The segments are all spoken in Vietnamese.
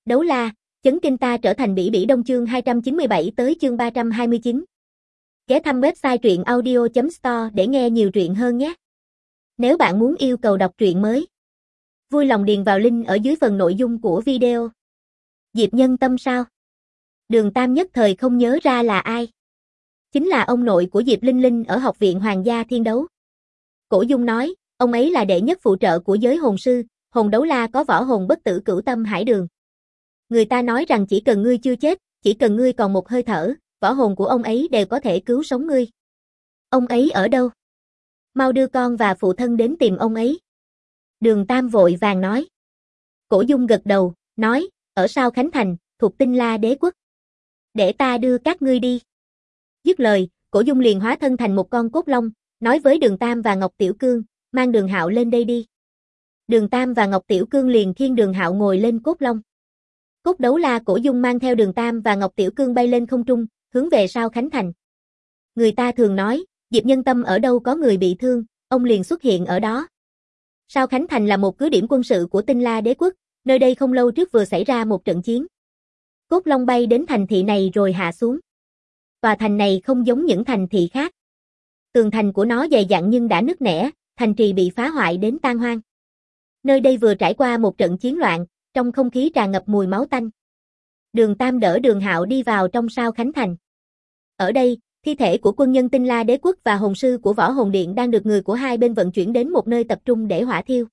Đấu la, chấn kinh ta trở thành bỉ bỉ đông chương 297 tới chương 329. Ghé thăm website truyện audio.store để nghe nhiều truyện hơn nhé. Nếu bạn muốn yêu cầu đọc truyện mới, vui lòng điền vào link ở dưới phần nội dung của video. Diệp Nhân Tâm sao? Đường Tam nhất thời không nhớ ra là ai. Chính là ông nội của Diệp Linh Linh ở Học viện Hoàng gia Thiên Đấu. Cổ Dung nói, ông ấy là đệ nhất phụ trợ của giới hồn sư, hồn đấu la có võ hồn bất tử Cửu Tâm Hải Đường. Người ta nói rằng chỉ cần ngươi chưa chết, chỉ cần ngươi còn một hơi thở, võ hồn của ông ấy đều có thể cứu sống ngươi. Ông ấy ở đâu? Mau đưa con và phụ thân đến tìm ông ấy. Đường Tam vội vàng nói. Cổ Dung gật đầu, nói, ở Sao Khánh Thành, thuộc Tinh La Đế quốc. Để ta đưa các ngươi đi. Dứt lời, Cổ Dung liền hóa thân thành một con cốt long, nói với Đường Tam và Ngọc Tiểu Cương, mang Đường Hạo lên đây đi. Đường Tam và Ngọc Tiểu Cương liền khiêng Đường Hạo ngồi lên cốt long. Cốt đấu la Cổ Dung mang theo Đường Tam và Ngọc Tiểu Cương bay lên không trung, hướng về Sao Khánh Thành. Người ta thường nói, Diệp Nhân Tâm ở đâu có người bị thương, ông liền xuất hiện ở đó. Sao Khánh Thành là một cứ điểm quân sự của Tinh La Đế quốc, nơi đây không lâu trước vừa xảy ra một trận chiến. Cốt long bay đến thành thị này rồi hạ xuống. Tòa thành này không giống những thành thị khác. Tường thành của nó dày dặn nhưng đã nứt nẻ, thành trì bị phá hoại đến tan hoang. Nơi đây vừa trải qua một trận chiến loạn, trong không khí tràn ngập mùi máu tanh. Đường Tam đỡ Đường Hạo đi vào trong Sao Khánh Thành. Ở đây, thi thể của quân nhân Tinh La Đế quốc và hồn sư của Võ Hồn Điện đang được người của hai bên vận chuyển đến một nơi tập trung để hỏa thiêu.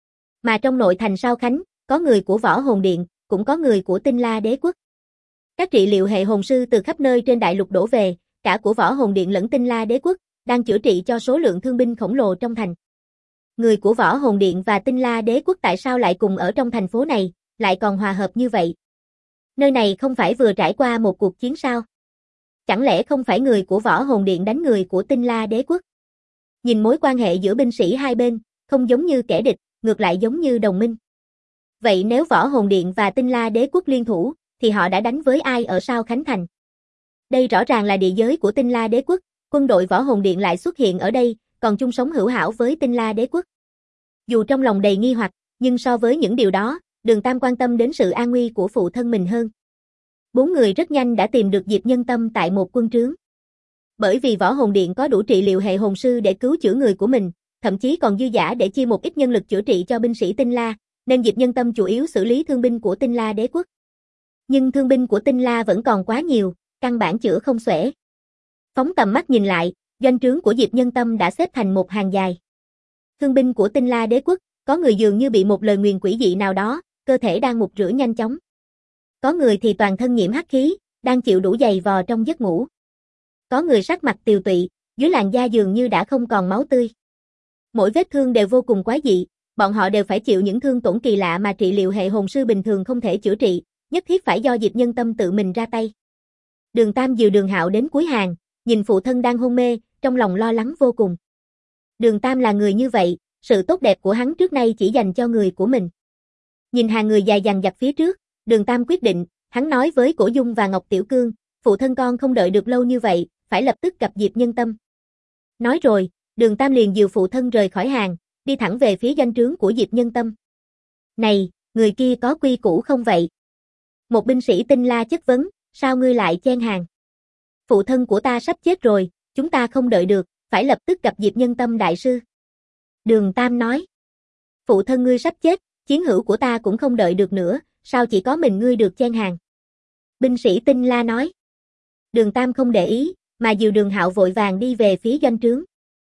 Mà trong nội thành Sao Khánh, có người của Võ Hồn Điện, cũng có người của Tinh La Đế quốc. Các trị liệu hệ hồn sư từ khắp nơi trên đại lục đổ về, cả của Võ Hồn Điện lẫn Tinh La Đế quốc, đang chữa trị cho số lượng thương binh khổng lồ trong thành. Người của Võ Hồn Điện và Tinh La Đế quốc tại sao lại cùng ở trong thành phố này, lại còn hòa hợp như vậy? Nơi này không phải vừa trải qua một cuộc chiến sao? Chẳng lẽ không phải người của Võ Hồn Điện đánh người của Tinh La Đế quốc? Nhìn mối quan hệ giữa binh sĩ hai bên, không giống như kẻ địch, ngược lại giống như đồng minh. Vậy nếu Võ Hồn Điện và Tinh La Đế quốc liên thủ, thì họ đã đánh với ai ở Sao Khánh Thành? Đây rõ ràng là địa giới của Tinh La Đế quốc, quân đội Võ Hồn Điện lại xuất hiện ở đây, còn chung sống hữu hảo với Tinh La Đế quốc. Dù trong lòng đầy nghi hoặc, nhưng so với những điều đó, Đường Tam quan tâm đến sự an nguy của phụ thân mình hơn. Bốn người rất nhanh đã tìm được Diệp Nhân Tâm tại một quân trướng. Bởi vì Võ Hồn Điện có đủ trị liệu hệ hồn sư để cứu chữa người của mình, thậm chí còn dư dả để chia một ít nhân lực chữa trị cho binh sĩ Tinh La, nên Diệp Nhân Tâm chủ yếu xử lý thương binh của Tinh La Đế quốc. Nhưng thương binh của Tinh La vẫn còn quá nhiều, căn bản chữa không xuể. Phóng tầm mắt nhìn lại, doanh trướng của Diệp Nhân Tâm đã xếp thành một hàng dài. Thương binh của Tinh La Đế quốc, có người dường như bị một lời nguyền quỷ dị nào đó, cơ thể đang mục rửa nhanh chóng. Có người thì toàn thân nhiễm hắc khí, đang chịu đủ giày vò trong giấc ngủ. Có người sắc mặt tiều tụy, dưới làn da dường như đã không còn máu tươi. Mỗi vết thương đều vô cùng quái dị, bọn họ đều phải chịu những thương tổn kỳ lạ mà trị liệu hệ hồn sư bình thường không thể chữa trị, nhất thiết phải do Diệp Nhân Tâm tự mình ra tay. Đường Tam dìu Đường Hạo đến cuối hàng, nhìn phụ thân đang hôn mê, trong lòng lo lắng vô cùng. Đường Tam là người như vậy, sự tốt đẹp của hắn trước nay chỉ dành cho người của mình. Nhìn hàng người dài dằng dặc phía trước, Đường Tam quyết định, hắn nói với Cổ Dung và Ngọc Tiểu Cương, phụ thân con không đợi được lâu như vậy, phải lập tức gặp Diệp Nhân Tâm. Nói rồi, Đường Tam liền dìu phụ thân rời khỏi hàng, đi thẳng về phía doanh trướng của Diệp Nhân Tâm. Này, người kia có quy củ không vậy? Một binh sĩ Tinh La chất vấn, sao ngươi lại chen hàng? Phụ thân của ta sắp chết rồi, chúng ta không đợi được, phải lập tức gặp Diệp Nhân Tâm đại sư. Đường Tam nói, phụ thân ngươi sắp chết, chiến hữu của ta cũng không đợi được nữa, sao chỉ có mình ngươi được chen hàng? Binh sĩ Tinh La nói. Đường Tam không để ý, mà dìu Đường Hạo vội vàng đi về phía doanh trướng.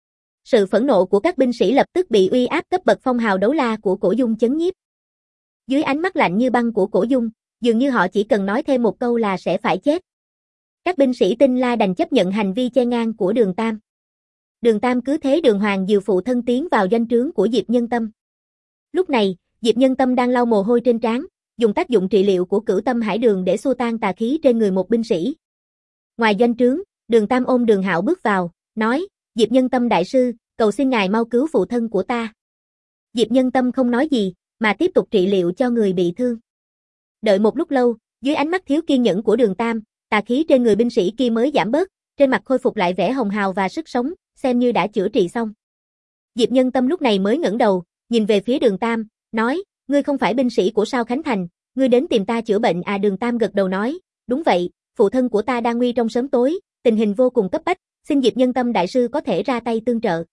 Sự phẫn nộ của các binh sĩ lập tức bị uy áp cấp bậc phong hào đấu la của Cổ Dung chấn nhiếp. Dưới ánh mắt lạnh như băng của Cổ Dung, dường như họ chỉ cần nói thêm một câu là sẽ phải chết. Các binh sĩ Tinh La đành chấp nhận hành vi chen ngang của Đường Tam. Đường Tam cứ thế đường hoàng dìu phụ thân tiến vào doanh trướng của Diệp Nhân Tâm. Lúc này, Diệp Nhân Tâm đang lau mồ hôi trên trán, dùng tác dụng trị liệu của Cửu Tâm Hải Đường để xua tan tà khí trên người một binh sĩ. Ngoài doanh trướng, Đường Tam ôm Đường Hạo bước vào, nói, Diệp Nhân Tâm đại sư, cầu xin ngài mau cứu phụ thân của ta. Diệp Nhân Tâm không nói gì, mà tiếp tục trị liệu cho người bị thương. Đợi một lúc lâu, dưới ánh mắt thiếu kiên nhẫn của Đường Tam, tà khí trên người binh sĩ kia mới giảm bớt, trên mặt khôi phục lại vẻ hồng hào và sức sống, xem như đã chữa trị xong. Diệp Nhân Tâm lúc này mới ngẩng đầu, nhìn về phía Đường Tam, nói, ngươi không phải binh sĩ của Sao Khánh Thành, Ngươi đến tìm ta chữa bệnh à? Đường Tam gật đầu nói, đúng vậy, phụ thân của ta đang nguy trong sớm tối, tình hình vô cùng cấp bách, xin Diệp Nhân Tâm đại sư có thể ra tay tương trợ.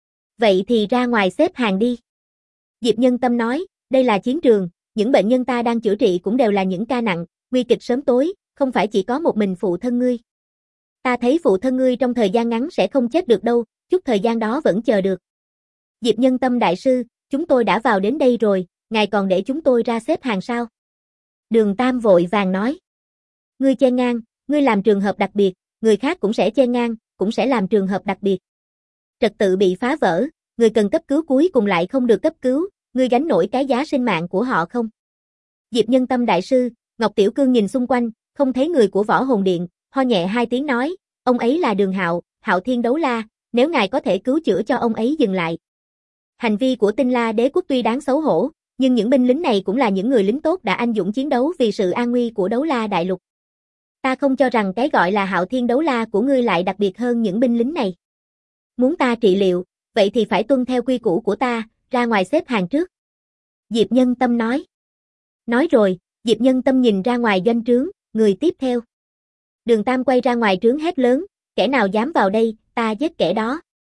Vậy thì ra ngoài xếp hàng đi. Diệp Nhân Tâm nói, đây là chiến trường, những bệnh nhân ta đang chữa trị cũng đều là những ca nặng, nguy kịch sớm tối, không phải chỉ có một mình phụ thân ngươi. Ta thấy phụ thân ngươi trong thời gian ngắn sẽ không chết được đâu, chút thời gian đó vẫn chờ được. Diệp Nhân Tâm đại sư, chúng tôi đã vào đến đây rồi, ngài còn để chúng tôi ra xếp hàng sao? Đường Tam vội vàng nói. Ngươi chen ngang, ngươi làm trường hợp đặc biệt, người khác cũng sẽ chen ngang, cũng sẽ làm trường hợp đặc biệt. Trật tự bị phá vỡ, người cần cấp cứu cuối cùng lại không được cấp cứu, ngươi gánh nổi cái giá sinh mạng của họ không? Diệp Nhân Tâm đại sư, Ngọc Tiểu Cương nhìn xung quanh, không thấy người của Võ Hồn Điện, ho nhẹ hai tiếng nói, ông ấy là Đường Hạo, Hạo Thiên Đấu La, nếu ngài có thể cứu chữa cho ông ấy dừng lại. Hành vi của Tinh La Đế quốc tuy đáng xấu hổ, nhưng những binh lính này cũng là những người lính tốt đã anh dũng chiến đấu vì sự an nguy của Đấu La đại lục. Ta không cho rằng cái gọi là Hạo Thiên Đấu La của ngươi lại đặc biệt hơn những binh lính này. Muốn ta trị liệu, vậy thì phải tuân theo quy củ của ta, ra ngoài xếp hàng trước. Diệp Nhân Tâm nói. Nói rồi, Diệp Nhân Tâm nhìn ra ngoài doanh trướng, người tiếp theo. Đường Tam quay ra ngoài trướng hét lớn, kẻ nào dám vào đây, ta giết kẻ đó.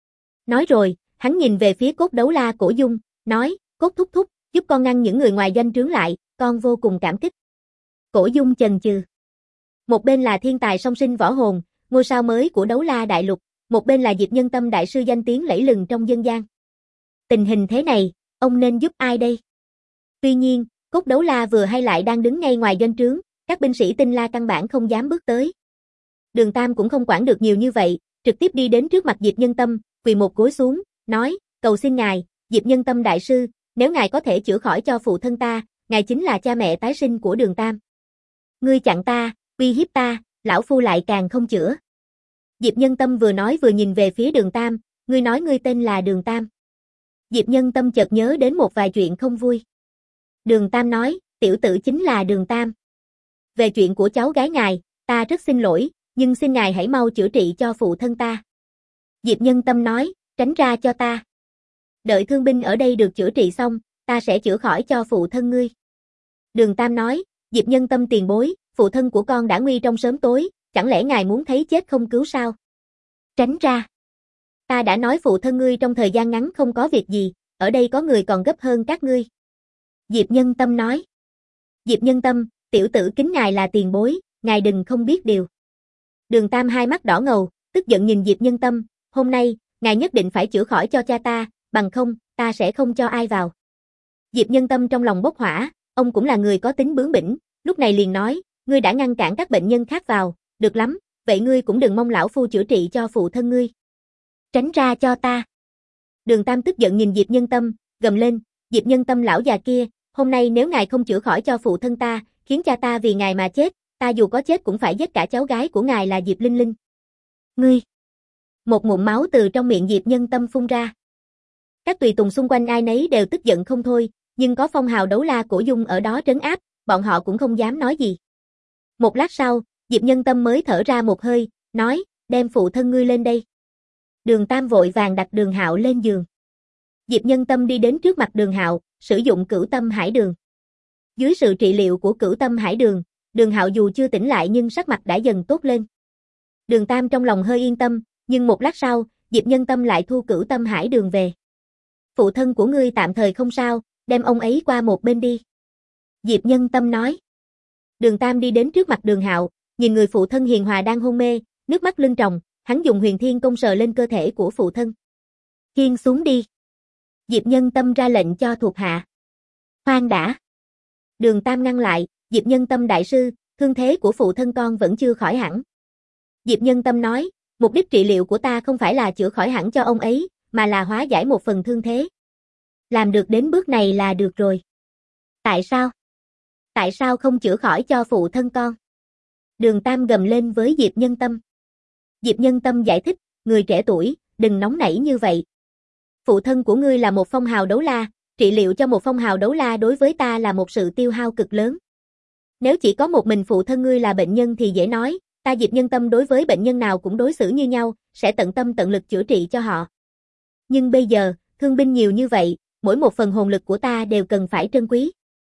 Nói rồi, hắn nhìn về phía Cốt Đấu La Cổ Dung, nói, Cốt thúc thúc, giúp con ngăn những người ngoài doanh trướng lại, con vô cùng cảm kích. Cổ Dung chần chừ. Một bên là thiên tài song sinh võ hồn, ngôi sao mới của Đấu La đại lục, một bên là Diệp Nhân Tâm đại sư danh tiếng lẫy lừng trong dân gian. Tình hình thế này, ông nên giúp ai đây? Tuy nhiên, Cốt Đấu La vừa hay lại đang đứng ngay ngoài doanh trướng, các binh sĩ Tinh La căn bản không dám bước tới. Đường Tam cũng không quản được nhiều như vậy, trực tiếp đi đến trước mặt Diệp Nhân Tâm, quỳ một gối xuống, nói, cầu xin ngài, Diệp Nhân Tâm đại sư, nếu ngài có thể chữa khỏi cho phụ thân ta, ngài chính là cha mẹ tái sinh của Đường Tam. Ngươi chặn ta, uy hiếp ta, lão phu lại càng không chữa. Diệp Nhân Tâm vừa nói vừa nhìn về phía Đường Tam, ngươi nói ngươi tên là Đường Tam. Diệp Nhân Tâm chợt nhớ đến một vài chuyện không vui. Đường Tam nói, tiểu tử chính là Đường Tam. Về chuyện của cháu gái ngài, ta rất xin lỗi, nhưng xin ngài hãy mau chữa trị cho phụ thân ta. Diệp Nhân Tâm nói, tránh ra cho ta. Đợi thương binh ở đây được chữa trị xong, ta sẽ chữa khỏi cho phụ thân ngươi. Đường Tam nói, Diệp Nhân Tâm tiền bối, phụ thân của con đã nguy trong sớm tối, chẳng lẽ ngài muốn thấy chết không cứu sao? Tránh ra. Ta đã nói phụ thân ngươi trong thời gian ngắn không có việc gì, ở đây có người còn gấp hơn các ngươi. Diệp Nhân Tâm nói. Diệp Nhân Tâm, tiểu tử kính ngài là tiền bối, ngài đừng không biết điều. Đường Tam hai mắt đỏ ngầu, tức giận nhìn Diệp Nhân Tâm, hôm nay, ngài nhất định phải chữa khỏi cho cha ta, bằng không, ta sẽ không cho ai vào. Diệp Nhân Tâm trong lòng bốc hỏa, ông cũng là người có tính bướng bỉnh, lúc này liền nói, ngươi đã ngăn cản các bệnh nhân khác vào, được lắm, vậy ngươi cũng đừng mong lão phu chữa trị cho phụ thân ngươi. Tránh ra cho ta. Đường Tam tức giận nhìn Diệp Nhân Tâm, gầm lên, Diệp Nhân Tâm lão già kia, hôm nay nếu ngài không chữa khỏi cho phụ thân ta, khiến cha ta vì ngài mà chết, ta dù có chết cũng phải giết cả cháu gái của ngài là Diệp Linh Linh. Ngươi. Một ngụm máu từ trong miệng Diệp Nhân Tâm phun ra. Các tùy tùng xung quanh ai nấy đều tức giận không thôi, nhưng có phong hào Đấu La Cổ Dung ở đó trấn áp, bọn họ cũng không dám nói gì. Một lát sau, Diệp Nhân Tâm mới thở ra một hơi, nói, đem phụ thân ngươi lên đây. Đường Tam vội vàng đặt Đường Hạo lên giường. Diệp Nhân Tâm đi đến trước mặt Đường Hạo, sử dụng Cửu Tâm Hải Đường. Dưới sự trị liệu của Cửu Tâm Hải Đường, Đường Hạo dù chưa tỉnh lại nhưng sắc mặt đã dần tốt lên. Đường Tam trong lòng hơi yên tâm, nhưng một lát sau, Diệp Nhân Tâm lại thu Cửu Tâm Hải Đường về. Phụ thân của ngươi tạm thời không sao, đem ông ấy qua một bên đi. Diệp Nhân Tâm nói. Đường Tam đi đến trước mặt Đường Hạo, nhìn người phụ thân hiền hòa đang hôn mê, nước mắt lưng tròng, hắn dùng Huyền Thiên Công sờ lên cơ thể của phụ thân. Khiêng xuống đi. Diệp Nhân Tâm ra lệnh cho thuộc hạ. Khoan đã. Đường Tam ngăn lại, Diệp Nhân Tâm đại sư, thương thế của phụ thân con vẫn chưa khỏi hẳn. Diệp Nhân Tâm nói, mục đích trị liệu của ta không phải là chữa khỏi hẳn cho ông ấy, mà là hóa giải một phần thương thế. Làm được đến bước này là được rồi. Tại sao? Tại sao không chữa khỏi cho phụ thân con? Đường Tam gầm lên với Diệp Nhân Tâm. Diệp Nhân Tâm giải thích, người trẻ tuổi, đừng nóng nảy như vậy. Phụ thân của ngươi là một phong hào đấu la, trị liệu cho một phong hào đấu la đối với ta là một sự tiêu hao cực lớn. Nếu chỉ có một mình phụ thân ngươi là bệnh nhân thì dễ nói, ta Diệp Nhân Tâm đối với bệnh nhân nào cũng đối xử như nhau, sẽ tận tâm tận lực chữa trị cho họ. Nhưng bây giờ, thương binh nhiều như vậy, mỗi một phần hồn lực của ta đều cần phải trân quý.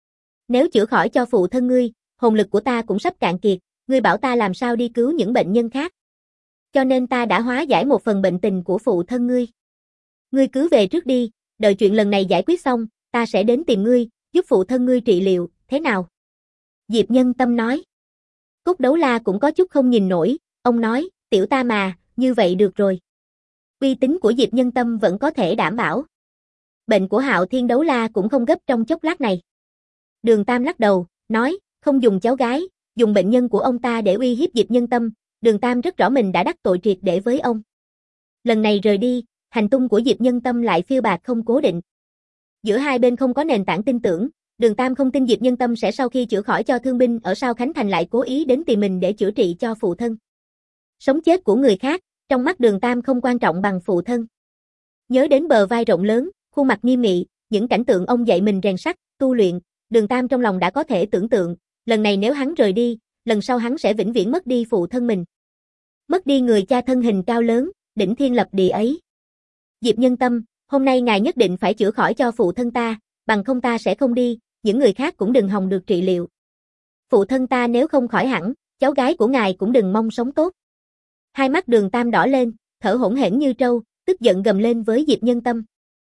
Nếu chữa khỏi cho phụ thân ngươi, hồn lực của ta cũng sắp cạn kiệt, ngươi bảo ta làm sao đi cứu những bệnh nhân khác. Cho nên ta đã hóa giải một phần bệnh tình của phụ thân ngươi. Ngươi cứ về trước đi, đợi chuyện lần này giải quyết xong, ta sẽ đến tìm ngươi, giúp phụ thân ngươi trị liệu, thế nào? Diệp Nhân Tâm nói. Cúc Đấu La cũng có chút không nhìn nổi, ông nói, tiểu ta mà, như vậy được rồi. Uy tín của Diệp Nhân Tâm vẫn có thể đảm bảo. Bệnh của Hạo Thiên Đấu La cũng không gấp trong chốc lát này. Đường Tam lắc đầu, nói, không dùng cháu gái, dùng bệnh nhân của ông ta để uy hiếp Diệp Nhân Tâm, Đường Tam rất rõ mình đã đắc tội triệt để với ông. Lần này rời đi, hành tung của Diệp Nhân Tâm lại phiêu bạt không cố định. Giữa hai bên không có nền tảng tin tưởng, Đường Tam không tin Diệp Nhân Tâm sẽ sau khi chữa khỏi cho thương binh ở Sao Khánh Thành lại cố ý đến tìm mình để chữa trị cho phụ thân. Sống chết của người khác, trong mắt Đường Tam không quan trọng bằng phụ thân. Nhớ đến bờ vai rộng lớn, khuôn mặt nghiêm nghị, những cảnh tượng ông dạy mình rèn sắt, tu luyện, Đường Tam trong lòng đã có thể tưởng tượng, lần này nếu hắn rời đi, lần sau hắn sẽ vĩnh viễn mất đi phụ thân mình. Mất đi người cha thân hình cao lớn, đỉnh thiên lập địa ấy. Diệp Nhân Tâm, hôm nay ngài nhất định phải chữa khỏi cho phụ thân ta, bằng không ta sẽ không đi, những người khác cũng đừng hòng được trị liệu. Phụ thân ta nếu không khỏi hẳn, cháu gái của ngài cũng đừng mong sống tốt. Hai mắt Đường Tam đỏ lên, thở hổn hển như trâu, tức giận gầm lên với Diệp Nhân Tâm.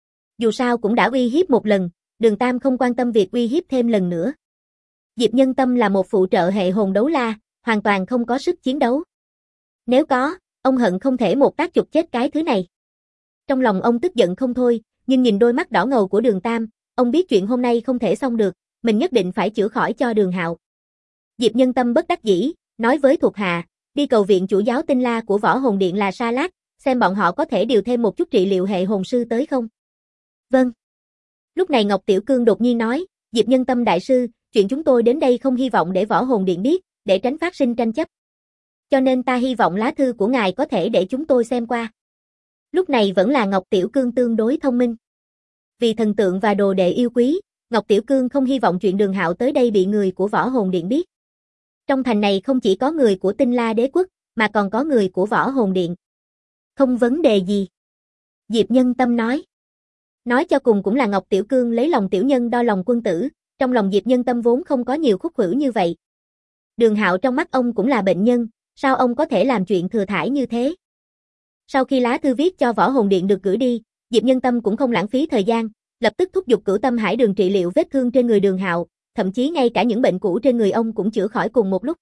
Dù sao cũng đã uy hiếp một lần, Đường Tam không quan tâm việc uy hiếp thêm lần nữa. Diệp Nhân Tâm là một phụ trợ hệ hồn đấu la, hoàn toàn không có sức chiến đấu. Nếu có, ông hận không thể một tác chụp chết cái thứ này. Trong lòng ông tức giận không thôi, nhưng nhìn đôi mắt đỏ ngầu của Đường Tam, ông biết chuyện hôm nay không thể xong được, mình nhất định phải chữa khỏi cho Đường Hạo. Diệp Nhân Tâm bất đắc dĩ, nói với thuộc hạ, đi cầu viện chủ giáo Tinh La của Võ Hồn Điện là Sa Lát, xem bọn họ có thể điều thêm một chút trị liệu hệ hồn sư tới không. Vâng. Lúc này Ngọc Tiểu Cương đột nhiên nói, Diệp Nhân Tâm đại sư, chuyện chúng tôi đến đây không hy vọng để Võ Hồn Điện biết, để tránh phát sinh tranh chấp. Cho nên ta hy vọng lá thư của ngài có thể để chúng tôi xem qua. Lúc này vẫn là Ngọc Tiểu Cương tương đối thông minh. Vì thần tượng và đồ đệ yêu quý, Ngọc Tiểu Cương không hy vọng chuyện Đường Hạo tới đây bị người của Võ Hồn Điện biết. Trong thành này không chỉ có người của Tinh La Đế Quốc, mà còn có người của Võ Hồn Điện. Không vấn đề gì. Diệp Nhân Tâm nói. Nói cho cùng cũng là Ngọc Tiểu Cương lấy lòng tiểu nhân đo lòng quân tử, trong lòng Diệp Nhân Tâm vốn không có nhiều khúc khuỷu như vậy. Đường Hạo trong mắt ông cũng là bệnh nhân, sao ông có thể làm chuyện thừa thãi như thế? Sau khi lá thư viết cho Võ Hồn Điện được gửi đi, Diệp Nhân Tâm cũng không lãng phí thời gian, lập tức thúc giục Cửu Tâm Hải Đường trị liệu vết thương trên người Đường Hạo, thậm chí ngay cả những bệnh cũ trên người ông cũng chữa khỏi cùng một lúc.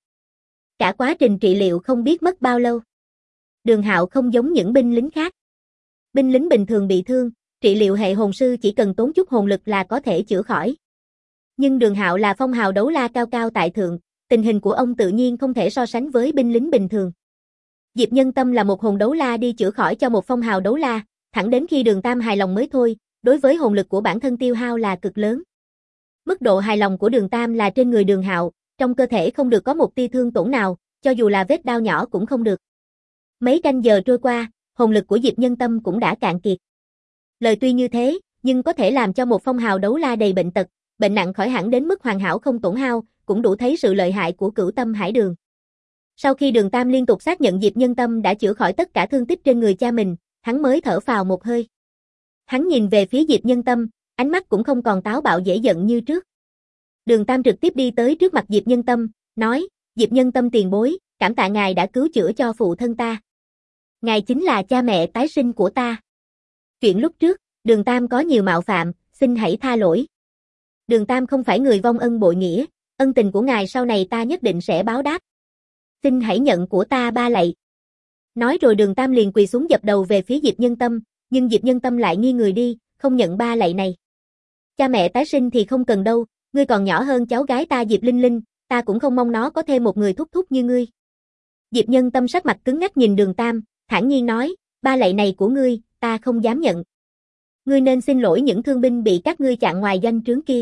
Cả quá trình trị liệu không biết mất bao lâu. Đường Hạo không giống những binh lính khác. Binh lính bình thường bị thương, trị liệu hệ hồn sư chỉ cần tốn chút hồn lực là có thể chữa khỏi. Nhưng Đường Hạo là phong hào đấu la cao cao tại thượng, tình hình của ông tự nhiên không thể so sánh với binh lính bình thường. Diệp Nhân Tâm là một hồn đấu la đi chữa khỏi cho một phong hào đấu la, thẳng đến khi Đường Tam hài lòng mới thôi, đối với hồn lực của bản thân tiêu hao là cực lớn. Mức độ hài lòng của Đường Tam là trên người Đường Hạo, trong cơ thể không được có một tia thương tổn nào, cho dù là vết đao nhỏ cũng không được. Mấy canh giờ trôi qua, hồn lực của Diệp Nhân Tâm cũng đã cạn kiệt. Lời tuy như thế, nhưng có thể làm cho một phong hào đấu la đầy bệnh tật, bệnh nặng khỏi hẳn đến mức hoàn hảo không tổn hao, cũng đủ thấy sự lợi hại của Cửu Tâm Hải Đường. Sau khi Đường Tam liên tục xác nhận Diệp Nhân Tâm đã chữa khỏi tất cả thương tích trên người cha mình, hắn mới thở phào một hơi. Hắn nhìn về phía Diệp Nhân Tâm, ánh mắt cũng không còn táo bạo dễ giận như trước. Đường Tam trực tiếp đi tới trước mặt Diệp Nhân Tâm, nói, Diệp Nhân Tâm tiền bối, cảm tạ ngài đã cứu chữa cho phụ thân ta. Ngài chính là cha mẹ tái sinh của ta. Chuyện lúc trước, Đường Tam có nhiều mạo phạm, xin hãy tha lỗi. Đường Tam không phải người vong ân bội nghĩa, ân tình của ngài sau này ta nhất định sẽ báo đáp. Xin hãy nhận của ta ba lạy. Nói rồi Đường Tam liền quỳ xuống dập đầu về phía Diệp Nhân Tâm, nhưng Diệp Nhân Tâm lại nghiêng người đi, không nhận ba lạy này. Cha mẹ tái sinh thì không cần đâu, ngươi còn nhỏ hơn cháu gái ta Diệp Linh Linh, ta cũng không mong nó có thêm một người thúc thúc như ngươi. Diệp Nhân Tâm sắc mặt cứng ngắc nhìn Đường Tam, thản nhiên nói, ba lạy này của ngươi, ta không dám nhận. Ngươi nên xin lỗi những thương binh bị các ngươi chặn ngoài doanh trướng kia.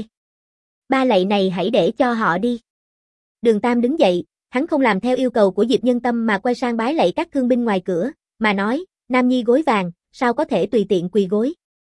Ba lạy này hãy để cho họ đi. Đường Tam đứng dậy, hắn không làm theo yêu cầu của Diệp Nhân Tâm mà quay sang bái lạy các thương binh ngoài cửa, mà nói, nam nhi gối vàng, sao có thể tùy tiện quỳ gối.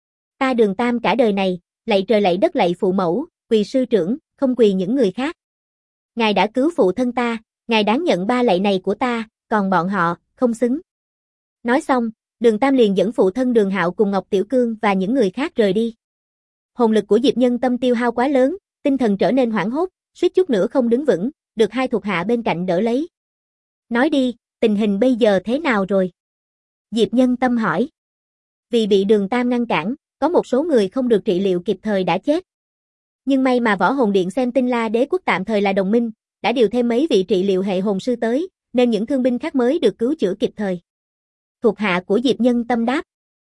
Ta Đường Tam cả đời này, lạy trời lạy đất lạy phụ mẫu, quỳ sư trưởng, không quỳ những người khác. Ngài đã cứu phụ thân ta, ngài đáng nhận ba lạy này của ta, còn bọn họ, không xứng. Nói xong, Đường Tam liền dẫn phụ thân Đường Hạo cùng Ngọc Tiểu Cương và những người khác rời đi. Hồn lực của Diệp Nhân Tâm tiêu hao quá lớn, Tinh thần trở nên hoảng hốt, suýt chút nữa không đứng vững, được hai thuộc hạ bên cạnh đỡ lấy. Nói đi, tình hình bây giờ thế nào rồi? Diệp Nhân Tâm hỏi. Vì bị Đường Tam ngăn cản, có một số người không được trị liệu kịp thời đã chết. Nhưng may mà Võ Hồn Điện xem Tinh La Đế quốc tạm thời là đồng minh, đã điều thêm mấy vị trị liệu hệ hồn sư tới, nên những thương binh khác mới được cứu chữa kịp thời. Thuộc hạ của Diệp Nhân Tâm đáp.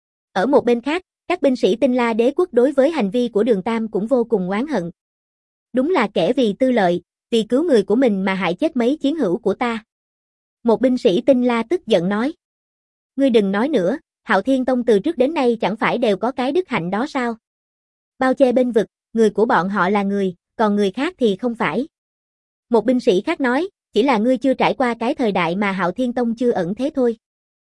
Ở một bên khác, các binh sĩ Tinh La Đế quốc đối với hành vi của Đường Tam cũng vô cùng oán hận. Đúng là kẻ vì tư lợi, vì cứu người của mình mà hại chết mấy chiến hữu của ta. Một binh sĩ Tinh La tức giận nói. Ngươi đừng nói nữa, Hạo Thiên Tông từ trước đến nay chẳng phải đều có cái đức hạnh đó sao? Bao che bên vực, người của bọn họ là người, còn người khác thì không phải. Một binh sĩ khác nói, chỉ là ngươi chưa trải qua cái thời đại mà Hạo Thiên Tông chưa ẩn thế thôi.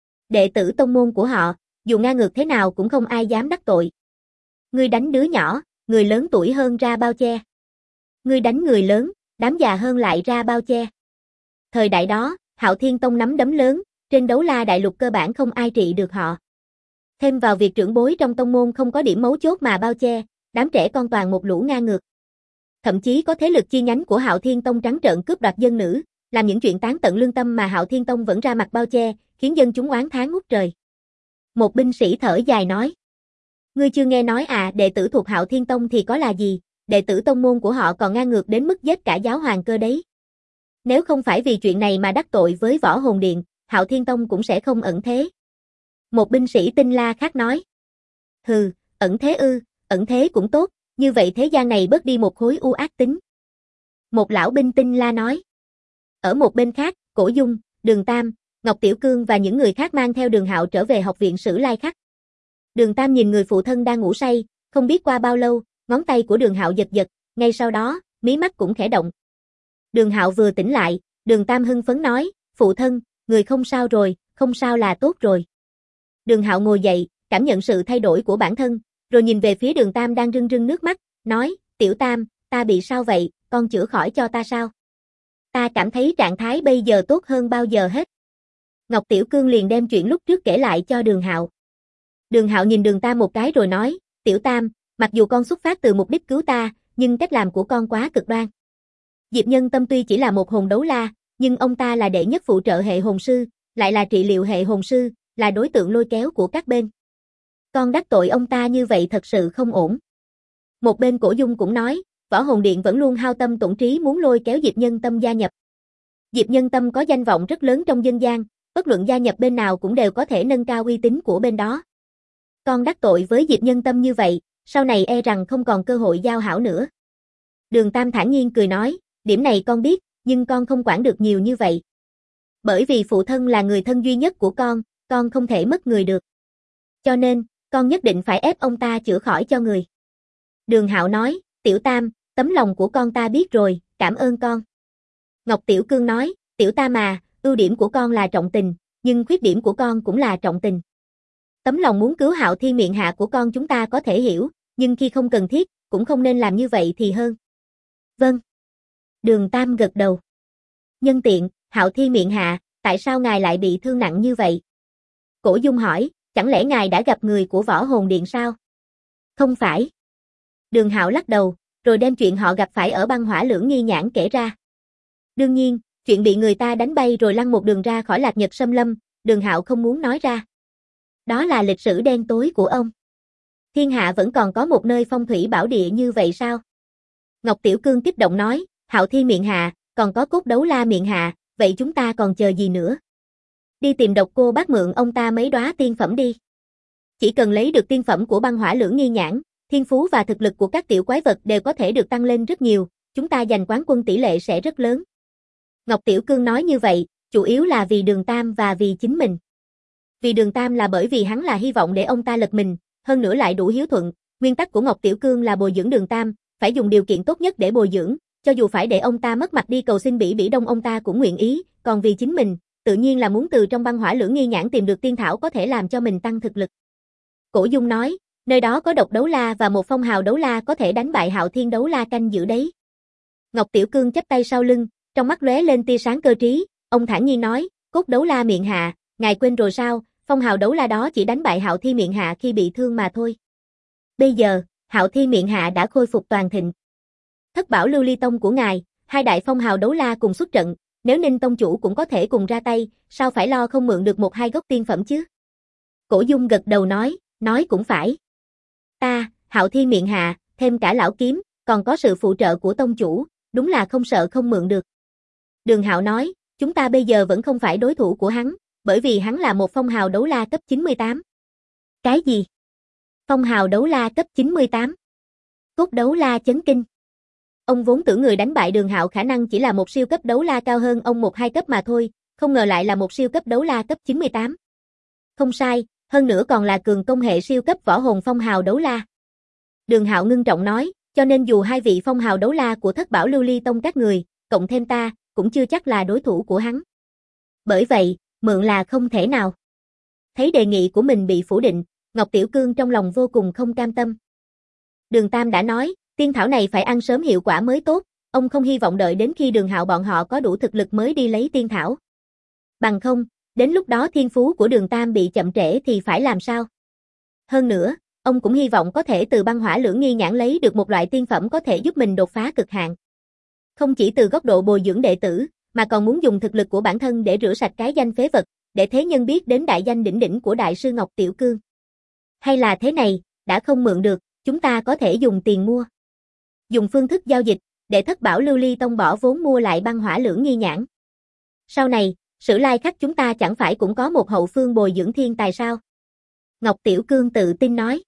Đệ tử tông môn của họ, dù ngang ngược thế nào cũng không ai dám đắc tội. Ngươi đánh đứa nhỏ, người lớn tuổi hơn ra bao che. Ngươi đánh người lớn, đám già hơn lại ra bao che. Thời đại đó, Hạo Thiên Tông nắm đấm lớn, trên đấu la đại lục cơ bản không ai trị được họ. Thêm vào việc trưởng bối trong tông môn không có điểm mấu chốt mà bao che, đám trẻ con toàn một lũ ngang ngược. Thậm chí có thế lực chi nhánh của Hạo Thiên Tông trắng trợn cướp đoạt dân nữ, làm những chuyện tán tận lương tâm mà Hạo Thiên Tông vẫn ra mặt bao che, khiến dân chúng oán thán ngút trời. Một binh sĩ thở dài nói. Ngươi chưa nghe nói à, đệ tử thuộc Hạo Thiên Tông thì có là gì, đệ tử tông môn của họ còn ngang ngược đến mức giết cả giáo hoàng cơ đấy. Nếu không phải vì chuyện này mà đắc tội với Võ Hồn Điện, Hạo Thiên Tông cũng sẽ không ẩn thế. Một binh sĩ Tinh La khác nói. Hừ, ẩn thế ư, ẩn thế cũng tốt, như vậy thế gian này bớt đi một khối u ác tính. Một lão binh Tinh La nói. Ở một bên khác, Cổ Dung, Đường Tam, Ngọc Tiểu Cương và những người khác mang theo Đường Hạo trở về học viện Sử Lai Khắc. Đường Tam nhìn người phụ thân đang ngủ say, không biết qua bao lâu, ngón tay của Đường Hạo giật giật, ngay sau đó, mí mắt cũng khẽ động. Đường Hạo vừa tỉnh lại, Đường Tam hưng phấn nói, phụ thân, người không sao rồi, không sao là tốt rồi. Đường Hạo ngồi dậy, cảm nhận sự thay đổi của bản thân, rồi nhìn về phía Đường Tam đang rưng rưng nước mắt, nói, Tiểu Tam, ta bị sao vậy, con chữa khỏi cho ta sao? Ta cảm thấy trạng thái bây giờ tốt hơn bao giờ hết. Ngọc Tiểu Cương liền đem chuyện lúc trước kể lại cho Đường Hạo. Đường Hạo nhìn Đường Tam một cái rồi nói, Tiểu Tam, mặc dù con xuất phát từ mục đích cứu ta, nhưng cách làm của con quá cực đoan. Diệp Nhân Tâm tuy chỉ là một hồn đấu la, nhưng ông ta là đệ nhất phụ trợ hệ hồn sư, lại là trị liệu hệ hồn sư, là đối tượng lôi kéo của các bên. Con đắc tội ông ta như vậy thật sự không ổn. Một bên Cổ Dung cũng nói, Võ Hồn Điện vẫn luôn hao tâm tổn trí muốn lôi kéo Diệp Nhân Tâm gia nhập. Diệp Nhân Tâm có danh vọng rất lớn trong dân gian, bất luận gia nhập bên nào cũng đều có thể nâng cao uy tín của bên đó. Con đắc tội với Diệp Nhân Tâm như vậy, sau này e rằng không còn cơ hội giao hảo nữa. Đường Tam thản nhiên cười nói, điểm này con biết, nhưng con không quản được nhiều như vậy. Bởi vì phụ thân là người thân duy nhất của con không thể mất người được. Cho nên, con nhất định phải ép ông ta chữa khỏi cho người. Đường Hạo nói, Tiểu Tam, tấm lòng của con ta biết rồi, cảm ơn con. Ngọc Tiểu Cương nói, Tiểu Tam à, ưu điểm của con là trọng tình, nhưng khuyết điểm của con cũng là trọng tình. Tấm lòng muốn cứu Hạo Thiên miện hạ của con chúng ta có thể hiểu, nhưng khi không cần thiết, cũng không nên làm như vậy thì hơn. Vâng. Đường Tam gật đầu. Nhân tiện, Hạo Thiên miện hạ, tại sao ngài lại bị thương nặng như vậy? Cổ Dung hỏi, chẳng lẽ ngài đã gặp người của Võ Hồn Điện sao? Không phải. Đường Hạo lắc đầu, rồi đem chuyện họ gặp phải ở băng hỏa lưỡng nghi nhãn kể ra. Đương nhiên, chuyện bị người ta đánh bay rồi lăn một đường ra khỏi Lạc Nhật Xâm Lâm, Đường Hạo không muốn nói ra. Đó là lịch sử đen tối của ông. Thiên hạ vẫn còn có một nơi phong thủy bảo địa như vậy sao? Ngọc Tiểu Cương kích động nói, Hạo Thiên miện hạ, còn có cốt đấu la miện hạ, vậy chúng ta còn chờ gì nữa? Đi tìm Độc Cô Bác mượn ông ta mấy đóa tiên phẩm đi. Chỉ cần lấy được tiên phẩm của băng hỏa lưỡng nghi nhãn, thiên phú và thực lực của các tiểu quái vật đều có thể được tăng lên rất nhiều, chúng ta giành quán quân tỷ lệ sẽ rất lớn. Ngọc Tiểu Cương nói như vậy, chủ yếu là vì Đường Tam và vì chính mình. Vì Đường Tam là bởi vì hắn là hy vọng để ông ta lật mình, hơn nữa lại đủ hiếu thuận, nguyên tắc của Ngọc Tiểu Cương là bồi dưỡng Đường Tam, phải dùng điều kiện tốt nhất để bồi dưỡng, cho dù phải để ông ta mất mặt đi cầu xin Bỉ Bỉ Đông ông ta cũng nguyện ý, còn vì chính mình, tự nhiên là muốn từ trong băng hỏa lưỡng nghi nhãn tìm được tiên thảo có thể làm cho mình tăng thực lực. Cổ Dung nói, nơi đó có độc đấu la và một phong hào đấu la có thể đánh bại Hạo Thiên đấu la canh giữ đấy. Ngọc Tiểu Cương chắp tay sau lưng, trong mắt lóe lên tia sáng cơ trí, ông thản nhiên nói, cốt đấu la miện hạ, ngài quên rồi sao, phong hào đấu la đó chỉ đánh bại Hạo Thiên miện hạ khi bị thương mà thôi. Bây giờ, Hạo Thiên miện hạ đã khôi phục toàn thịnh. Thất bảo lưu ly tông của ngài, hai đại phong hào đấu la cùng xuất trận, nếu Ninh tông chủ cũng có thể cùng ra tay, sao phải lo không mượn được một hai gốc tiên phẩm chứ? Cổ Dung gật đầu nói cũng phải. Ta, Hạo Thiên miệng hạ, thêm cả lão kiếm, còn có sự phụ trợ của tông chủ, đúng là không sợ không mượn được. Đường Hạo nói, chúng ta bây giờ vẫn không phải đối thủ của hắn, bởi vì hắn là một phong hào đấu la cấp 98. Cái gì? Phong hào đấu la cấp 98? Cốt đấu la chấn kinh. Ông vốn tưởng người đánh bại Đường Hạo khả năng chỉ là một siêu cấp đấu la cao hơn ông 1-2 cấp mà thôi, không ngờ lại là một siêu cấp đấu la cấp 98. Không sai, hơn nữa còn là cường công hệ siêu cấp võ hồn phong hào đấu la. Đường Hạo ngưng trọng nói, cho nên dù hai vị phong hào đấu la của Thất Bảo Lưu Ly Tông các người, cộng thêm ta, cũng chưa chắc là đối thủ của hắn. Bởi vậy, mượn là không thể nào. Thấy đề nghị của mình bị phủ định, Ngọc Tiểu Cương trong lòng vô cùng không cam tâm. Đường Tam đã nói, tiên thảo này phải ăn sớm hiệu quả mới tốt, ông không hy vọng đợi đến khi Đường Hạo bọn họ có đủ thực lực mới đi lấy tiên thảo. Bằng không, đến lúc đó thiên phú của Đường Tam bị chậm trễ thì phải làm sao? Hơn nữa, ông cũng hy vọng có thể từ băng hỏa lưỡng nghi nhãn lấy được một loại tiên phẩm có thể giúp mình đột phá cực hạn. Không chỉ từ góc độ bồi dưỡng đệ tử, mà còn muốn dùng thực lực của bản thân để rửa sạch cái danh phế vật, để thế nhân biết đến đại danh đỉnh đỉnh của đại sư Ngọc Tiểu Cương. Hay là thế này, đã không mượn được, chúng ta có thể dùng tiền mua. Dùng phương thức giao dịch, để Thất Bảo Lưu Ly Tông bỏ vốn mua lại băng hỏa lưỡng nghi nhãn. Sau này, Sử Lai Khắc chúng ta chẳng phải cũng có một hậu phương bồi dưỡng thiên tài sao? Ngọc Tiểu Cương tự tin nói.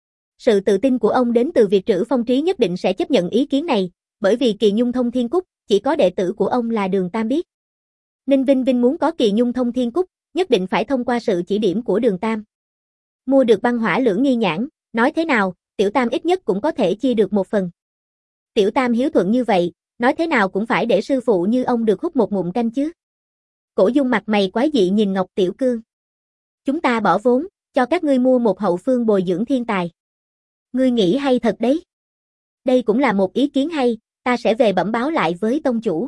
Sự tự tin của ông đến từ việc Trữ Phong Trí nhất định sẽ chấp nhận ý kiến này, bởi vì Kỳ Nhung Thông Thiên Cúc, chỉ có đệ tử của ông là Đường Tam biết. Ninh Vinh Vinh muốn có Kỳ Nhung Thông Thiên Cúc, nhất định phải thông qua sự chỉ điểm của Đường Tam. Mua được băng hỏa lưỡng nghi nhãn, nói thế nào, Tiểu Tam ít nhất cũng có thể chia được một phần. Tiểu Tam hiếu thuận như vậy, nói thế nào cũng phải để sư phụ như ông được hút một ngụm canh chứ. Cổ Dung mặt mày quái dị nhìn Ngọc Tiểu Cương. Chúng ta bỏ vốn, cho các ngươi mua một hậu phương bồi dưỡng thiên tài. Ngươi nghĩ hay thật đấy. Đây cũng là một ý kiến hay, ta sẽ về bẩm báo lại với tông chủ.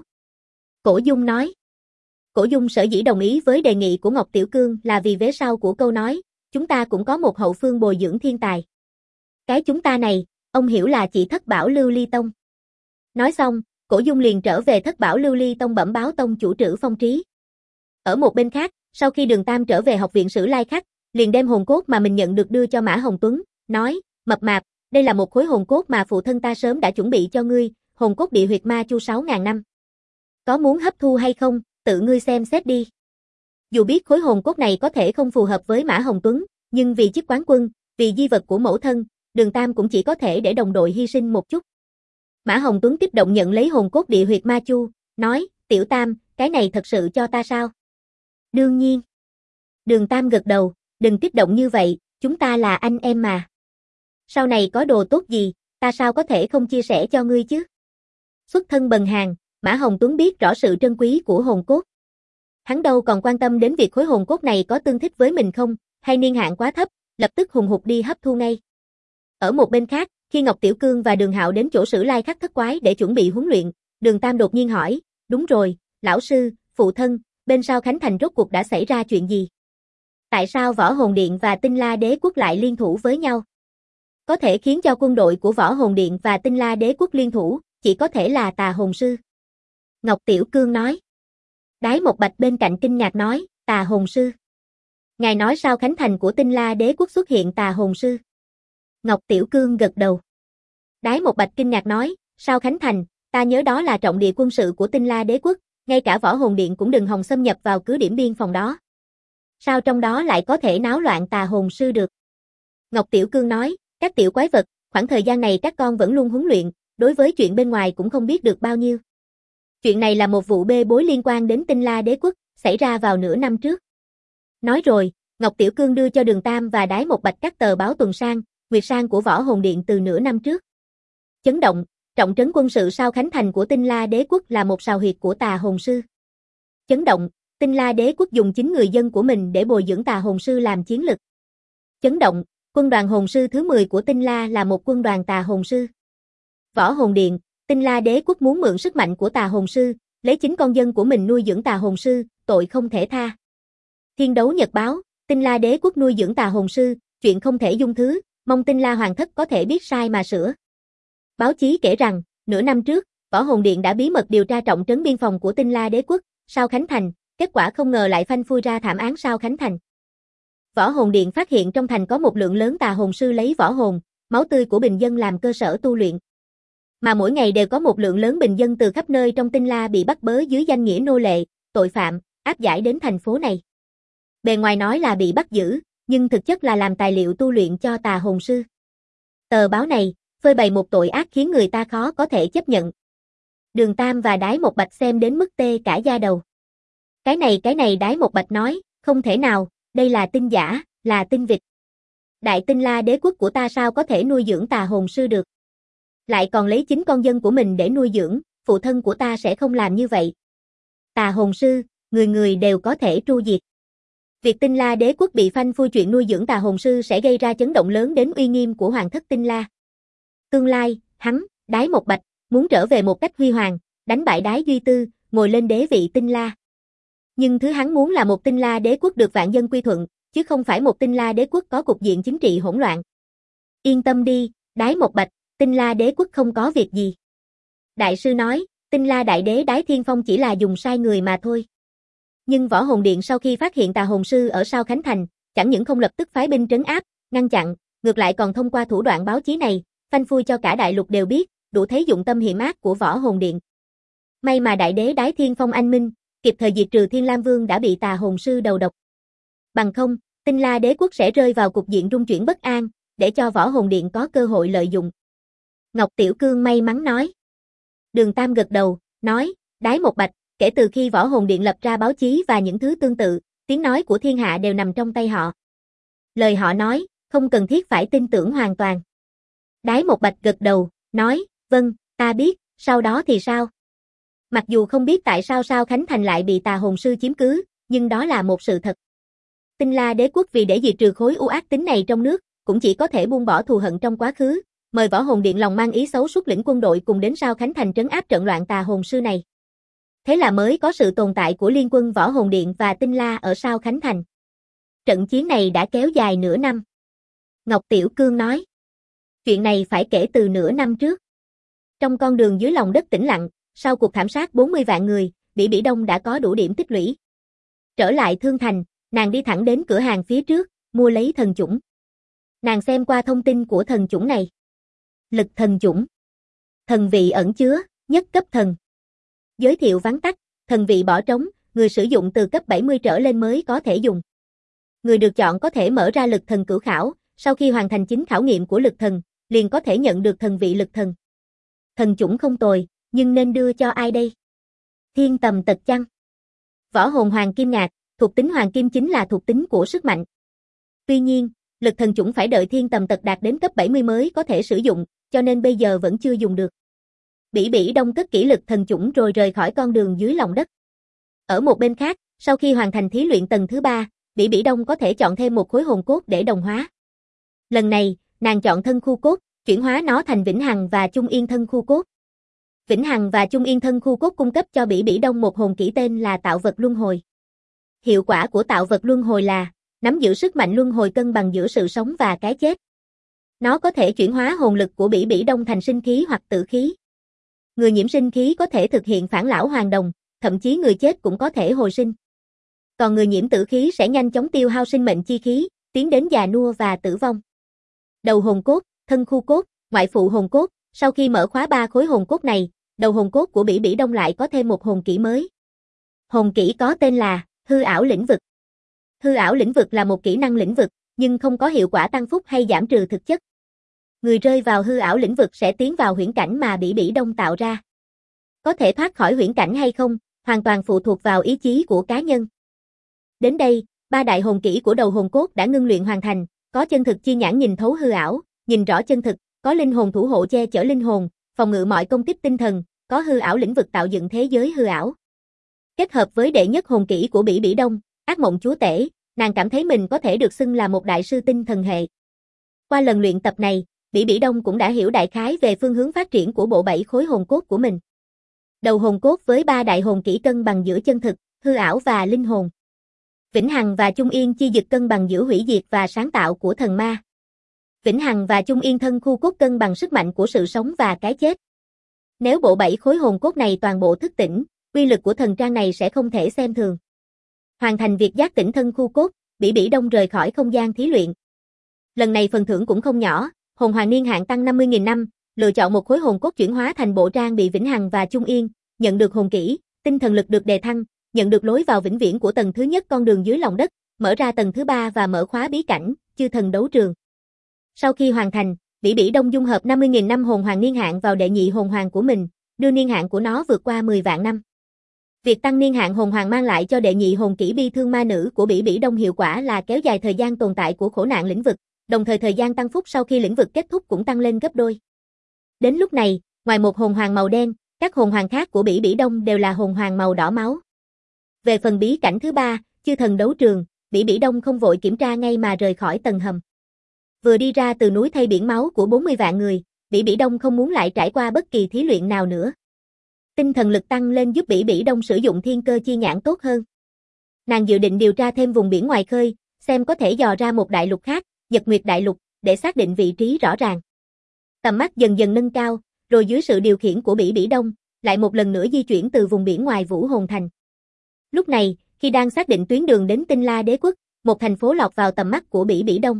Cổ Dung nói. Cổ Dung sở dĩ đồng ý với đề nghị của Ngọc Tiểu Cương là vì vế sau của câu nói, chúng ta cũng có một hậu phương bồi dưỡng thiên tài. Cái chúng ta này, ông hiểu là chỉ Thất Bảo Lưu Ly Tông. Nói xong, Cổ Dung liền trở về Thất Bảo Lưu Ly Tông bẩm báo tông chủ Trữ Phong Trí. Ở một bên khác, sau khi Đường Tam trở về học viện Sử Lai Khắc, liền đem hồn cốt mà mình nhận được đưa cho Mã Hồng Tuấn, nói, mập mạp, đây là một khối hồn cốt mà phụ thân ta sớm đã chuẩn bị cho ngươi, hồn cốt địa huyệt ma chu 6.000 năm. Có muốn hấp thu hay không, tự ngươi xem xét đi. Dù biết khối hồn cốt này có thể không phù hợp với Mã Hồng Tuấn, nhưng vì chức quán quân, vì di vật của mẫu thân, Đường Tam cũng chỉ có thể để đồng đội hy sinh một chút. Mã Hồng Tuấn kích động nhận lấy hồn cốt địa huyệt ma chu, nói, Tiểu Tam, cái này thật sự cho ta sao? Đương nhiên. Đường Tam gật đầu, đừng kích động như vậy, chúng ta là anh em mà. Sau này có đồ tốt gì, ta sao có thể không chia sẻ cho ngươi chứ? Xuất thân bần hàn, Mã Hồng Tuấn biết rõ sự trân quý của hồn cốt. Hắn đâu còn quan tâm đến việc khối hồn cốt này có tương thích với mình không, hay niên hạn quá thấp, lập tức hùng hục đi hấp thu ngay. Ở một bên khác, khi Ngọc Tiểu Cương và Đường Hạo đến chỗ Sử Lai Khắc thất quái để chuẩn bị huấn luyện, Đường Tam đột nhiên hỏi, đúng rồi, lão sư, phụ thân, bên sau Khánh Thành rốt cuộc đã xảy ra chuyện gì? Tại sao Võ Hồn Điện và Tinh La Đế Quốc lại liên thủ với nhau? Có thể khiến cho quân đội của Võ Hồn Điện và Tinh La Đế Quốc liên thủ, chỉ có thể là Tà Hồn Sư. Ngọc Tiểu Cương nói. Đái Một Bạch bên cạnh kinh ngạc nói, Tà Hồn Sư. Ngài nói sao Khánh Thành của Tinh La Đế Quốc xuất hiện Tà Hồn Sư? Ngọc Tiểu Cương gật đầu. Đái Một Bạch kinh ngạc nói, sao Khánh Thành, ta nhớ đó là trọng địa quân sự của Tinh La Đế Quốc, ngay cả Võ Hồn Điện cũng đừng hòng xâm nhập vào cứ điểm biên phòng đó. Sao trong đó lại có thể náo loạn Tà Hồn Sư được? Ngọc Tiểu Cương nói, các tiểu quái vật, khoảng thời gian này các con vẫn luôn huấn luyện, đối với chuyện bên ngoài cũng không biết được bao nhiêu. Chuyện này là một vụ bê bối liên quan đến Tinh La Đế Quốc, xảy ra vào nửa năm trước. Nói rồi, Ngọc Tiểu Cương đưa cho Đường Tam và Đái Một Bạch các tờ báo tuần sang, nguyệt sang của Võ Hồn Điện từ nửa năm trước. Chấn động, trọng trấn quân sự sau Khánh Thành của Tinh La Đế Quốc là một sào huyệt của Tà Hồn Sư. Chấn động, Tinh La Đế Quốc dùng chính người dân của mình để bồi dưỡng Tà Hồn Sư làm chiến lực. Chấn động, quân đoàn hồn sư thứ 10 của Tinh La là một quân đoàn Tà Hồn Sư. Võ Hồn Điện, Tinh La Đế Quốc muốn mượn sức mạnh của Tà Hồn Sư, lấy chính con dân của mình nuôi dưỡng Tà Hồn Sư, tội không thể tha. Thiên Đấu Nhật báo, Tinh La Đế Quốc nuôi dưỡng Tà Hồn Sư, chuyện không thể dung thứ, mong Tinh La Hoàng thất có thể biết sai mà sửa. Báo chí kể rằng, nửa năm trước, Võ Hồn Điện đã bí mật điều tra trọng trấn biên phòng của Tinh La Đế quốc, Sao Khánh Thành, kết quả không ngờ lại phanh phui ra thảm án Sao Khánh Thành. Võ Hồn Điện phát hiện trong thành có một lượng lớn tà hồn sư lấy võ hồn, máu tươi của bình dân làm cơ sở tu luyện. Mà mỗi ngày đều có một lượng lớn bình dân từ khắp nơi trong Tinh La bị bắt bớ dưới danh nghĩa nô lệ, tội phạm, áp giải đến thành phố này. Bề ngoài nói là bị bắt giữ, nhưng thực chất là làm tài liệu tu luyện cho tà hồn sư. Tờ báo này, phơi bày một tội ác khiến người ta khó có thể chấp nhận. Đường Tam và Đái Một Bạch xem đến mức tê cả da đầu. Cái này Đái Một Bạch nói, không thể nào, đây là tin giả, là tin vịt. Đại Tinh La Đế quốc của ta sao có thể nuôi dưỡng tà hồn sư được? Lại còn lấy chính con dân của mình để nuôi dưỡng, phụ thân của ta sẽ không làm như vậy. Tà hồn sư, người người đều có thể tru diệt. Việc Tinh La Đế quốc bị phanh phui chuyện nuôi dưỡng tà hồn sư sẽ gây ra chấn động lớn đến uy nghiêm của Hoàng thất Tinh La. Tương lai, hắn, Đái Một Bạch, muốn trở về một cách huy hoàng, đánh bại Đái Duy Tư, ngồi lên đế vị Tinh La. Nhưng thứ hắn muốn là một Tinh La Đế quốc được vạn dân quy thuận, chứ không phải một Tinh La Đế quốc có cục diện chính trị hỗn loạn. Yên tâm đi, Đái Một Bạch, Tinh La Đế quốc không có việc gì. Đại sư nói, Tinh La Đại Đế Đái Thiên Phong chỉ là dùng sai người mà thôi. Nhưng Võ Hồn Điện sau khi phát hiện tà hồn sư ở Sao Khánh Thành, chẳng những không lập tức phái binh trấn áp, ngăn chặn, ngược lại còn thông qua thủ đoạn báo chí này, phanh phui cho cả đại lục đều biết, đủ thấy dụng tâm hiểm ác của Võ Hồn Điện. May mà Đại Đế Đái Thiên Phong anh minh, kịp thời diệt trừ Thiên Lam Vương đã bị tà hồn sư đầu độc. Bằng không, Tinh La Đế quốc sẽ rơi vào cục diện rung chuyển bất an, để cho Võ Hồn Điện có cơ hội lợi dụng. Ngọc Tiểu Cương may mắn nói. Đường Tam gật đầu, nói, Đái Một Bạch, kể từ khi Võ Hồn Điện lập ra báo chí và những thứ tương tự, tiếng nói của thiên hạ đều nằm trong tay họ. Lời họ nói, không cần thiết phải tin tưởng hoàn toàn. Đái Một Bạch gật đầu, nói, vâng, ta biết, sau đó thì sao? Mặc dù không biết tại sao Sao Khánh Thành lại bị tà hồn sư chiếm cứ, nhưng đó là một sự thật. Tinh La Đế quốc vì để diệt trừ khối u ác tính này trong nước, cũng chỉ có thể buông bỏ thù hận trong quá khứ, mời Võ Hồn Điện lòng mang ý xấu xuất lĩnh quân đội cùng đến Sao Khánh Thành trấn áp trận loạn tà hồn sư này. Thế là mới có sự tồn tại của liên quân Võ Hồn Điện và Tinh La ở Sao Khánh Thành. Trận chiến này đã kéo dài nửa năm. Ngọc Tiểu Cương nói. Chuyện này phải kể từ nửa năm trước. Trong con đường dưới lòng đất tĩnh lặng, sau cuộc thảm sát 40 vạn người, Bỉ Đông đã có đủ điểm tích lũy. Trở lại Thương Thành, nàng đi thẳng đến cửa hàng phía trước, mua lấy thần chủng. Nàng xem qua thông tin của thần chủng này. Lực thần chủng. Thần vị ẩn chứa, nhất cấp thần. Giới thiệu vắn tắt, thần vị bỏ trống, người sử dụng từ cấp 70 trở lên mới có thể dùng. Người được chọn có thể mở ra lực thần cửu khảo, sau khi hoàn thành chính khảo nghiệm của lực thần, liền có thể nhận được thần vị lực thần. Thần chủng không tồi, nhưng nên đưa cho ai đây? Thiên Tầm Tật chăng? Võ hồn hoàng kim ngạc, thuộc tính hoàng kim chính là thuộc tính của sức mạnh. Tuy nhiên, lực thần chủng phải đợi Thiên Tầm Tật đạt đến cấp 70 mới có thể sử dụng, cho nên bây giờ vẫn chưa dùng được. Bỉ Đông cất kỹ lực thần chủng rồi rời khỏi con đường dưới lòng đất. Ở một bên khác, sau khi hoàn thành thí luyện tầng thứ 3, Bỉ Đông có thể chọn thêm một khối hồn cốt để đồng hóa. Lần này, nàng chọn thân khu cốt, chuyển hóa nó thành Vĩnh Hằng và Chung Yên thân khu cốt. Vĩnh Hằng và Chung Yên thân khu cốt cung cấp cho Bỉ Đông một hồn kỹ tên là Tạo vật luân hồi. Hiệu quả của Tạo vật luân hồi là nắm giữ sức mạnh luân hồi cân bằng giữa sự sống và cái chết. Nó có thể chuyển hóa hồn lực của Bỉ Đông thành sinh khí hoặc tử khí. Người nhiễm sinh khí có thể thực hiện phản lão hoàn đồng, thậm chí người chết cũng có thể hồi sinh. Còn người nhiễm tử khí sẽ nhanh chóng tiêu hao sinh mệnh chi khí, tiến đến già nua và tử vong. Đầu hồn cốt, thân khu cốt, ngoại phụ hồn cốt, sau khi mở khóa 3 khối hồn cốt này, đầu hồn cốt của Bỉ Đông lại có thêm một hồn kỹ mới. Hồn kỹ có tên là Hư ảo lĩnh vực. Hư ảo lĩnh vực là một kỹ năng lĩnh vực, nhưng không có hiệu quả tăng phúc hay giảm trừ thực chất. Người rơi vào hư ảo lĩnh vực sẽ tiến vào huyễn cảnh mà Bỉ Đông tạo ra. Có thể thoát khỏi huyễn cảnh hay không, hoàn toàn phụ thuộc vào ý chí của cá nhân. Đến đây, 3 đại hồn kỹ của đầu hồn cốt đã ngưng luyện hoàn thành, có chân thực chi nhãn nhìn thấu hư ảo, nhìn rõ chân thực, có linh hồn thủ hộ che chở linh hồn, phòng ngự mọi công kích tinh thần, có hư ảo lĩnh vực tạo dựng thế giới hư ảo. Kết hợp với đệ nhất hồn kỹ của Bỉ Đông, ác mộng chúa tể, nàng cảm thấy mình có thể được xưng là một đại sư tinh thần hệ. Qua lần luyện tập này, Bỉ Đông cũng đã hiểu đại khái về phương hướng phát triển của bộ 7 khối hồn cốt của mình. Đầu hồn cốt với 3 đại hồn kỹ cân bằng giữa chân thực, hư ảo và linh hồn. Vĩnh Hằng và Chung Yên chi dực cân bằng giữa hủy diệt và sáng tạo của thần ma. Vĩnh Hằng và Chung Yên thân khu cốt cân bằng sức mạnh của sự sống và cái chết. Nếu bộ 7 khối hồn cốt này toàn bộ thức tỉnh, uy lực của thần trang này sẽ không thể xem thường. Hoàn thành việc giác tỉnh thân khu cốt, Bỉ Bỉ Đông rời khỏi không gian thí luyện. Lần này phần thưởng cũng không nhỏ, hồn hoàng niên hạn tăng 50.000 năm, lựa chọn một khối hồn cốt chuyển hóa thành bộ trang bị vĩnh hằng và chung yên, nhận được hồn kỹ, tinh thần lực được đề thăng, nhận được lối vào vĩnh viễn của tầng thứ nhất con đường dưới lòng đất, mở ra tầng thứ 3 và mở khóa bí cảnh, chư thần đấu trường. Sau khi hoàn thành, Bỉ Bỉ Đông dung hợp 50.000 năm hồn hoàng niên hạn vào đệ nhị hồn hoàng của mình, đưa niên hạn của nó vượt qua 10 vạn năm. Việc tăng niên hạn hồn hoàng mang lại cho đệ nhị hồn kỹ bi thương ma nữ của Bỉ Bỉ Đông hiệu quả là kéo dài thời gian tồn tại của khổ nạn lĩnh vực, đồng thời thời gian tăng phúc sau khi lĩnh vực kết thúc cũng tăng lên gấp đôi. Đến lúc này, ngoài một hồn hoàng màu đen, các hồn hoàng khác của Bỉ Bỉ Đông đều là hồn hoàng màu đỏ máu. Về phần bí cảnh thứ 3, chư thần đấu trường, Bỉ Bỉ Đông không vội kiểm tra ngay mà rời khỏi tầng hầm. Vừa đi ra từ núi thay biển máu của 40 vạn người, Bỉ Bỉ Đông không muốn lại trải qua bất kỳ thí luyện nào nữa. Tinh thần lực tăng lên giúp Bỉ Bỉ Đông sử dụng thiên cơ chi nhãn tốt hơn. Nàng dự định điều tra thêm vùng biển ngoài khơi, xem có thể dò ra một đại lục khác, Nhật Nguyệt đại lục, để xác định vị trí rõ ràng. Tầm mắt dần dần nâng cao, rồi dưới sự điều khiển của Bỉ Bỉ Đông, lại một lần nữa di chuyển từ vùng biển ngoài Vũ Hồn Thành. Lúc này, khi đang xác định tuyến đường đến Tinh La Đế Quốc, một thành phố lọt vào tầm mắt của Bỉ Bỉ Đông.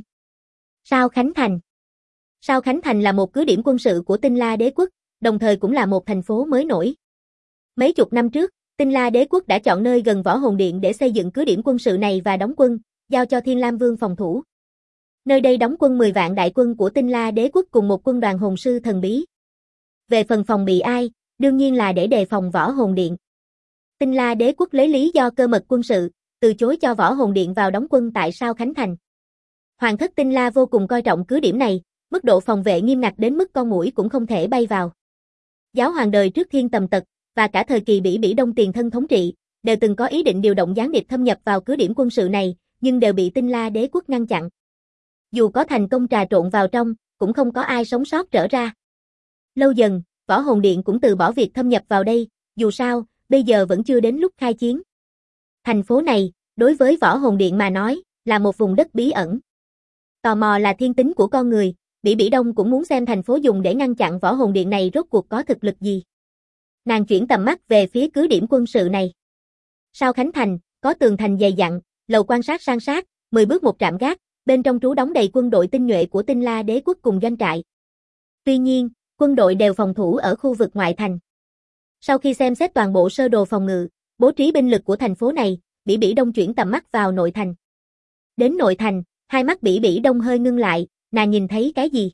Sao Khánh Thành. Sao Khánh Thành là một cứ điểm quân sự của Tinh La Đế Quốc, đồng thời cũng là một thành phố mới nổi. Mấy chục năm trước, Tinh La Đế Quốc đã chọn nơi gần Võ Hồn Điện để xây dựng cứ điểm quân sự này và đóng quân, giao cho Thiên Lam Vương phòng thủ. Nơi đây đóng quân 10 vạn đại quân của Tinh La Đế Quốc cùng một quân đoàn hồn sư thần bí. Về phần phòng bị ai, đương nhiên là để đề phòng Võ Hồn Điện. Tinh La Đế Quốc lấy lý do cơ mật quân sự, từ chối cho Võ Hồn Điện vào đóng quân tại Sao Khánh Thành. Hoàng thất Tinh La vô cùng coi trọng cứ điểm này, mức độ phòng vệ nghiêm ngặt đến mức con muỗi cũng không thể bay vào. Giáo hoàng đời trước Thiên Tầm Tật, và cả thời kỳ Bỉ Bỉ Đông tiền thân thống trị, đều từng có ý định điều động gián điệp thâm nhập vào cứ điểm quân sự này, nhưng đều bị Tinh La Đế Quốc ngăn chặn. Dù có thành công trà trộn vào trong, cũng không có ai sống sót trở ra. Lâu dần, Võ Hồn Điện cũng từ bỏ việc thâm nhập vào đây, dù sao, bây giờ vẫn chưa đến lúc khai chiến. Thành phố này, đối với Võ Hồn Điện mà nói, là một vùng đất bí ẩn. Tò mò là thiên tính của con người, Bỉ Bỉ Đông cũng muốn xem thành phố dùng để ngăn chặn Võ Hồn Điện này rốt cuộc có thực lực gì. Nàng chuyển tầm mắt về phía cứ điểm quân sự này. Sao Khánh Thành, có tường thành dày dặn, lầu quan sát san sát, 10 bước một trạm gác, bên trong trú đóng đầy quân đội tinh nhuệ của Tinh La Đế Quốc cùng doanh trại. Tuy nhiên, quân đội đều phòng thủ ở khu vực ngoại thành. Sau khi xem xét toàn bộ sơ đồ phòng ngự, bố trí binh lực của thành phố này, Bỉ Bỉ Đông chuyển tầm mắt vào nội thành. Đến nội thành, hai mắt Bỉ Bỉ Đông hơi ngưng lại, nàng nhìn thấy cái gì?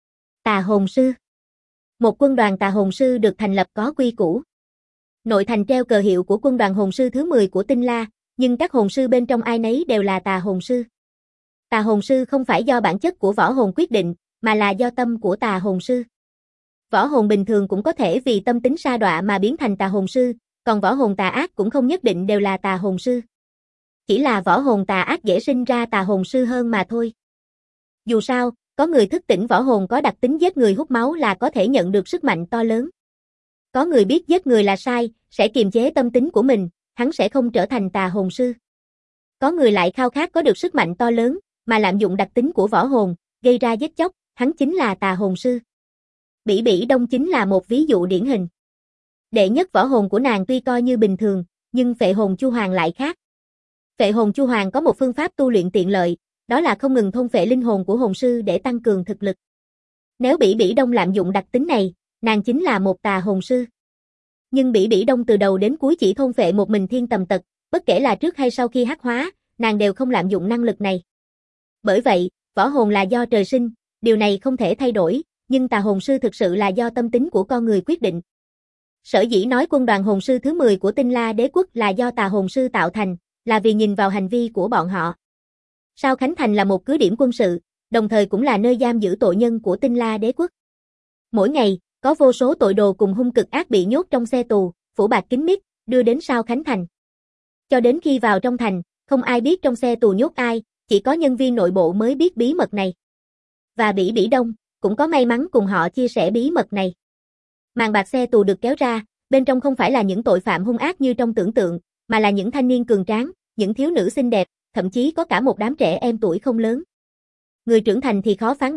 Tà hồn sư. Một quân đoàn tà hồn sư được thành lập có quy củ. Nội thành treo cờ hiệu của quân đoàn hồn sư thứ 10 của Tinh La, nhưng các hồn sư bên trong ai nấy đều là tà hồn sư. Tà hồn sư không phải do bản chất của võ hồn quyết định, mà là do tâm của tà hồn sư. Võ hồn bình thường cũng có thể vì tâm tính sa đọa mà biến thành tà hồn sư, còn võ hồn tà ác cũng không nhất định đều là tà hồn sư. Chỉ là võ hồn tà ác dễ sinh ra tà hồn sư hơn mà thôi. Dù sao, có người thức tỉnh võ hồn có đặc tính giết người hút máu là có thể nhận được sức mạnh to lớn. Có người biết giết người là sai, sẽ kiềm chế tâm tính của mình, hắn sẽ không trở thành tà hồn sư. Có người lại khao khát có được sức mạnh to lớn, mà lạm dụng đặc tính của võ hồn, gây ra giết chóc, hắn chính là tà hồn sư. Bỉ Bỉ Đông chính là một ví dụ điển hình. Đệ nhất võ hồn của nàng tuy coi như bình thường, nhưng phệ hồn chu hoàng lại khác. Phệ hồn chu hoàng có một phương pháp tu luyện tiện lợi, đó là không ngừng thôn phệ linh hồn của hồn sư để tăng cường thực lực. Nếu Bỉ Bỉ Đông lạm dụng đặc tính này, nàng chính là một tà hồn sư. Nhưng Bỉ Bỉ Đông từ đầu đến cuối chỉ thôn phệ một mình Thiên Tầm Tật, bất kể là trước hay sau khi hắc hóa, nàng đều không lạm dụng năng lực này. Bởi vậy, võ hồn là do trời sinh, điều này không thể thay đổi, nhưng tà hồn sư thực sự là do tâm tính của con người quyết định. Sở dĩ nói quân đoàn hồn sư thứ 10 của Tinh La Đế Quốc là do tà hồn sư tạo thành, là vì nhìn vào hành vi của bọn họ. Sao Khánh Thành là một cứ điểm quân sự, đồng thời cũng là nơi giam giữ tội nhân của Tinh La Đế Quốc. Mỗi ngày, có vô số tội đồ cùng hung cực ác bị nhốt trong xe tù, phủ bạt kín mít, đưa đến Sao Khánh Thành. Cho đến khi vào trong thành, không ai biết trong xe tù nhốt ai, chỉ có nhân viên nội bộ mới biết bí mật này. Và Bỉ Bỉ Đông cũng có may mắn cùng họ chia sẻ bí mật này. Màn bạc xe tù được kéo ra, bên trong không phải là những tội phạm hung ác như trong tưởng tượng, mà là những thanh niên cường tráng, những thiếu nữ xinh đẹp, thậm chí có cả một đám trẻ em tuổi không lớn. Người trưởng thành thì khó phán đoán,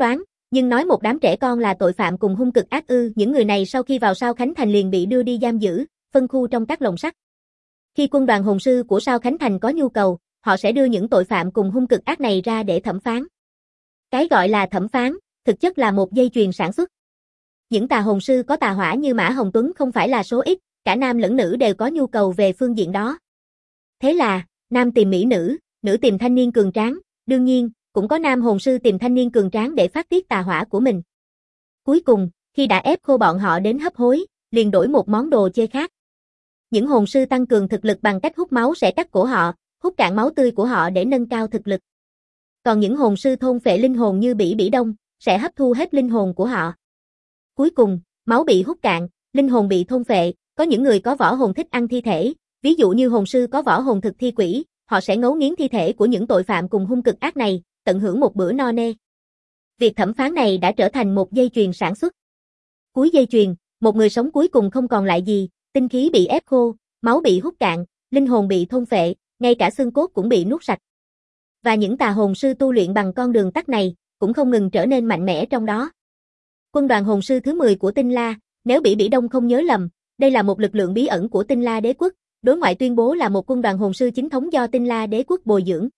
Nhưng nói một đám trẻ con là tội phạm cùng hung cực ác ư, những người này sau khi vào Sao Khánh Thành liền bị đưa đi giam giữ, phân khu trong các lồng sắt. Khi quân đoàn hồn sư của Sao Khánh Thành có nhu cầu, họ sẽ đưa những tội phạm cùng hung cực ác này ra để thẩm phán. Cái gọi là thẩm phán, thực chất là một dây chuyền sản xuất. Những tà hồn sư có tà hỏa như Mã Hồng Tuấn không phải là số ít, cả nam lẫn nữ đều có nhu cầu về phương diện đó. Thế là, nam tìm mỹ nữ, nữ tìm thanh niên cường tráng, đương nhiên, cũng có nam hồn sư tìm thanh niên cường tráng để phát tiết tà hỏa của mình. Cuối cùng, khi đã ép khô bọn họ đến hấp hối, liền đổi một món đồ chơi khác. Những hồn sư tăng cường thực lực bằng cách hút máu sẽ cắt cổ họ, hút cạn máu tươi của họ để nâng cao thực lực. Còn những hồn sư thôn phệ linh hồn như Bỉ Đông, sẽ hấp thu hết linh hồn của họ. Cuối cùng, máu bị hút cạn, linh hồn bị thôn phệ, có những người có võ hồn thích ăn thi thể, ví dụ như hồn sư có võ hồn thực thi quỷ, họ sẽ ngấu nghiến thi thể của những tội phạm cùng hung cực ác này, tận hưởng một bữa no nê. Việc thẩm phán này đã trở thành một dây chuyền sản xuất. Cuối dây chuyền, một người sống cuối cùng không còn lại gì, tinh khí bị ép khô, máu bị hút cạn, linh hồn bị thôn phệ, ngay cả xương cốt cũng bị nuốt sạch. Và những tà hồn sư tu luyện bằng con đường tắt này, cũng không ngừng trở nên mạnh mẽ trong đó. Quân đoàn hồn sư thứ 10 của Tinh La, nếu Bỉ Đông không nhớ lầm, đây là một lực lượng bí ẩn của Tinh La đế quốc, đối ngoại tuyên bố là một quân đoàn hồn sư chính thống do Tinh La đế quốc bồi dưỡng.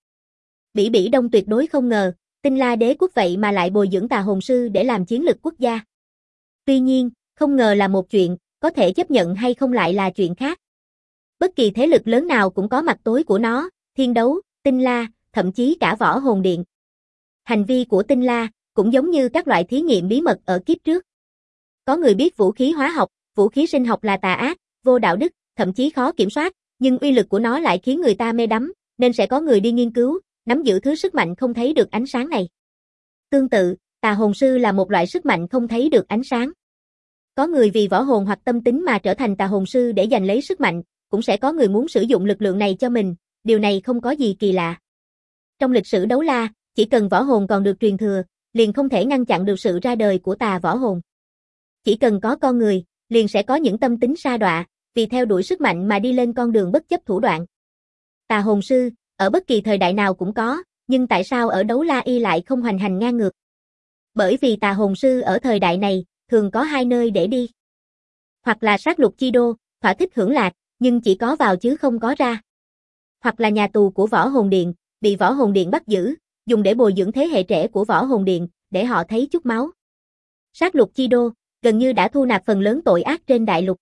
Bỉ Đông tuyệt đối không ngờ, Tinh La đế quốc vậy mà lại bồi dưỡng tà hồn sư để làm chiến lực quốc gia. Tuy nhiên, không ngờ là một chuyện, có thể chấp nhận hay không lại là chuyện khác. Bất kỳ thế lực lớn nào cũng có mặt tối của nó, Thiên Đấu, Tinh La, thậm chí cả Võ Hồn Điện. Hành vi của Tinh La cũng giống như các loại thí nghiệm bí mật ở kiếp trước. Có người biết vũ khí hóa học, vũ khí sinh học là tà ác, vô đạo đức, thậm chí khó kiểm soát, nhưng uy lực của nó lại khiến người ta mê đắm, nên sẽ có người đi nghiên cứu, nắm giữ thứ sức mạnh không thấy được ánh sáng này. Tương tự, tà hồn sư là một loại sức mạnh không thấy được ánh sáng. Có người vì võ hồn hoặc tâm tính mà trở thành tà hồn sư để giành lấy sức mạnh, cũng sẽ có người muốn sử dụng lực lượng này cho mình, điều này không có gì kỳ lạ. Trong lịch sử đấu la, chỉ cần võ hồn còn được truyền thừa, liền không thể ngăn chặn được sự ra đời của tà võ hồn. Chỉ cần có con người, liền sẽ có những tâm tính sa đọa, vì theo đuổi sức mạnh mà đi lên con đường bất chấp thủ đoạn. Tà hồn sư, ở bất kỳ thời đại nào cũng có, nhưng tại sao ở đấu la y lại không hoành hành ngang ngược? Bởi vì tà hồn sư ở thời đại này, thường có hai nơi để đi. Hoặc là sát lục chi đô, thỏa thích hưởng lạc, nhưng chỉ có vào chứ không có ra. Hoặc là nhà tù của Võ Hồn Điện, bị Võ Hồn Điện bắt giữ, dùng để bồi dưỡng thế hệ trẻ của Võ Hồn Điện, để họ thấy chút máu. Sát lục chi đô, gần như đã thu nạp phần lớn tội ác trên đại lục.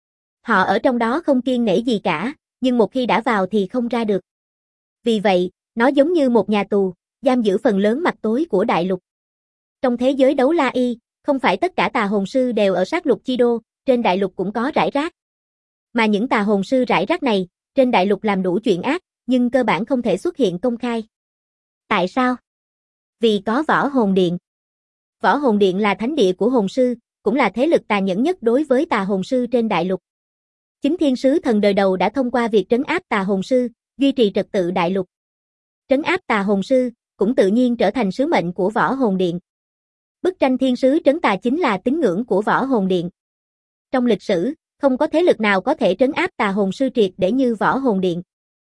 Họ ở trong đó không kiêng nể gì cả, nhưng một khi đã vào thì không ra được. Vì vậy, nó giống như một nhà tù, giam giữ phần lớn mặt tối của đại lục. Trong thế giới đấu la y, không phải tất cả tà hồn sư đều ở sát lục chi đô, trên đại lục cũng có rải rác. Mà những tà hồn sư rải rác này, trên đại lục làm đủ chuyện ác, nhưng cơ bản không thể xuất hiện công khai. Tại sao? Vì có Võ Hồn Điện. Võ Hồn Điện là thánh địa của hồn sư, cũng là thế lực tà nhẫn nhất đối với tà hồn sư trên đại lục. Chính thiên sứ thần đời đầu đã thông qua việc trấn áp tà hồn sư, duy trì trật tự đại lục. Trấn áp tà hồn sư, cũng tự nhiên trở thành sứ mệnh của Võ Hồn Điện. Bức tranh thiên sứ trấn tà chính là tín ngưỡng của Võ Hồn Điện. Trong lịch sử, không có thế lực nào có thể trấn áp tà hồn sư triệt để như Võ Hồn Điện.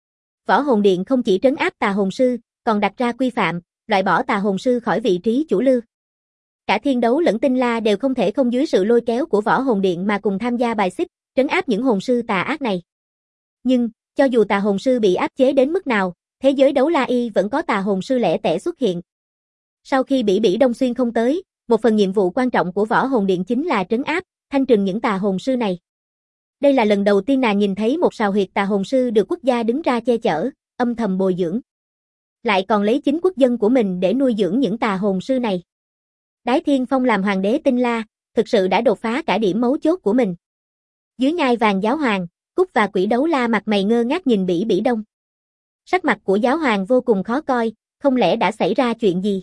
Võ Hồn Điện không chỉ trấn áp tà hồn sư, còn đặt ra quy phạm, loại bỏ tà hồn sư khỏi vị trí chủ lưu. Cả Thiên Đấu lẫn Tinh La đều không thể không dưới sự lôi kéo của Võ Hồn Điện mà cùng tham gia bài xích, trấn áp những hồn sư tà ác này. Nhưng, cho dù tà hồn sư bị áp chế đến mức nào, thế giới đấu la y vẫn có tà hồn sư lẻ tẻ xuất hiện. Sau khi Bỉ Đông Xuyên không tới, một phần nhiệm vụ quan trọng của Võ Hồn Điện chính là trấn áp, thanh trừng những tà hồn sư này. Đây là lần đầu tiên nàng nhìn thấy một sào huyệt tà hồn sư được quốc gia đứng ra che chở, âm thầm bồi dưỡng. Lại còn lấy chính quốc dân của mình để nuôi dưỡng những tà hồn sư này. Đái Thiên Phong làm hoàng đế Tinh La, thực sự đã đột phá cả điểm mấu chốt của mình. Dưới ngai vàng giáo hoàng, Cúc và Quỷ Đấu La mặt mày ngơ ngác nhìn Bỉ Đông. Sắc mặt của giáo hoàng vô cùng khó coi, không lẽ đã xảy ra chuyện gì?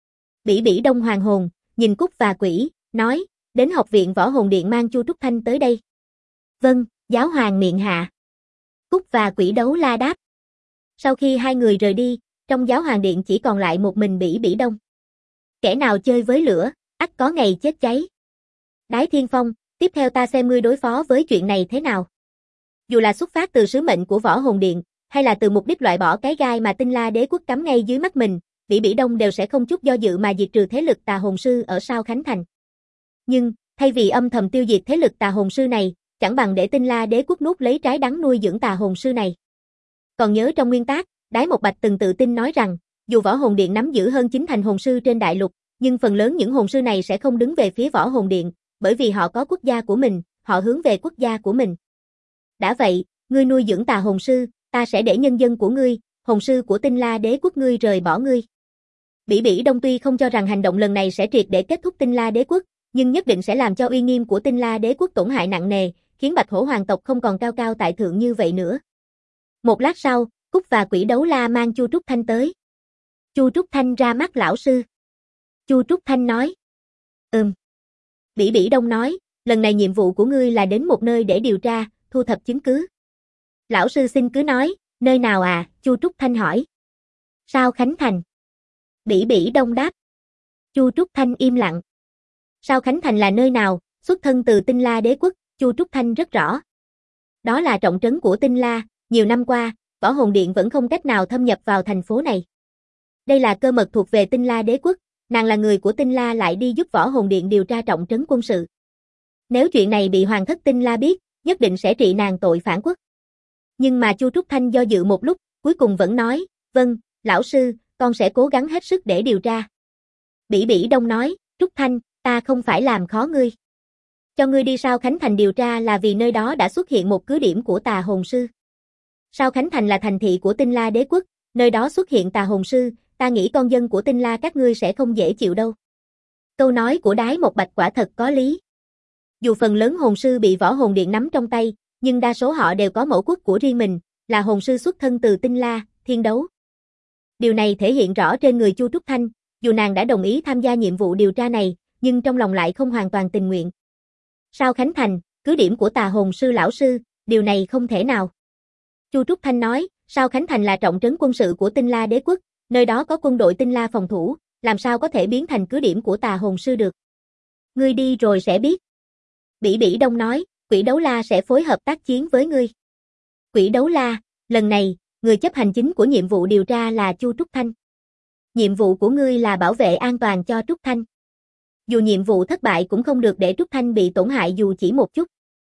Bỉ Đông hoàng hồn, nhìn Cúc và Quỷ, nói, đến học viện Võ Hồn Điện mang Chu Trúc Thanh tới đây. Vâng, giáo hoàng miệng hạ. Cúc và Quỷ Đấu La đáp. Sau khi hai người rời đi, trong giáo hoàng điện chỉ còn lại một mình Bỉ Đông. Kẻ nào chơi với lửa, ắt có ngày chết cháy. Đái Thiên Phong, tiếp theo ta xem ngươi đối phó với chuyện này thế nào. Dù là xuất phát từ sứ mệnh của Võ Hồn Điện, hay là từ mục đích loại bỏ cái gai mà Tinh La đế quốc cắm ngay dưới mắt mình, Bỉ Bỉ Đông đều sẽ không chút do dự mà diệt trừ thế lực tà hồn sư ở Sao Khánh Thành. Nhưng, thay vì âm thầm tiêu diệt thế lực tà hồn sư này, chẳng bằng để Tinh La Đế quốc nuốt lấy trái đắng nuôi dưỡng tà hồn sư này. Còn nhớ trong nguyên tác, Đái Một Bạch từng tự tin nói rằng, dù Võ Hồn Điện nắm giữ hơn 9 thành hồn sư trên đại lục, nhưng phần lớn những hồn sư này sẽ không đứng về phía Võ Hồn Điện, bởi vì họ có quốc gia của mình, họ hướng về quốc gia của mình. Đã vậy, ngươi nuôi dưỡng tà hồn sư, ta sẽ để nhân dân của ngươi, hồn sư của Tinh La Đế quốc ngươi rời bỏ ngươi. Bỉ Bỉ Đông tuy không cho rằng hành động lần này sẽ triệt để kết thúc Tinh La Đế quốc, nhưng nhất định sẽ làm cho uy nghiêm của Tinh La Đế quốc tổn hại nặng nề, khiến Bạch Hổ hoàng tộc không còn cao cao tại thượng như vậy nữa. Một lát sau, Cúc và Quỷ Đấu La mang Chu Trúc Thanh tới. Chu Trúc Thanh ra mắt lão sư. Chu Trúc Thanh nói. Bỉ Bỉ Đông nói, lần này nhiệm vụ của ngươi là đến một nơi để điều tra, thu thập chứng cứ. Lão sư xin cứ nói, nơi nào à? Chu Trúc Thanh hỏi. Sao Khánh Thành. Bỉ Bỉ Đông đáp. Chu Trúc Thanh im lặng. Sao Khánh Thành là nơi nào? Xuất thân từ Tinh La Đế quốc, Chu Trúc Thanh rất rõ. Đó là trọng trấn của Tinh La, nhiều năm qua, Võ Hồn Điện vẫn không cách nào thâm nhập vào thành phố này. Đây là cơ mật thuộc về Tinh La Đế quốc, nàng là người của Tinh La lại đi giúp Võ Hồn Điện điều tra trọng trấn quân sự. Nếu chuyện này bị Hoàng thất Tinh La biết, nhất định sẽ trị nàng tội phản quốc. Nhưng mà Chu Trúc Thanh do dự một lúc, cuối cùng vẫn nói, vâng, lão sư, con sẽ cố gắng hết sức để điều tra. Bỉ Bỉ Đông nói, Trúc Thanh, ta không phải làm khó ngươi. Cho ngươi đi Sao Khánh Thành điều tra là vì nơi đó đã xuất hiện một cứ điểm của tà hồn sư. Sao Khánh Thành là thành thị của Tinh La Đế quốc, nơi đó xuất hiện tà hồn sư, ta nghĩ con dân của Tinh La các ngươi sẽ không dễ chịu đâu. Câu nói của Đái Một Bạch quả thật có lý. Dù phần lớn hồn sư bị Võ Hồn Điện nắm trong tay, nhưng đa số họ đều có mẫu quốc của riêng mình, là hồn sư xuất thân từ Tinh La, Thiên Đấu. Điều này thể hiện rõ trên người Chu Trúc Thanh, dù nàng đã đồng ý tham gia nhiệm vụ điều tra này, nhưng trong lòng lại không hoàn toàn tình nguyện. Sao Khánh Thành, cứ điểm của tà hồn sư lão sư, điều này không thể nào. Chu Trúc Thanh nói, Sao Khánh Thành là trọng trấn quân sự của Tinh La Đế quốc, nơi đó có quân đội Tinh La phòng thủ, làm sao có thể biến thành cứ điểm của tà hồn sư được. Ngươi đi rồi sẽ biết. Bỉ Bỉ Đông nói, Quỷ Đấu La sẽ phối hợp tác chiến với ngươi. Quỷ Đấu La, lần này, người chấp hành chính của nhiệm vụ điều tra là Chu Trúc Thanh. Nhiệm vụ của ngươi là bảo vệ an toàn cho Trúc Thanh. Dù nhiệm vụ thất bại cũng không được để Trúc Thanh bị tổn hại dù chỉ một chút.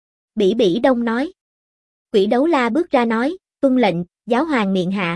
Bỉ Bỉ Đông nói. Quỷ Đấu La bước ra nói, tuân lệnh, giáo hoàng miệng hạ.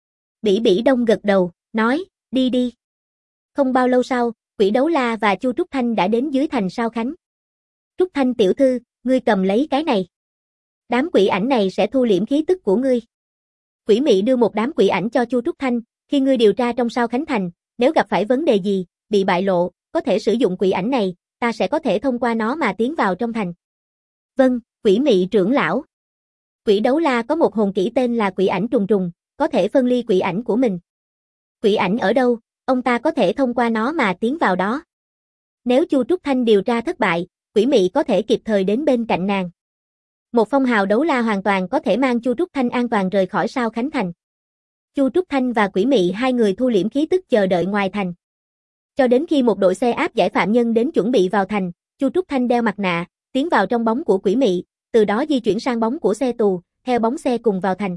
Bỉ Bỉ Đông gật đầu, nói, đi đi. Không bao lâu sau, Quỷ Đấu La và Chu Trúc Thanh đã đến dưới thành Sao Khánh. Trúc Thanh tiểu thư, ngươi cầm lấy cái này. Đám quỷ ảnh này sẽ thu liễm khí tức của ngươi. Quỷ Mị đưa một đám quỷ ảnh cho Chu Trúc Thanh, khi ngươi điều tra trong Sao Khánh Thành, nếu gặp phải vấn đề gì, bị bại lộ, có thể sử dụng quỷ ảnh này, ta sẽ có thể thông qua nó mà tiến vào trong thành. Vâng, Quỷ Mị trưởng lão. Quỷ Đấu La có một hồn kỹ tên là Quỷ Ảnh Trùng Trùng, có thể phân ly quỷ ảnh của mình. Quỷ ảnh ở đâu, ông ta có thể thông qua nó mà tiến vào đó. Nếu Chu Trúc Thanh điều tra thất bại, Quỷ Mị có thể kịp thời đến bên cạnh nàng. Một phong hào Đấu La hoàn toàn có thể mang Chu Trúc Thanh an toàn rời khỏi Sao Khánh Thành. Chu Trúc Thanh và Quỷ Mị hai người thu liễm khí tức chờ đợi ngoài thành. Cho đến khi một đội xe áp giải phạm nhân đến chuẩn bị vào thành, Chu Trúc Thanh đeo mặt nạ, tiến vào trong bóng của Quỷ Mị, từ đó di chuyển sang bóng của xe tù, theo bóng xe cùng vào thành.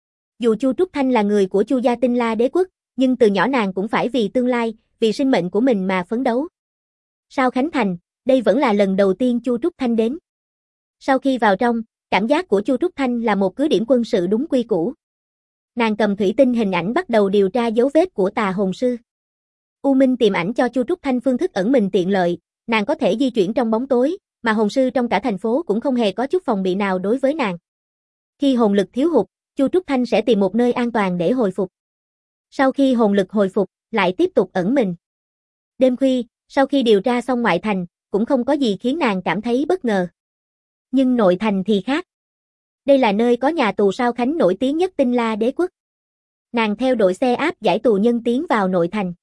Dù Chu Trúc Thanh là người của Chu gia Tinh La Đế quốc, nhưng từ nhỏ nàng cũng phải vì tương lai, vì sinh mệnh của mình mà phấn đấu. Sao Khánh Thành, đây vẫn là lần đầu tiên Chu Trúc Thanh đến. Sau khi vào trong, cảm giác của Chu Trúc Thanh là một cứ điểm quân sự đúng quy củ. Nàng cầm thủy tinh hình ảnh bắt đầu điều tra dấu vết của tà hồn sư. U Minh tìm ảnh cho Chu Trúc Thanh phương thức ẩn mình tiện lợi, nàng có thể di chuyển trong bóng tối, mà hồn sư trong cả thành phố cũng không hề có chút phòng bị nào đối với nàng. Khi hồn lực thiếu hụt, Chu Trúc Thanh sẽ tìm một nơi an toàn để hồi phục. Sau khi hồn lực hồi phục, lại tiếp tục ẩn mình. Đêm khuya, sau khi điều tra xong ngoại thành, cũng không có gì khiến nàng cảm thấy bất ngờ. Nhưng nội thành thì khác. Đây là nơi có nhà tù Sao Khánh nổi tiếng nhất Tinh La Đế quốc. Nàng theo đội xe áp giải tù nhân tiến vào nội thành.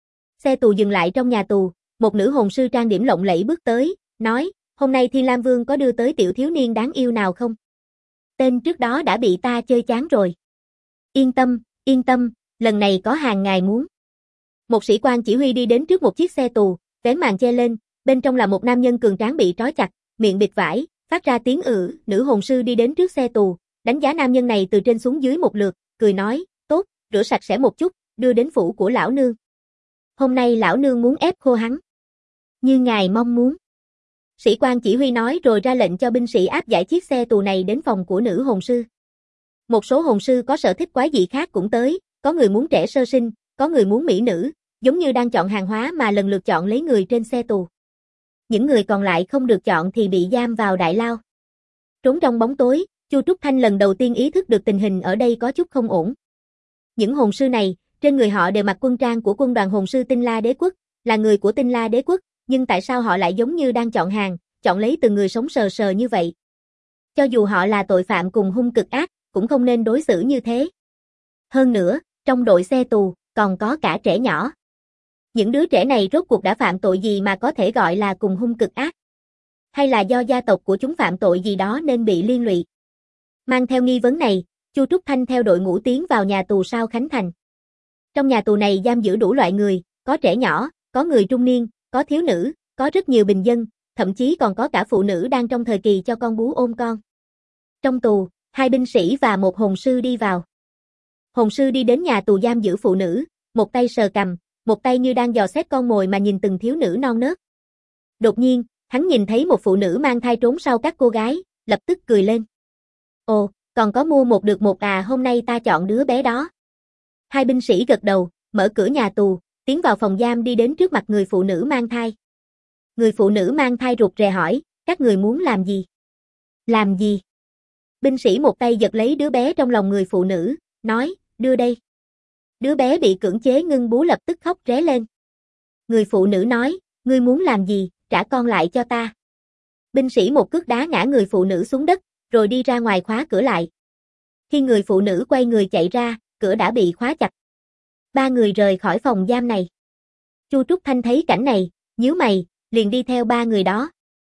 Xe tù dừng lại trong nhà tù, một nữ hồn sư trang điểm lộng lẫy bước tới, nói, hôm nay Thiên Lam Vương có đưa tới tiểu thiếu niên đáng yêu nào không? Tên trước đó đã bị ta chơi chán rồi. Yên tâm, lần này có hàng ngài muốn. Một sĩ quan chỉ huy đi đến trước một chiếc xe tù, vén màn che lên, bên trong là một nam nhân cường tráng bị trói chặt, miệng bịt vải, phát ra tiếng nữ hồn sư đi đến trước xe tù, đánh giá nam nhân này từ trên xuống dưới một lượt, cười nói, tốt, rửa sạch sẽ một chút, đưa đến phủ của lão nương. Hôm nay lão nương muốn ép khô hắn. Như ngài mong muốn. Sĩ quan chỉ huy nói rồi ra lệnh cho binh sĩ áp giải chiếc xe tù này đến phòng của nữ hồn sư. Một số hồn sư có sở thích quái dị khác cũng tới, có người muốn trẻ sơ sinh, có người muốn mỹ nữ, giống như đang chọn hàng hóa mà lần lượt chọn lấy người trên xe tù. Những người còn lại không được chọn thì bị giam vào đại lao. Trốn trong bóng tối, Chu Trúc Thanh lần đầu tiên ý thức được tình hình ở đây có chút không ổn. Những hồn sư này, trên người họ đều mặc quân trang của quân đoàn hồn sư Tinh La Đế Quốc, là người của Tinh La Đế Quốc, nhưng tại sao họ lại giống như đang chọn hàng, chọn lấy từng người sống sờ sờ như vậy? Cho dù họ là tội phạm cùng hung cực ác, cũng không nên đối xử như thế. Hơn nữa, trong đội xe tù, còn có cả trẻ nhỏ. Những đứa trẻ này rốt cuộc đã phạm tội gì mà có thể gọi là cùng hung cực ác? Hay là do gia tộc của chúng phạm tội gì đó nên bị liên lụy? Mang theo nghi vấn này, Chu Trúc Thanh theo đội ngũ tiến vào nhà tù Sao Khánh Thành. Trong nhà tù này giam giữ đủ loại người, có trẻ nhỏ, có người trung niên, có thiếu nữ, có rất nhiều bình dân, thậm chí còn có cả phụ nữ đang trong thời kỳ cho con bú ôm con. Trong tù, 2 binh sĩ và 1 hồn sư đi vào. Hồn sư đi đến nhà tù giam giữ phụ nữ, một tay sờ cằm, một tay như đang dò xét con mồi mà nhìn từng thiếu nữ non nớt. Đột nhiên, hắn nhìn thấy một phụ nữ mang thai trốn sau các cô gái, lập tức cười lên. Ồ, còn có mua một được một à, hôm nay ta chọn đứa bé đó. 2 binh sĩ gật đầu, mở cửa nhà tù, tiến vào phòng giam đi đến trước mặt người phụ nữ mang thai. Người phụ nữ mang thai rụt rè hỏi, các người muốn làm gì? Làm gì? Binh sĩ một tay giật lấy đứa bé trong lòng người phụ nữ, nói, đưa đây. Đứa bé bị cưỡng chế ngưng bú lập tức khóc ré lên. Người phụ nữ nói, ngươi muốn làm gì, trả con lại cho ta. Binh sĩ một cước đá ngã người phụ nữ xuống đất, rồi đi ra ngoài khóa cửa lại. Khi người phụ nữ quay người chạy ra, cửa đã bị khóa chặt. 3 người rời khỏi phòng giam này. Chu Trúc Thanh thấy cảnh này, nhíu mày, liền đi theo 3 người đó.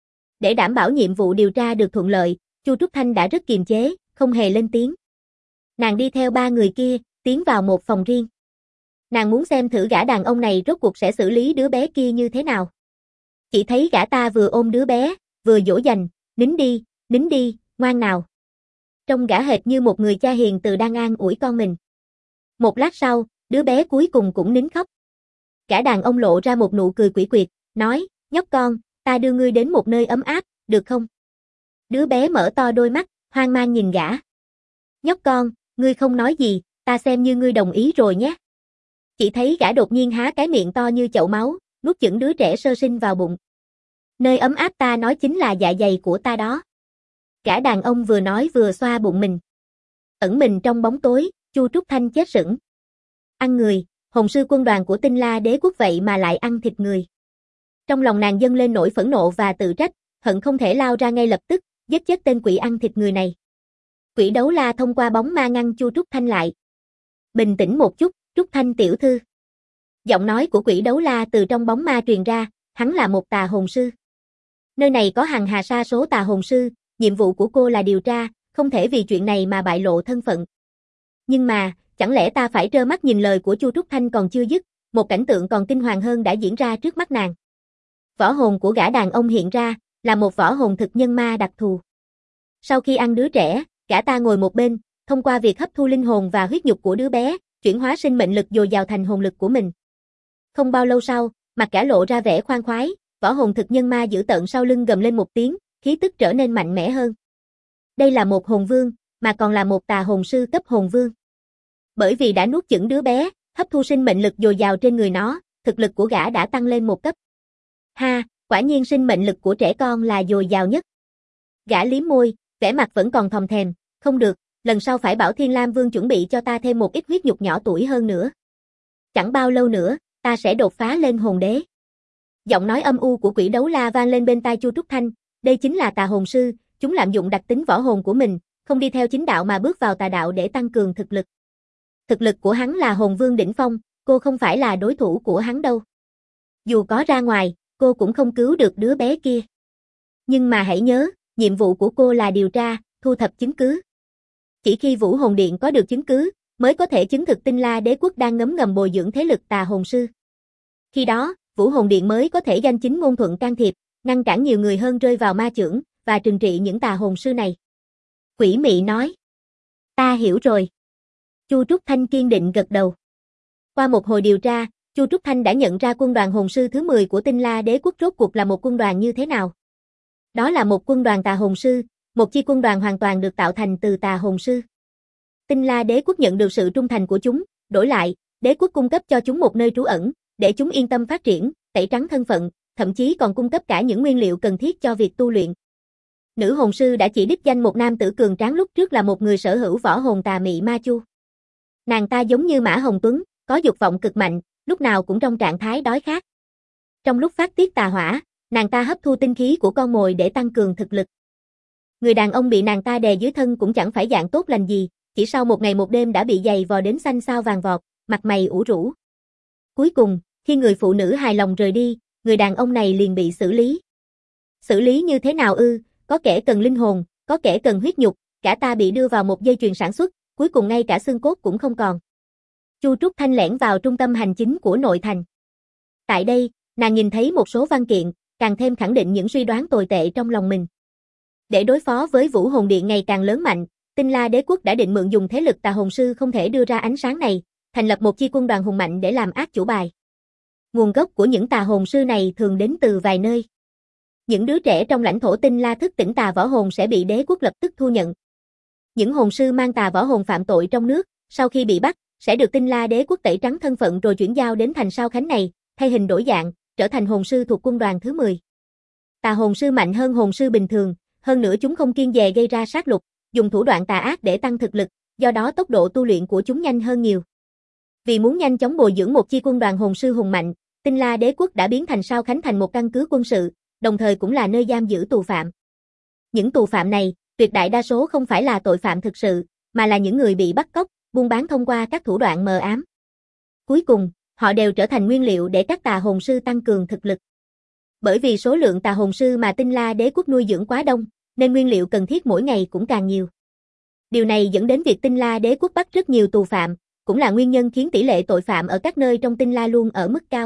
Để đảm bảo nhiệm vụ điều tra được thuận lợi, Chu Trúc Thanh đã rất kiềm chế, không hề lên tiếng. Nàng đi theo 3 người kia, tiến vào một phòng riêng. Nàng muốn xem thử gã đàn ông này rốt cuộc sẽ xử lý đứa bé kia như thế nào. Chỉ thấy gã ta vừa ôm đứa bé, vừa dỗ dành, nín đi, ngoan nào. Trông gã hệt như một người cha hiền từ đang an ủi con mình. Một lát sau, đứa bé cuối cùng cũng nín khóc. Gã đàn ông lộ ra một nụ cười quỷ quyệt, nói, nhóc con, ta đưa ngươi đến một nơi ấm áp, được không? Đứa bé mở to đôi mắt, hoang mang nhìn gã. Nhóc con, ngươi không nói gì, ta xem như ngươi đồng ý rồi nhé. Chỉ thấy gã đột nhiên há cái miệng to như chậu máu, nuốt chửng đứa trẻ sơ sinh vào bụng. Nơi ấm áp ta nói chính là dạ dày của ta đó. Gã đàn ông vừa nói vừa xoa bụng mình. Ẩn mình trong bóng tối, Chu Trúc Thanh chết sững. Ăn người, hồn sư quân đoàn của Tinh La Đế Quốc vậy mà lại ăn thịt người. Trong lòng nàng dâng lên nỗi phẫn nộ và tự trách, hận không thể lao ra ngay lập tức, giết chết tên quỷ ăn thịt người này. Quỷ Đấu La thông qua bóng ma ngăn Chu Trúc Thanh lại. Bình tĩnh một chút, Trúc Thanh tiểu thư. Giọng nói của Quỷ Đấu La từ trong bóng ma truyền ra, hắn là một tà hồn sư. Nơi này có hàng hà sa số tà hồn sư, nhiệm vụ của cô là điều tra, không thể vì chuyện này mà bại lộ thân phận. Nhưng mà, chẳng lẽ ta phải trơ mắt nhìn lời của Chu Trúc Thanh còn chưa dứt, một cảnh tượng còn kinh hoàng hơn đã diễn ra trước mắt nàng. Võ hồn của gã đàn ông hiện ra, là một võ hồn thực nhân ma đặc thù. Sau khi ăn đứa trẻ, gã ta ngồi một bên, thông qua việc hấp thu linh hồn và huyết nhục của đứa bé, chuyển hóa sinh mệnh lực dồi dào thành hồn lực của mình. Không bao lâu sau, mặt gã lộ ra vẻ khoan khoái, võ hồn thực nhân ma giữ tợn sau lưng gầm lên một tiếng, khí tức trở nên mạnh mẽ hơn. Đây là một hồn vương, mà còn là một tà hồn sư cấp hồn vương. Bởi vì đã nuốt chửng đứa bé, hấp thu sinh mệnh lực dồi dào trên người nó, thực lực của gã đã tăng lên một cấp. Ha, quả nhiên sinh mệnh lực của trẻ con là dồi dào nhất. Gã liếm môi, vẻ mặt vẫn còn thòm thèm, không được, lần sau phải bảo Thiên Lam Vương chuẩn bị cho ta thêm một ít huyết nhục nhỏ tuổi hơn nữa. Chẳng bao lâu nữa, ta sẽ đột phá lên hồn đế. Giọng nói âm u của Quỷ Đấu La vang lên bên tai Chu Trúc Thanh, đây chính là tà hồn sư, chúng lạm dụng đặc tính võ hồn của mình, không đi theo chính đạo mà bước vào tà đạo để tăng cường thực lực. Thực lực của hắn là hồn vương đỉnh phong, cô không phải là đối thủ của hắn đâu. Dù có ra ngoài, cô cũng không cứu được đứa bé kia. Nhưng mà hãy nhớ, nhiệm vụ của cô là điều tra, thu thập chứng cứ. Chỉ khi Vũ Hồn Điện có được chứng cứ, mới có thể chứng thực Tinh La Đế Quốc đang ngấm ngầm bồi dưỡng thế lực tà hồn sư. Khi đó, Vũ Hồn Điện mới có thể danh chính ngôn thuận can thiệp, ngăn cản nhiều người hơn rơi vào ma chưởng, và trừng trị những tà hồn sư này. Quỷ mị nói. Ta hiểu rồi. Chu Trúc Thanh kiên định gật đầu. Qua một hồi điều tra, Chu Trúc Thanh đã nhận ra quân đoàn hồn sư thứ 10 của Tinh La Đế quốc rốt cuộc là một quân đoàn như thế nào. Đó là một quân đoàn tà hồn sư, một chi quân đoàn hoàn toàn được tạo thành từ tà hồn sư. Tinh La Đế quốc nhận được sự trung thành của chúng, đổi lại, đế quốc cung cấp cho chúng một nơi trú ẩn, để chúng yên tâm phát triển, tẩy trắng thân phận, thậm chí còn cung cấp cả những nguyên liệu cần thiết cho việc tu luyện. Nữ hồn sư đã chỉ đích danh một nam tử cường tráng lúc trước là một người sở hữu võ hồn tà mị ma chu. Nàng ta giống như Mã Hồng Tuấn, có dục vọng cực mạnh, lúc nào cũng trong trạng thái đói khát. Trong lúc phát tiết tà hỏa, nàng ta hấp thu tinh khí của con mồi để tăng cường thực lực. Người đàn ông bị nàng ta đè dưới thân cũng chẳng phải dạng tốt lành gì, chỉ sau một ngày một đêm đã bị giày vò đến xanh xao vàng vọt, mặt mày ủ rũ. Cuối cùng, khi người phụ nữ hài lòng rời đi, người đàn ông này liền bị xử lý. Xử lý như thế nào ư? Có kẻ cần linh hồn, có kẻ cần huyết nhục, cả ta bị đưa vào một dây chuyền sản xuất, cuối cùng ngay cả xương cốt cũng không còn. Chu Trúc Thanh lẻn vào trung tâm hành chính của nội thành. Tại đây, nàng nhìn thấy một số văn kiện, càng thêm khẳng định những suy đoán tồi tệ trong lòng mình. Để đối phó với Vũ Hồn Điện ngày càng lớn mạnh, Tinh La Đế quốc đã định mượn dùng thế lực tà hồn sư không thể đưa ra ánh sáng này, thành lập một chi quân đoàn hùng mạnh để làm ác chủ bài. Nguồn gốc của những tà hồn sư này thường đến từ vài nơi. Những đứa trẻ trong lãnh thổ Tinh La thức tỉnh tà võ hồn sẽ bị đế quốc lập tức thu nhận. Những hồn sư mang tà võ hồn phạm tội trong nước, sau khi bị bắt, sẽ được Tinh La Đế quốc tẩy trắng thân phận rồi chuyển giao đến thành Sao Khánh này, thay hình đổi dạng, trở thành hồn sư thuộc quân đoàn thứ 10. Tà hồn sư mạnh hơn hồn sư bình thường, hơn nữa chúng không kiêng dè gây ra sát lục, dùng thủ đoạn tà ác để tăng thực lực, do đó tốc độ tu luyện của chúng nhanh hơn nhiều. Vì muốn nhanh chóng bồi dưỡng một chi quân đoàn hồn sư hùng mạnh, Tinh La Đế quốc đã biến thành Sao Khánh thành một căn cứ quân sự, đồng thời cũng là nơi giam giữ tù phạm. Những tù phạm này, tuyệt đại đa số không phải là tội phạm thực sự, mà là những người bị bắt cóc, buôn bán thông qua các thủ đoạn mờ ám. Cuối cùng, họ đều trở thành nguyên liệu để các tà hồn sư tăng cường thực lực. Bởi vì số lượng tà hồn sư mà Tinh La Đế quốc nuôi dưỡng quá đông, nên nguyên liệu cần thiết mỗi ngày cũng càng nhiều. Điều này dẫn đến việc Tinh La Đế quốc bắt rất nhiều tù phạm, cũng là nguyên nhân khiến tỷ lệ tội phạm ở các nơi trong Tinh La luôn ở mức cao.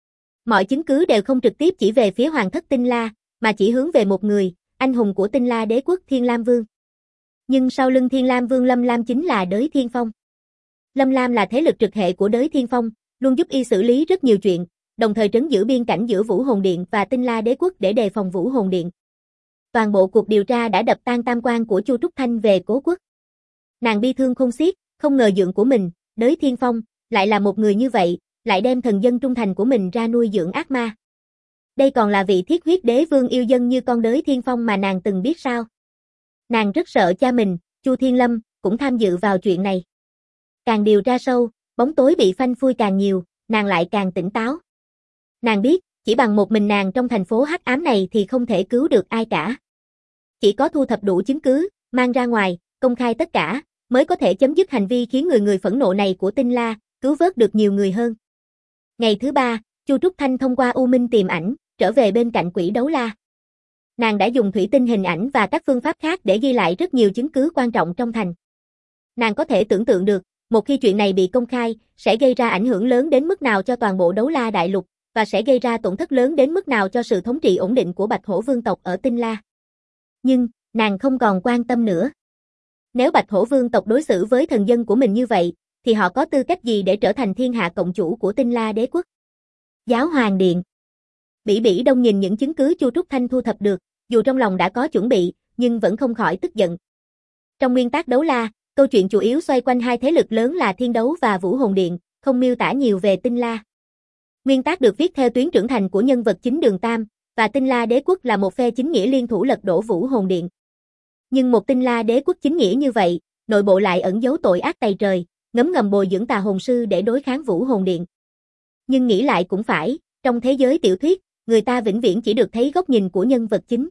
Mọi chứng cứ đều không trực tiếp chỉ về phía Hoàng thất Tinh La, mà chỉ hướng về một người, anh hùng của Tinh La Đế quốc Thiên Lam Vương. Nhưng sau lưng Thiên Lam Vương Lâm Lam chính là Đới Thiên Phong. Lâm Lam là thế lực trực hệ của Đới Thiên Phong, luôn giúp y xử lý rất nhiều chuyện, đồng thời trấn giữ biên cảnh giữa Vũ Hồn Điện và Tinh La Đế quốc để đề phòng Vũ Hồn Điện. Toàn bộ cuộc điều tra đã đập tan tam quan của Chu Trúc Thanh về Cố quốc. Nàng bi thương khôn xiết, không ngờ dượng của mình, Đới Thiên Phong, lại là một người như vậy, lại đem thần dân trung thành của mình ra nuôi dưỡng ác ma. Đây còn là vị thiết huyết đế vương yêu dân như con Đới Thiên Phong mà nàng từng biết sao. Nàng rất sợ cha mình, Chu Thiên Lâm, cũng tham dự vào chuyện này. Càng điều tra sâu, bóng tối bị phanh phui càng nhiều, nàng lại càng tỉnh táo. Nàng biết, chỉ bằng một mình nàng trong thành phố hắc ám này thì không thể cứu được ai cả. Chỉ có thu thập đủ chứng cứ, mang ra ngoài, công khai tất cả, mới có thể chấm dứt hành vi khiến người phẫn nộ này của Tinh La, cứu vớt được nhiều người hơn. Ngày thứ 3, Chu Trúc Thanh thông qua U Minh tìm ảnh, trở về bên cạnh Quỷ Đấu La. Nàng đã dùng thủy tinh hình ảnh và các phương pháp khác để ghi lại rất nhiều chứng cứ quan trọng trong thành. Nàng có thể tưởng tượng được, một khi chuyện này bị công khai, sẽ gây ra ảnh hưởng lớn đến mức nào cho toàn bộ Đấu La đại lục, và sẽ gây ra tổn thất lớn đến mức nào cho sự thống trị ổn định của Bạch Hổ Vương tộc ở Tinh La. Nhưng, nàng không còn quan tâm nữa. Nếu Bạch Hổ Vương tộc đối xử với thần dân của mình như vậy, thì họ có tư cách gì để trở thành thiên hạ cộng chủ của Tinh La Đế quốc? Giáo Hoàng Điện. Bỉ Bỉ Đông nhìn những chứng cứ Chu Trúc Thanh thu thập được, dù trong lòng đã có chuẩn bị, nhưng vẫn không khỏi tức giận. Trong nguyên tắc Đấu La, câu chuyện chủ yếu xoay quanh hai thế lực lớn là Thiên Đấu và Vũ Hồn Điện, không miêu tả nhiều về Tinh La. Nguyên tác được viết theo tuyến trưởng thành của nhân vật chính Đường Tam, và Tinh La Đế quốc là một phe chính nghĩa liên thủ lật đổ Vũ Hồn Điện. Nhưng một Tinh La Đế quốc chính nghĩa như vậy, nội bộ lại ẩn giấu tội ác tày trời, ngấm ngầm bồi dưỡng tà hồn sư để đối kháng Vũ Hồn Điện. Nhưng nghĩ lại cũng phải, trong thế giới tiểu thuyết, người ta vĩnh viễn chỉ được thấy góc nhìn của nhân vật chính.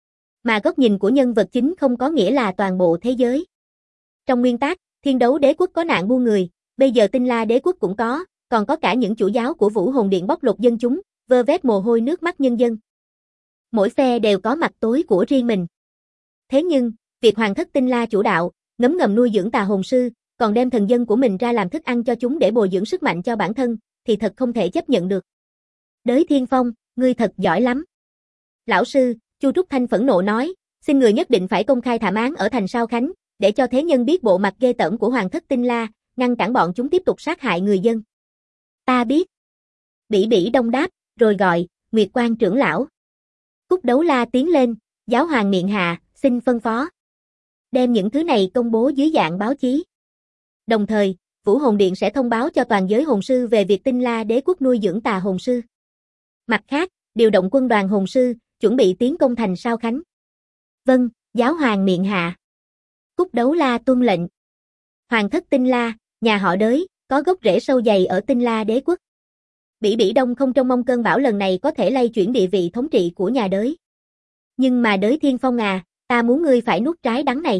Mà góc nhìn của nhân vật chính không có nghĩa là toàn bộ thế giới. Trong nguyên tác, Thiên Đấu Đế quốc có nạn buôn người, bây giờ Tinh La Đế quốc cũng có, còn có cả những chủ giáo của Vũ Hồn Điện bóc lột dân chúng, vơ vét mồ hôi nước mắt nhân dân. Mỗi phe đều có mặt tối của riêng mình. Thế nhưng, việc Hoàng thất Tinh La chủ đạo, ngấm ngầm nuôi dưỡng tà hồn sư, còn đem thần dân của mình ra làm thức ăn cho chúng để bồi dưỡng sức mạnh cho bản thân, thì thật không thể chấp nhận được. Đới Thiên Phong, ngươi thật giỏi lắm. Lão sư, Chu Trúc Thanh phẫn nộ nói, xin người nhất định phải công khai thảm án ở thành Sao Khánh, để cho thế nhân biết bộ mặt ghê tởm của Hoàng thất Tinh La, ngăn cản bọn chúng tiếp tục sát hại người dân. Ta biết. Bỉ Bỉ Đông đáp, rồi gọi, Nguyệt Quang trưởng lão. Cúc Đấu La tiến lên, giáo hoàng miệng hạ, xin phân phó. Đem những thứ này công bố dưới dạng báo chí. Đồng thời, Vũ Hồn Điện sẽ thông báo cho toàn giới hồn sư về việc Tinh La Đế quốc nuôi dưỡng tà hồn sư. Mặt khác, điều động quân đoàn hồn sư, chuẩn bị tiến công thành Sao Khánh. Vâng, giáo hoàng miệng hạ. Cúc Đấu La tuân lệnh. Hoàng thất Tinh La, nhà họ Đới, có gốc rễ sâu dày ở Tinh La Đế quốc. Bỉ Bỉ Đông không trông mong cơn bão lần này có thể lay chuyển địa vị thống trị của nhà Đới. Nhưng mà Đới Thiên Phong à, ta muốn ngươi phải nuốt trái đắng này.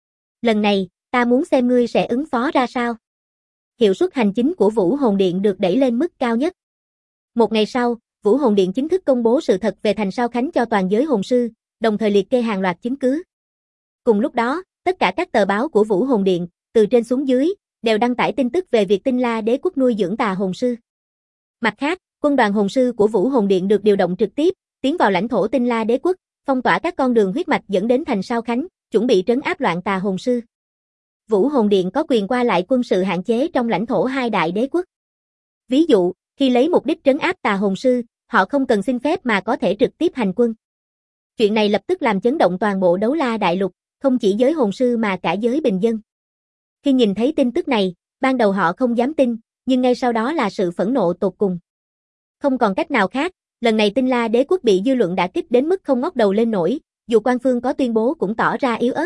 Lần này, ta muốn xem ngươi sẽ ứng phó ra sao. Hiệu suất hành chính của Vũ Hồn Điện được đẩy lên mức cao nhất. Một ngày sau, Vũ Hồn Điện chính thức công bố sự thật về thành Sao Khánh cho toàn giới hồn sư, đồng thời liệt kê hàng loạt chứng cứ. Cùng lúc đó, tất cả các tờ báo của Vũ Hồn Điện, từ trên xuống dưới, đều đăng tải tin tức về việc Tinh La Đế quốc nuôi dưỡng tà hồn sư. Mặt khác, quân đoàn hồn sư của Vũ Hồn Điện được điều động trực tiếp, tiến vào lãnh thổ Tinh La Đế quốc, phong tỏa các con đường huyết mạch dẫn đến thành Sao Khánh, chuẩn bị trấn áp loạn tà hồn sư. Vũ Hồn Điện có quyền qua lại quân sự hạn chế trong lãnh thổ hai đại đế quốc. Ví dụ, khi lấy mục đích trấn áp tà hồn sư, họ không cần xin phép mà có thể trực tiếp hành quân. Chuyện này lập tức làm chấn động toàn bộ Đấu La đại lục, không chỉ giới hồn sư mà cả giới bình dân. Khi nhìn thấy tin tức này, ban đầu họ không dám tin, nhưng ngay sau đó là sự phẫn nộ tột cùng. Không còn cách nào khác, lần này Tinh La Đế quốc bị dư luận đả kích đến mức không ngóc đầu lên nổi, dù quan phương có tuyên bố cũng tỏ ra yếu ớt.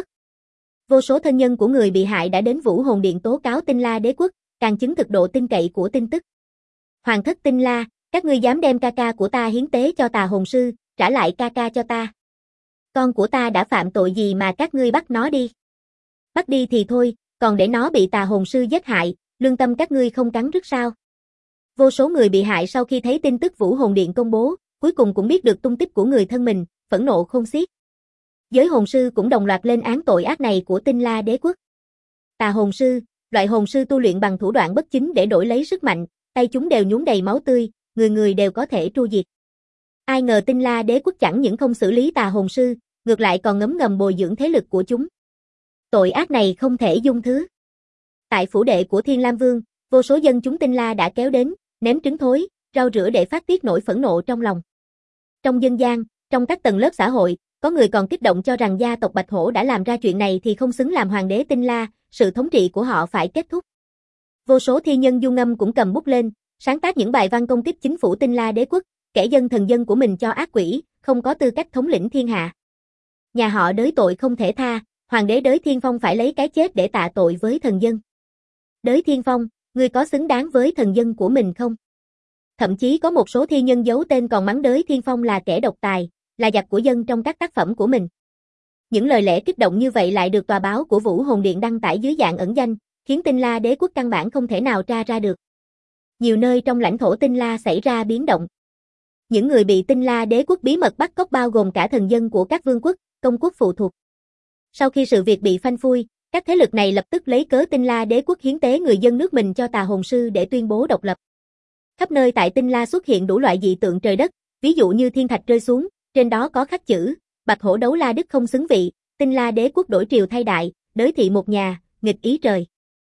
Vô số thân nhân của người bị hại đã đến Vũ Hồn Điện tố cáo Tinh La Đế quốc, càng chứng thực độ tin cậy của tin tức. Hoàng thất Tinh La, các ngươi dám đem ca ca của ta hiến tế cho tà hồn sư, trả lại ca ca cho ta. Con của ta đã phạm tội gì mà các ngươi bắt nó đi? Bắt đi thì thôi, còn để nó bị tà hồn sư giết hại, lương tâm các ngươi không cắn rứt sao? Vô số người bị hại sau khi thấy tin tức Vũ Hồn Điện công bố, cuối cùng cũng biết được tung tích của người thân mình, phẫn nộ khôn xiết. Giới hồn sư cũng đồng loạt lên án tội ác này của Tinh La Đế quốc. Tà hồn sư, loại hồn sư tu luyện bằng thủ đoạn bất chính để đổi lấy sức mạnh, tay chúng đều nhuốm đầy máu tươi, người người đều có thể tru diệt. Ai ngờ Tinh La Đế quốc chẳng những không xử lý tà hồn sư, ngược lại còn ngấm ngầm bồi dưỡng thế lực của chúng. Tội ác này không thể dung thứ. Tại phủ đệ của Thiên Lam Vương, vô số dân chúng Tinh La đã kéo đến, ném trứng thối, rau rửa để phát tiết nỗi phẫn nộ trong lòng. Trong dân gian, trong các tầng lớp xã hội, có người còn kích động cho rằng gia tộc Bạch Hổ đã làm ra chuyện này thì không xứng làm hoàng đế Tinh La, sự thống trị của họ phải kết thúc. Vô số thi nhân du ngâm cũng cầm bút lên, sáng tác những bài văn công kích chính phủ Tinh La Đế quốc, kẻ dân thần dân của mình cho ác quỷ, không có tư cách thống lĩnh thiên hạ. Nhà họ Đới tội không thể tha, hoàng đế Đới Thiên Phong phải lấy cái chết để tạ tội với thần dân. Đới Thiên Phong, ngươi có xứng đáng với thần dân của mình không? Thậm chí có một số thi nhân giấu tên còn mắng Đới Thiên Phong là kẻ độc tài, là giặc của dân trong các tác phẩm của mình. Những lời lẽ kích động như vậy lại được tòa báo của Vũ Hồn Điện đăng tải dưới dạng ẩn danh, khiến Tinh La Đế quốc căn bản không thể nào tra ra được. Nhiều nơi trong lãnh thổ Tinh La xảy ra biến động. Những người bị Tinh La Đế quốc bí mật bắt cóc bao gồm cả thần dân của các vương quốc, công quốc phụ thuộc. Sau khi sự việc bị phanh phui, các thế lực này lập tức lấy cớ Tinh La Đế quốc hiến tế người dân nước mình cho tà hồn sư để tuyên bố độc lập. Khắp nơi tại Tinh La xuất hiện đủ loại dị tượng trời đất, ví dụ như thiên thạch rơi xuống, trên đó có khắc chữ, Bạch Hổ Đấu La Đức không xứng vị, Tinh La Đế quốc đổi triều thay đại, Đới thị một nhà, nghịch ý trời.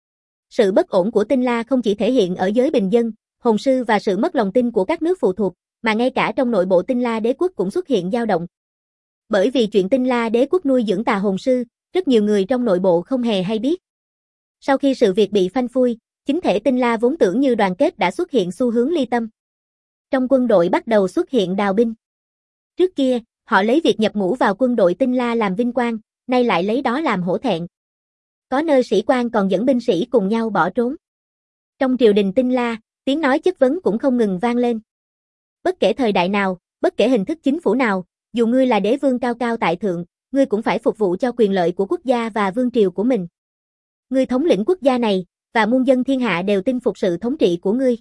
Sự bất ổn của Tinh La không chỉ thể hiện ở giới bình dân, hồn sư và sự mất lòng tin của các nước phụ thuộc, mà ngay cả trong nội bộ Tinh La Đế quốc cũng xuất hiện dao động. Bởi vì chuyện Tinh La Đế quốc nuôi dưỡng tà hồn sư, rất nhiều người trong nội bộ không hề hay biết. Sau khi sự việc bị phanh phui, chính thể Tinh La vốn tưởng như đoàn kết đã xuất hiện xu hướng ly tâm. Trong quân đội bắt đầu xuất hiện đào binh. Trước kia, họ lấy việc nhập ngũ vào quân đội Tinh La làm vinh quang, nay lại lấy đó làm hổ thẹn. Có nơi sĩ quan còn dẫn binh sĩ cùng nhau bỏ trốn. Trong triều đình Tinh La, tiếng nói chất vấn cũng không ngừng vang lên. Bất kể thời đại nào, bất kể hình thức chính phủ nào, dù ngươi là đế vương cao cao tại thượng, ngươi cũng phải phục vụ cho quyền lợi của quốc gia và vương triều của mình. Ngươi thống lĩnh quốc gia này, và muôn dân thiên hạ đều tin phục sự thống trị của ngươi.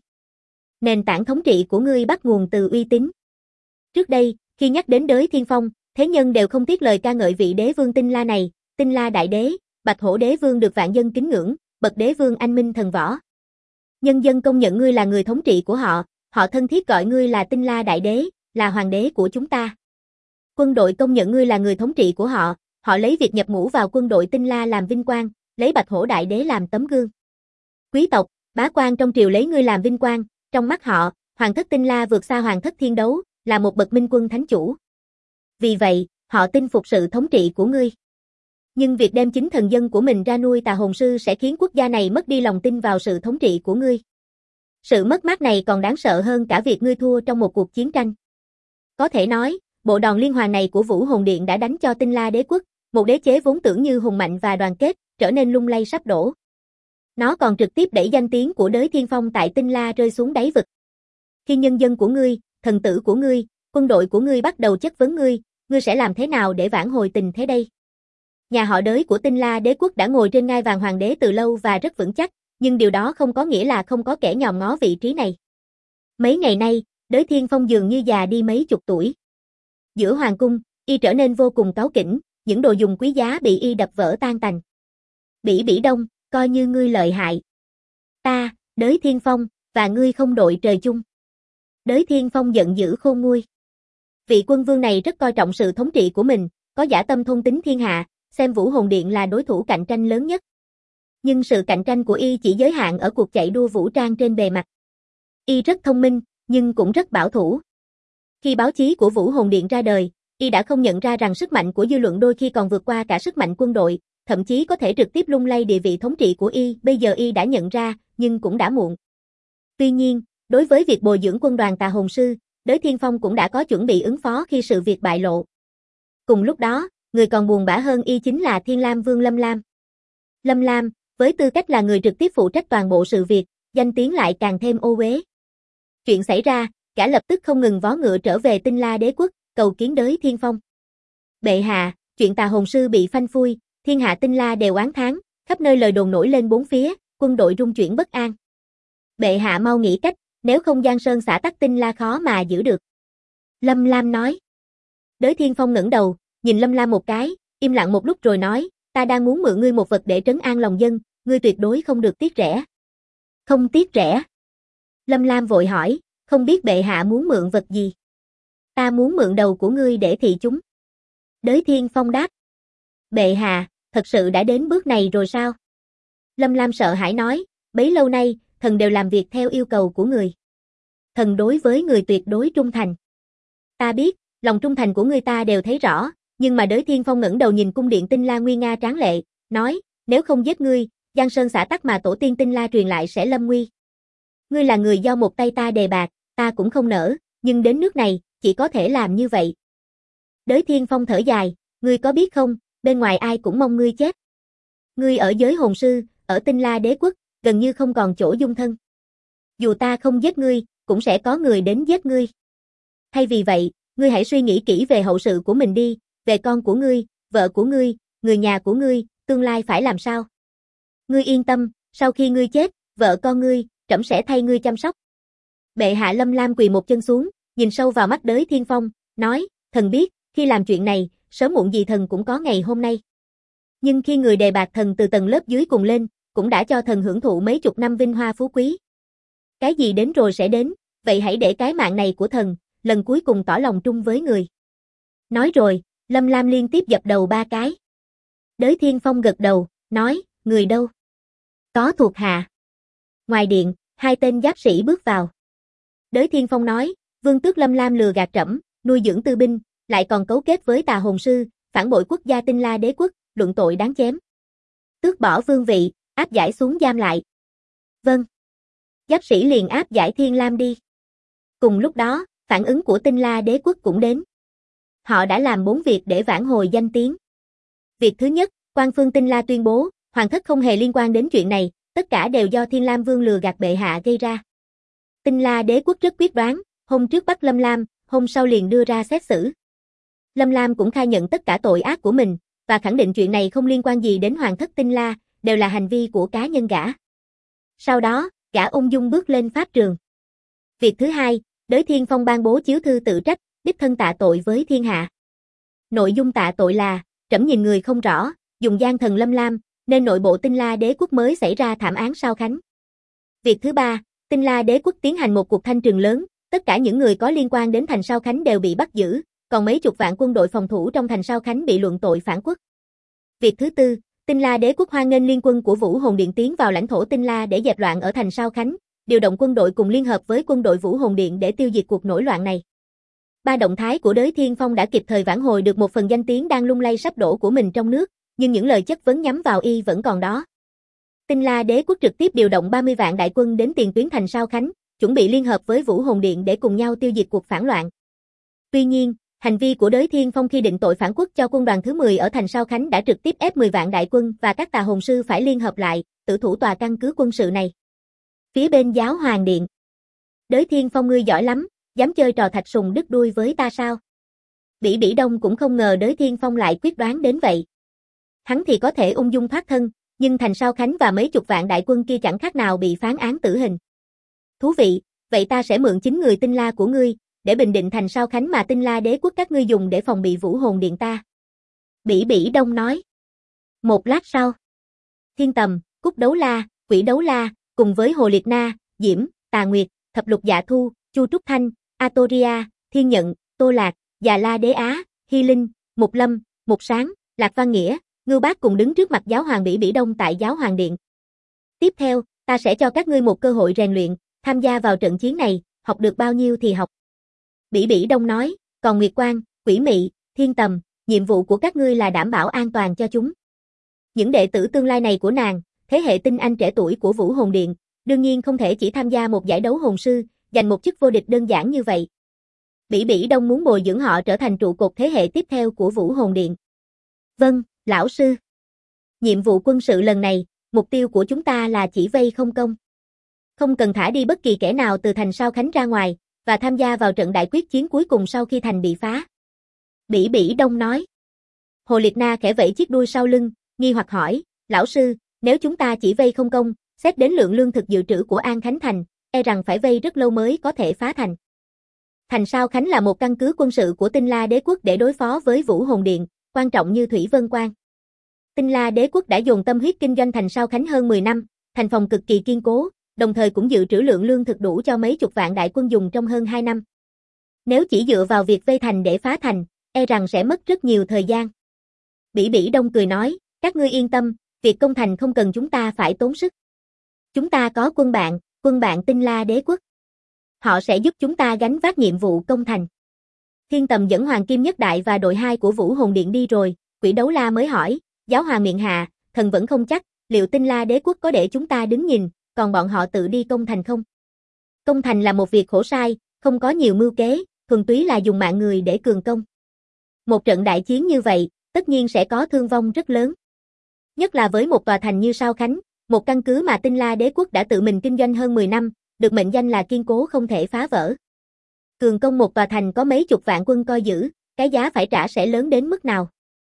Nền tảng thống trị của ngươi bắt nguồn từ uy tín. Trước đây, khi nhắc đến Đới Thiên Phong, thế nhân đều không tiếc lời ca ngợi vị đế vương Tinh La này, Tinh La đại đế, Bạch Hổ đế vương được vạn dân kính ngưỡng, bậc đế vương anh minh thần võ. Nhân dân công nhận ngươi là người thống trị của họ, họ thân thiết gọi ngươi là Tinh La đại đế, là hoàng đế của chúng ta. Quân đội công nhận ngươi là người thống trị của họ, họ lấy việc nhập ngũ vào quân đội Tinh La làm vinh quang, lấy Bạch Hổ đại đế làm tấm gương. Quý tộc, bá quan trong triều lấy ngươi làm vinh quang, Trong mắt họ, Hoàng thất Tinh La vượt xa Hoàng thất Thiên Đấu, là một bậc minh quân thánh chủ. Vì vậy, họ tin phục sự thống trị của ngươi. Nhưng việc đem chính thần dân của mình ra nuôi tà hồn sư sẽ khiến quốc gia này mất đi lòng tin vào sự thống trị của ngươi. Sự mất mát này còn đáng sợ hơn cả việc ngươi thua trong một cuộc chiến tranh. Có thể nói, bộ đòn liên hoàn này của Vũ Hồn Điện đã đánh cho Tinh La Đế quốc, một đế chế vốn tưởng như hùng mạnh và đoàn kết, trở nên lung lay sắp đổ. Nó còn trực tiếp đẩy danh tiếng của Đới Thiên Phong tại Tinh La rơi xuống đáy vực. Khi nhân dân của ngươi, thần tử của ngươi, quân đội của ngươi bắt đầu chất vấn ngươi sẽ làm thế nào để vãn hồi tình thế đây? Nhà họ Đới của Tinh La Đế quốc đã ngồi trên ngai vàng hoàng đế từ lâu và rất vững chắc, nhưng điều đó không có nghĩa là không có kẻ nhòm ngó vị trí này. Mấy ngày nay, Đới Thiên Phong dường như già đi mấy chục tuổi. Giữa hoàng cung, y trở nên vô cùng cáu kỉnh, những đồ dùng quý giá bị y đập vỡ tan tành. Bỉ Đông, coi như ngươi lợi hại. Ta, Đới Thiên Phong, và ngươi không đội trời chung. Đới Thiên Phong giận dữ khôn nguôi. Vị quân vương này rất coi trọng sự thống trị của mình, có dã tâm thôn tính thiên hạ, xem Vũ Hồn Điện là đối thủ cạnh tranh lớn nhất. Nhưng sự cạnh tranh của y chỉ giới hạn ở cuộc chạy đua vũ trang trên bề mặt. Y rất thông minh, nhưng cũng rất bảo thủ. Khi báo chí của Vũ Hồn Điện ra đời, y đã không nhận ra rằng sức mạnh của dư luận đôi khi còn vượt qua cả sức mạnh quân đội, thậm chí có thể trực tiếp lung lay địa vị thống trị của y. Bây giờ y đã nhận ra, nhưng cũng đã muộn. Tuy nhiên, đối với việc bồi dưỡng quân đoàn tà hồn sư, Đới Thiên Phong cũng đã có chuẩn bị ứng phó khi sự việc bại lộ. Cùng lúc đó, người còn buồn bã hơn y chính là Thiên Lam Vương Lâm Lam. Lâm Lam, với tư cách là người trực tiếp phụ trách toàn bộ sự việc, danh tiếng lại càng thêm ô uế. Chuyện xảy ra, gã lập tức không ngừng vó ngựa trở về Tinh La Đế quốc, cầu kiến Đới Thiên Phong. Bệ hạ, chuyện tà hồn sư bị phanh phui, thiên hạ Tinh La đều oán thán, khắp nơi lời đồn nổi lên bốn phía, quân đội rung chuyển bất an. Bệ hạ mau nghĩ cách, nếu không Giang Sơn xã tắc Tinh La khó mà giữ được. Lâm Lam nói. Đới Thiên Phong ngẩng đầu, nhìn Lâm Lam một cái, im lặng một lúc rồi nói, ta đang muốn mượn ngươi một vật để trấn an lòng dân, ngươi tuyệt đối không được tiếc rẻ. Không tiếc rẻ. Lâm Lam vội hỏi, không biết bệ hạ muốn mượn vật gì? Ta muốn mượn đầu của ngươi để thị chúng. Đới Thiên Phong đáp. Bệ hạ, thật sự đã đến bước này rồi sao? Lâm Lam sợ hãi nói, bấy lâu nay, thần đều làm việc theo yêu cầu của người. Thần đối với người tuyệt đối trung thành. Ta biết, lòng trung thành của ngươi ta đều thấy rõ, nhưng mà Đới Thiên Phong ngẩng đầu nhìn cung điện Tinh La nguy nga tráng lệ, nói, nếu không giết ngươi, Giang Sơn xã tắc mà tổ tiên Tinh La truyền lại sẽ lâm nguy. Ngươi là người do một tay ta đề bạt, ta cũng không nỡ, nhưng đến nước này, chỉ có thể làm như vậy. Đới Thiên Phong thở dài, ngươi có biết không, bên ngoài ai cũng mong ngươi chết. Ngươi ở giới hồn sư, ở Tinh La Đế quốc, gần như không còn chỗ dung thân. Dù ta không giết ngươi, cũng sẽ có người đến giết ngươi. Thay vì vậy, ngươi hãy suy nghĩ kỹ về hậu sự của mình đi, về con của ngươi, vợ của ngươi, người nhà của ngươi, tương lai phải làm sao. Ngươi yên tâm, sau khi ngươi chết, vợ con ngươi, trẫm sẽ thay ngươi chăm sóc. Bệ hạ. Lâm Lam quỳ một chân xuống, nhìn sâu vào mắt Đới Thiên Phong, nói, thần biết, khi làm chuyện này, sớm muộn gì thần cũng có ngày hôm nay. Nhưng khi người đề bạt thần từ tầng lớp dưới cùng lên, cũng đã cho thần hưởng thụ mấy chục năm vinh hoa phú quý. Cái gì đến rồi sẽ đến, vậy hãy để cái mạng này của thần, lần cuối cùng tỏ lòng trung với người. Nói rồi, Lâm Lam liên tiếp dập đầu 3 cái. Đới Thiên Phong gật đầu, nói, người đâu? Có thuộc hạ. Ngoài điện, 2 tên giáp sĩ bước vào. Đới Thiên Phong nói, vương tước Lâm Lam lừa gạt trẫm, nuôi dưỡng tư binh, lại còn cấu kết với tà hồn sư, phản bội quốc gia Tinh La Đế quốc, luận tội đáng chém. Tước bỏ vương vị, áp giải xuống giam lại. Vâng. Giáp sĩ liền áp giải Thiên Lam đi. Cùng lúc đó, phản ứng của Tinh La Đế quốc cũng đến. Họ đã làm 4 việc để vãn hồi danh tiếng. Việc thứ nhất, Quan Phương Tinh La tuyên bố, hoàng thất không hề liên quan đến chuyện này, tất cả đều do Thiên Lam Vương lừa gạt bệ hạ gây ra. Tinh La Đế quốc rất quyết đoán, hôm trước bắt Lâm Lam, hôm sau liền đưa ra xét xử. Lâm Lam cũng khai nhận tất cả tội ác của mình, và khẳng định chuyện này không liên quan gì đến hoàng thất Tinh La, đều là hành vi của cá nhân gã. Sau đó, gã ung dung bước lên pháp trường. Việc thứ hai, Đới Thiên Phong ban bố chiếu thư tự trách, đích thân tạ tội với thiên hạ. Nội dung tạ tội là, trẫm nhìn người không rõ, dùng gian thần Lâm Lam, nên nội bộ Tinh La Đế quốc mới xảy ra thảm án Sao Khánh. Việc thứ ba, Tinh La Đế quốc tiến hành một cuộc thanh trừng lớn, tất cả những người có liên quan đến thành Sao Khánh đều bị bắt giữ, còn mấy chục vạn quân đội phòng thủ trong thành Sao Khánh bị luận tội phản quốc. Việc thứ tư, Tinh La Đế quốc hoan nghênh liên quân của Vũ Hồn Điện tiến vào lãnh thổ Tinh La để dẹp loạn ở thành Sao Khánh, điều động quân đội cùng liên hợp với quân đội Vũ Hồn Điện để tiêu diệt cuộc nổi loạn này. Ba động thái của Đới Thiên Phong đã kịp thời vãn hồi được một phần danh tiếng đang lung lay sắp đổ của mình trong nước, nhưng những lời chất vấn nhắm vào y vẫn còn đó. Tinh La Đế quốc trực tiếp điều động 30 vạn đại quân đến tiền tuyến thành Sao Khánh, chuẩn bị liên hợp với Vũ Hồn Điện để cùng nhau tiêu diệt cuộc phản loạn. Tuy nhiên, hành vi của Đới Thiên Phong khi định tội phản quốc cho quân đoàn thứ 10 ở thành Sao Khánh đã trực tiếp ép 10 vạn đại quân và các tà hồn sư phải liên hợp lại, tử thủ tòa căn cứ quân sự này. Phía bên Giáo Hoàng Điện. Đới Thiên Phong ngươi giỏi lắm, dám chơi trò thạch sùng đứt đuôi với ta sao? Bỉ Bỉ Đông cũng không ngờ Đới Thiên Phong lại quyết đoán đến vậy. Hắn thì có thể ung dung thoát thân, nhưng thành Sao Khánh và mấy chục vạn đại quân kia chẳng khác nào bị phán án tử hình. Thú vị, vậy ta sẽ mượn chính người Tinh La của ngươi, để bình định thành Sao Khánh mà Tinh La Đế quốc các ngươi dùng để phòng bị Vũ Hồn Điện ta. Bỉ Bỉ Đông nói. Một lát sau, Thiên Tầm, Cúc Đấu La, Quỷ Đấu La, cùng với Hồ Liệt Na, Diễm, Tà Nguyệt, Thập Lục Dạ Thu, Chu Trúc Thanh, Atoria, Thiên Nhận, Tô Lạc, Già La Đế Á, Hy Linh, Mục Lâm, Mục Sáng, Lạc Văn Nghĩa, Ngưu Bác cùng đứng trước mặt Giáo Hoàng Bỉ Bỉ Đông tại Giáo Hoàng Điện. Tiếp theo, ta sẽ cho các ngươi một cơ hội rèn luyện, tham gia vào trận chiến này, học được bao nhiêu thì học. Bỉ Bỉ Đông nói, còn Nguyệt Quang, Quỷ Mị, Thiên Tầm, nhiệm vụ của các ngươi là đảm bảo an toàn cho chúng. Những đệ tử tương lai này của nàng, thế hệ tinh anh trẻ tuổi của Vũ Hồn Điện, đương nhiên không thể chỉ tham gia một giải đấu hồn sư, giành một chức vô địch đơn giản như vậy. Bỉ Bỉ Đông muốn bồi dưỡng họ trở thành trụ cột thế hệ tiếp theo của Vũ Hồn Điện. Vâng, lão sư. Nhiệm vụ quân sự lần này, mục tiêu của chúng ta là chỉ vây không công. Không cần thả đi bất kỳ kẻ nào từ thành Sao Khánh ra ngoài, và tham gia vào trận đại quyết chiến cuối cùng sau khi thành bị phá. Bỉ Bỉ Đông nói. Hồ Liệt Na khẽ vẫy chiếc đuôi sau lưng, nghi hoặc hỏi, lão sư, nếu chúng ta chỉ vây không công, xét đến lượng lương thực dự trữ của An Khánh Thành, e rằng phải vây rất lâu mới có thể phá thành. Thành Sao Khánh là một căn cứ quân sự của Tinh La Đế quốc để đối phó với Vũ Hồn Điện, quan trọng như Thủy Vân Quan. Tinh La Đế quốc đã dồn tâm huyết kinh doanh thành Sao Khánh hơn 10 năm, thành phòng cực kỳ kiên cố, đồng thời cũng dự trữ lượng lương thực đủ cho mấy chục vạn đại quân dùng trong hơn 2 năm. Nếu chỉ dựa vào việc vây thành để phá thành, e rằng sẽ mất rất nhiều thời gian. Bỉ Bỉ Đông cười nói, các ngươi yên tâm, việc công thành không cần chúng ta phải tốn sức. Chúng ta có quân bạn Tinh La Đế quốc. Họ sẽ giúp chúng ta gánh vác nhiệm vụ công thành. Thiên Tầm dẫn Hoàng Kim Nhất Đại và đội 2 của Vũ Hồn Điện đi rồi, Quỷ Đấu La mới hỏi, Giáo Hoàng miệng hạ, thần vẫn không chắc, liệu Tinh La Đế quốc có để chúng ta đứng nhìn, còn bọn họ tự đi công thành không? Công thành là một việc khổ sai, không có nhiều mưu kế, thuần túy là dùng mạng người để cường công. Một trận đại chiến như vậy, tất nhiên sẽ có thương vong rất lớn. Nhất là với một tòa thành như Sao Khánh, một căn cứ mà Tinh La Đế quốc đã tự mình kinh doanh hơn 10 năm, được mệnh danh là kiên cố không thể phá vỡ. Cường công một tòa thành có mấy chục vạn quân coi giữ, cái giá phải trả sẽ lớn đến mức nào?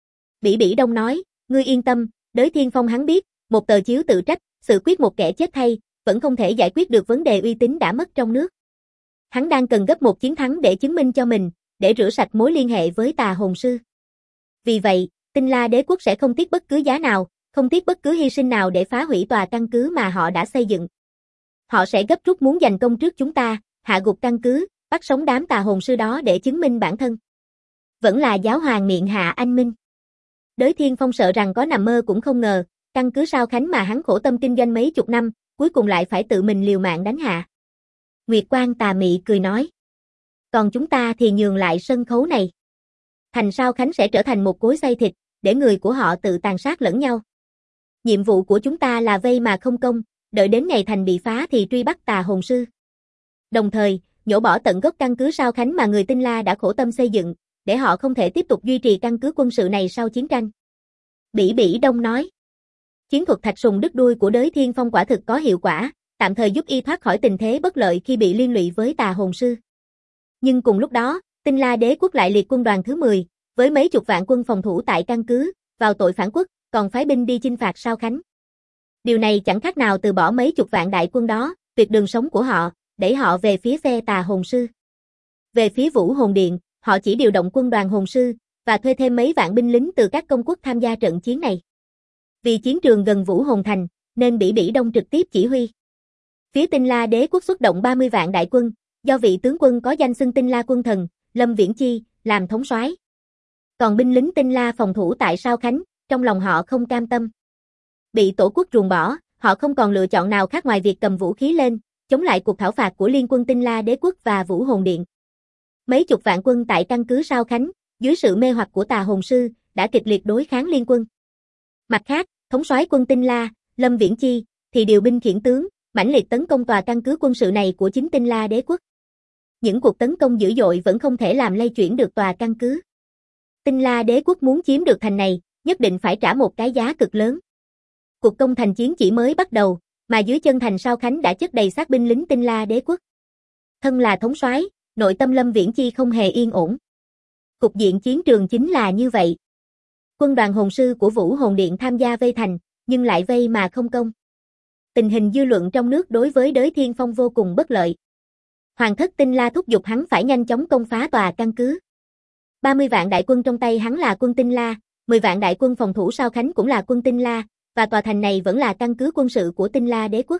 Bỉ Bỉ Đông nói, ngươi yên tâm, Đới Thiên Phong hắn biết, một tờ chiếu tự trách, xử quyết một kẻ chết thay, vẫn không thể giải quyết được vấn đề uy tín đã mất trong nước. Hắn đang cần gấp một chiến thắng để chứng minh cho mình, để rửa sạch mối liên hệ với tà hồn sư. Vì vậy, Tinh La Đế quốc sẽ không tiếc bất cứ giá nào, không tiếc bất cứ hy sinh nào để phá hủy tòa căn cứ mà họ đã xây dựng. Họ sẽ gấp rút muốn giành công trước chúng ta, hạ gục căn cứ, bắt sống đám tà hồn sư đó để chứng minh bản thân. Vẫn là Giáo Hoàng miệng hạ anh minh. Đới Thiên Phong sợ rằng có nằm mơ cũng không ngờ, căn cứ Sao Khánh mà hắn khổ tâm kinh doanh mấy chục năm, cuối cùng lại phải tự mình liều mạng đánh hạ. Nguyệt Quang tà mị cười nói. Còn chúng ta thì nhường lại sân khấu này. Thành Sao Khánh sẽ trở thành một cối xay thịt, để người của họ tự tàn sát lẫn nhau. Nhiệm vụ của chúng ta là vây mà không công, đợi đến ngày thành bị phá thì truy bắt tà hồn sư. Đồng thời, nhổ bỏ tận gốc căn cứ Sao Khánh mà người Tinh La đã khổ tâm xây dựng, để họ không thể tiếp tục duy trì căn cứ quân sự này sau chiến tranh. Bỉ Bỉ Đông nói. Chiến thuật thạch sùng đứt đuôi của Đới Thiên Phong quả thực có hiệu quả, tạm thời giúp y thoát khỏi tình thế bất lợi khi bị liên lụy với tà hồn sư. Nhưng cùng lúc đó, Tinh La Đế quốc lại liệt quân đoàn thứ 10, với mấy chục vạn quân phòng thủ tại căn cứ, vào tội phản quốc, còn phái binh đi chinh phạt Sao Khánh. Điều này chẳng khác nào từ bỏ mấy chục vạn đại quân đó, tuyệt đường sống của họ, đẩy họ về phía phe tà hồn sư. Về phía Vũ Hồn Điện, họ chỉ điều động quân đoàn hồn sư, và thuê thêm mấy vạn binh lính từ các công quốc tham gia trận chiến này. Vì chiến trường gần Vũ Hồn Thành, nên Bỉ Bỉ Đông trực tiếp chỉ huy. Phía Tinh La Đế quốc xuất động 30 vạn đại quân, do vị tướng quân có danh xưng Tinh La Quân Thần, Lâm Viễn Chi, làm thống soái. Còn binh lính Tinh La phòng thủ tại Sao Khánh, trong lòng họ không cam tâm. Bị tổ quốc ruồng bỏ, họ không còn lựa chọn nào khác ngoài việc cầm vũ khí lên, chống lại cuộc thảo phạt của Liên quân Tinh La Đế quốc và Vũ Hồn Điện. Mấy chục vạn quân tại căn cứ Sao Khánh, dưới sự mê hoặc của Tà Hồn Sư, đã kịch liệt đối kháng liên quân. Mặt khác, thống soái quân Tinh La, Lâm Viễn Chi, thì điều binh khiển tướng, mãnh liệt tấn công tòa căn cứ quân sự này của chính Tinh La Đế quốc. Những cuộc tấn công dữ dội vẫn không thể làm lay chuyển được tòa căn cứ. Tinh La Đế quốc muốn chiếm được thành này, nhất định phải trả một cái giá cực lớn. Cuộc công thành chiến chỉ mới bắt đầu, mà dưới chân thành Sao Khánh đã chất đầy xác binh lính Tinh La Đế quốc. Thân là thống soái, nội tâm Lâm Viễn Chi không hề yên ổn. Cục diện chiến trường chính là như vậy. Quân đoàn hồn sư của Vũ Hồn Điện tham gia vây thành, nhưng lại vây mà không công. Tình hình dư luận trong nước đối với Đới Thiên Phong vô cùng bất lợi. Hoàng thất Tinh La thúc giục hắn phải nhanh chóng công phá tòa căn cứ. 30 vạn đại quân trong tay hắn là quân Tinh La, 10 vạn đại quân phòng thủ Sao Khánh cũng là quân Tinh La, và tòa thành này vẫn là căn cứ quân sự của Tinh La Đế quốc.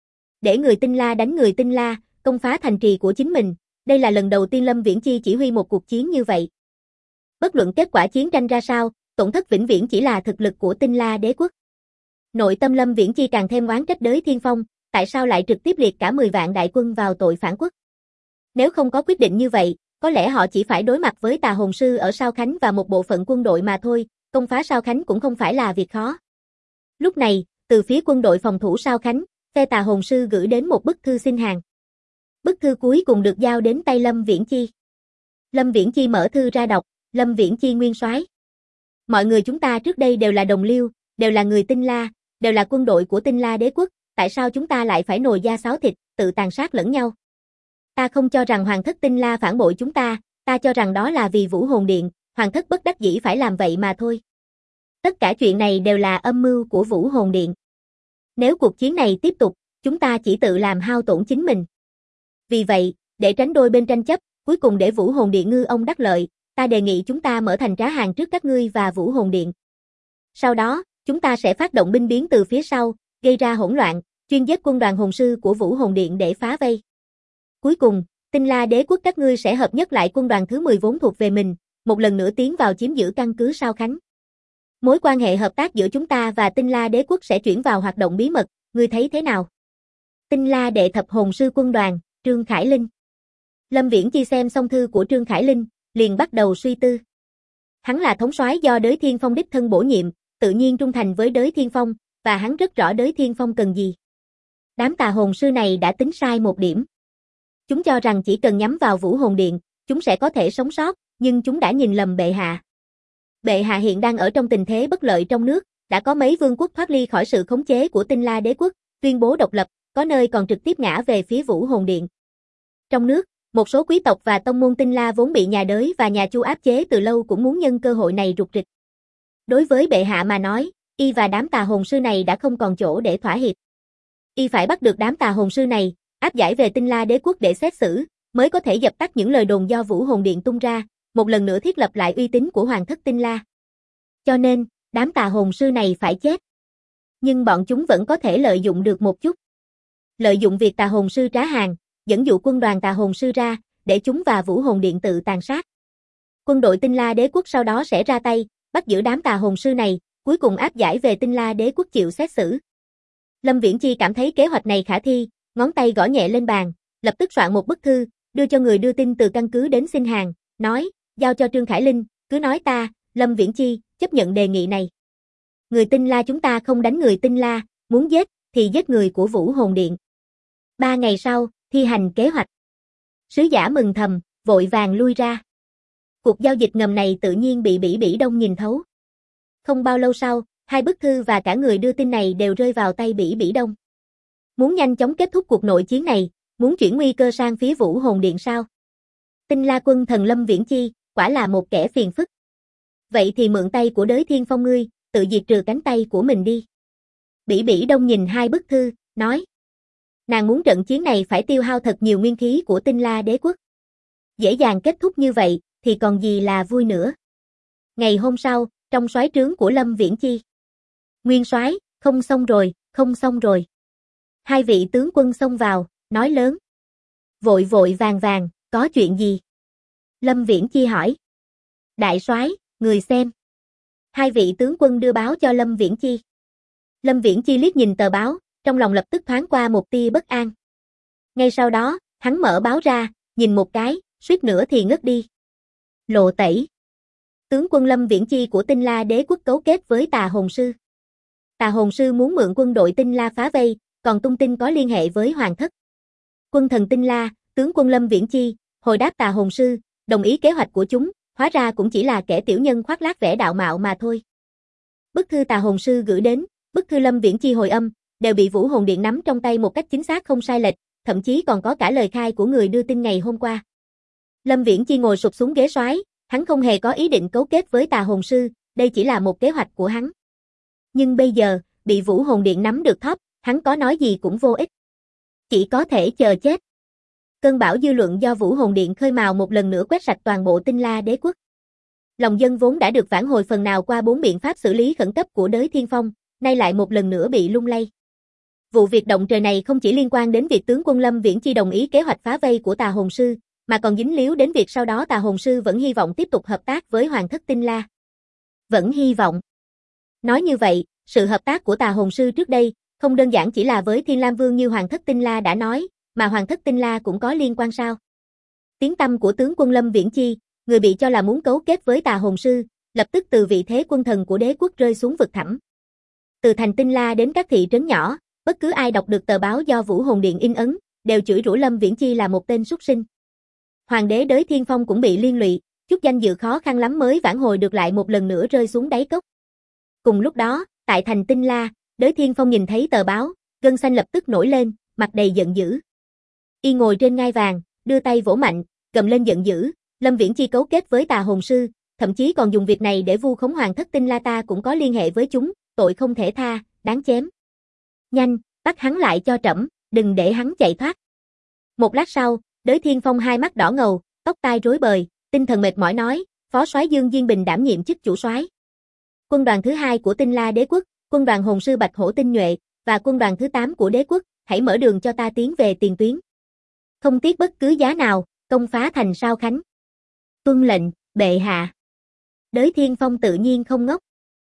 Để người Tinh La đánh người Tinh La, công phá thành trì của chính mình, đây là lần đầu tiên Lâm Viễn Chi chỉ huy một cuộc chiến như vậy. Bất luận kết quả chiến tranh ra sao, tổn thất vĩnh viễn chỉ là thực lực của Tinh La Đế quốc. Nội tâm Lâm Viễn Chi càng thêm oán trách Đới Thiên Phong, tại sao lại trực tiếp liệt cả 10 vạn đại quân vào tội phản quốc. Nếu không có quyết định như vậy, có lẽ họ chỉ phải đối mặt với Tà Hồn Sư ở Sao Khánh và một bộ phận quân đội mà thôi, công phá Sao Khánh cũng không phải là việc khó. Lúc này, từ phía quân đội phòng thủ Sao Khánh, phe Tà Hồn Sư gửi đến một bức thư xin hàng. Bức thư cuối cùng được giao đến tay Lâm Viễn Chi. Lâm Viễn Chi mở thư ra đọc, Lâm Viễn Chi nguyên soái. Mọi người chúng ta trước đây đều là đồng liêu, đều là người Tinh La, đều là quân đội của Tinh La Đế quốc, tại sao chúng ta lại phải nồi da xáo thịt, tự tàn sát lẫn nhau? Ta không cho rằng Hoàng thất Tinh La phản bội chúng ta cho rằng đó là vì Vũ Hồn Điện, Hoàng thất bất đắc dĩ phải làm vậy mà thôi. Tất cả chuyện này đều là âm mưu của Vũ Hồn Điện. Nếu cuộc chiến này tiếp tục, chúng ta chỉ tự làm hao tổn chính mình. Vì vậy, để tránh đôi bên tranh chấp, cuối cùng để Vũ Hồn Điện ngư ông đắc lợi, ta đề nghị chúng ta mở thành trá hàng trước các ngươi và Vũ Hồn Điện. Sau đó, chúng ta sẽ phát động binh biến từ phía sau, gây ra hỗn loạn, chuyên giết quân đoàn hồn sư của Vũ Hồn Điện để phá vây. Cuối cùng, Tinh La Đế quốc các ngươi sẽ hợp nhất lại quân đoàn thứ 10 vốn thuộc về mình, một lần nữa tiến vào chiếm giữ căn cứ Sao Khánh. Mối quan hệ hợp tác giữa chúng ta và Tinh La Đế quốc sẽ chuyển vào hoạt động bí mật, ngươi thấy thế nào? Tinh La đệ thập hồn sư quân đoàn, Trương Khải Linh. Lâm Viễn Chi xem xong thư của Trương Khải Linh, liền bắt đầu suy tư. Hắn là thống soái do Đới Thiên Phong đích thân bổ nhiệm, tự nhiên trung thành với Đới Thiên Phong, và hắn rất rõ Đới Thiên Phong cần gì. Đám tà hồn sư này đã tính sai một điểm. Chúng cho rằng chỉ cần nhắm vào Vũ Hồn Điện, chúng sẽ có thể sống sót, nhưng chúng đã nhìn lầm bệ hạ. Bệ hạ hiện đang ở trong tình thế bất lợi trong nước, đã có mấy vương quốc thoát ly khỏi sự khống chế của Tinh La Đế quốc, tuyên bố độc lập, có nơi còn trực tiếp ngã về phía Vũ Hồn Điện. Trong nước, một số quý tộc và tông môn Tinh La vốn bị nhà Đới và nhà Chu áp chế từ lâu cũng muốn nhân cơ hội này rục rịch. Đối với bệ hạ mà nói, y và đám tà hồn sư này đã không còn chỗ để thỏa hiệp. Y phải bắt được đám tà hồn sư này, áp giải về Tinh La Đế quốc để xét xử, mới có thể dập tắt những lời đồn do Vũ Hồn Điện tung ra, một lần nữa thiết lập lại uy tín của Hoàng thất Tinh La. Cho nên, đám tà hồn sư này phải chết. Nhưng bọn chúng vẫn có thể lợi dụng được một chút. Lợi dụng việc tà hồn sư trá hàng, dẫn dụ quân đoàn tà hồn sư ra, để chúng và Vũ Hồn Điện tự tàn sát. Quân đội Tinh La Đế quốc sau đó sẽ ra tay, bắt giữ đám tà hồn sư này, cuối cùng áp giải về Tinh La Đế quốc chịu xét xử. Lâm Viễn Chi cảm thấy kế hoạch này khả thi, ngón tay gõ nhẹ lên bàn, lập tức soạn một bức thư, đưa cho người đưa tin từ căn cứ đến xin hàng, nói, giao cho Trương Khải Linh, cứ nói ta, Lâm Viễn Chi, chấp nhận đề nghị này. Người Tinh La chúng ta không đánh người Tinh La, muốn giết, thì giết người của Vũ Hồn Điện. 3 ngày sau, thi hành kế hoạch. Sứ giả mừng thầm, vội vàng lui ra. Cuộc giao dịch ngầm này tự nhiên bị Bỉ Bỉ Đông nhìn thấu. Không bao lâu sau, hai bức thư và cả người đưa tin này đều rơi vào tay Bỉ Bỉ Đông. Muốn nhanh chóng kết thúc cuộc nội chiến này, muốn chuyển nguy cơ sang phía Vũ Hồn Điện sao? Tinh La quân thần Lâm Viễn Chi, quả là một kẻ phiền phức. Vậy thì mượn tay của Đới Thiên Phong ngươi, tự diệt trừ cánh tay của mình đi. Bỉ Bỉ Đông nhìn hai bức thư, nói. Nàng muốn trận chiến này phải tiêu hao thật nhiều nguyên khí của Tinh La Đế quốc. Dễ dàng kết thúc như vậy, thì còn gì là vui nữa. Ngày hôm sau, trong soái trướng của Lâm Viễn Chi. Nguyên soái, không xong rồi, không xong rồi. Hai vị tướng quân xông vào, nói lớn. Vội vội vàng vàng, có chuyện gì? Lâm Viễn Chi hỏi. Đại soái, người xem. Hai vị tướng quân đưa báo cho Lâm Viễn Chi. Lâm Viễn Chi liếc nhìn tờ báo, trong lòng lập tức thoáng qua một tia bất an. Ngay sau đó, hắn mở báo ra, nhìn một cái, suýt nữa thì ngất đi. Lộ tẩy. Tướng quân Lâm Viễn Chi của Tinh La Đế quốc cấu kết với Tà Hồn Sư. Tà Hồn Sư muốn mượn quân đội Tinh La phá vây, còn tung tin có liên hệ với Hoàng thất. Quân thần Tinh La, tướng quân Lâm Viễn Chi, hồi đáp Tà Hồn Sư, đồng ý kế hoạch của chúng, hóa ra cũng chỉ là kẻ tiểu nhân khoác lác vẻ đạo mạo mà thôi. Bức thư Tà Hồn Sư gửi đến, bức thư Lâm Viễn Chi hồi âm, đều bị Vũ Hồn Điện nắm trong tay một cách chính xác không sai lệch, thậm chí còn có cả lời khai của người đưa tin ngày hôm qua. Lâm Viễn Chi ngồi sụp xuống ghế soái, hắn không hề có ý định cấu kết với Tà Hồn Sư, đây chỉ là một kế hoạch của hắn. Nhưng bây giờ, bị Vũ Hồn Điện nắm được thóp, hắn có nói gì cũng vô ích. Chỉ có thể chờ chết. Cơn bão dư luận do Vũ Hồn Điện khơi mào một lần nữa quét sạch toàn bộ Tinh La Đế quốc. Lòng dân vốn đã được vãn hồi phần nào qua 4 biện pháp xử lý khẩn cấp của Đới Thiên Phong, nay lại một lần nữa bị lung lay. Vụ việc động trời này không chỉ liên quan đến việc tướng quân Lâm Viễn Chi đồng ý kế hoạch phá vây của Tà Hồn Sư, mà còn dính líu đến việc sau đó Tà Hồn Sư vẫn hy vọng tiếp tục hợp tác với Hoàng thất Tinh La. Vẫn hy vọng. Nói như vậy, sự hợp tác của Tà Hồn Sư trước đây, không đơn giản chỉ là với Thiên Lam Vương như Hoàng thất Tinh La đã nói, mà Hoàng thất Tinh La cũng có liên quan sao? Tiếng tăm của tướng quân Lâm Viễn Chi, người bị cho là muốn cấu kết với Tà Hồn Sư, lập tức từ vị thế quân thần của đế quốc rơi xuống vực thẳm. Từ thành Tinh La đến các thị trấn nhỏ, bất cứ ai đọc được tờ báo do Vũ Hồn Điện in ấn, đều chửi rủa Lâm Viễn Chi là một tên súc sinh. Hoàng đế Đới Thiên Phong cũng bị liên lụy, chút danh dự khó khăn lắm mới vãn hồi được lại một lần nữa rơi xuống đáy cốc. Cùng lúc đó, tại thành Tinh La, Đới Thiên Phong nhìn thấy tờ báo, gân xanh lập tức nổi lên, mặt đầy giận dữ. Y ngồi trên ngai vàng, đưa tay vỗ mạnh, gầm lên giận dữ, Lâm Viễn Chi cấu kết với Tà Hồn Sư, thậm chí còn dùng việc này để vu khống Hoàng thất Tinh La, ta cũng có liên hệ với chúng, tội không thể tha, đáng chém. Nhanh, bắt hắn lại cho trẫm, đừng để hắn chạy thoát. Một lát sau, Đới Thiên Phong hai mắt đỏ ngầu, tóc tai rối bời, tinh thần mệt mỏi nói, phó soái Dương Diên Bình đảm nhiệm chức chủ soái. Quân đoàn thứ 2 của Tinh La Đế quốc, quân đoàn Hồn Sư Bạch Hổ Tinh Nhuệ và quân đoàn thứ 8 của đế quốc, hãy mở đường cho ta tiến về tiền tuyến. Không tiếc bất cứ giá nào, công phá thành Sao Khánh. Tuân lệnh, bệ hạ. Đới Thiên Phong tự nhiên không ngốc.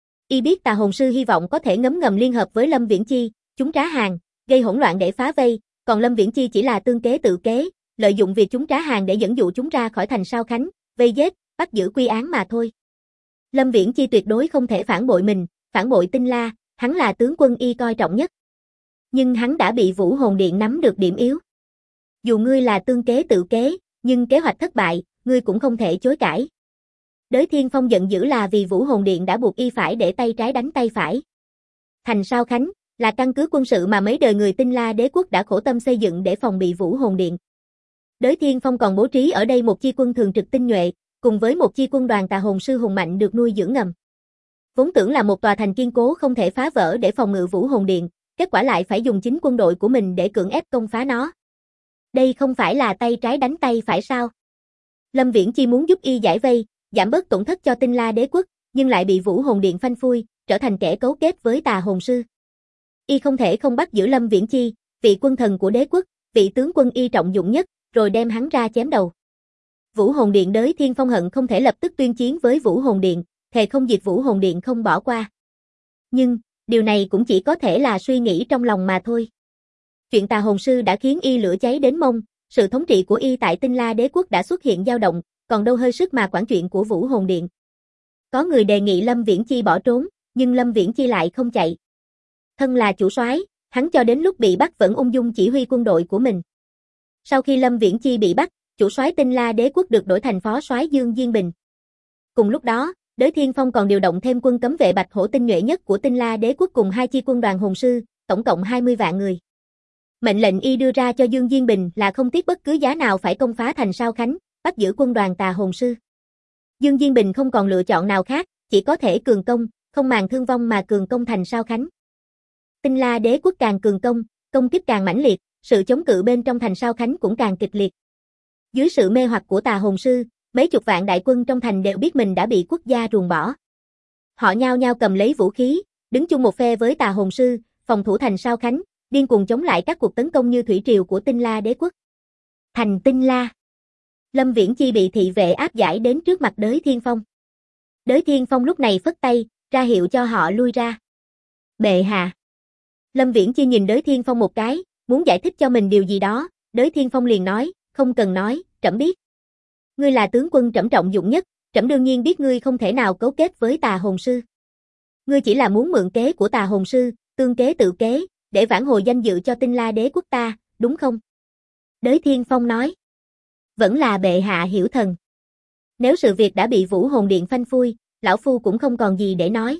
Y biết Tà Hồn Sư hy vọng có thể ngấm ngầm liên hợp với Lâm Viễn Chi, chúng trá hàng, gây hỗn loạn để phá vây, còn Lâm Viễn Chi chỉ là tương kế tự kế, lợi dụng việc chúng trá hàng để dẫn dụ chúng ra khỏi thành Sao Khánh, vây giết, bắt giữ quy án mà thôi. Lâm Viễn Chi tuyệt đối không thể phản bội mình, phản bội Tinh La, hắn là tướng quân y coi trọng nhất. Nhưng hắn đã bị Vũ Hồn Điện nắm được điểm yếu. Dù ngươi là tương kế tự kế, nhưng kế hoạch thất bại, ngươi cũng không thể chối cãi. Đới Thiên Phong giận dữ là vì Vũ Hồn Điện đã buộc y phải để tay trái đánh tay phải. Thành Sao Khánh là căn cứ quân sự mà mấy đời người Tinh La Đế quốc đã khổ tâm xây dựng để phòng bị Vũ Hồn Điện. Đới Thiên Phong còn bố trí ở đây một chi quân thường trực tinh nhuệ, cùng với một chi quân đoàn Tà Hồn Sư hùng mạnh được nuôi dưỡng ngầm. Vốn tưởng là một tòa thành kiên cố không thể phá vỡ để phòng ngự Vũ Hồn Điện, kết quả lại phải dùng chính quân đội của mình để cưỡng ép công phá nó. Đây không phải là tay trái đánh tay phải sao? Lâm Viễn Chi muốn giúp y giải vây, giảm bớt tổn thất cho Tinh La Đế quốc, nhưng lại bị Vũ Hồn Điện phanh phui, trở thành kẻ cấu kết với Tà Hồn Sư. Y không thể không bắt giữ Lâm Viễn Chi, vị quân thần của đế quốc, vị tướng quân y trọng dụng nhất, rồi đem hắn ra chém đầu. Vũ Hồn Điện Đới Thiên Phong hận không thể lập tức tuyên chiến với Vũ Hồn Điện, thề không diệt Vũ Hồn Điện không bỏ qua. Nhưng, điều này cũng chỉ có thể là suy nghĩ trong lòng mà thôi. Chuyện Tà Hồn Sư đã khiến y lửa cháy đến mông, sự thống trị của y tại Tinh La Đế quốc đã xuất hiện dao động, còn đâu hơi sức mà quản chuyện của Vũ Hồn Điện. Có người đề nghị Lâm Viễn Chi bỏ trốn, nhưng Lâm Viễn Chi lại không chạy. Thân là chủ soái, hắn cho đến lúc bị bắt vẫn ung dung chỉ huy quân đội của mình. Sau khi Lâm Viễn Chi bị bắt, chủ soái Tinh La Đế quốc được đổi thành phó soái Dương Diên Bình. Cùng lúc đó, Đới Thiên Phong còn điều động thêm quân cấm vệ Bạch Hổ tinh nhuệ nhất của Tinh La Đế quốc cùng 2 chi quân đoàn hồn sư, tổng cộng 20 vạn người. Mệnh lệnh y đưa ra cho Dương Diên Bình là không tiếc bất cứ giá nào phải công phá thành Sao Khánh, bắt giữ quân đoàn Tà Hồn Sư. Dương Diên Bình không còn lựa chọn nào khác, chỉ có thể cường công, không màng thương vong mà cường công thành Sao Khánh. Tinh La Đế quốc càng cường công kích càng mãnh liệt, sự chống cự bên trong thành Sao Khánh cũng càng kịch liệt. Dưới sự mê hoặc của Tà Hồn Sư, mấy chục vạn đại quân trong thành đều biết mình đã bị quốc gia ruồng bỏ. Họ nhao nhao cầm lấy vũ khí, đứng chung một phe với Tà Hồn Sư, phòng thủ thành Sao Khánh, điên cuồng chống lại các cuộc tấn công như thủy triều của Tinh La Đế quốc. Thành Tinh La. Lâm Viễn Chi bị thị vệ áp giải đến trước mặt Đới Thiên Phong. Đới Thiên Phong lúc này phất tay, ra hiệu cho họ lui ra. Bệ hạ. Lâm Viễn Chi nhìn Đới Thiên Phong một cái, muốn giải thích cho mình điều gì đó, Đới Thiên Phong liền nói, không cần nói, trẫm biết. Ngươi là tướng quân trẫm trọng dụng nhất, trẫm đương nhiên biết ngươi không thể nào cấu kết với Tà Hồn Sư. Ngươi chỉ là muốn mượn kế của Tà Hồn Sư, tương kế tự kế, để vãn hồi danh dự cho Tinh La Đế quốc ta, đúng không? Đới Thiên Phong nói. Vẫn là bệ hạ hiểu thần. Nếu sự việc đã bị Vũ Hồn Điện phanh phui, lão phu cũng không còn gì để nói.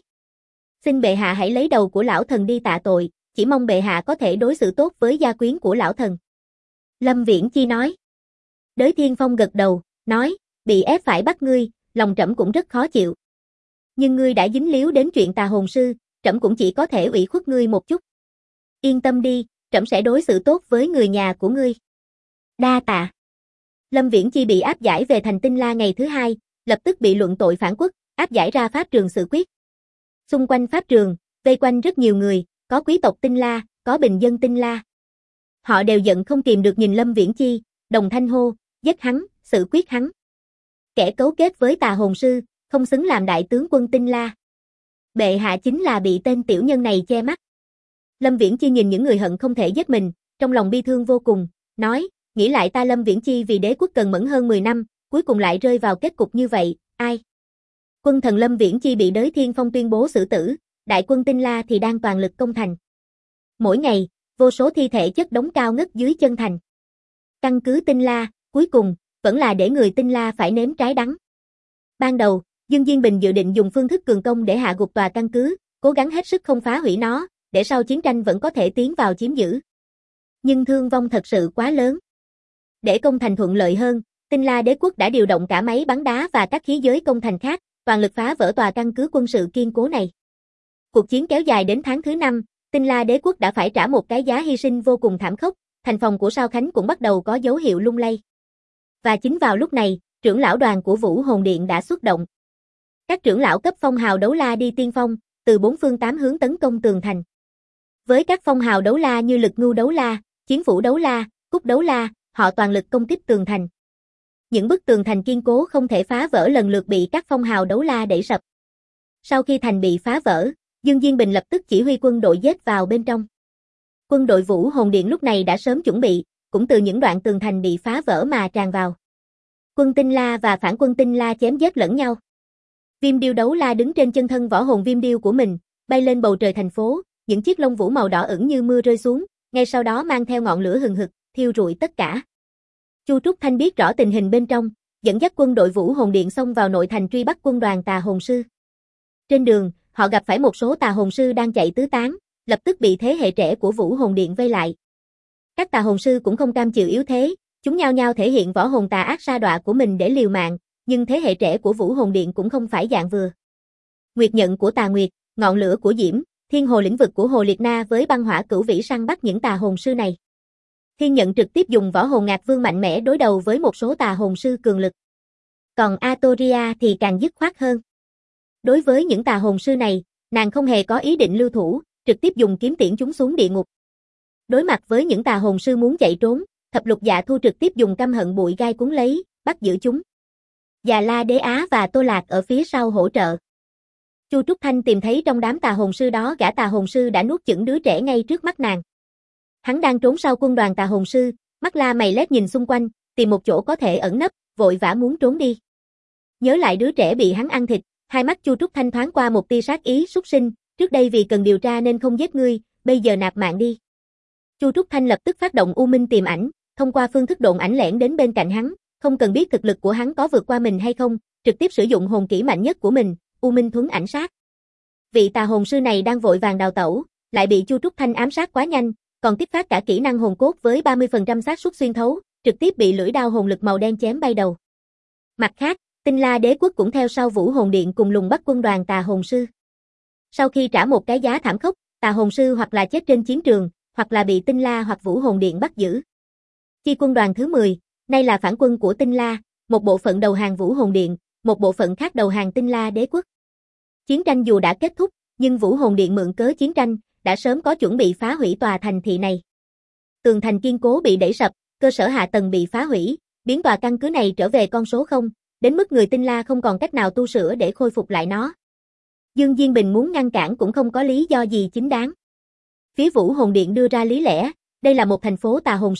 Xin bệ hạ hãy lấy đầu của lão thần đi tạ tội, chỉ mong bệ hạ có thể đối xử tốt với gia quyến của lão thần. Lâm Viễn Chi nói. Đới Thiên Phong gật đầu, nói, bị ép phải bắt ngươi, lòng trẫm cũng rất khó chịu. Nhưng ngươi đã dính líu đến chuyện Tà Hồn Sư, trẫm cũng chỉ có thể ủy khuất ngươi một chút. Yên tâm đi, trẫm sẽ đối xử tốt với người nhà của ngươi. Đa tạ. Lâm Viễn Chi bị áp giải về thành Tinh La ngày thứ hai, lập tức bị luận tội phản quốc, áp giải ra pháp trường xử quyết. Xung quanh pháp trường, vây quanh rất nhiều người, có quý tộc Tinh La, có bình dân Tinh La. Họ đều giận không kìm được nhìn Lâm Viễn Chi, đồng thanh hô, giết hắn, xử quyết hắn. Kẻ cấu kết với Tà Hồn Sư, không xứng làm đại tướng quân Tinh La. Bệ hạ chính là bị tên tiểu nhân này che mắt. Lâm Viễn Chi nhìn những người hận không thể giết mình, trong lòng bi thương vô cùng, nói, nghĩ lại ta Lâm Viễn Chi vì đế quốc cần mẫn hơn 10 năm, cuối cùng lại rơi vào kết cục như vậy, ai? Quân thần Lâm Viễn Chi bị Đới Thiên Phong tuyên bố xử tử, đại quân Tinh La thì đang toàn lực công thành. Mỗi ngày, vô số thi thể chất đống cao ngất dưới chân thành. Căn cứ Tinh La, cuối cùng, vẫn là để người Tinh La phải nếm trái đắng. Ban đầu, Dương Diên Bình dự định dùng phương thức cường công để hạ gục tòa căn cứ, cố gắng hết sức không phá hủy nó, để sau chiến tranh vẫn có thể tiến vào chiếm giữ. Nhưng thương vong thật sự quá lớn. Để công thành thuận lợi hơn, Tinh La Đế quốc đã điều động cả máy bắn đá và các khí giới công thành khác, toàn lực phá vỡ tòa căn cứ quân sự kiên cố này. Cuộc chiến kéo dài đến tháng thứ 5, Tinh La Đế quốc đã phải trả một cái giá hy sinh vô cùng thảm khốc, thành phòng của Sao Khánh cũng bắt đầu có dấu hiệu lung lay. Và chính vào lúc này, trưởng lão đoàn của Vũ Hồn Điện đã xuất động. Các trưởng lão cấp phong hào đấu la đi tiên phong, từ 4 phương 8 hướng tấn công tường thành. Với các phong hào đấu la như Lực Ngưu đấu la, Chiến Phủ đấu la, Cúc đấu la, họ toàn lực công kích tường thành. Những bức tường thành kiên cố không thể phá vỡ lần lượt bị các phong hào đấu la đẩy sập. Sau khi thành bị phá vỡ, Dương Diên Bình lập tức chỉ huy quân đội giết vào bên trong. Quân đội Vũ Hồn Điện lúc này đã sớm chuẩn bị, cũng từ những đoạn tường thành bị phá vỡ mà tràn vào. Quân Tinh La và phản quân Tinh La chém giết lẫn nhau. Viêm điêu đấu la đứng trên chân thân võ hồn viêm điêu của mình, bay lên bầu trời thành phố, những chiếc lông vũ màu đỏ ửng như mưa rơi xuống, ngay sau đó mang theo ngọn lửa hừng hực, thiêu rụi tất cả. Chu Trúc Thanh biết rõ tình hình bên trong, dẫn dắt quân đội Vũ Hồn Điện xông vào nội thành truy bắt quân đoàn Tà Hồn Sư. Trên đường, họ gặp phải một số Tà Hồn Sư đang chạy tứ tán, lập tức bị thế hệ trẻ của Vũ Hồn Điện vây lại. Các Tà Hồn Sư cũng không cam chịu yếu thế, chúng nhao nhao thể hiện võ hồn tà ác sa đọa của mình để liều mạng, nhưng thế hệ trẻ của Vũ Hồn Điện cũng không phải dạng vừa. Nguyệt nhận của Tà Nguyệt, ngọn lửa của Diễm, Thiên Hồ lĩnh vực của Hồ Liệt Na với băng hỏa cửu vĩ săn bắt những Tà Hồn Sư này. Thiên nhận trực tiếp dùng võ hồn Ngạc Vương mạnh mẽ đối đầu với một số Tà Hồn Sư cường lực. Còn Atoria thì càng dứt khoát hơn. Đối với những Tà Hồn Sư này, nàng không hề có ý định lưu thủ, trực tiếp dùng kiếm tiễn chúng xuống địa ngục. Đối mặt với những Tà Hồn Sư muốn chạy trốn, Thập Lục Dạ Thu trực tiếp dùng căm hận bụi gai cuốn lấy, bắt giữ chúng. Già La Đế Á và Tô Lạc ở phía sau hỗ trợ. Chu Trúc Thanh tìm thấy trong đám Tà Hồn Sư đó gã Tà Hồn Sư đã nuốt chửng đứa trẻ ngay trước mắt nàng. Hắn đang trốn sau quân đoàn Tà Hồn Sư, mắt la mày lét nhìn xung quanh, tìm một chỗ có thể ẩn nấp, vội vã muốn trốn đi. Nhớ lại đứa trẻ bị hắn ăn thịt, hai mắt Chu Trúc Thanh thoáng qua một tia sát ý súc sinh, trước đây vì cần điều tra nên không giết ngươi, bây giờ nạp mạng đi. Chu Trúc Thanh lập tức phát động U Minh tìm ảnh, thông qua phương thức độn ảnh lẻn đến bên cạnh hắn, không cần biết thực lực của hắn có vượt qua mình hay không, trực tiếp sử dụng hồn kỹ mạnh nhất của mình, U Minh thuấn ảnh sát. Vị Tà Hồn Sư này đang vội vàng đào tẩu, lại bị Chu Trúc Thanh ám sát quá nhanh, còn tiếp phát cả kỹ năng hồn cốt với 30% xác suất xuyên thấu, trực tiếp bị lưỡi đao hồn lực màu đen chém bay đầu. Mặt khác, Tinh La Đế quốc cũng theo sau Vũ Hồn Điện cùng lùng bắt quân đoàn Tà Hồn Sư. Sau khi trả một cái giá thảm khốc, Tà Hồn Sư hoặc là chết trên chiến trường, hoặc là bị Tinh La hoặc Vũ Hồn Điện bắt giữ. Chi quân đoàn thứ 10, nay là phản quân của Tinh La, một bộ phận đầu hàng Vũ Hồn Điện, một bộ phận khác đầu hàng Tinh La Đế quốc. Chiến tranh dù đã kết thúc, nhưng Vũ Hồn Điện mượn cớ chiến tranh, đã sớm có chuẩn bị phá hủy tòa thành thị này. Tường thành kiên cố bị đẩy sập, cơ sở hạ tầng bị phá hủy, biến tòa căn cứ này trở về con số 0, đến mức người Tinh La không còn cách nào tu sửa để khôi phục lại nó. Dương Diên Bình muốn ngăn cản cũng không có lý do gì chính đáng. Phía Vũ Hồn Điện đưa ra lý lẽ, đây là một thành phố Tà Hồn Sư,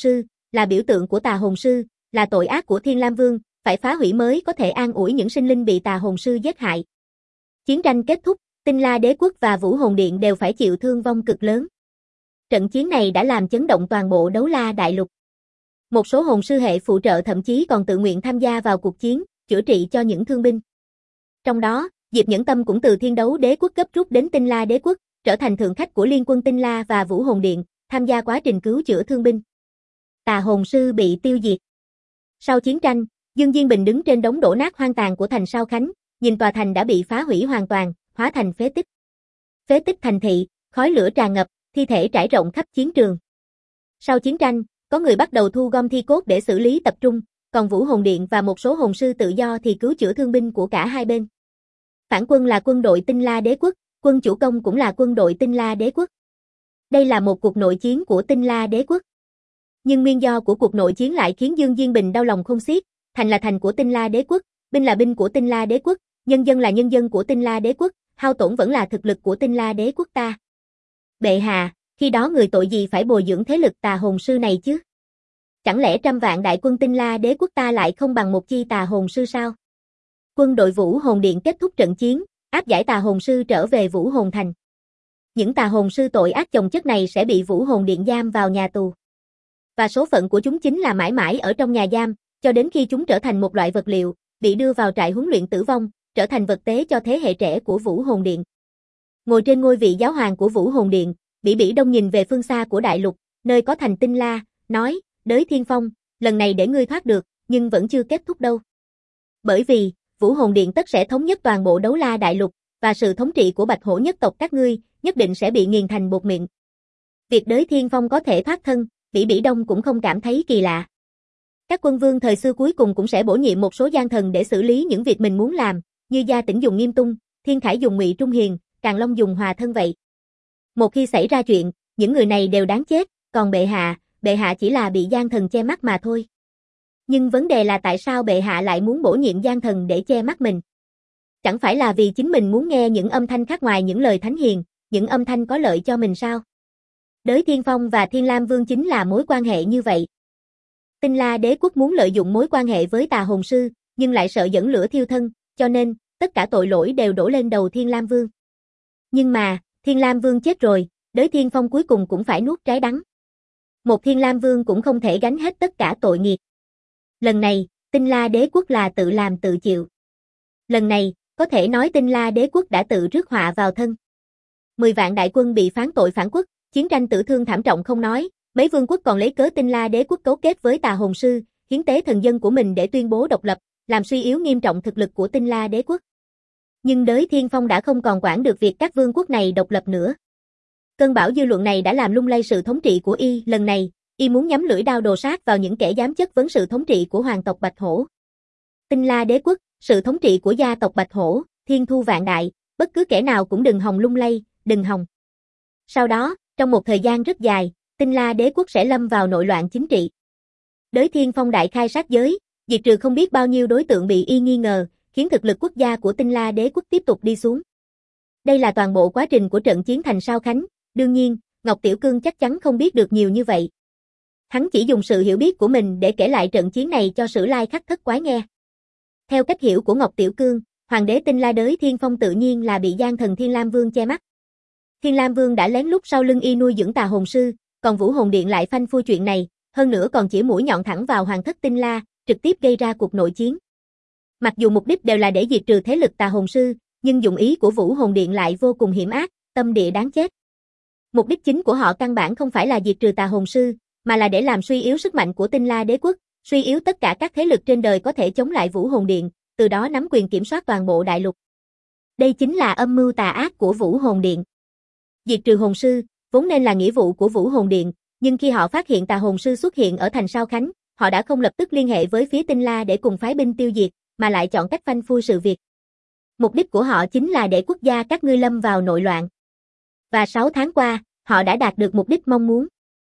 là biểu tượng của tà hồn sư, là tội ác của Thiên Lam Vương, phải phá hủy mới có thể an ủi những sinh linh bị tà hồn sư giết hại. Chiến tranh kết thúc, Tinh La Đế Quốc và Vũ Hồn Điện đều phải chịu thương vong cực lớn. Trận chiến này đã làm chấn động toàn bộ Đấu La Đại Lục. Một số hồn sư hệ phụ trợ thậm chí còn tự nguyện tham gia vào cuộc chiến, chữa trị cho những thương binh. Trong đó, Diệp Nhẫn Tâm cũng từ Thiên Đấu Đế Quốc gấp rút đến Tinh La Đế Quốc, trở thành thượng khách của Liên quân Tinh La và Vũ Hồn Điện, tham gia quá trình cứu chữa thương binh. Tà hồn sư bị tiêu diệt. Sau chiến tranh, Dương Diên Bình đứng trên đống đổ nát hoang tàn của thành Sao Khánh, nhìn tòa thành đã bị phá hủy hoàn toàn, hóa thành phế tích. Phế tích thành thị, khói lửa tràn ngập, thi thể trải rộng khắp chiến trường. Sau chiến tranh, có người bắt đầu thu gom thi cốt để xử lý tập trung, còn Vũ Hồn Điện và một số hồn sư tự do thì cứu chữa thương binh của cả hai bên. Phản quân là quân đội Tinh La Đế Quốc, quân chủ công cũng là quân đội Tinh La Đế Quốc. Đây là một cuộc nội chiến của Tinh La Đế Quốc. Nhưng nguyên do của cuộc nội chiến lại khiến Dương Diên Bình đau lòng không xiết, thành là thành của Tinh La Đế Quốc, binh là binh của Tinh La Đế Quốc, nhân dân là nhân dân của Tinh La Đế Quốc, hao tổn vẫn là thực lực của Tinh La Đế Quốc ta. Bệ hạ, khi đó người tội gì phải bồi dưỡng thế lực tà hồn sư này chứ? Chẳng lẽ trăm vạn đại quân Tinh La Đế Quốc ta lại không bằng một chi tà hồn sư sao? Quân đội Vũ Hồn Điện kết thúc trận chiến, áp giải tà hồn sư trở về Vũ Hồn Thành. Những tà hồn sư tội ác chồng chất này sẽ bị Vũ Hồn Điện giam vào nhà tù. Và số phận của chúng chính là mãi mãi ở trong nhà giam, cho đến khi chúng trở thành một loại vật liệu, bị đưa vào trại huấn luyện tử vong, trở thành vật tế cho thế hệ trẻ của Vũ Hồn Điện. Ngồi trên ngôi vị giáo hoàng của Vũ Hồn Điện, Bỉ Bỉ Đông nhìn về phương xa của đại lục, nơi có thành Tinh La, nói, Đới Thiên Phong, lần này để ngươi thoát được, nhưng vẫn chưa kết thúc đâu. Bởi vì, Vũ Hồn Điện tất sẽ thống nhất toàn bộ Đấu La Đại Lục, và sự thống trị của Bạch Hổ nhất tộc các ngươi, nhất định sẽ bị nghiền thành bột mịn. Việc Đới Thiên Phong có thể thoát thân, Bỉ Bỉ Đông cũng không cảm thấy kỳ lạ. Các quân vương thời xưa cuối cùng cũng sẽ bổ nhiệm một số gian thần để xử lý những việc mình muốn làm, như Gia Tĩnh dùng Nghiêm Tung, Thiên Khải dùng Ngụy Trung Hiền, Càn Long dùng Hòa Thân vậy. Một khi xảy ra chuyện, những người này đều đáng chết, còn bệ hạ chỉ là bị gian thần che mắt mà thôi. Nhưng vấn đề là tại sao bệ hạ lại muốn bổ nhiệm gian thần để che mắt mình? Chẳng phải là vì chính mình muốn nghe những âm thanh khác ngoài những lời thánh hiền, những âm thanh có lợi cho mình sao? Đới Thiên Phong và Thiên Lam Vương chính là mối quan hệ như vậy. Tinh La Đế Quốc muốn lợi dụng mối quan hệ với tà hồn sư, nhưng lại sợ dẫn lửa thiêu thân, cho nên, tất cả tội lỗi đều đổ lên đầu Thiên Lam Vương. Nhưng mà, Thiên Lam Vương chết rồi, Đới Thiên Phong cuối cùng cũng phải nuốt trái đắng. Một Thiên Lam Vương cũng không thể gánh hết tất cả tội nghiệp. Lần này, Tinh La Đế Quốc là tự làm tự chịu. Lần này, có thể nói Tinh La Đế Quốc đã tự rước họa vào thân. 10 vạn đại quân bị phán tội phản quốc, chiến tranh tử thương thảm trọng không nói, mấy vương quốc còn lấy cớ Tinh La Đế Quốc cấu kết với tà hồn sư, hiến tế thần dân của mình để tuyên bố độc lập, làm suy yếu nghiêm trọng thực lực của Tinh La Đế Quốc. Nhưng Đới Thiên Phong đã không còn quản được việc các vương quốc này độc lập nữa. Cơn bão dư luận này đã làm lung lay sự thống trị của y, lần này, y muốn nhắm lưỡi đao đồ sát vào những kẻ dám chất vấn sự thống trị của hoàng tộc Bạch Hổ. Tinh La Đế Quốc, sự thống trị của gia tộc Bạch Hổ, thiên thu vạn đại, bất cứ kẻ nào cũng đừng hòng lung lay, đừng hòng. Sau đó, trong một thời gian rất dài, Tinh La Đế Quốc sẽ lâm vào nội loạn chính trị. Đới Thiên Phong đại khai sát giới, diệt trừ không biết bao nhiêu đối tượng bị y nghi ngờ, khiến thực lực quốc gia của Tinh La Đế Quốc tiếp tục đi xuống. Đây là toàn bộ quá trình của trận chiến thành Sao Khánh, đương nhiên, Ngọc Tiểu Cương chắc chắn không biết được nhiều như vậy. Hắn chỉ dùng sự hiểu biết của mình để kể lại trận chiến này cho Sử Lai Khắc Thất Quái nghe. Theo cách hiểu của Ngọc Tiểu Cương, hoàng đế Tinh La Đới Thiên Phong tự nhiên là bị gian thần Thiên Lam Vương che mắt. Thiên Lam Vương đã lén lút sau lưng y nuôi dưỡng tà hồn sư, còn Vũ Hồn Điện lại phanh phui chuyện này, hơn nữa còn chỉ mũi nhọn thẳng vào hoàng thất Tinh La, trực tiếp gây ra cuộc nội chiến. Mặc dù mục đích đều là để diệt trừ thế lực tà hồn sư, nhưng dụng ý của Vũ Hồn Điện lại vô cùng hiểm ác, tâm địa đáng chết. Mục đích chính của họ căn bản không phải là diệt trừ tà hồn sư, mà là để làm suy yếu sức mạnh của Tinh La Đế Quốc, suy yếu tất cả các thế lực trên đời có thể chống lại Vũ Hồn Điện, từ đó nắm quyền kiểm soát toàn bộ đại lục. Đây chính là âm mưu tà ác của Vũ Hồn Điện. Diệt trừ hồn sư, vốn nên là nghĩa vụ của Vũ Hồn Điện, nhưng khi họ phát hiện tà hồn sư xuất hiện ở thành Sao Khánh, họ đã không lập tức liên hệ với phía Tinh La để cùng phái binh tiêu diệt, mà lại chọn cách phanh phui sự việc. Mục đích của họ chính là để quốc gia các ngươi lâm vào nội loạn. Và 6 tháng qua, họ đã đạt được mục đích mong muốn.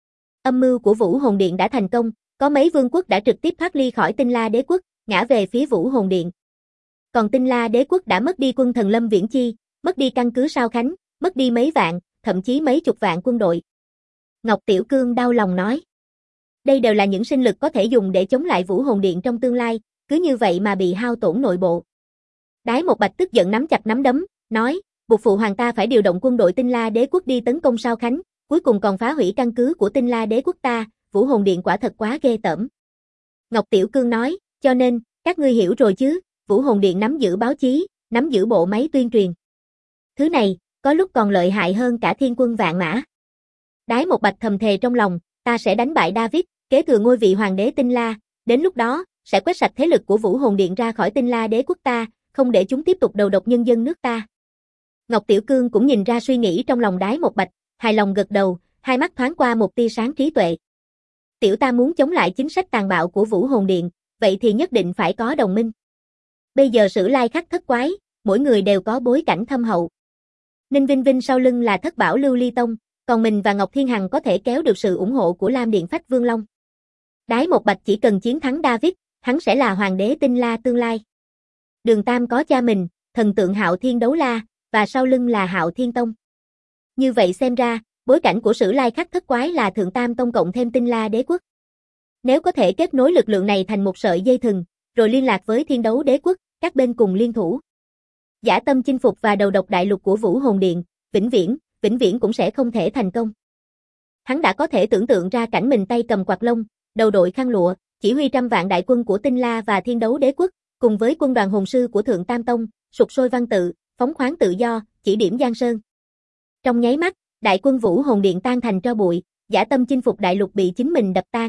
Âm mưu của Vũ Hồn Điện đã thành công, có mấy vương quốc đã trực tiếp thoát ly khỏi Tinh La Đế Quốc, ngã về phía Vũ Hồn Điện. Còn Tinh La Đế Quốc đã mất đi quân thần Lâm Viễn Chi, mất đi căn cứ Sao Khánh, mất đi mấy vạn, thậm chí mấy chục vạn quân đội. Ngọc Tiểu Cương đau lòng nói. Đây đều là những sinh lực có thể dùng để chống lại Vũ Hồn Điện trong tương lai, cứ như vậy mà bị hao tổn nội bộ. Đái Một Bạch tức giận nắm chặt nắm đấm, nói, buộc phụ hoàng ta phải điều động quân đội Tinh La Đế quốc đi tấn công Sao Khánh, cuối cùng còn phá hủy căn cứ của Tinh La Đế quốc ta, Vũ Hồn Điện quả thật quá ghê tởm. Ngọc Tiểu Cương nói, cho nên, các ngươi hiểu rồi chứ, Vũ Hồn Điện nắm giữ báo chí, nắm giữ bộ máy tuyên truyền. Thứ này, có lúc còn lợi hại hơn cả thiên quân vạn mã. Đái Một Bạch thầm thề trong lòng, ta sẽ đánh bại David, kế thừa ngôi vị hoàng đế Tinh La, đến lúc đó, sẽ quét sạch thế lực của Vũ Hồn Điện ra khỏi Tinh La Đế quốc ta, không để chúng tiếp tục đầu độc nhân dân nước ta. Ngọc Tiểu Cương cũng nhìn ra suy nghĩ trong lòng Đái Một Bạch, hài lòng gật đầu, hai mắt thoáng qua một tia sáng trí tuệ. Tiểu ta muốn chống lại chính sách tàn bạo của Vũ Hồn Điện, vậy thì nhất định phải có đồng minh. Bây giờ Sử Lai Khắc thất quái, mỗi người đều có bối cảnh thâm hậu. Ninh Vinh Vinh sau lưng là Thất Bảo Lưu Ly Tông, còn mình và Ngọc Thiên Hằng có thể kéo được sự ủng hộ của Lam Điện Phách Vương Long. Đái Một Bạch chỉ cần chiến thắng David, hắn sẽ là hoàng đế Tinh La tương lai. Đường Tam có cha mình, thần tượng Hạo Thiên Đấu La, và sau lưng là Hạo Thiên Tông. Như vậy xem ra, bối cảnh của Sử Lai Khắc thất quái là Thượng Tam Tông cộng thêm Tinh La Đế quốc. Nếu có thể kết nối lực lượng này thành một sợi dây thừng, rồi liên lạc với Thiên Đấu Đế quốc, các bên cùng liên thủ. Dã tâm chinh phục và đầu độc đại lục của Vũ Hồn Điện, vĩnh viễn cũng sẽ không thể thành công. Hắn đã có thể tưởng tượng ra cảnh mình tay cầm quạt lông, đầu đội khăn lụa, chỉ huy trăm vạn đại quân của Tinh La và Thiên Đấu Đế quốc, cùng với quân đoàn hồn sư của Thượng Tam Tông, sục sôi văn tự, phóng khoáng tự do, chỉ điểm giang sơn. Trong nháy mắt, đại quân Vũ Hồn Điện tan thành tro bụi, dã tâm chinh phục đại lục bị chính mình đập tan.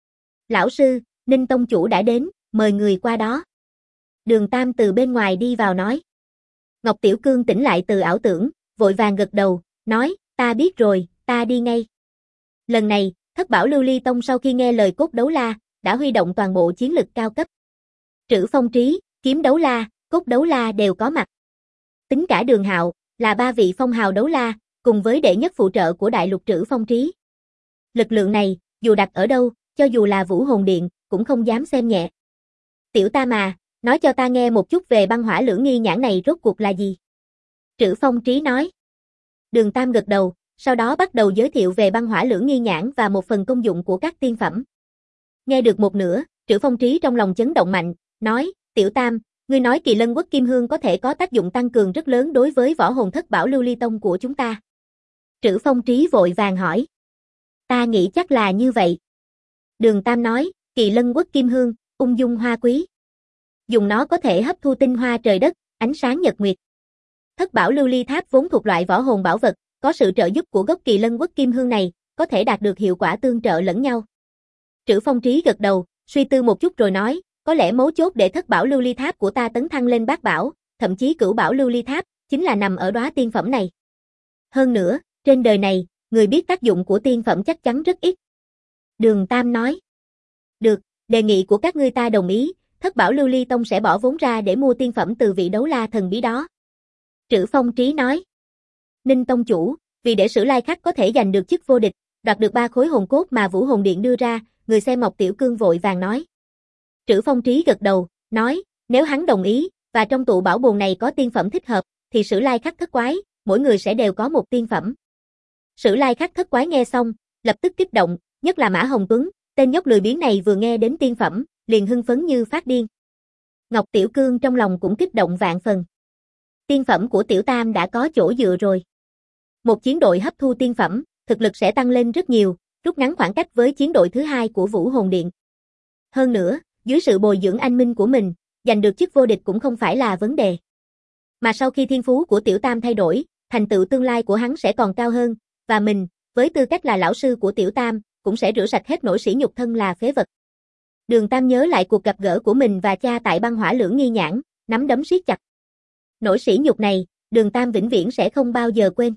Lão sư, Ninh Tông chủ đã đến, mời người qua đó. Đường Tam từ bên ngoài đi vào nói. Ngọc Tiểu Cương tỉnh lại từ ảo tưởng, vội vàng gật đầu, nói, ta biết rồi, ta đi ngay. Lần này, Thất Bảo Lưu Ly Tông sau khi nghe lời Cốt Đấu La, đã huy động toàn bộ chiến lực cao cấp. Trữ Phong Trí, Kiếm Đấu La, Cốt Đấu La đều có mặt. Tính cả Đường Hạo, là ba vị phong hào đấu la, cùng với đệ nhất phụ trợ của đại lục Trữ Phong Trí. Lực lượng này, dù đặt ở đâu, cho dù là Vũ Hồn Điện, cũng không dám xem nhẹ. Tiểu ta mà, nói cho ta nghe một chút về băng hỏa lưỡng nghi nhãn này rốt cuộc là gì? Trữ Phong Trí nói. Đường Tam gật đầu, sau đó bắt đầu giới thiệu về băng hỏa lưỡng nghi nhãn và một phần công dụng của các tiên phẩm. Nghe được một nửa, Trữ Phong Trí trong lòng chấn động mạnh, nói, Tiểu Tam, ngươi nói Kỳ Lân Quốc Kim Hương có thể có tác dụng tăng cường rất lớn đối với võ hồn Thất Bảo Lưu Ly Tông của chúng ta. Trữ Phong Trí vội vàng hỏi. Ta nghĩ chắc là như vậy. Đường Tam nói, Kỳ Lân Quốc Kim Hương, ung dung hoa quý. Dùng nó có thể hấp thu tinh hoa trời đất, ánh sáng nhật nguyệt. Thất Bảo Lưu Ly Tháp vốn thuộc loại võ hồn bảo vật, có sự trợ giúp của gốc Kỳ Lân Quốc Kim Hương này, có thể đạt được hiệu quả tương trợ lẫn nhau. Trữ Phong Trí gật đầu, suy tư một chút rồi nói, có lẽ mấu chốt để Thất Bảo Lưu Ly Tháp của ta tấn thăng lên bát bảo, thậm chí Cửu Bảo Lưu Ly Tháp, chính là nằm ở đóa tiên phẩm này. Hơn nữa, trên đời này, người biết tác dụng của tiên phẩm chắc chắn rất ít. Đường Tam nói. Được, đề nghị của các ngươi ta đồng ý, Thất Bảo Lưu Ly Tông sẽ bỏ vốn ra để mua tiên phẩm từ vị đấu la thần bí đó. Trữ Phong Trí nói. Ninh Tông chủ, vì để Sử Lai Khắc có thể giành được chức vô địch, đoạt được 3 khối hồn cốt mà Vũ Hồn Điện đưa ra, người xem Ngọc Tiểu Cương vội vàng nói. Trữ Phong Trí gật đầu, nói, nếu hắn đồng ý, và trong tụ bảo bồn này có tiên phẩm thích hợp, thì Sử Lai Khắc thất quái, mỗi người sẽ đều có một tiên phẩm. Sử Lai Khắc thất quái nghe xong, lập tức kích động, nhất là Mã Hồng Tuấn, tên nhóc lười biếng này vừa nghe đến tiên phẩm, liền hưng phấn như phát điên. Ngọc Tiểu Cương trong lòng cũng kích động vạn phần. Tiên phẩm của Tiểu Tam đã có chỗ dựa rồi. Một chiến đội hấp thu tiên phẩm, thực lực sẽ tăng lên rất nhiều, rút ngắn khoảng cách với chiến đội thứ hai của Vũ Hồn Điện. Hơn nữa, dưới sự bồi dưỡng anh minh của mình, giành được chức vô địch cũng không phải là vấn đề. Mà sau khi thiên phú của Tiểu Tam thay đổi, thành tựu tương lai của hắn sẽ còn cao hơn, và mình, với tư cách là lão sư của Tiểu Tam, cũng sẽ rửa sạch hết nỗi sỉ nhục thân là phế vật. Đường Tam nhớ lại cuộc gặp gỡ của mình và cha tại băng hỏa lưỡng nghi nhãn, nắm đấm siết chặt. Nỗi sỉ nhục này, Đường Tam vĩnh viễn sẽ không bao giờ quên.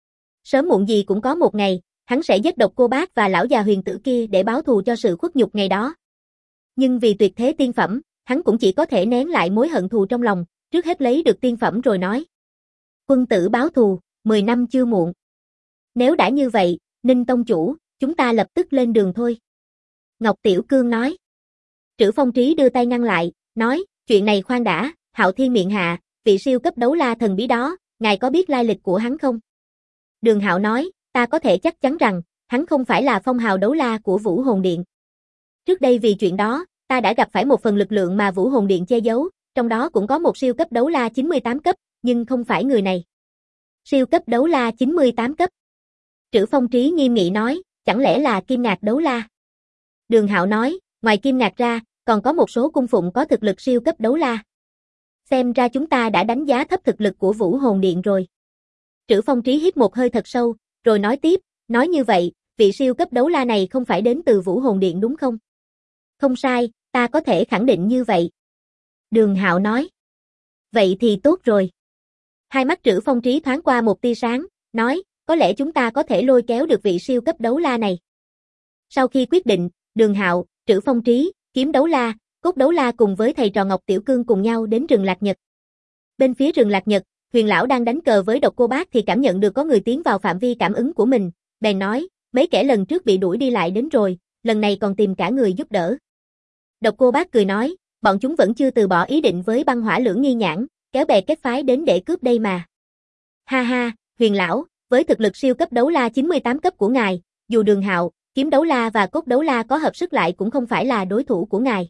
Sớm muộn gì cũng có một ngày, hắn sẽ giết độc cô bác và lão già huyền tử kia để báo thù cho sự khuất nhục ngày đó. Nhưng vì tuyệt thế tiên phẩm, hắn cũng chỉ có thể nén lại mối hận thù trong lòng, trước hết lấy được tiên phẩm rồi nói. Quân tử báo thù, 10 năm chưa muộn. Nếu đã như vậy, Ninh Tông chủ, chúng ta lập tức lên đường thôi. Ngọc Tiểu Cương nói. Trữ Phong Trí đưa tay ngăn lại, nói, chuyện này khoan đã, Hạo Thiên miệng hạ, vị siêu cấp đấu la thần bí đó, ngài có biết lai lịch của hắn không? Đường Hạo nói, ta có thể chắc chắn rằng, hắn không phải là phong hào đấu la của Vũ Hồn Điện. Trước đây vì chuyện đó, ta đã gặp phải một phần lực lượng mà Vũ Hồn Điện che giấu, trong đó cũng có một siêu cấp đấu la 98 cấp, nhưng không phải người này. Siêu cấp đấu la 98 cấp. Trữ Phong Trí nghiêm nghị nói, chẳng lẽ là Kim Ngạc đấu la? Đường Hạo nói, ngoài Kim Ngạc ra, còn có một số cung phụng có thực lực siêu cấp đấu la. Xem ra chúng ta đã đánh giá thấp thực lực của Vũ Hồn Điện rồi. Trữ Phong Trí hít một hơi thật sâu, rồi nói tiếp, nói như vậy, vị siêu cấp đấu la này không phải đến từ Vũ Hồn Điện đúng không? Không sai, ta có thể khẳng định như vậy. Đường Hạo nói. Vậy thì tốt rồi. Hai mắt Trữ Phong Trí thoáng qua một tia sáng, nói, có lẽ chúng ta có thể lôi kéo được vị siêu cấp đấu la này. Sau khi quyết định, Đường Hạo, Trữ Phong Trí, Kiếm Đấu La, Cốt Đấu La cùng với thầy trò Ngọc Tiểu Cương cùng nhau đến rừng Lạc Nhật. Bên phía rừng Lạc Nhật, Huyền lão đang đánh cờ với Độc Cô Bác thì cảm nhận được có người tiến vào phạm vi cảm ứng của mình, bèn nói, mấy kẻ lần trước bị đuổi đi lại đến rồi, lần này còn tìm cả người giúp đỡ. Độc Cô Bác cười nói, bọn chúng vẫn chưa từ bỏ ý định với Băng Hỏa Lưỡng Nghi Nhãn, kéo bè kết phái đến để cướp đây mà. Ha ha, Huyền lão, với thực lực siêu cấp đấu la 98 cấp của ngài, dù Đường Hạo, Kiếm Đấu La và Cốt Đấu La có hợp sức lại cũng không phải là đối thủ của ngài.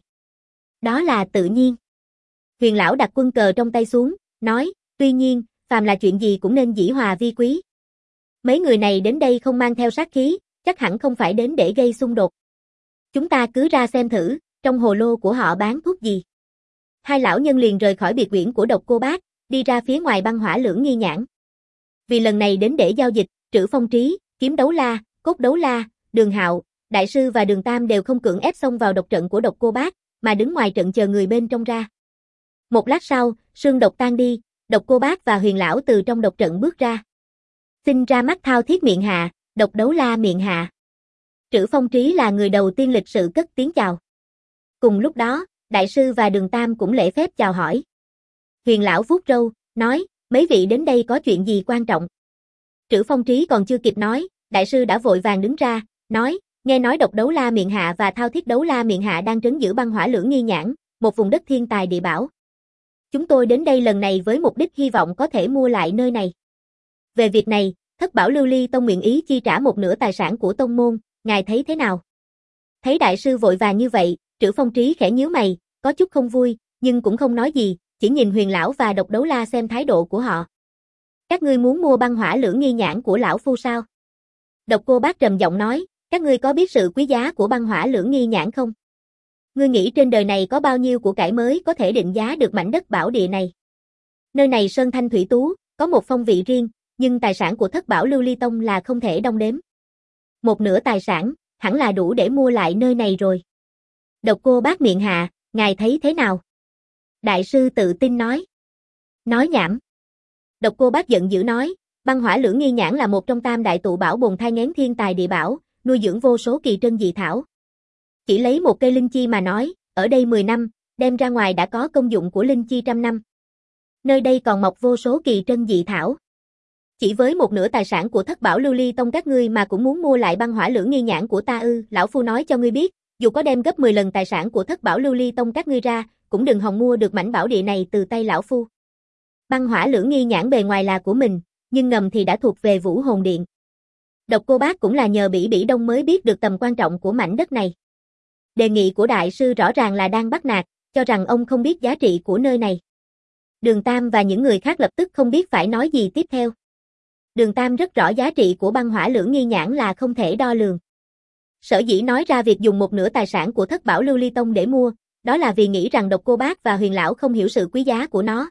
Đó là tự nhiên. Huyền lão đặt quân cờ trong tay xuống, nói, tuy nhiên, phàm là chuyện gì cũng nên dĩ hòa vi quý. Mấy người này đến đây không mang theo sát khí, chắc hẳn không phải đến để gây xung đột. Chúng ta cứ ra xem thử, trong hồ lô của họ bán thuốc gì. Hai lão nhân liền rời khỏi biệt viện của Độc Cô Bác, đi ra phía ngoài Băng Hỏa Lưỡng Nghi Nhãn. Vì lần này đến để giao dịch, Trữ Phong Trí, Kiếm Đấu La, Cốt Đấu La, Đường Hạo, Đại sư và Đường Tam đều không cưỡng ép xông vào độc trận của Độc Cô Bác, mà đứng ngoài trận chờ người bên trong ra. Một lát sau, sương độc tan đi, Độc Cô Bác và Huyền lão từ trong độc trận bước ra. Xin ra mắt thao thiết miệng hạ, Độc Đấu La miệng hạ. Trữ Phong Trí là người đầu tiên lịch sự cất tiếng chào. Cùng lúc đó, Đại sư và Đường Tam cũng lễ phép chào hỏi. Huyền lão vuốt râu, nói, mấy vị đến đây có chuyện gì quan trọng? Trữ Phong Trí còn chưa kịp nói, Đại sư đã vội vàng đứng ra, nói, nghe nói Độc Đấu La miệng hạ và Thao Thiết Đấu La miệng hạ đang trấn giữ Băng Hỏa Lưỡng Nghi Nhãn, một vùng đất thiên tài địa bảo. Chúng tôi đến đây lần này với mục đích hy vọng có thể mua lại nơi này. Về việc này, Thất Bảo Lưu Ly Tông nguyện ý chi trả một nửa tài sản của tông môn, ngài thấy thế nào? Thấy đại sư vội vàng như vậy, Trữ Phong Trí khẽ nhíu mày, có chút không vui, nhưng cũng không nói gì, chỉ nhìn Huyền lão và Độc Đấu La xem thái độ của họ. Các ngươi muốn mua Băng Hỏa Lưỡng Nghi Nhãn của lão phu sao? Độc Cô Bác trầm giọng nói, các ngươi có biết sự quý giá của Băng Hỏa Lưỡng Nghi Nhãn không? Ngươi nghĩ trên đời này có bao nhiêu của cải mới có thể định giá được mảnh đất bảo địa này? Nơi này sơn thanh thủy tú, có một phong vị riêng, nhưng tài sản của Thất Bảo Lưu Ly Tông là không thể đong đếm. Một nửa tài sản, hẳn là đủ để mua lại nơi này rồi. Độc Cô Bác miệng hạ, ngài thấy thế nào? Đại sư tự tin nói. Nói nhảm. Độc Cô Bác giận dữ nói, Băng Hỏa Lưỡng Nghi Nhãn là một trong tam đại tụ bảo bồn thai nghén thiên tài địa bảo, nuôi dưỡng vô số kỳ trân dị thảo. Chỉ lấy một cây linh chi mà nói, ở đây 10 năm, đem ra ngoài đã có công dụng của linh chi trăm năm. Nơi đây còn mọc vô số kỳ trân dị thảo. Chỉ với một nửa tài sản của Thất Bảo Lưu Ly Tông các ngươi mà cũng muốn mua lại Băng Hỏa Lưỡng Nghi Nhãn của ta ư? Lão phu nói cho ngươi biết, dù có đem gấp 10 lần tài sản của Thất Bảo Lưu Ly Tông các ngươi ra, cũng đừng hòng mua được mảnh bảo địa này từ tay lão phu. Băng Hỏa Lưỡng Nghi Nhãn bề ngoài là của mình, nhưng ngầm thì đã thuộc về Vũ Hồn Điện. Độc Cô Bác cũng là nhờ Bỉ Bỉ Đông mới biết được tầm quan trọng của mảnh đất này. Đề nghị của đại sư rõ ràng là đang bắt nạt, cho rằng ông không biết giá trị của nơi này. Đường Tam và những người khác lập tức không biết phải nói gì tiếp theo. Đường Tam rất rõ giá trị của Băng Hỏa Lưỡng Nghi Nhãn là không thể đo lường. Sở dĩ nói ra việc dùng một nửa tài sản của Thất Bảo Lưu Ly Tông để mua, đó là vì nghĩ rằng Độc Cô Bác và Huyền lão không hiểu sự quý giá của nó.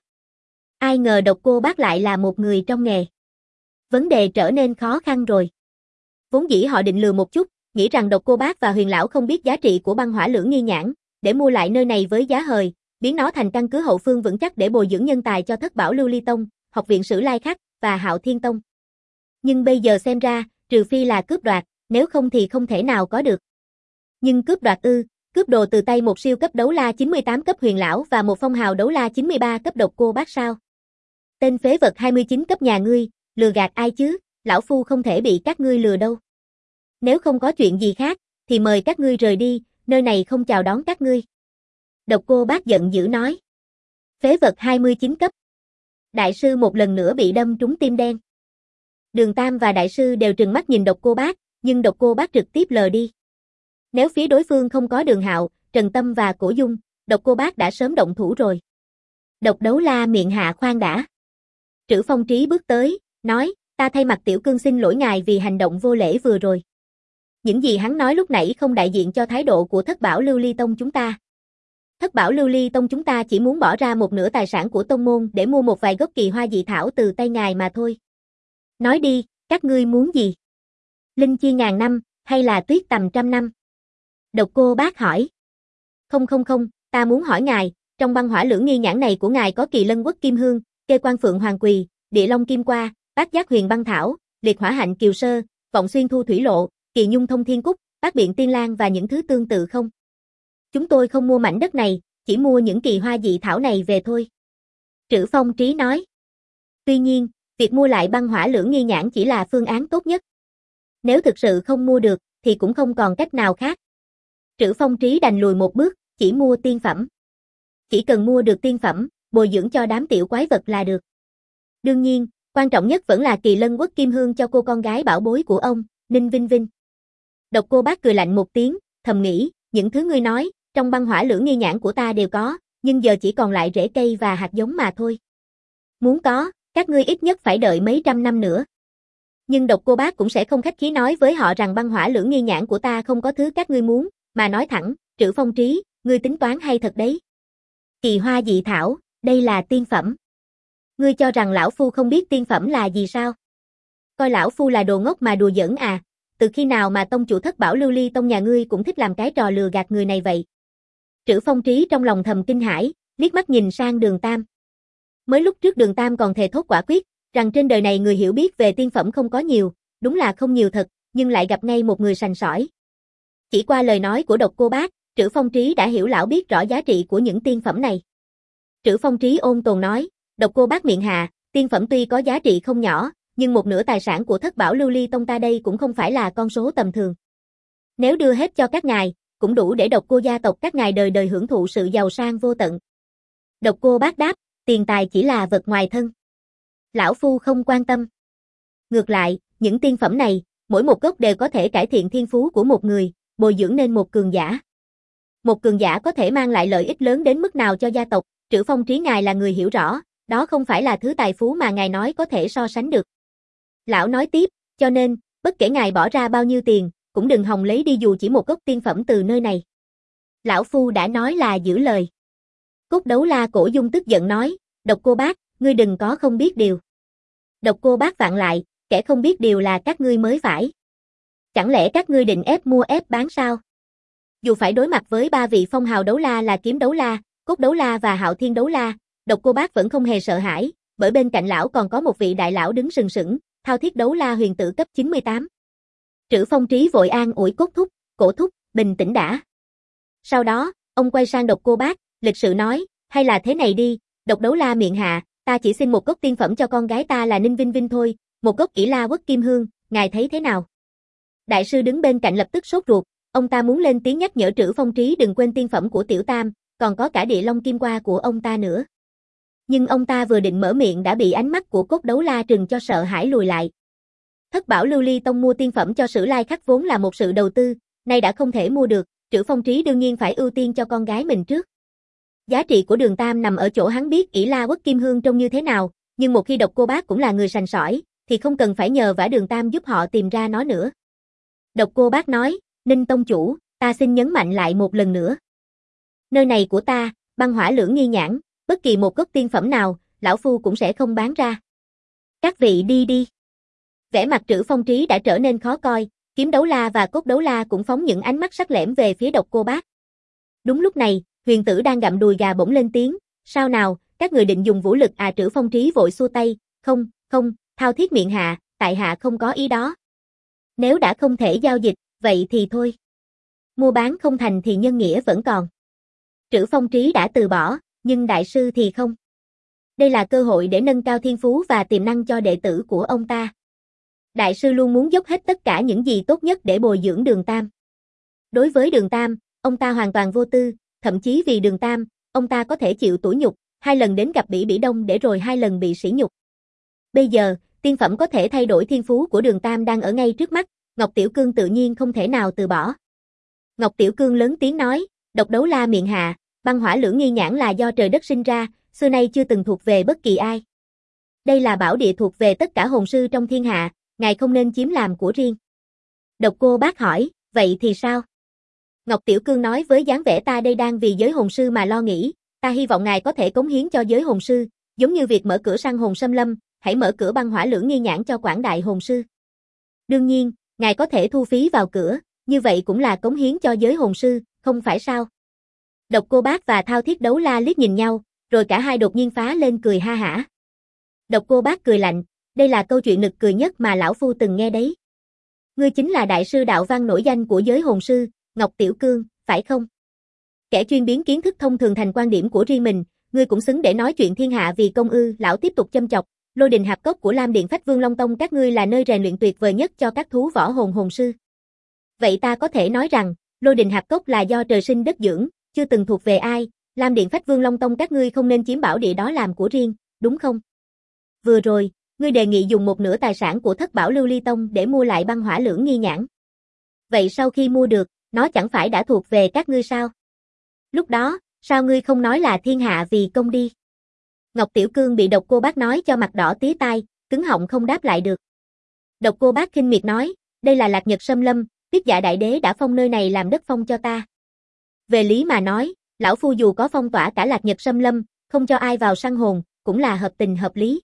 Ai ngờ Độc Cô Bác lại là một người trong nghề. Vấn đề trở nên khó khăn rồi. Vốn dĩ họ định lừa một chút, nghĩ rằng Độc Cô Bác và Huyền lão không biết giá trị của Băng Hỏa Lưỡng Nghi Nhãn, để mua lại nơi này với giá hời, biến nó thành căn cứ hậu phương vững chắc để bồi dưỡng nhân tài cho Thất Bảo Lưu Ly Tông, Học viện Sử Lai Khắc và Hạo Thiên Tông. Nhưng bây giờ xem ra, trừ phi là cướp đoạt, nếu không thì không thể nào có được. Nhưng cướp đoạt ư? Cướp đồ từ tay một siêu cấp đấu la 98 cấp Huyền lão và một phong hào đấu la 93 cấp Độc Cô Bác sao? Tên phế vật 29 cấp nhà ngươi, lừa gạt ai chứ? Lão phu không thể bị các ngươi lừa đâu. Nếu không có chuyện gì khác, thì mời các ngươi rời đi, nơi này không chào đón các ngươi. Độc Cô Bác giận dữ nói. Phế vật 29 cấp. Đại sư một lần nữa bị đâm trúng tim đen. Đường Tam và đại sư đều trừng mắt nhìn Độc Cô Bác, nhưng Độc Cô Bác trực tiếp lờ đi. Nếu phía đối phương không có Đường Hạo, Trần Tâm và Cổ Dung, Độc Cô Bác đã sớm động thủ rồi. Độc Đấu La miệng hạ khoan đã. Trữ Phong Trí bước tới, nói, ta thay mặt Tiểu Cương xin lỗi ngài vì hành động vô lễ vừa rồi. Những gì hắn nói lúc nãy không đại diện cho thái độ của Thất Bảo Lưu Ly Tông chúng ta. Thất Bảo Lưu Ly Tông chúng ta chỉ muốn bỏ ra một nửa tài sản của tông môn để mua một vài gốc kỳ hoa dị thảo từ tay ngài mà thôi. Nói đi, các ngươi muốn gì? Linh chi ngàn năm, hay là tuyết tầm trăm năm? Độc Cô Bác hỏi. Không, ta muốn hỏi ngài, trong băng hỏa lưỡng nghi nhãn này của ngài có kỳ lân quốc kim hương, kê quan phượng hoàng quỳ, địa long kim qua, bát giác huyền băng thảo, liệt hỏa hạnh kiều sơ, vọng xuyên thu thủy lộ, kỳ nhung thông thiên cúc, bát biện tiên lan và những thứ tương tự không? Chúng tôi không mua mảnh đất này, chỉ mua những kỳ hoa dị thảo này về thôi. Trữ Phong Trí nói. Tuy nhiên, việc mua lại băng hỏa lưỡng nghi nhãn chỉ là phương án tốt nhất. Nếu thực sự không mua được, thì cũng không còn cách nào khác. Trữ Phong Trí đành lùi một bước, chỉ mua tiên phẩm. Chỉ cần mua được tiên phẩm, bồi dưỡng cho đám tiểu quái vật là được. Đương nhiên, quan trọng nhất vẫn là kỳ lân quốc kim hương cho cô con gái bảo bối của ông, Ninh Vinh Vinh. Độc Cô Bác cười lạnh một tiếng, thầm nghĩ, những thứ ngươi nói, trong băng hỏa lưỡng nghi nhãn của ta đều có, nhưng giờ chỉ còn lại rễ cây và hạt giống mà thôi. Muốn có, các ngươi ít nhất phải đợi mấy trăm năm nữa. Nhưng Độc Cô Bác cũng sẽ không khách khí nói với họ rằng băng hỏa lưỡng nghi nhãn của ta không có thứ các ngươi muốn, mà nói thẳng, Trữ Phong Trí, ngươi tính toán hay thật đấy. Kỳ hoa dị thảo, đây là tiên phẩm. Ngươi cho rằng lão phu không biết tiên phẩm là gì sao? Coi lão phu là đồ ngốc mà đùa giỡn à? Từ khi nào mà tông chủ Thất Bảo Lưu Ly Tông nhà ngươi cũng thích làm cái trò lừa gạt người này vậy? Trữ Phong Trí trong lòng thầm kinh hãi, liếc mắt nhìn sang Đường Tam. Mới lúc trước Đường Tam còn thề thốt quả quyết, rằng trên đời này người hiểu biết về tiên phẩm không có nhiều, đúng là không nhiều thật, nhưng lại gặp ngay một người sành sỏi. Chỉ qua lời nói của Độc Cô Bác, Trữ Phong Trí đã hiểu lão biết rõ giá trị của những tiên phẩm này. Trữ Phong Trí ôn tồn nói, Độc Cô Bác miệng hạ, tiên phẩm tuy có giá trị không nhỏ, nhưng một nửa tài sản của Thất Bảo Lưu Ly Tông ta đây cũng không phải là con số tầm thường. Nếu đưa hết cho các ngài, cũng đủ để Độc Cô gia tộc các ngài đời đời hưởng thụ sự giàu sang vô tận. Độc Cô Bác đáp, tiền tài chỉ là vật ngoài thân. Lão phu không quan tâm. Ngược lại, những tiên phẩm này, mỗi một gốc đều có thể cải thiện thiên phú của một người, bồi dưỡng nên một cường giả. Một cường giả có thể mang lại lợi ích lớn đến mức nào cho gia tộc, Trữ Phong Trí ngài là người hiểu rõ, đó không phải là thứ tài phú mà ngài nói có thể so sánh được. Lão nói tiếp, cho nên, bất kể ngài bỏ ra bao nhiêu tiền, cũng đừng hòng lấy đi dù chỉ một gốc tiên phẩm từ nơi này. Lão phu đã nói là giữ lời. Cốt Đấu La Cổ Dung tức giận nói, Độc Cô Bác, ngươi đừng có không biết điều. Độc Cô Bác vặn lại, kẻ không biết điều là các ngươi mới phải. Chẳng lẽ các ngươi định ép mua ép bán sao? Dù phải đối mặt với ba vị phong hào đấu la là Kiếm Đấu La, Cốt Đấu La và Hạo Thiên Đấu La, Độc Cô Bác vẫn không hề sợ hãi, bởi bên cạnh lão còn có một vị đại lão đứng sừng sững, Thao Thiết Đấu La huyền tử cấp 98. Trữ Phong Trí vội an ủi Cốt thúc, Cổ thúc, bình tĩnh đã. Sau đó, ông quay sang Độc Cô Bác, lịch sự nói, hay là thế này đi, Độc Đấu La miệng hạ, ta chỉ xin một gốc tiên phẩm cho con gái ta là Ninh Vinh Vinh thôi, một gốc ỷ La Quốc Kim Hương, ngài thấy thế nào? Đại sư đứng bên cạnh lập tức sốt ruột, ông ta muốn lên tiếng nhắc nhở Trữ Phong Trí đừng quên tiên phẩm của Tiểu Tam, còn có cả địa long kim qua của ông ta nữa. Nhưng ông ta vừa định mở miệng đã bị ánh mắt của Cốt Đấu La trừng cho sợ hãi lùi lại. Thất Bảo Lưu Ly Tông mua tiên phẩm cho Sử Lai Khắc vốn là một sự đầu tư, nay đã không thể mua được, Trữ Phong Trí đương nhiên phải ưu tiên cho con gái mình trước. Giá trị của Đường Tam nằm ở chỗ hắn biết ỷ La Quốc Kim Hương trông như thế nào, nhưng một khi Độc Cô Bác cũng là người sành sỏi, thì không cần phải nhờ vả Đường Tam giúp họ tìm ra nó nữa. Độc Cô Bác nói, Ninh Tông Chủ, ta xin nhấn mạnh lại một lần nữa. Nơi này của ta, băng hỏa lưỡng nghi nhãn, bất kỳ một gốc tiên phẩm nào, lão phu cũng sẽ không bán ra. Các vị đi đi. Vẻ mặt Trữ Phong Trí đã trở nên khó coi, Kiếm Đấu La và Cốt Đấu La cũng phóng những ánh mắt sắc lẻm về phía Độc Cô Bác. Đúng lúc này, huyền tử đang gặm đùi gà bỗng lên tiếng, sao nào, các người định dùng vũ lực à? Trữ Phong Trí vội xua tay, không, Thao Thiết miệng hạ, tại hạ không có ý đó. Nếu đã không thể giao dịch, vậy thì thôi. Mua bán không thành thì nhân nghĩa vẫn còn. Trữ Phong Trí đã từ bỏ, nhưng đại sư thì không. Đây là cơ hội để nâng cao thiên phú và tiềm năng cho đệ tử của ông ta. Đại sư luôn muốn dốc hết tất cả những gì tốt nhất để bồi dưỡng Đường Tam. Đối với Đường Tam, ông ta hoàn toàn vô tư, thậm chí vì Đường Tam, ông ta có thể chịu tủi nhục, 2 lần đến gặp Bỉ Bỉ Đông để rồi 2 lần bị sỉ nhục. Bây giờ, tiên phẩm có thể thay đổi thiên phú của Đường Tam đang ở ngay trước mắt, Ngọc Tiểu Cương tự nhiên không thể nào từ bỏ. Ngọc Tiểu Cương lớn tiếng nói, độc đấu la miệng hạ, băng hỏa lưỡng nghi nhãn là do trời đất sinh ra, xưa nay chưa từng thuộc về bất kỳ ai. Đây là bảo địa thuộc về tất cả hồn sư trong thiên hạ, ngài không nên chiếm làm của riêng. Độc Cô Bác hỏi, vậy thì sao? Ngọc Tiểu Cương nói với dáng vẻ ta đây đang vì giới hồn sư mà lo nghĩ, ta hy vọng ngài có thể cống hiến cho giới hồn sư, giống như việc mở cửa săn hồn xâm lâm, hãy mở cửa băng hỏa lưỡng nghi nhãn cho quảng đại hồn sư. Đương nhiên, ngài có thể thu phí vào cửa, như vậy cũng là cống hiến cho giới hồn sư, không phải sao? Độc Cô Bác và Thao Thiết Đấu La liếc nhìn nhau, rồi cả hai đột nhiên phá lên cười ha hả. Độc Cô Bác cười lạnh, đây là câu chuyện nực cười nhất mà lão phu từng nghe đấy. Ngươi chính là đại sư đạo văn nổi danh của giới hồn sư, Ngọc Tiểu Cương, phải không? Kẻ chuyên biến kiến thức thông thường thành quan điểm của riêng mình, ngươi cũng xứng để nói chuyện thiên hạ vì công ư? Lão tiếp tục châm chọc, Lôi Đình Hạp Cốc của Lam Điện Phách Vương Long Tông các ngươi là nơi rèn luyện tuyệt vời nhất cho các thú võ hồn hồn sư. Vậy ta có thể nói rằng, Lôi Đình Hạp Cốc là do trời sinh đất dưỡng, chưa từng thuộc về ai, Lam Điện Phách Vương Long Tông các ngươi không nên chiếm bảo địa đó làm của riêng, đúng không? Vừa rồi, ngươi đề nghị dùng một nửa tài sản của Thất Bảo Lưu Ly Tông để mua lại băng hỏa lưỡng nghi nhãn. Vậy sau khi mua được, nó chẳng phải đã thuộc về các ngươi sao? Lúc đó, sao ngươi không nói là thiên hạ vì công đi? Ngọc Tiểu Cương bị Độc Cô Bác nói cho mặt đỏ tía tai, cứng họng không đáp lại được. Độc Cô Bác khinh miệt nói, đây là Lạc Nhật Sâm Lâm, Tiết Dạ Đại Đế đã phong nơi này làm đất phong cho ta. Về lý mà nói, lão phu dù có phong tỏa cả Lạc Nhật Sâm Lâm, không cho ai vào săn hồn, cũng là hợp tình hợp lý.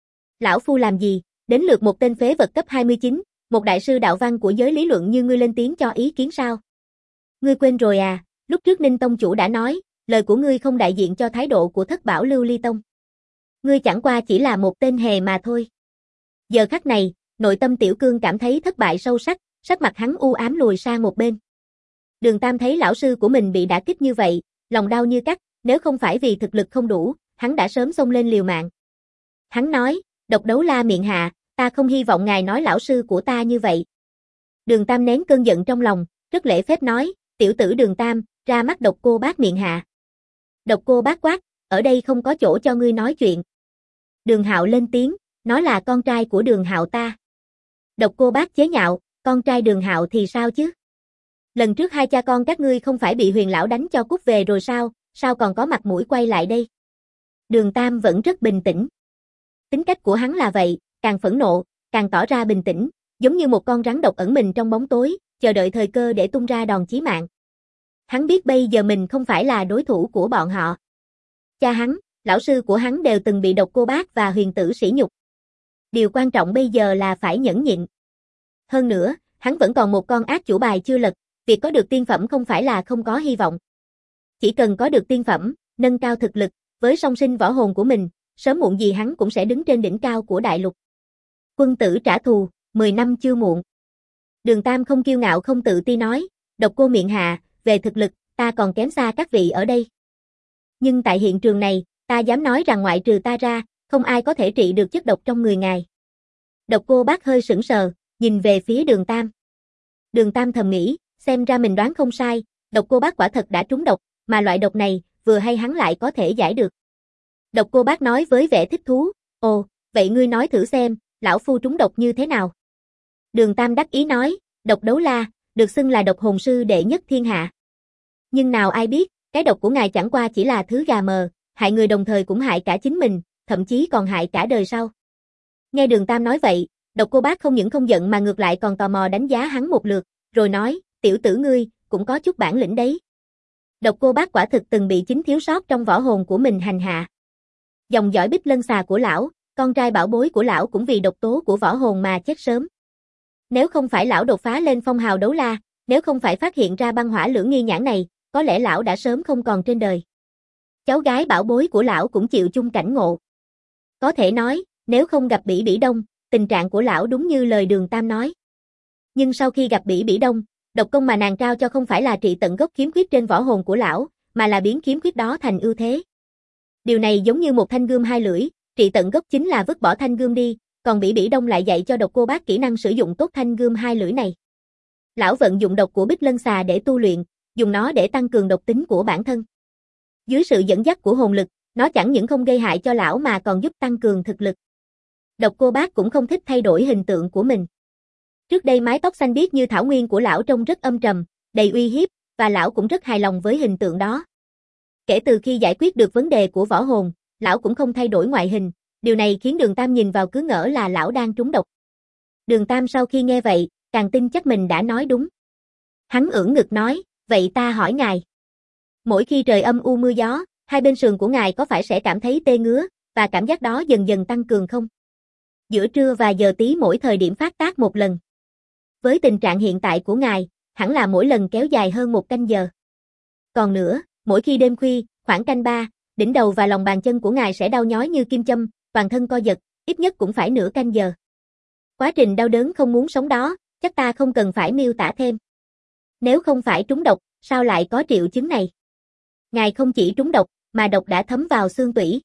Lão phu làm gì, đến lượt một tên phế vật cấp 29, một đại sư đạo văn của giới lý luận như ngươi lên tiếng cho ý kiến sao? Ngươi quên rồi à, lúc trước Ninh Tông chủ đã nói, lời của ngươi không đại diện cho thái độ của Thất Bảo Lưu Ly Tông. Ngươi chẳng qua chỉ là một tên hề mà thôi. Giờ khắc này, nội tâm Tiểu Cương cảm thấy thất bại sâu sắc, sắc mặt hắn u ám lùi sang một bên. Đường Tam thấy lão sư của mình bị đả kích như vậy, lòng đau như cắt, nếu không phải vì thực lực không đủ, hắn đã sớm xông lên liều mạng. Hắn nói, Độc Đấu La miệng hạ, ta không hy vọng ngài nói lão sư của ta như vậy. Đường Tam nén cơn giận trong lòng, rất lễ phép nói, tiểu tử Đường Tam, ra mắt Độc Cô Bác miệng hạ. Độc Cô Bác quát, ở đây không có chỗ cho ngươi nói chuyện. Đường Hạo lên tiếng, nó là con trai của Đường Hạo ta. Độc Cô Bác chế nhạo, con trai Đường Hạo thì sao chứ? Lần trước hai cha con các ngươi không phải bị Huyền lão đánh cho cút về rồi sao, sao còn có mặt mũi quay lại đây? Đường Tam vẫn rất bình tĩnh. Tính cách của hắn là vậy, càng phẫn nộ, càng tỏ ra bình tĩnh, giống như một con rắn độc ẩn mình trong bóng tối, chờ đợi thời cơ để tung ra đòn chí mạng. Hắn biết bây giờ mình không phải là đối thủ của bọn họ. Cha hắn, lão sư của hắn đều từng bị Độc Cô Bác và Huyền tử sỉ nhục. Điều quan trọng bây giờ là phải nhẫn nhịn. Hơn nữa, hắn vẫn còn một con ác chủ bài chưa lật, việc có được tiên phẩm không phải là không có hy vọng. Chỉ cần có được tiên phẩm, nâng cao thực lực, với song sinh võ hồn của mình, sớm muộn gì hắn cũng sẽ đứng trên đỉnh cao của đại lục. Quân tử trả thù, 10 năm chưa muộn. Đường Tam không kiêu ngạo không tự ti nói, Độc Cô miệng hạ, về thực lực, ta còn kém xa các vị ở đây. Nhưng tại hiện trường này, ta dám nói rằng ngoại trừ ta ra, không ai có thể trị được chất độc trong người ngài. Độc Cô Bác hơi sững sờ, nhìn về phía Đường Tam. Đường Tam thầm nghĩ, xem ra mình đoán không sai, Độc Cô Bác quả thật đã trúng độc, mà loại độc này, vừa hay hắn lại có thể giải được. Độc Cô Bác nói với vẻ thích thú, ồ, vậy ngươi nói thử xem, lão phu trúng độc như thế nào? Đường Tam đắc ý nói, Độc Đấu La, được xưng là độc hồn sư đệ nhất thiên hạ. Nhưng nào ai biết, cái độc của ngài chẳng qua chỉ là thứ gà mờ, hại người đồng thời cũng hại cả chính mình, thậm chí còn hại cả đời sau. Nghe Đường Tam nói vậy, Độc Cô Bác không những không giận mà ngược lại còn tò mò đánh giá hắn một lượt, rồi nói, tiểu tử ngươi, cũng có chút bản lĩnh đấy. Độc Cô Bác quả thực từng bị chính thiếu sót trong võ hồn của mình hành hạ. Dòng dõi Bích Lân Xà của lão, con trai bảo bối của lão cũng vì độc tố của võ hồn mà chết sớm. Nếu không phải lão đột phá lên phong hào đấu la, nếu không phải phát hiện ra băng hỏa lưỡng nghi nhãn này, có lẽ lão đã sớm không còn trên đời. Cháu gái bảo bối của lão cũng chịu chung cảnh ngộ. Có thể nói, nếu không gặp Bỉ Bỉ Đông, tình trạng của lão đúng như lời Đường Tam nói. Nhưng sau khi gặp Bỉ Bỉ Đông, độc công mà nàng trao cho không phải là trị tận gốc khiếm khuyết trên võ hồn của lão, mà là biến khiếm khuyết đó thành ưu thế. Điều này giống như một thanh gươm hai lưỡi, trị tận gốc chính là vứt bỏ thanh gươm đi, còn Bỉ Bỉ Đông lại dạy cho Độc Cô Bác kỹ năng sử dụng tốt thanh gươm hai lưỡi này. Lão vận dụng độc của Bích Lân Xà để tu luyện, dùng nó để tăng cường độc tính của bản thân. Dưới sự dẫn dắt của hồn lực, nó chẳng những không gây hại cho lão mà còn giúp tăng cường thực lực. Độc Cô Bác cũng không thích thay đổi hình tượng của mình. Trước đây mái tóc xanh biếc như thảo nguyên của lão trông rất âm trầm, đầy uy hiếp, và lão cũng rất hài lòng với hình tượng đó. Kể từ khi giải quyết được vấn đề của võ hồn, lão cũng không thay đổi ngoại hình, điều này khiến Đường Tam nhìn vào cứ ngỡ là lão đang trúng độc. Đường Tam sau khi nghe vậy, càng tin chắc mình đã nói đúng. Hắn ưỡn ngực nói, vậy ta hỏi ngài. Mỗi khi trời âm u mưa gió, hai bên sườn của ngài có phải sẽ cảm thấy tê ngứa, và cảm giác đó dần dần tăng cường không? Giữa trưa và giờ tí mỗi thời điểm phát tác một lần. Với tình trạng hiện tại của ngài, hẳn là mỗi lần kéo dài hơn 1 canh giờ. Còn nữa, mỗi khi đêm khuya, khoảng canh 3, đỉnh đầu và lòng bàn chân của ngài sẽ đau nhói như kim châm, toàn thân co giật, ít nhất cũng phải nửa canh giờ. Quá trình đau đớn không muốn sống đó, chắc ta không cần phải miêu tả thêm. Nếu không phải trúng độc, sao lại có triệu chứng này? Ngài không chỉ trúng độc, mà độc đã thấm vào xương tủy.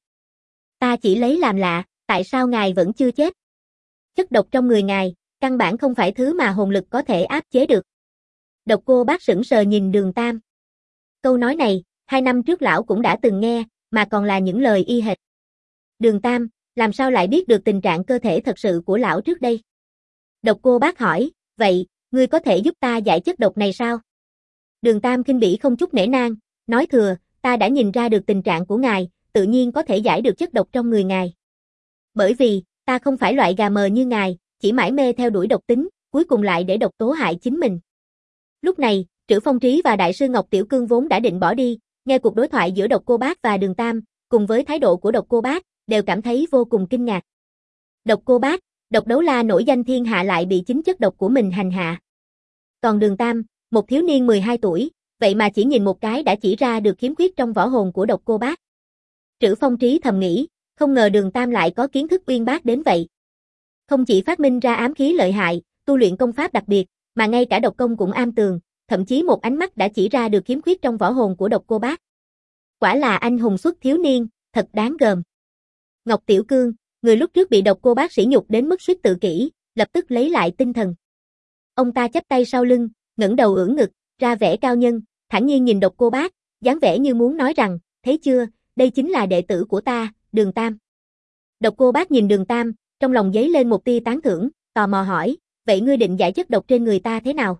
Ta chỉ lấy làm lạ, tại sao ngài vẫn chưa chết? Chất độc trong người ngài, căn bản không phải thứ mà hồn lực có thể áp chế được. Độc Cô Bác sững sờ nhìn Đường Tam. Câu nói này, 2 năm trước lão cũng đã từng nghe, mà còn là những lời y hệt. Đường Tam, làm sao lại biết được tình trạng cơ thể thật sự của lão trước đây? Độc Cô Bác hỏi, vậy, ngươi có thể giúp ta giải chất độc này sao? Đường Tam khinh bỉ không chút nể nang, nói thừa, ta đã nhìn ra được tình trạng của ngài, tự nhiên có thể giải được chất độc trong người ngài. Bởi vì, ta không phải loại gà mờ như ngài, chỉ mải mê theo đuổi độc tính, cuối cùng lại để độc tố hại chính mình. Lúc này, Trữ Phong Trí và Đại sư Ngọc Tiểu Cương vốn đã định bỏ đi, nghe cuộc đối thoại giữa Độc Cô Bác và Đường Tam, cùng với thái độ của Độc Cô Bác, đều cảm thấy vô cùng kinh ngạc. Độc Cô Bác, độc đấu la nổi danh thiên hạ lại bị chính chất độc của mình hành hạ. Còn Đường Tam, một thiếu niên 12 tuổi, vậy mà chỉ nhìn một cái đã chỉ ra được khiếm khuyết trong võ hồn của Độc Cô Bác. Trữ Phong Trí thầm nghĩ, không ngờ Đường Tam lại có kiến thức uyên bác đến vậy. Không chỉ phát minh ra ám khí lợi hại, tu luyện công pháp đặc biệt, mà ngay cả độc công cũng am tường, thậm chí một ánh mắt đã chỉ ra được khiếm khuyết trong võ hồn của Độc Cô Bác. Quả là anh hùng xuất thiếu niên, thật đáng gờm. Ngọc Tiểu Cương, người lúc trước bị Độc Cô Bác sỉ nhục đến mức suýt tự kỷ, lập tức lấy lại tinh thần. Ông ta chắp tay sau lưng, ngẩng đầu ưỡn ngực, ra vẻ cao nhân, thản nhiên nhìn Độc Cô Bác, dáng vẻ như muốn nói rằng, thấy chưa, đây chính là đệ tử của ta, Đường Tam. Độc Cô Bác nhìn Đường Tam, trong lòng dấy lên một tia tán thưởng, tò mò hỏi, vậy ngươi định giải chất độc trên người ta thế nào?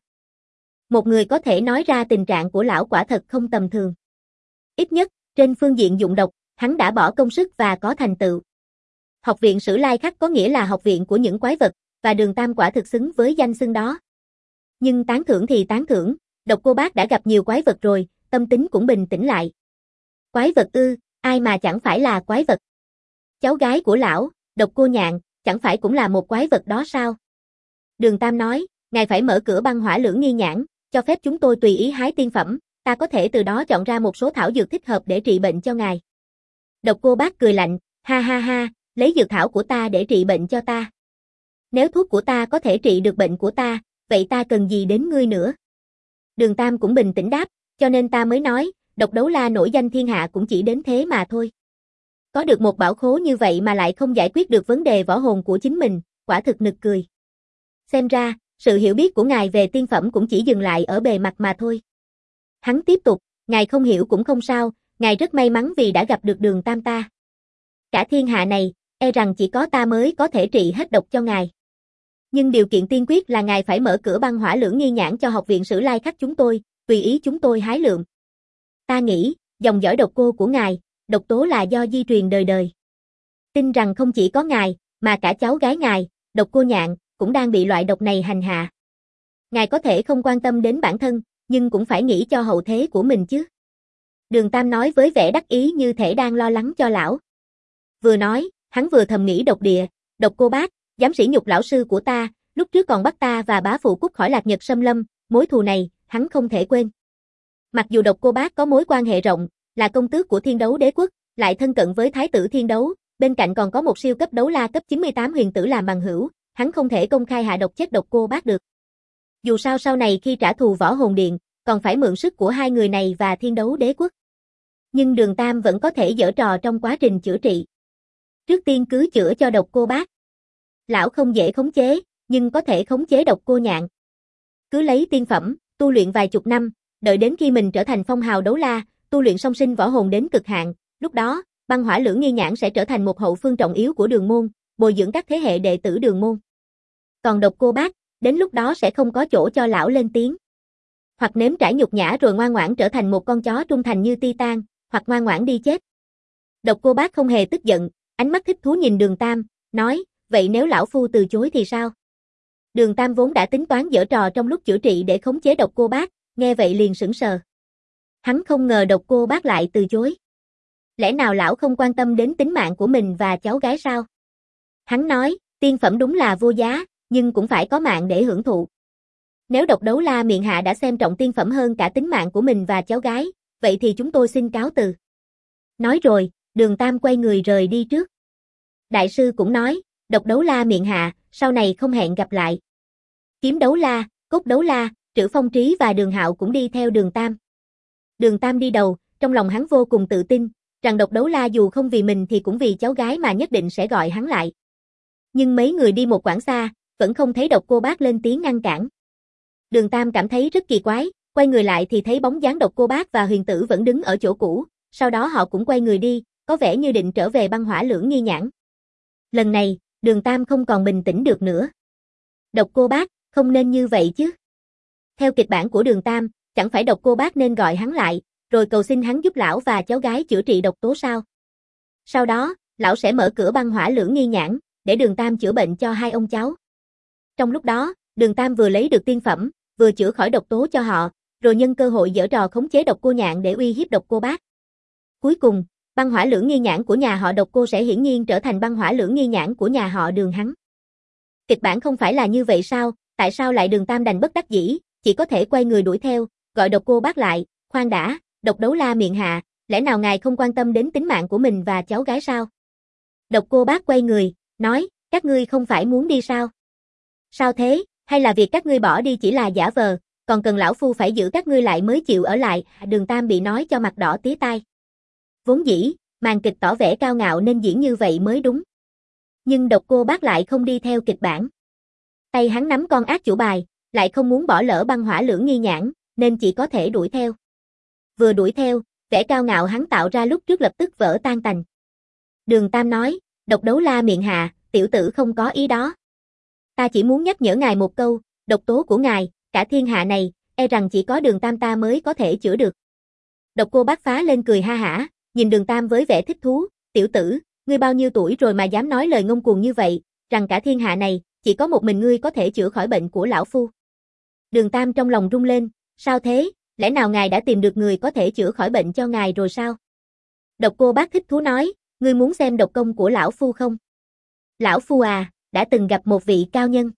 Một người có thể nói ra tình trạng của lão quả thật không tầm thường. Ít nhất, trên phương diện dụng độc, hắn đã bỏ công sức và có thành tựu. Học viện Sử Lai Khắc có nghĩa là học viện của những quái vật, và Đường Tam quả thực xứng với danh xưng đó. Nhưng tán thưởng thì tán thưởng, Độc Cô Bác đã gặp nhiều quái vật rồi, tâm tính cũng bình tĩnh lại. Quái vật ư, ai mà chẳng phải là quái vật? Cháu gái của lão, Độc Cô Nhạn, chẳng phải cũng là một quái vật đó sao? Đường Tam nói, ngài phải mở cửa băng hỏa lưỡng nghi nhãn, cho phép chúng tôi tùy ý hái tiên phẩm, ta có thể từ đó chọn ra một số thảo dược thích hợp để trị bệnh cho ngài. Độc Cô Bác cười lạnh, ha ha ha, lấy dược thảo của ta để trị bệnh cho ta. Nếu thuốc của ta có thể trị được bệnh của ta, vậy ta cần gì đến ngươi nữa? Đường Tam cũng bình tĩnh đáp, cho nên ta mới nói, độc đấu la nổi danh thiên hạ cũng chỉ đến thế mà thôi. Có được một bảo khố như vậy mà lại không giải quyết được vấn đề võ hồn của chính mình, quả thực nực cười. Xem ra, sự hiểu biết của ngài về tiên phẩm cũng chỉ dừng lại ở bề mặt mà thôi. Hắn tiếp tục, ngài không hiểu cũng không sao, ngài rất may mắn vì đã gặp được Đường Tam ta. Cả thiên hạ này, e rằng chỉ có ta mới có thể trị hết độc cho ngài. Nhưng điều kiện tiên quyết là ngài phải mở cửa băng hỏa lưỡng nghi nhãn cho học viện Sử Lai Khắc chúng tôi, tùy ý chúng tôi hái lượm. Ta nghĩ, dòng dõi độc cô của ngài, độc tố là do di truyền đời đời. Tin rằng không chỉ có ngài, mà cả cháu gái ngài, Độc Cô Nhạn, cũng đang bị loại độc này hành hạ. Ngài có thể không quan tâm đến bản thân, nhưng cũng phải nghĩ cho hậu thế của mình chứ. Đường Tam nói với vẻ đắc ý như thể đang lo lắng cho lão. Vừa nói, hắn vừa thầm nghĩ độc địa, Độc Cô Bác, dám sỉ nhục lão sư của ta, lúc trước còn bắt ta và bá phụ Cúc khỏi Lạc Nhật xâm lâm, mối thù này, hắn không thể quên. Mặc dù Độc Cô Bác có mối quan hệ rộng, là công tước của Thiên Đấu Đế Quốc, lại thân cận với Thái tử Thiên Đấu, bên cạnh còn có một siêu cấp đấu la cấp 98 huyền tử làm bằng hữu, hắn không thể công khai hạ độc chết Độc Cô Bác được. Dù sao sau này khi trả thù Võ Hồn Điện, còn phải mượn sức của hai người này và Thiên Đấu Đế Quốc. Nhưng Đường Tam vẫn có thể giở trò trong quá trình chữa trị. Trước tiên cứ chữa cho Độc Cô Bác. Lão không dễ khống chế, nhưng có thể khống chế Độc Cô Nhạn. Cứ lấy tiên phẩm, tu luyện vài chục năm, đợi đến khi mình trở thành phong hào đấu la, tu luyện song sinh võ hồn đến cực hạn, lúc đó, băng hỏa lưỡng nghi nhãn sẽ trở thành một hậu phương trọng yếu của Đường môn, bồi dưỡng các thế hệ đệ tử Đường môn. Còn Độc Cô Bác, đến lúc đó sẽ không có chỗ cho lão lên tiếng. Hoặc nếm trải nhục nhã rồi ngoan ngoãn trở thành một con chó trung thành như Titan, hoặc ngoan ngoãn đi chết. Độc Cô Bác không hề tức giận, ánh mắt thích thú nhìn Đường Tam, nói, vậy nếu lão phu từ chối thì sao? Đường Tam vốn đã tính toán giở trò trong lúc chữa trị để khống chế Độc Cô Bác, nghe vậy liền sững sờ. Hắn không ngờ Độc Cô Bác lại từ chối. Lẽ nào lão không quan tâm đến tính mạng của mình và cháu gái sao? Hắn nói, tiên phẩm đúng là vô giá, nhưng cũng phải có mạng để hưởng thụ. Nếu Độc Đấu La miệng hạ đã xem trọng tiên phẩm hơn cả tính mạng của mình và cháu gái, vậy thì chúng tôi xin cáo từ. Nói rồi, Đường Tam quay người rời đi trước. Đại sư cũng nói, Độc Đấu La miệng hạ, sau này không hẹn gặp lại. Kiếm Đấu La, Cốt Đấu La, Trữ Phong Trí và Đường Hạo cũng đi theo Đường Tam. Đường Tam đi đầu, trong lòng hắn vô cùng tự tin, rằng Độc Đấu La dù không vì mình thì cũng vì cháu gái mà nhất định sẽ gọi hắn lại. Nhưng mấy người đi một quãng xa, vẫn không thấy Độc Cô Bác lên tiếng ngăn cản. Đường Tam cảm thấy rất kỳ quái, quay người lại thì thấy bóng dáng Độc Cô Bác và Huyền Tử vẫn đứng ở chỗ cũ, sau đó họ cũng quay người đi, có vẻ như định trở về Băng Hỏa Lưỡng Nghi Nhãn. Lần này, Đường Tam không còn bình tĩnh được nữa. Độc Cô Bác, không nên như vậy chứ. Theo kịch bản của Đường Tam, chẳng phải Độc Cô Bác nên gọi hắn lại, rồi cầu xin hắn giúp lão và cháu gái chữa trị độc tố sao? Sau đó, lão sẽ mở cửa Băng Hỏa Lưỡng Nghi Nhãn, để Đường Tam chữa bệnh cho hai ông cháu. Trong lúc đó, Đường Tam vừa lấy được tiên phẩm, vừa chữa khỏi độc tố cho họ, rồi nhân cơ hội giở trò khống chế Độc Cô Nhạn để uy hiếp Độc Cô Bác. Cuối cùng, Băng Hỏa Lưỡng Nghi Nhãn của nhà họ Độc Cô sẽ hiển nhiên trở thành Băng Hỏa Lưỡng Nghi Nhãn của nhà họ Đường hắn. Kịch bản không phải là như vậy sao? Tại sao lại Đường Tam đành bất đắc dĩ, chỉ có thể quay người đuổi theo, gọi Độc Cô Bác lại, khoan đã, Độc Đấu La miệng hạ, lẽ nào ngài không quan tâm đến tính mạng của mình và cháu gái sao? Độc Cô Bác quay người, nói, các ngươi không phải muốn đi sao? Sao thế, hay là việc các ngươi bỏ đi chỉ là giả vờ, còn cần lão phu phải giữ các ngươi lại mới chịu ở lại? Đường Tam bị nói cho mặt đỏ tía tai. Vốn dĩ, màn kịch tỏ vẻ cao ngạo nên diễn như vậy mới đúng. Nhưng Độc Cô Bác lại không đi theo kịch bản. Tay hắn nắm con ác chủ bài, lại không muốn bỏ lỡ Băng Hỏa Lưỡng Nghi Nhãn, nên chỉ có thể đuổi theo. Vừa đuổi theo, vẻ cao ngạo hắn tạo ra lúc trước lập tức vỡ tan tành. Đường Tam nói, Độc Đấu La miệng hạ, tiểu tử không có ý đó. Ta chỉ muốn nhắc nhở ngài một câu, độc tố của ngài, cả thiên hạ này, e rằng chỉ có Đường Tam ta mới có thể chữa được. Độc Cô Bác phá lên cười ha hả, nhìn Đường Tam với vẻ thích thú, tiểu tử, ngươi bao nhiêu tuổi rồi mà dám nói lời ngông cuồng như vậy, rằng cả thiên hạ này, chỉ có một mình ngươi có thể chữa khỏi bệnh của lão phu. Đường Tam trong lòng rung lên, sao thế, lẽ nào ngài đã tìm được người có thể chữa khỏi bệnh cho ngài rồi sao? Độc Cô Bác thích thú nói, ngươi muốn xem độc công của lão phu không? Lão phu à, đã từng gặp một vị cao nhân.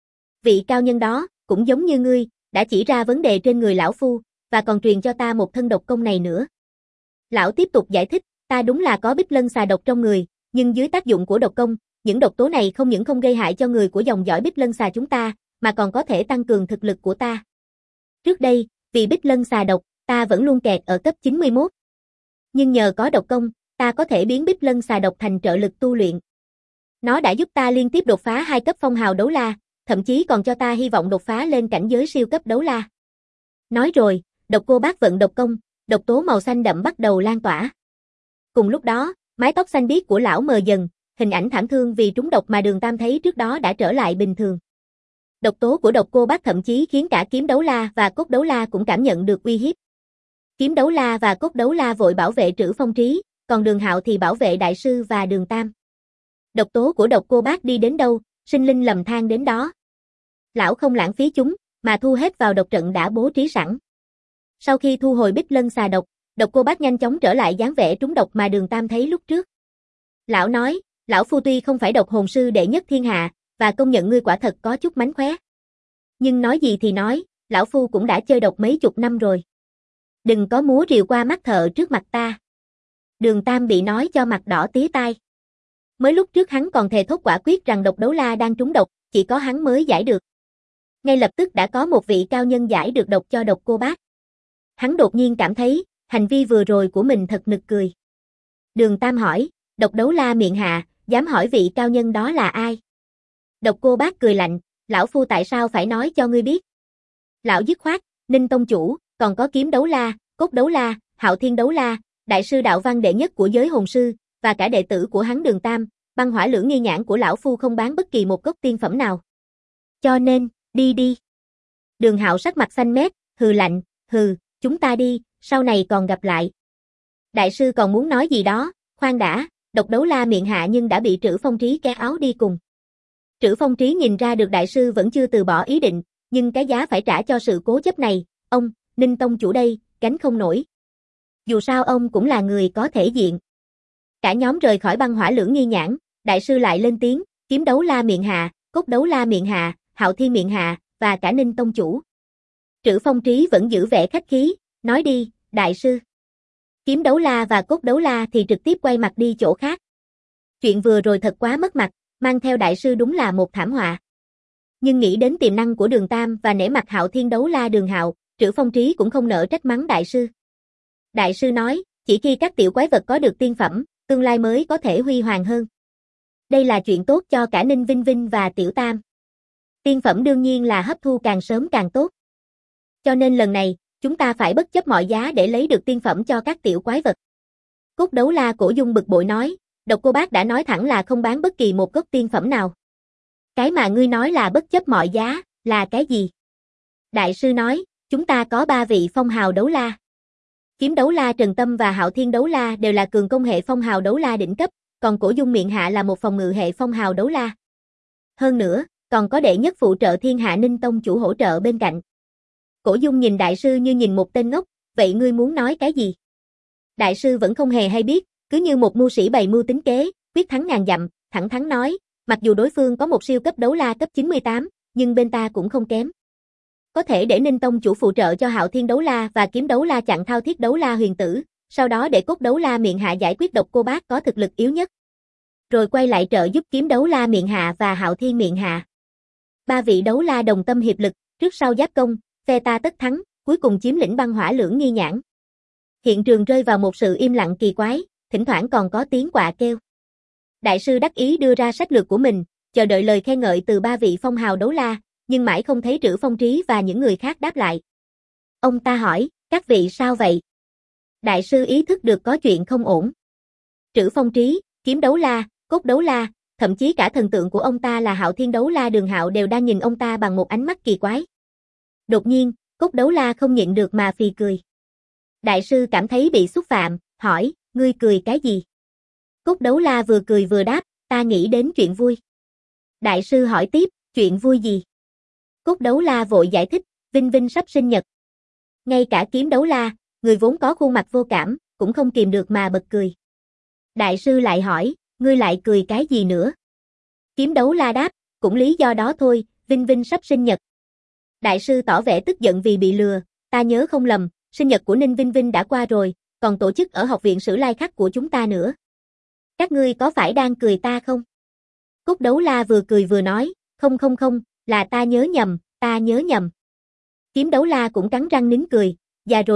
Vị cao nhân đó, cũng giống như ngươi, đã chỉ ra vấn đề trên người lão phu, và còn truyền cho ta một thân độc công này nữa. Lão tiếp tục giải thích, ta đúng là có Bích Lân xà độc trong người, nhưng dưới tác dụng của độc công, những độc tố này không những không gây hại cho người của dòng dõi Bích Lân xà chúng ta, mà còn có thể tăng cường thực lực của ta. Trước đây, vì Bích Lân xà độc, ta vẫn luôn kẹt ở cấp 91. Nhưng nhờ có độc công, ta có thể biến Bích Lân xà độc thành trợ lực tu luyện. Nó đã giúp ta liên tiếp đột phá 2 cấp phong hào đấu la, thậm chí còn cho ta hy vọng đột phá lên cảnh giới siêu cấp đấu la. Nói rồi, Độc Cô Bác vận độc công, độc tố màu xanh đậm bắt đầu lan tỏa. Cùng lúc đó, mái tóc xanh biếc của lão mờ dần, hình ảnh thảm thương vì trúng độc mà Đường Tam thấy trước đó đã trở lại bình thường. Độc tố của Độc Cô Bác thậm chí khiến cả Kiếm Đấu La và Cốt Đấu La cũng cảm nhận được uy hiếp. Kiếm Đấu La và Cốt Đấu La vội bảo vệ Trữ Phong Trí, còn Đường Hạo thì bảo vệ Đại sư và Đường Tam. Độc tố của Độc Cô Bác đi đến đâu, sinh linh lầm than đến đó. Lão không lãng phí chúng, mà thu hết vào độc trận đã bố trí sẵn. Sau khi thu hồi Bích Lân xà độc, Độc Cô Bác nhanh chóng trở lại dáng vẻ trúng độc mà Đường Tam thấy lúc trước. Lão nói, lão phu tuy không phải độc hồn sư đệ nhất thiên hạ, và công nhận ngươi quả thật có chút mánh khóe. Nhưng nói gì thì nói, lão phu cũng đã chơi độc mấy chục năm rồi. Đừng có múa rìu qua mắt thợ trước mặt ta. Đường Tam bị nói cho mặt đỏ tía tai. Mới lúc trước hắn còn thề thốt quả quyết rằng Độc Đấu La đang trúng độc, chỉ có hắn mới giải được. Ngay lập tức đã có một vị cao nhân giải được độc cho Độc Cô Bác. Hắn đột nhiên cảm thấy, hành vi vừa rồi của mình thật nực cười. Đường Tam hỏi, Độc Đấu La miệng hạ, dám hỏi vị cao nhân đó là ai? Độc Cô Bác cười lạnh, lão phu tại sao phải nói cho ngươi biết? Lão dứt khoát, Ninh tông chủ, còn có Kiếm Đấu La, Cốt Đấu La, Hạo Thiên Đấu La, đại sư đạo văn đệ nhất của giới hồn sư, và cả đệ tử của hắn Đường Tam, Băng Hỏa Lưỡng Nghi Nhãn của lão phu không bán bất kỳ một gốc tiên phẩm nào. Cho nên, đi đi. Đường Hạo sắc mặt xanh mét, hừ lạnh, hừ, chúng ta đi, sau này còn gặp lại. Đại sư còn muốn nói gì đó, khoan đã, Độc Đấu La miệng hạ nhưng đã bị Trữ Phong Trí kéo áo đi cùng. Trữ Phong Trí nhìn ra được đại sư vẫn chưa từ bỏ ý định, nhưng cái giá phải trả cho sự cố chấp này, ông, Ninh tông chủ đây, gánh không nổi. Dù sao ông cũng là người có thể diện. Cả nhóm rời khỏi băng hỏa lưỡng nghi nhãn, đại sư lại lên tiếng, Kiếm Đấu La miệng hạ, Cốt Đấu La miệng hạ, Hạo Thiên miệng hạ, và cả Ninh tông chủ. Trữ Phong Trí vẫn giữ vẻ khách khí, nói đi, đại sư. Kiếm Đấu La và Cốt Đấu La thì trực tiếp quay mặt đi chỗ khác. Chuyện vừa rồi thật quá mất mặt, mang theo đại sư đúng là một thảm họa. Nhưng nghĩ đến tiềm năng của Đường Tam và nể mặt Hạo Thiên Đấu La Đường Hạo, Trữ Phong Trí cũng không nỡ trách mắng đại sư. Đại sư nói, chỉ khi các tiểu quái vật có được tiên phẩm, tương lai mới có thể huy hoàng hơn. Đây là chuyện tốt cho cả Ninh Vinh Vinh và Tiểu Tam. Tiên phẩm đương nhiên là hấp thu càng sớm càng tốt. Cho nên lần này, chúng ta phải bất chấp mọi giá để lấy được tiên phẩm cho các tiểu quái vật. Cốt Đấu La Cổ Dung bực bội nói, Độc Cô Bác đã nói thẳng là không bán bất kỳ một gốc tiên phẩm nào. Cái mà ngươi nói là bất chấp mọi giá, là cái gì? Đại sư nói, chúng ta có 3 vị phong hào đấu la. Kiếm Đấu La Trần Tâm và Hạo Thiên Đấu La đều là cường công hệ phong hào đấu la đỉnh cấp, còn Cổ Dung miệng hạ là một phòng ngự hệ phong hào đấu la. Hơn nữa, còn có đệ nhất phụ trợ Thiên Hạ Ninh tông chủ hỗ trợ bên cạnh. Cổ Dung nhìn đại sư như nhìn một tên ngốc, vậy ngươi muốn nói cái gì? Đại sư vẫn không hề hay biết, cứ như một mưu sĩ bày mưu tính kế, quyết thắng ngàn dặm, thẳng thắn nói, mặc dù đối phương có một siêu cấp đấu la cấp 98, nhưng bên ta cũng không kém. Có thể để Ninh tông chủ phụ trợ cho Hạo Thiên Đấu La và Kiếm Đấu La chặn Thao Thiết Đấu La huyền tử, sau đó để Cốt Đấu La miệng hạ giải quyết Độc Cô Bác có thực lực yếu nhất. Rồi quay lại trợ giúp Kiếm Đấu La miệng hạ và Hạo Thiên miệng hạ. 3 vị đấu la đồng tâm hiệp lực, trước sau giáp công, phe ta tất thắng, cuối cùng chiếm lĩnh băng hỏa lưỡng nghi nhãn. Hiện trường rơi vào một sự im lặng kỳ quái, thỉnh thoảng còn có tiếng quạ kêu. Đại sư đắc ý đưa ra sách lược của mình, chờ đợi lời khen ngợi từ 3 vị phong hào đấu la, nhưng mãi không thấy Trữ Phong Trí và những người khác đáp lại. Ông ta hỏi, các vị sao vậy? Đại sư ý thức được có chuyện không ổn. Trữ Phong Trí, Kiếm Đấu La, Cốt Đấu La, thậm chí cả thần tượng của ông ta là Hạo Thiên Đấu La Đường Hạo đều đang nhìn ông ta bằng một ánh mắt kỳ quái. Đột nhiên, Cốt Đấu La không nhịn được mà phì cười. Đại sư cảm thấy bị xúc phạm, hỏi, ngươi cười cái gì? Cốt Đấu La vừa cười vừa đáp, ta nghĩ đến chuyện vui. Đại sư hỏi tiếp, chuyện vui gì? Cốt Đấu La vội giải thích, Vinh Vinh sắp sinh nhật. Ngay cả Kiếm Đấu La, người vốn có khuôn mặt vô cảm, cũng không kìm được mà bật cười. Đại sư lại hỏi, ngươi lại cười cái gì nữa? Kiếm Đấu La đáp, cũng lý do đó thôi, Vinh Vinh sắp sinh nhật. Đại sư tỏ vẻ tức giận vì bị lừa, ta nhớ không lầm, sinh nhật của Ninh Vinh Vinh đã qua rồi, còn tổ chức ở học viện Sử Lai Khắc của chúng ta nữa. Các ngươi có phải đang cười ta không? Cốt Đấu La vừa cười vừa nói, không, là ta nhớ nhầm. Kiếm Đấu La cũng cắn răng nín cười, già rồi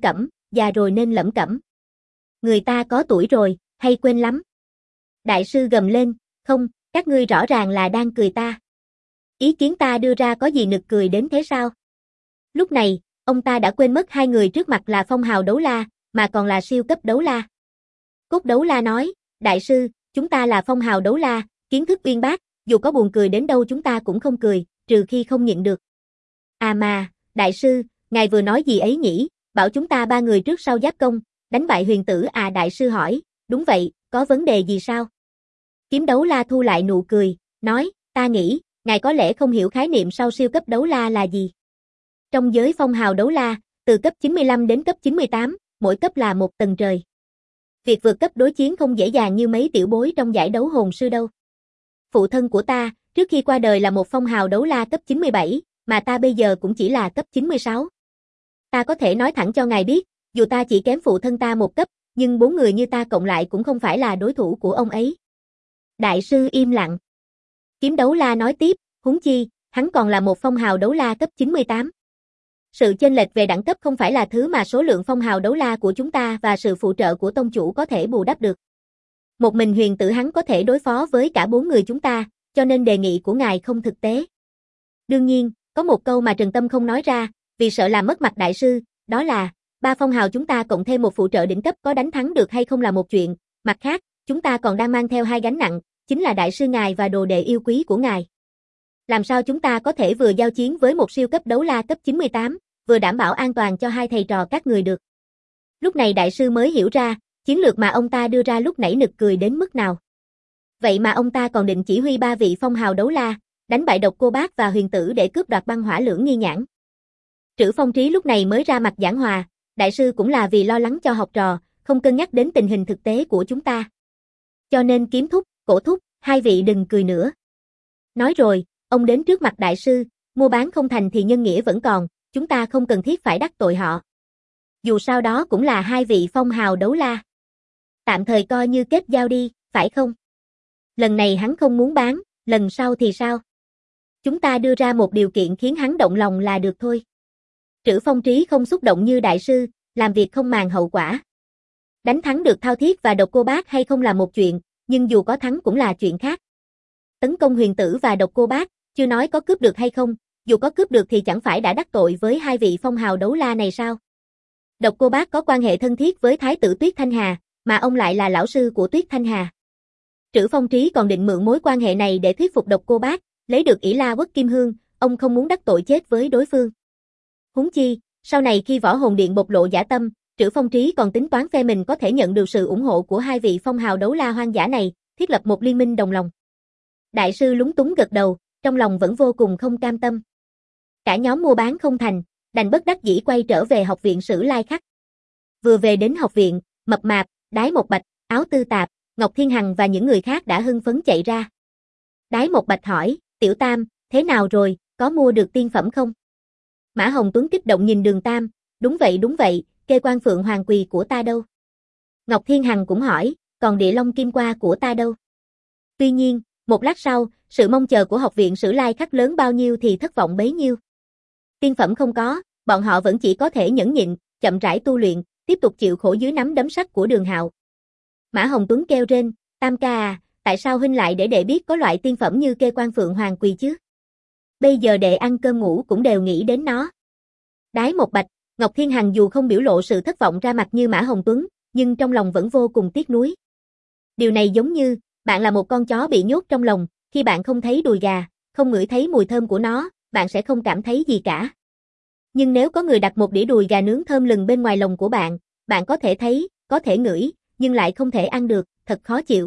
nên lẩm cẩm. Người ta có tuổi rồi, hay quên lắm. Đại sư gầm lên, không, các ngươi rõ ràng là đang cười ta. Ý kiến ta đưa ra có gì nực cười đến thế sao? Lúc này, ông ta đã quên mất hai người trước mặt là phong hào đấu la, mà còn là siêu cấp đấu la. Cốt Đấu La nói, đại sư, chúng ta là phong hào đấu la, kiến thức uyên bác, dù có buồn cười đến đâu chúng ta cũng không cười, trừ khi không nhịn được. À mà, đại sư, ngài vừa nói gì ấy nhỉ, bảo chúng ta 3 người trước sau giáp công, đánh bại huyền tử à? Đại sư hỏi, đúng vậy, có vấn đề gì sao? Kiếm Đấu La thu lại nụ cười, nói, ta nghĩ, ngài có lẽ không hiểu khái niệm sau siêu cấp đấu la là gì. Trong giới phong hào đấu la, từ cấp 95 đến cấp 98, mỗi cấp là một tầng trời. Việc vượt cấp đối chiến không dễ dàng như mấy tiểu bối trong giải đấu hồn sư đâu. Phụ thân của ta, trước khi qua đời là một phong hào đấu la cấp 97, mà ta bây giờ cũng chỉ là cấp 96. Ta có thể nói thẳng cho ngài biết, dù ta chỉ kém phụ thân ta một cấp, nhưng 4 người như ta cộng lại cũng không phải là đối thủ của ông ấy. Đại sư im lặng. Kiếm Đấu La nói tiếp, huống chi, hắn còn là một phong hào đấu la cấp 98. Sự chênh lệch về đẳng cấp không phải là thứ mà số lượng phong hào đấu la của chúng ta và sự phụ trợ của tông chủ có thể bù đắp được. Một mình huyền tử hắn có thể đối phó với cả 4 người chúng ta, cho nên đề nghị của ngài không thực tế. Đương nhiên, có một câu mà Trần Tâm không nói ra, vì sợ làm mất mặt đại sư, đó là, 3 phong hào chúng ta cộng thêm một phụ trợ đỉnh cấp có đánh thắng được hay không là một chuyện, mặt khác, chúng ta còn đang mang theo 2 gánh nặng, chính là đại sư ngài và đồ đệ yêu quý của ngài. Làm sao chúng ta có thể vừa giao chiến với một siêu cấp đấu la cấp 98, vừa đảm bảo an toàn cho hai thầy trò các người được. Lúc này đại sư mới hiểu ra, chiến lược mà ông ta đưa ra lúc nãy nực cười đến mức nào. Vậy mà ông ta còn định chỉ huy 3 vị phong hào đấu la, đánh bại Độc Cô Bác và Huyền Tử để cướp đoạt băng hỏa lưỡng nghi nhãn. Trữ Phong Trí lúc này mới ra mặt giảng hòa, đại sư cũng là vì lo lắng cho học trò, không cân nhắc đến tình hình thực tế của chúng ta. Cho nên Kiếm thúc, Cổ thúc, hai vị đừng cười nữa. Nói rồi, ông đến trước mặt đại sư, mua bán không thành thì nhân nghĩa vẫn còn, chúng ta không cần thiết phải đắc tội họ. Dù sao đó cũng là hai vị phong hào đấu la. Tạm thời coi như kết giao đi, phải không? Lần này hắn không muốn bán, lần sau thì sao? Chúng ta đưa ra một điều kiện khiến hắn động lòng là được thôi. Trữ Phong Trí không xúc động như đại sư, làm việc không màng hậu quả. Đánh thắng được Thao Thiết và Độc Cô Bác hay không là một chuyện, nhưng dù có thắng cũng là chuyện khác. Tấn công Huyền Tử và Độc Cô Bác, chưa nói có cướp được hay không, dù có cướp được thì chẳng phải đã đắc tội với hai vị phong hào đấu la này sao? Độc Cô Bác có quan hệ thân thiết với Thái tử Tuyết Thanh Hà, mà ông lại là lão sư của Tuyết Thanh Hà. Trữ Phong Trí còn định mượn mối quan hệ này để thuyết phục Độc Cô Bác, lấy được ỷ La Quốc Kim Hương, ông không muốn đắc tội chết với đối phương. Huống chi, sau này khi Võ Hồn Điện bộc lộ dã tâm, Trữ Phong Trí còn tính toán phe mình có thể nhận được sự ủng hộ của hai vị phong hào đấu la hoang dã này, thiết lập một liên minh đồng lòng. Đại sư lúng túng gật đầu, trong lòng vẫn vô cùng không cam tâm. Cả nhóm mua bán không thành, đành bất đắc dĩ quay trở về học viện Sử Lai Khắc. Vừa về đến học viện, Mập Mạp, Đái Một Bạch, Áo Tư Tạp, Ngọc Thiên Hằng và những người khác đã hưng phấn chạy ra. Đái Một Bạch hỏi, Tiểu Tam, thế nào rồi, có mua được tiên phẩm không? Mã Hồng Tuấn kích động nhìn Đường Tam, đúng vậy, kê quan Phượng Hoàng Quỳ của ta đâu? Ngọc Thiên Hằng cũng hỏi, còn địa long kim qua của ta đâu? Tuy nhiên, một lát sau, sự mong chờ của học viện Sử Lai Khắc lớn bao nhiêu thì thất vọng bấy nhiêu. Tiên phẩm không có, bọn họ vẫn chỉ có thể nhẫn nhịn, chậm rãi tu luyện, tiếp tục chịu khổ dưới nắm đấm sắt của Đường Hạo. Mã Hồng Tuấn kêu rên, Tam ca à, tại sao huynh lại để đệ biết có loại tiên phẩm như kê quan Phượng Hoàng Quỳ chứ? Bây giờ đệ ăn cơm ngủ cũng đều nghĩ đến nó. Đái Một Bạch, Ngọc Thiên Hằng dù không biểu lộ sự thất vọng ra mặt như Mã Hồng Tuấn, nhưng trong lòng vẫn vô cùng tiếc nuối. Điều này giống như, bạn là một con chó bị nhốt trong lồng, khi bạn không thấy đùi gà, không ngửi thấy mùi thơm của nó, bạn sẽ không cảm thấy gì cả. Nhưng nếu có người đặt một đĩa đùi gà nướng thơm lừng bên ngoài lồng của bạn, bạn có thể thấy, có thể ngửi, nhưng lại không thể ăn được, thật khó chịu.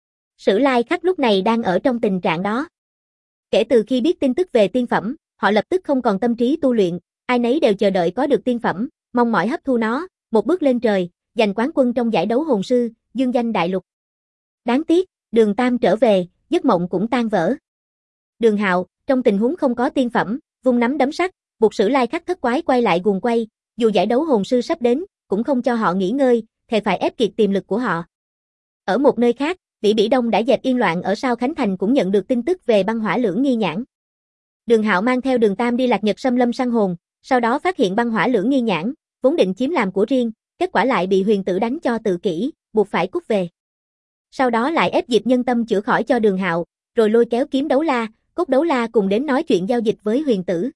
Sử Lai Khắc lúc này đang ở trong tình trạng đó. Kể từ khi biết tin tức về tiên phẩm, họ lập tức không còn tâm trí tu luyện, ai nấy đều chờ đợi có được tiên phẩm, mong mỏi hấp thu nó, một bước lên trời, giành quán quân trong giải đấu hồn sư, dương danh đại lục. Đáng tiếc, Đường Tam trở về, giấc mộng cũng tan vỡ. Đường Hạo, trong tình huống không có tiên phẩm, vung nắm đấm sắt, buộc Sử Lai Khắc thất quái quay lại guồng quay, dù giải đấu hồn sư sắp đến, cũng không cho họ nghỉ ngơi, thề phải ép kiệt tiềm lực của họ. Ở một nơi khác, Vĩ Bỉ Đông đã dẹp yên loạn ở Sao Khánh Thành cũng nhận được tin tức về băng hỏa lưỡng nghi nhãn. Đường Hạo mang theo Đường Tam đi Lạc Nhật Xâm Lâm săn hồn, sau đó phát hiện băng hỏa lưỡng nghi nhãn, vốn định chiếm làm của riêng, kết quả lại bị Huyền Tử đánh cho tự kỷ, buộc phải cút về. Sau đó lại ép Diệp Nhân Tâm chữa khỏi cho Đường Hạo, rồi lôi kéo Kiếm Đấu La, Cốt Đấu La cùng đến nói chuyện giao dịch với Huyền Tử.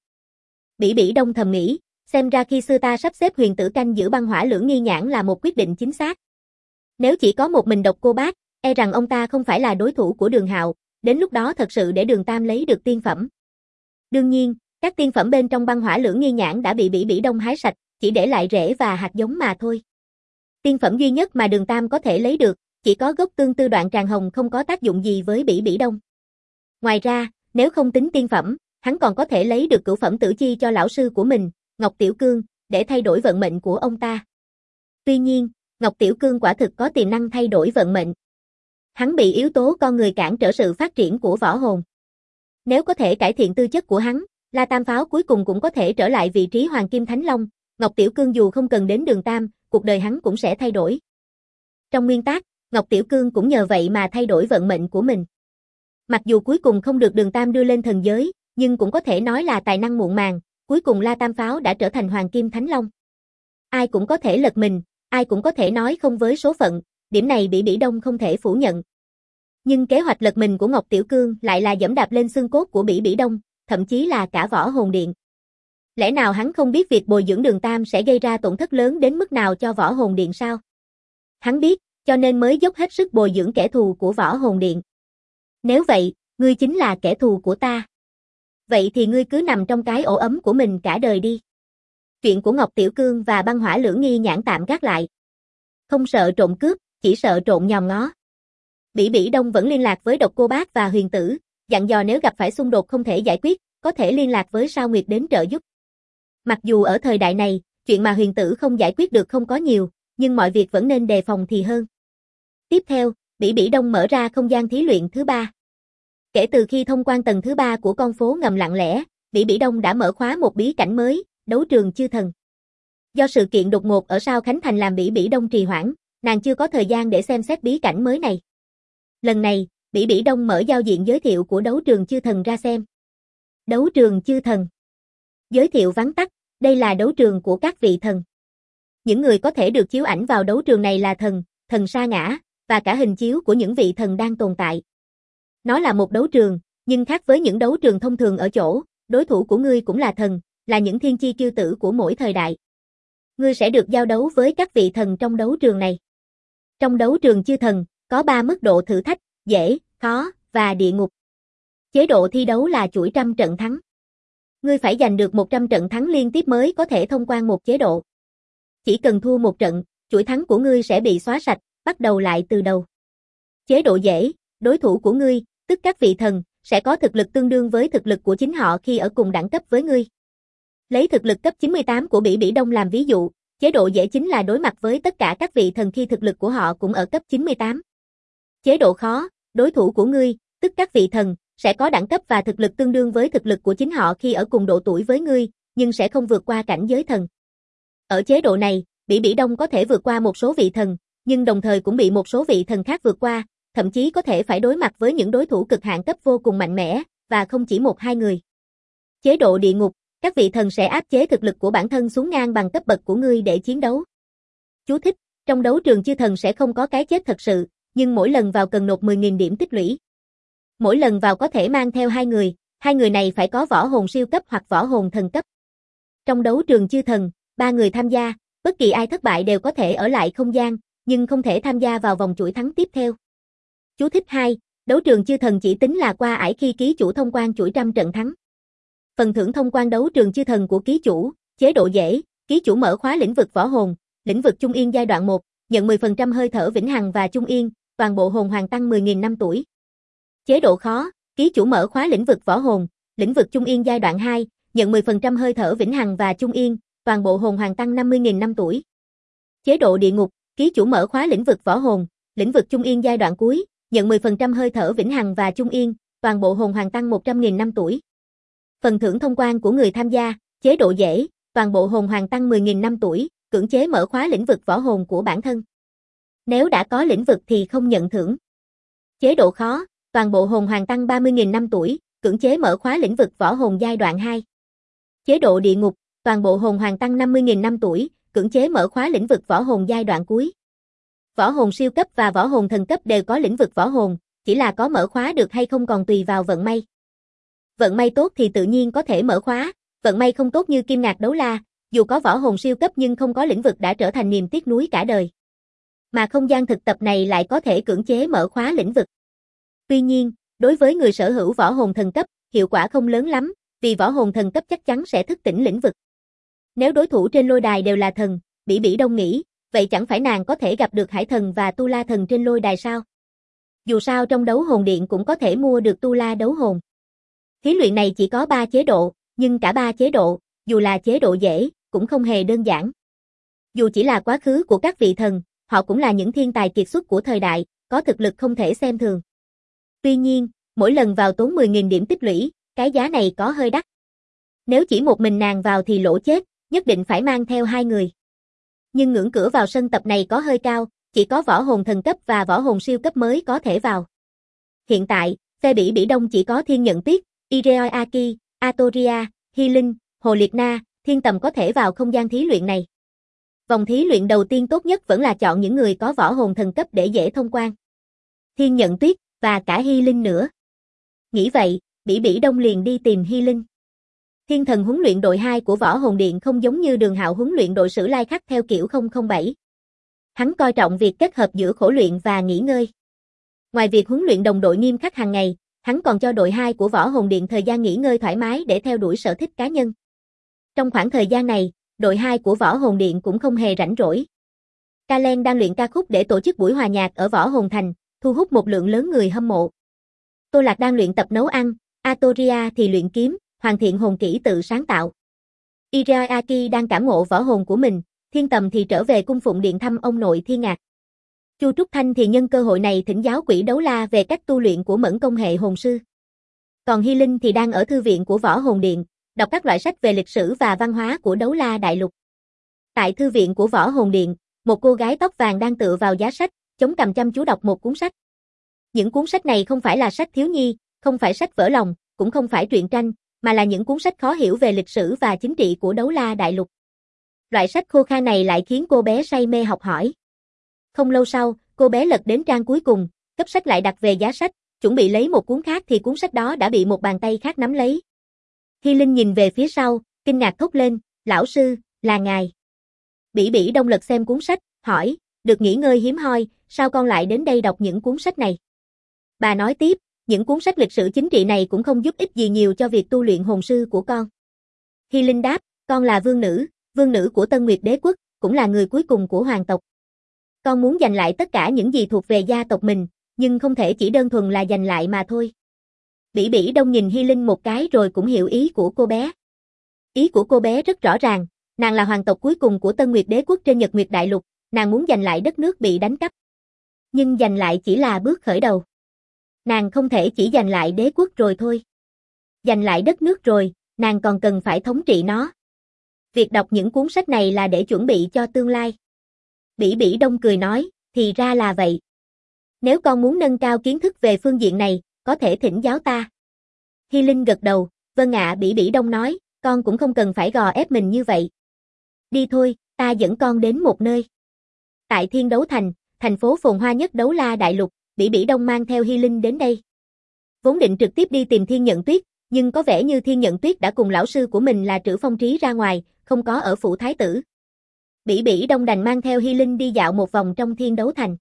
Bỉ Bỉ Đông thầm nghĩ, xem ra khi xưa ta sắp xếp Huyền Tử canh giữ băng hỏa lưỡng nghi nhãn là một quyết định chính xác. Nếu chỉ có một mình Độc Cô Bác, e rằng ông ta không phải là đối thủ của Đường Hạo, đến lúc đó thật sự để Đường Tam lấy được tiên phẩm. Đương nhiên, các tiên phẩm bên trong băng hỏa lưỡng nghi nhãn đã bị Bỉ Bỉ Đông hái sạch, chỉ để lại rễ và hạt giống mà thôi. Tiên phẩm duy nhất mà Đường Tam có thể lấy được, chỉ có gốc tương tư đoạn tràng hồng không có tác dụng gì với Bỉ Bỉ Đông. Ngoài ra, nếu không tính tiên phẩm, hắn còn có thể lấy được cửu phẩm tử chi cho lão sư của mình, Ngọc Tiểu Cương, để thay đổi vận mệnh của ông ta. Tuy nhiên, Ngọc Tiểu Cương quả thực có tiềm năng thay đổi vận mệnh. Hắn bị yếu tố con người cản trở sự phát triển của võ hồn. Nếu có thể cải thiện tư chất của hắn, La Tam Pháo cuối cùng cũng có thể trở lại vị trí Hoàng Kim Thánh Long, Ngọc Tiểu Cương dù không cần đến Đường Tam, cuộc đời hắn cũng sẽ thay đổi. Trong nguyên tắc, Ngọc Tiểu Cương cũng nhờ vậy mà thay đổi vận mệnh của mình. Mặc dù cuối cùng không được Đường Tam đưa lên thần giới, nhưng cũng có thể nói là tài năng muộn màng, cuối cùng La Tam Pháo đã trở thành Hoàng Kim Thánh Long. Ai cũng có thể lật mình, ai cũng có thể nói không với số phận, điểm này Bỉ Bỉ Đông không thể phủ nhận. Nhưng kế hoạch lật mình của Ngọc Tiểu Cương lại là giẫm đạp lên xương cốt của Bỉ Bỉ Đông, thậm chí là cả Võ Hồn Điện. Lẽ nào hắn không biết việc bồi dưỡng Đường Tam sẽ gây ra tổn thất lớn đến mức nào cho Võ Hồn Điện sao? Hắn biết, cho nên mới dốc hết sức bồi dưỡng kẻ thù của Võ Hồn Điện. Nếu vậy, ngươi chính là kẻ thù của ta. Vậy thì ngươi cứ nằm trong cái ổ ấm của mình cả đời đi. Chuyện của Ngọc Tiểu Cương và băng hỏa lưỡng nghi nhãn tạm gác lại. Không sợ trộm cướp, chỉ sợ trộm nhòm ngó. Bỉ Bỉ Đông vẫn liên lạc với Độc Cô Bác và Huyền Tử, dặn dò nếu gặp phải xung đột không thể giải quyết, có thể liên lạc với Sao Nguyệt đến trợ giúp. Mặc dù ở thời đại này, chuyện mà Huyền Tử không giải quyết được không có nhiều, nhưng mọi việc vẫn nên đề phòng thì hơn. Tiếp theo, Bỉ Bỉ Đông mở ra không gian thí luyện thứ 3. Kể từ khi thông quan tầng thứ 3 của con phố ngầm lặng lẽ, Bỉ Bỉ Đông đã mở khóa một bí cảnh mới, đấu trường chư thần. Do sự kiện đột ngột ở Sao Khánh Thành làm Bỉ Bỉ Đông trì hoãn, nàng chưa có thời gian để xem xét bí cảnh mới này. Lần này, Bỉ Bỉ Đông mở giao diện giới thiệu của đấu trường chư thần ra xem. Đấu trường chư thần. Giới thiệu vắn tắt, đây là đấu trường của các vị thần. Những người có thể được chiếu ảnh vào đấu trường này là thần, thần sa ngã, và cả hình chiếu của những vị thần đang tồn tại. Nó là một đấu trường, nhưng khác với những đấu trường thông thường ở chỗ, đối thủ của ngươi cũng là thần, là những thiên chi kiêu tử của mỗi thời đại. Ngươi sẽ được giao đấu với các vị thần trong đấu trường này. Trong đấu trường chư thần, có 3 mức độ thử thách, dễ, khó, và địa ngục. Chế độ thi đấu là chuỗi trăm trận thắng. Ngươi phải giành được 100 trận thắng liên tiếp mới có thể thông quan một chế độ. Chỉ cần thua một trận, chuỗi thắng của ngươi sẽ bị xóa sạch, bắt đầu lại từ đầu. Chế độ dễ, đối thủ của ngươi, tức các vị thần, sẽ có thực lực tương đương với thực lực của chính họ khi ở cùng đẳng cấp với ngươi. Lấy thực lực cấp 98 của Bỉ Bỉ Đông làm ví dụ, chế độ dễ chính là đối mặt với tất cả các vị thần khi thực lực của họ cũng ở cấp 98. Chế độ khó, đối thủ của ngươi, tức các vị thần, sẽ có đẳng cấp và thực lực tương đương với thực lực của chính họ khi ở cùng độ tuổi với ngươi, nhưng sẽ không vượt qua cảnh giới thần. Ở chế độ này, Bỉ Bỉ Đông có thể vượt qua một số vị thần, nhưng đồng thời cũng bị một số vị thần khác vượt qua, thậm chí có thể phải đối mặt với những đối thủ cực hạn cấp vô cùng mạnh mẽ, và không chỉ 1-2 người. Chế độ địa ngục, các vị thần sẽ áp chế thực lực của bản thân xuống ngang bằng cấp bậc của ngươi để chiến đấu. Chú thích, trong đấu trường chư thần sẽ không có cái chết thật sự, nhưng mỗi lần vào cần nộp 10.000 điểm tích lũy. Mỗi lần vào có thể mang theo 2 người này phải có võ hồn siêu cấp hoặc võ hồn thần cấp. Trong đấu trường chư thần, 3 người tham gia, bất kỳ ai thất bại đều có thể ở lại không gian, nhưng không thể tham gia vào vòng chuỗi thắng tiếp theo. Chú thích 2, đấu trường chư thần chỉ tính là qua ải khi ký chủ thông quan chuỗi trăm trận thắng. Phần thưởng thông quan đấu trường chư thần của ký chủ, chế độ dễ, ký chủ mở khóa lĩnh vực võ hồn, lĩnh vực trung yên giai đoạn 1, nhận 10% hơi thở vĩnh hằng và trung yên, toàn bộ hồn hoàng tăng 10.000 năm tuổi. Chế độ khó, ký chủ mở khóa lĩnh vực võ hồn, lĩnh vực trung yên giai đoạn 2, nhận 10% hơi thở vĩnh hằng và trung yên, toàn bộ hồn hoàng tăng 50.000 năm tuổi. Chế độ địa ngục, ký chủ mở khóa lĩnh vực võ hồn, lĩnh vực trung yên giai đoạn cuối, nhận 10% hơi thở vĩnh hằng và trung yên, toàn bộ hồn hoàng tăng 100.000 năm tuổi. Phần thưởng thông quan của người tham gia, chế độ dễ, toàn bộ hồn hoàng tăng 10.000 năm tuổi, cưỡng chế mở khóa lĩnh vực võ hồn của bản thân. Nếu đã có lĩnh vực thì không nhận thưởng. Chế độ khó, toàn bộ hồn hoàng tăng 30.000 năm tuổi, cưỡng chế mở khóa lĩnh vực võ hồn giai đoạn 2. Chế độ địa ngục, toàn bộ hồn hoàng tăng 50.000 năm tuổi, cưỡng chế mở khóa lĩnh vực võ hồn giai đoạn cuối. Võ hồn siêu cấp và võ hồn thần cấp đều có lĩnh vực võ hồn, chỉ là có mở khóa được hay không còn tùy vào vận may. Vận may tốt thì tự nhiên có thể mở khóa, vận may không tốt như Kim Ngạc Đấu La, dù có võ hồn siêu cấp nhưng không có lĩnh vực đã trở thành niềm tiếc nuối cả đời. Mà không gian thực tập này lại có thể cưỡng chế mở khóa lĩnh vực. Tuy nhiên, đối với người sở hữu võ hồn thần cấp, hiệu quả không lớn lắm, vì võ hồn thần cấp chắc chắn sẽ thức tỉnh lĩnh vực. Nếu đối thủ trên lôi đài đều là thần, Bỉ Bỉ Đông nghĩ, vậy chẳng phải nàng có thể gặp được Hải Thần và Tu La Thần trên lôi đài sao? Dù sao trong đấu hồn điện cũng có thể mua được Tu La đấu hồn. Thí luyện này chỉ có 3 chế độ, nhưng cả 3 chế độ, dù là chế độ dễ, cũng không hề đơn giản. Dù chỉ là quá khứ của các vị thần, họ cũng là những thiên tài kiệt xuất của thời đại, có thực lực không thể xem thường. Tuy nhiên, mỗi lần vào tốn 10.000 điểm tích lũy, cái giá này có hơi đắt. Nếu chỉ một mình nàng vào thì lỗ chết, nhất định phải mang theo 2 người. Nhưng ngưỡng cửa vào sân tập này có hơi cao, chỉ có võ hồn thần cấp và võ hồn siêu cấp mới có thể vào. Hiện tại, phe Bỉ Bỉ Đông chỉ có Thiên Nhận Tuyết, Ireoaki, Atoria, Hy Linh, Hồ Liệt Na, Thiên Tầm có thể vào không gian thí luyện này. Vòng thí luyện đầu tiên tốt nhất vẫn là chọn những người có võ hồn thần cấp để dễ thông quan. Thiên Nhận Tuyết, và cả Hy Linh nữa. Nghĩ vậy, Bỉ Bỉ Đông liền đi tìm Hy Linh. Thiên Thần huấn luyện đội 2 của Võ Hồn Điện không giống như Đường Hạo huấn luyện đội Sử Lai Khắc theo kiểu 007. Hắn coi trọng việc kết hợp giữa khổ luyện và nghỉ ngơi. Ngoài việc huấn luyện đồng đội nghiêm khắc hàng ngày, hắn còn cho đội 2 của Võ Hồn Điện thời gian nghỉ ngơi thoải mái để theo đuổi sở thích cá nhân. Trong khoảng thời gian này, đội 2 của Võ Hồn Điện cũng không hề rảnh rỗi. Kalen đang luyện ca khúc để tổ chức buổi hòa nhạc ở Võ Hồn Thành, thu hút một lượng lớn người hâm mộ. Tô Lạc đang luyện tập nấu ăn, Atoria thì luyện kiếm, hoàn thiện hồn kỹ tự sáng tạo. Iriaki đang cảm ngộ võ hồn của mình, Thiên Tầm thì trở về cung phụng điện thăm ông nội Thiên Ngạc. Chu Trúc Thanh thì nhân cơ hội này thỉnh giáo Quỷ Đấu La về cách tu luyện của Mẫn Công hệ hồn sư. Còn Hy Linh thì đang ở thư viện của Võ Hồn Điện, đọc các loại sách về lịch sử và văn hóa của Đấu La Đại Lục. Tại thư viện của Võ Hồn Điện, một cô gái tóc vàng đang tựa vào giá sách, chống cằm chăm chú đọc một cuốn sách. Những cuốn sách này không phải là sách thiếu nhi, không phải sách vỡ lòng, cũng không phải truyện tranh, mà là những cuốn sách khó hiểu về lịch sử và chính trị của Đấu La Đại Lục. Loại sách khô khan này lại khiến cô bé say mê học hỏi. Không lâu sau, cô bé lật đến trang cuối cùng, gấp sách lại đặt về giá sách, chuẩn bị lấy một cuốn khác thì cuốn sách đó đã bị một bàn tay khác nắm lấy. Hy Linh nhìn về phía sau, kinh ngạc thốt lên, lão sư, là ngài. Bỉ Bỉ Đông lật xem cuốn sách, hỏi, được nghỉ ngơi hiếm hoi, sao con lại đến đây đọc những cuốn sách này? Bà nói tiếp, những cuốn sách lịch sử chính trị này cũng không giúp ích gì nhiều cho việc tu luyện hồn sư của con. Hy Linh đáp, con là vương nữ của Tân Nguyệt Đế Quốc, cũng là người cuối cùng của hoàng tộc. Con muốn giành lại tất cả những gì thuộc về gia tộc mình, nhưng không thể chỉ đơn thuần là giành lại mà thôi. Bỉ Bỉ Đông nhìn Hy Linh một cái rồi cũng hiểu ý của cô bé. Ý của cô bé rất rõ ràng, nàng là hoàng tộc cuối cùng của Tân Nguyệt Đế Quốc trên Nhật Nguyệt Đại Lục, nàng muốn giành lại đất nước bị đánh cắp. Nhưng giành lại chỉ là bước khởi đầu. Nàng không thể chỉ giành lại đế quốc rồi thôi. Giành lại đất nước rồi, nàng còn cần phải thống trị nó. Việc đọc những cuốn sách này là để chuẩn bị cho tương lai. Bỉ Bỉ Đông cười nói, thì ra là vậy. Nếu con muốn nâng cao kiến thức về phương diện này, có thể thỉnh giáo ta. Hy Linh gật đầu, vâng ạ. Bỉ Bỉ Đông nói, con cũng không cần phải gò ép mình như vậy. Đi thôi, ta dẫn con đến một nơi. Tại Thiên Đấu Thành, thành phố phồn hoa nhất Đấu La Đại Lục, Bỉ Bỉ Đông mang theo Hy Linh đến đây. Vốn định trực tiếp đi tìm Thiên Nhận Tuyết, nhưng có vẻ như Thiên Nhận Tuyết đã cùng lão sư của mình là Trữ Phong Trí ra ngoài, không có ở phủ thái tử. Bỉ Bỉ Đông đành mang theo Hy Linh đi dạo một vòng trong Thiên Đấu Thành.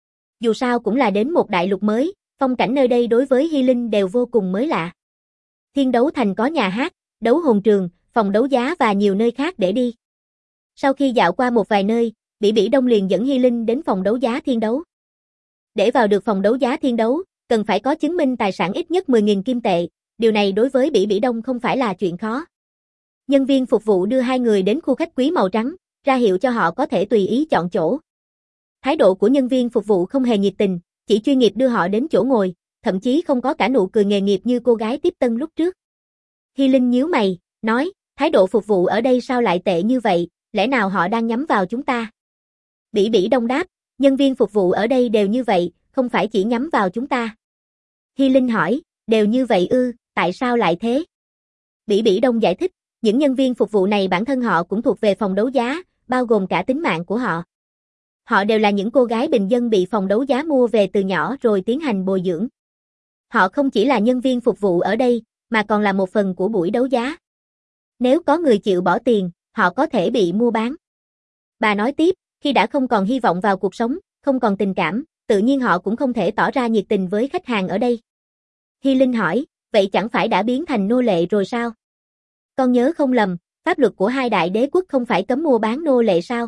Dù sao cũng là đến một đại lục mới, phong cảnh nơi đây đối với Hy Linh đều vô cùng mới lạ. Thiên Đấu Thành có nhà hát, đấu hồn trường, phòng đấu giá và nhiều nơi khác để đi. Sau khi dạo qua một vài nơi, Bỉ Bỉ Đông liền dẫn Hy Linh đến phòng đấu giá Thiên Đấu. Để vào được phòng đấu giá Thiên Đấu, cần phải có chứng minh tài sản ít nhất 10.000 kim tệ, điều này đối với Bỉ Bỉ Đông không phải là chuyện khó. Nhân viên phục vụ đưa hai người đến khu khách quý màu trắng, ra hiệu cho họ có thể tùy ý chọn chỗ. Thái độ của nhân viên phục vụ không hề nhiệt tình, chỉ chuyên nghiệp đưa họ đến chỗ ngồi, thậm chí không có cả nụ cười nghề nghiệp như cô gái tiếp tân lúc trước. Hy Linh nhíu mày, nói, thái độ phục vụ ở đây sao lại tệ như vậy, lẽ nào họ đang nhắm vào chúng ta? Bỉ Bỉ Đông đáp, nhân viên phục vụ ở đây đều như vậy, không phải chỉ nhắm vào chúng ta. Hy Linh hỏi, đều như vậy ư, tại sao lại thế? Bỉ Bỉ Đông giải thích, những nhân viên phục vụ này bản thân họ cũng thuộc về phòng đấu giá, bao gồm cả tính mạng của họ. Họ đều là những cô gái bình dân bị phòng đấu giá mua về từ nhỏ rồi tiến hành bồi dưỡng. Họ không chỉ là nhân viên phục vụ ở đây, mà còn là một phần của buổi đấu giá. Nếu có người chịu bỏ tiền, họ có thể bị mua bán. Bà nói tiếp, khi đã không còn hy vọng vào cuộc sống, không còn tình cảm, tự nhiên họ cũng không thể tỏ ra nhiệt tình với khách hàng ở đây. Hy Linh hỏi, vậy chẳng phải đã biến thành nô lệ rồi sao? Con nhớ không lầm, pháp luật của hai đại đế quốc không phải cấm mua bán nô lệ sao?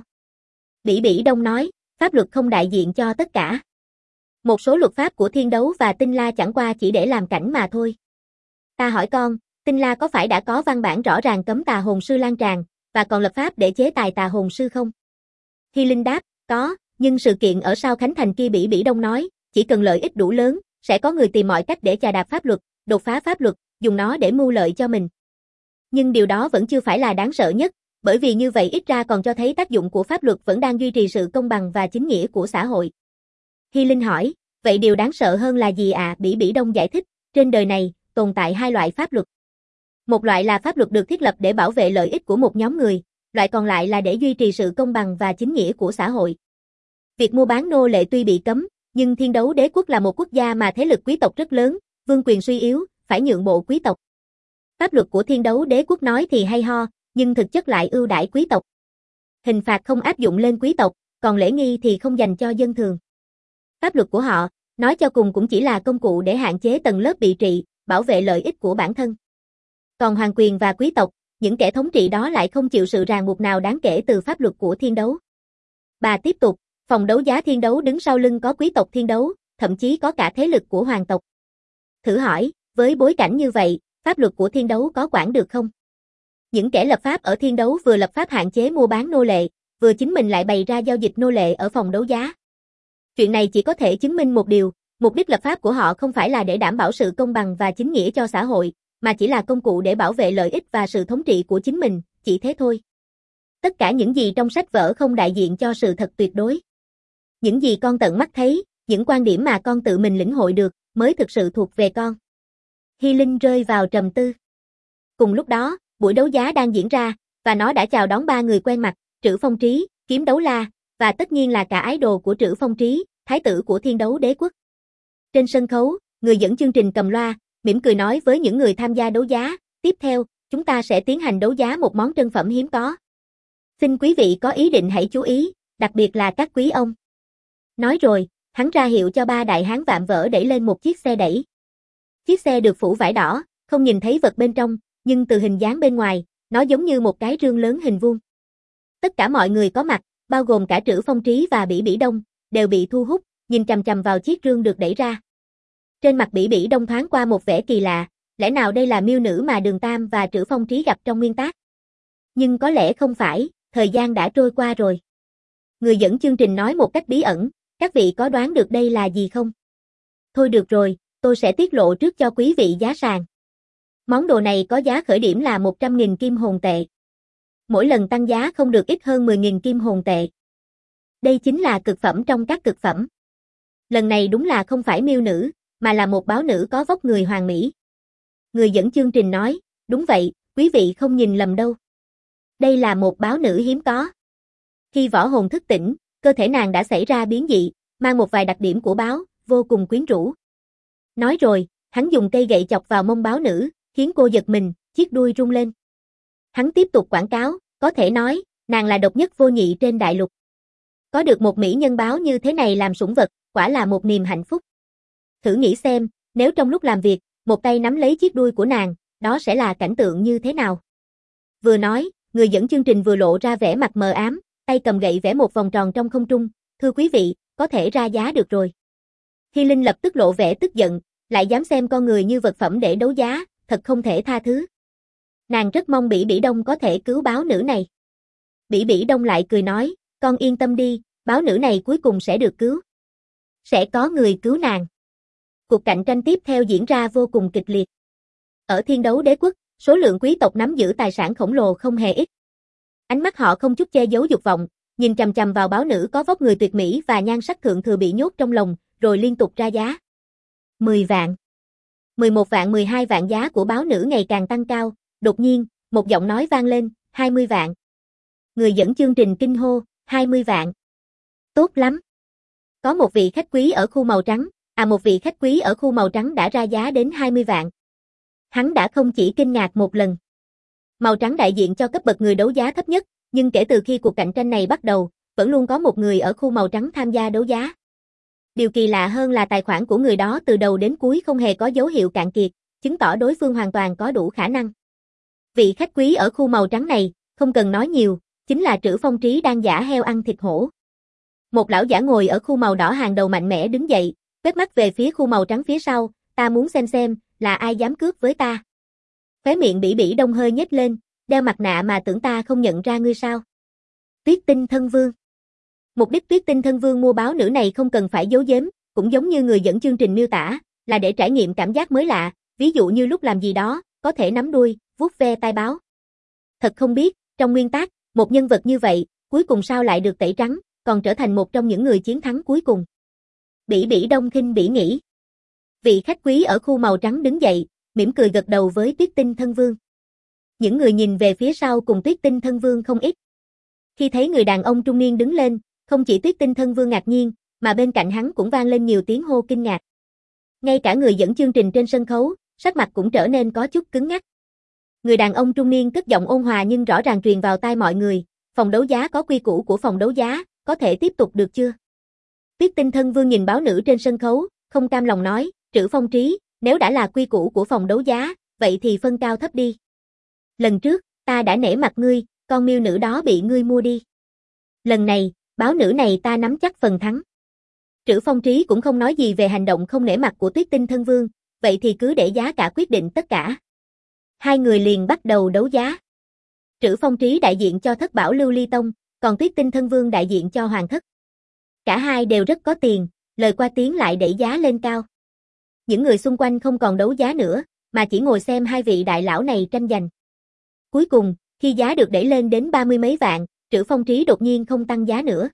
Bỉ Bỉ Đông nói, pháp luật không đại diện cho tất cả. Một số luật pháp của Thiên Đấu và Tinh La chẳng qua chỉ để làm cảnh mà thôi. Ta hỏi con, Tinh La có phải đã có văn bản rõ ràng cấm tà hồn sư lan tràn, và còn lập pháp để chế tài tà hồn sư không? Hy Linh đáp, có, nhưng sự kiện ở Sao Khánh Thành kia Bỉ Bỉ Đông nói, chỉ cần lợi ích đủ lớn, sẽ có người tìm mọi cách để chà đạp pháp luật, đột phá pháp luật, dùng nó để mưu lợi cho mình. Nhưng điều đó vẫn chưa phải là đáng sợ nhất, bởi vì như vậy ít ra còn cho thấy tác dụng của pháp luật vẫn đang duy trì sự công bằng và chính nghĩa của xã hội. Hy Linh hỏi, vậy điều đáng sợ hơn là gì ạ? Bỉ Bỉ Đông giải thích, trên đời này, tồn tại hai loại pháp luật. Một loại là pháp luật được thiết lập để bảo vệ lợi ích của một nhóm người, loại còn lại là để duy trì sự công bằng và chính nghĩa của xã hội. Việc mua bán nô lệ tuy bị cấm, nhưng Thiên Đấu Đế Quốc là một quốc gia mà thế lực quý tộc rất lớn, vương quyền suy yếu, phải nhượng bộ quý tộc. Pháp luật của Thiên Đấu Đế Quốc nói thì hay ho, nhưng thực chất lại ưu đãi quý tộc. Hình phạt không áp dụng lên quý tộc, còn lễ nghi thì không dành cho dân thường. Pháp luật của họ, nói cho cùng cũng chỉ là công cụ để hạn chế tầng lớp bị trị, bảo vệ lợi ích của bản thân. Còn hoàng quyền và quý tộc, những kẻ thống trị đó lại không chịu sự ràng buộc nào đáng kể từ pháp luật của thiên đấu. Bà tiếp tục, phòng đấu giá thiên đấu đứng sau lưng có quý tộc thiên đấu, thậm chí có cả thế lực của hoàng tộc. Thử hỏi, với bối cảnh như vậy, pháp luật của thiên đấu có quản được không? Những kẻ lập pháp ở thiên đấu vừa lập pháp hạn chế mua bán nô lệ, vừa chính mình lại bày ra giao dịch nô lệ ở phòng đấu giá. Chuyện này chỉ có thể chứng minh một điều, mục đích lập pháp của họ không phải là để đảm bảo sự công bằng và chính nghĩa cho xã hội, mà chỉ là công cụ để bảo vệ lợi ích và sự thống trị của chính mình, chỉ thế thôi. Tất cả những gì trong sách vở không đại diện cho sự thật tuyệt đối. Những gì con tận mắt thấy, những quan điểm mà con tự mình lĩnh hội được, mới thực sự thuộc về con. Hy Linh rơi vào trầm tư. Cùng lúc đó, buổi đấu giá đang diễn ra, và nó đã chào đón ba người quen mặt, Trữ Phong Trí, Kiếm Đấu La, và tất nhiên là cả ái đồ của Trữ Phong Trí, thái tử của Thiên Đấu Đế Quốc. Trên sân khấu, người dẫn chương trình cầm loa, mỉm cười nói với những người tham gia đấu giá, tiếp theo, chúng ta sẽ tiến hành đấu giá một món trân phẩm hiếm có. Xin quý vị có ý định hãy chú ý, đặc biệt là các quý ông. Nói rồi, hắn ra hiệu cho ba đại hán vạm vỡ đẩy lên một chiếc xe đẩy. Chiếc xe được phủ vải đỏ, không nhìn thấy vật bên trong, nhưng từ hình dáng bên ngoài, nó giống như một cái rương lớn hình vuông. Tất cả mọi người có mặt, bao gồm cả Trữ Phong Trí và Bỉ Bỉ Đông, đều bị thu hút, nhìn chằm chằm vào chiếc rương được đẩy ra. Trên mặt Bỉ Bỉ Đông thoáng qua một vẻ kỳ lạ, lẽ nào đây là miêu nữ mà Đường Tam và Trữ Phong Trí gặp trong nguyên tác? Nhưng có lẽ không phải, thời gian đã trôi qua rồi. Người dẫn chương trình nói một cách bí ẩn, các vị có đoán được đây là gì không? Thôi được rồi, tôi sẽ tiết lộ trước cho quý vị giá sàn. Món đồ này có giá khởi điểm là 100.000 kim hồn tệ. Mỗi lần tăng giá không được ít hơn 10.000 kim hồn tệ. Đây chính là cực phẩm trong các cực phẩm. Lần này đúng là không phải miêu nữ, mà là một báo nữ có vóc người hoàn mỹ. Người dẫn chương trình nói, đúng vậy, quý vị không nhìn lầm đâu. Đây là một báo nữ hiếm có. Khi võ hồn thức tỉnh, cơ thể nàng đã xảy ra biến dị, mang một vài đặc điểm của báo, vô cùng quyến rũ. Nói rồi, hắn dùng cây gậy chọc vào mông báo nữ, khiến cô giật mình, chiếc đuôi rung lên. Hắn tiếp tục quảng cáo, có thể nói, nàng là độc nhất vô nhị trên đại lục. Có được một mỹ nhân báo như thế này làm sủng vật, quả là một niềm hạnh phúc. Thử nghĩ xem, nếu trong lúc làm việc, một tay nắm lấy chiếc đuôi của nàng, đó sẽ là cảnh tượng như thế nào? Vừa nói, người dẫn chương trình vừa lộ ra vẻ mặt mờ ám, tay cầm gậy vẽ một vòng tròn trong không trung, thưa quý vị, có thể ra giá được rồi. Hy Linh lập tức lộ vẻ tức giận, lại dám xem con người như vật phẩm để đấu giá, thật không thể tha thứ. Nàng rất mong Bỉ Bỉ Đông có thể cứu báo nữ này. Bỉ Bỉ Đông lại cười nói, con yên tâm đi, báo nữ này cuối cùng sẽ được cứu. Sẽ có người cứu nàng. Cuộc cạnh tranh tiếp theo diễn ra vô cùng kịch liệt. Ở Thiên Đấu Đế Quốc, số lượng quý tộc nắm giữ tài sản khổng lồ không hề ít. Ánh mắt họ không chút che giấu dục vọng, nhìn chằm chằm vào báo nữ có vóc người tuyệt mỹ và nhan sắc thượng thừa bị nhốt trong lồng, rồi liên tục ra giá. 10 vạn, 11 vạn, 12 vạn, giá của báo nữ ngày càng tăng cao. Đột nhiên, một giọng nói vang lên, 20 vạn. Người dẫn chương trình kinh hô, 20 vạn. Tốt lắm. Có một vị khách quý ở khu màu trắng, một vị khách quý ở khu màu trắng đã ra giá đến 20 vạn. Hắn đã không chỉ kinh ngạc một lần. Màu trắng đại diện cho cấp bậc người đấu giá thấp nhất, nhưng kể từ khi cuộc cạnh tranh này bắt đầu, vẫn luôn có một người ở khu màu trắng tham gia đấu giá. Điều kỳ lạ hơn là tài khoản của người đó từ đầu đến cuối không hề có dấu hiệu cạn kiệt, chứng tỏ đối phương hoàn toàn có đủ khả năng. Vị khách quý ở khu màu trắng này, không cần nói nhiều, chính là Trữ Phong Trí đang giả heo ăn thịt hổ. Một lão giả ngồi ở khu màu đỏ hàng đầu mạnh mẽ đứng dậy, quét mắt về phía khu màu trắng phía sau, ta muốn xem là ai dám cướp với ta. Khóe miệng Bỉ Bỉ Đông hơi nhếch lên, đeo mặt nạ mà tưởng ta không nhận ra ngươi sao? Tuyết Tinh Thân Vương. Mục đích Tuyết Tinh Thân Vương mua báo nữ này không cần phải giấu giếm, cũng giống như người dẫn chương trình miêu tả, là để trải nghiệm cảm giác mới lạ, ví dụ như lúc làm gì đó, có thể nắm đuôi, vuốt ve tai báo. Thật không biết, trong nguyên tác, một nhân vật như vậy, cuối cùng sao lại được tẩy trắng, còn trở thành một trong những người chiến thắng cuối cùng. Bỉ Bỉ Đông khinh bỉ nghĩ. Vị khách quý ở khu màu trắng đứng dậy, mỉm cười gật đầu với Tuyết Tinh Thân Vương. Những người nhìn về phía sau cùng Tuyết Tinh Thân Vương không ít. Khi thấy người đàn ông trung niên đứng lên, không chỉ Tuyết Tinh Thân Vương ngạc nhiên, mà bên cạnh hắn cũng vang lên nhiều tiếng hô kinh ngạc. Ngay cả người dẫn chương trình trên sân khấu, sắc mặt cũng trở nên có chút cứng ngắc. Người đàn ông trung niên cất giọng ôn hòa nhưng rõ ràng truyền vào tai mọi người, phòng đấu giá có quy củ của phòng đấu giá, có thể tiếp tục được chưa? Tuyết Tinh Thân Vương nhìn báo nữ trên sân khấu, không cam lòng nói, Trữ Phong Trí, nếu đã là quy củ của phòng đấu giá, vậy thì phân cao thấp đi. Lần trước, ta đã nể mặt ngươi, con miêu nữ đó bị ngươi mua đi. Lần này, báo nữ này ta nắm chắc phần thắng. Trữ Phong Trí cũng không nói gì về hành động không nể mặt của Tuyết Tinh Thân Vương, vậy thì cứ để giá cả quyết định tất cả. Hai người liền bắt đầu đấu giá. Trữ Phong Trí đại diện cho Thất Bảo Lưu Ly Tông, còn Tuyết Tinh Thân Vương đại diện cho Hoàng Thất. Cả hai đều rất có tiền, lời qua tiếng lại đẩy giá lên cao. Những người xung quanh không còn đấu giá nữa, mà chỉ ngồi xem hai vị đại lão này tranh giành. Cuối cùng, khi giá được đẩy lên đến 30 mấy vạn, Trữ Phong Trí đột nhiên không tăng giá nữa.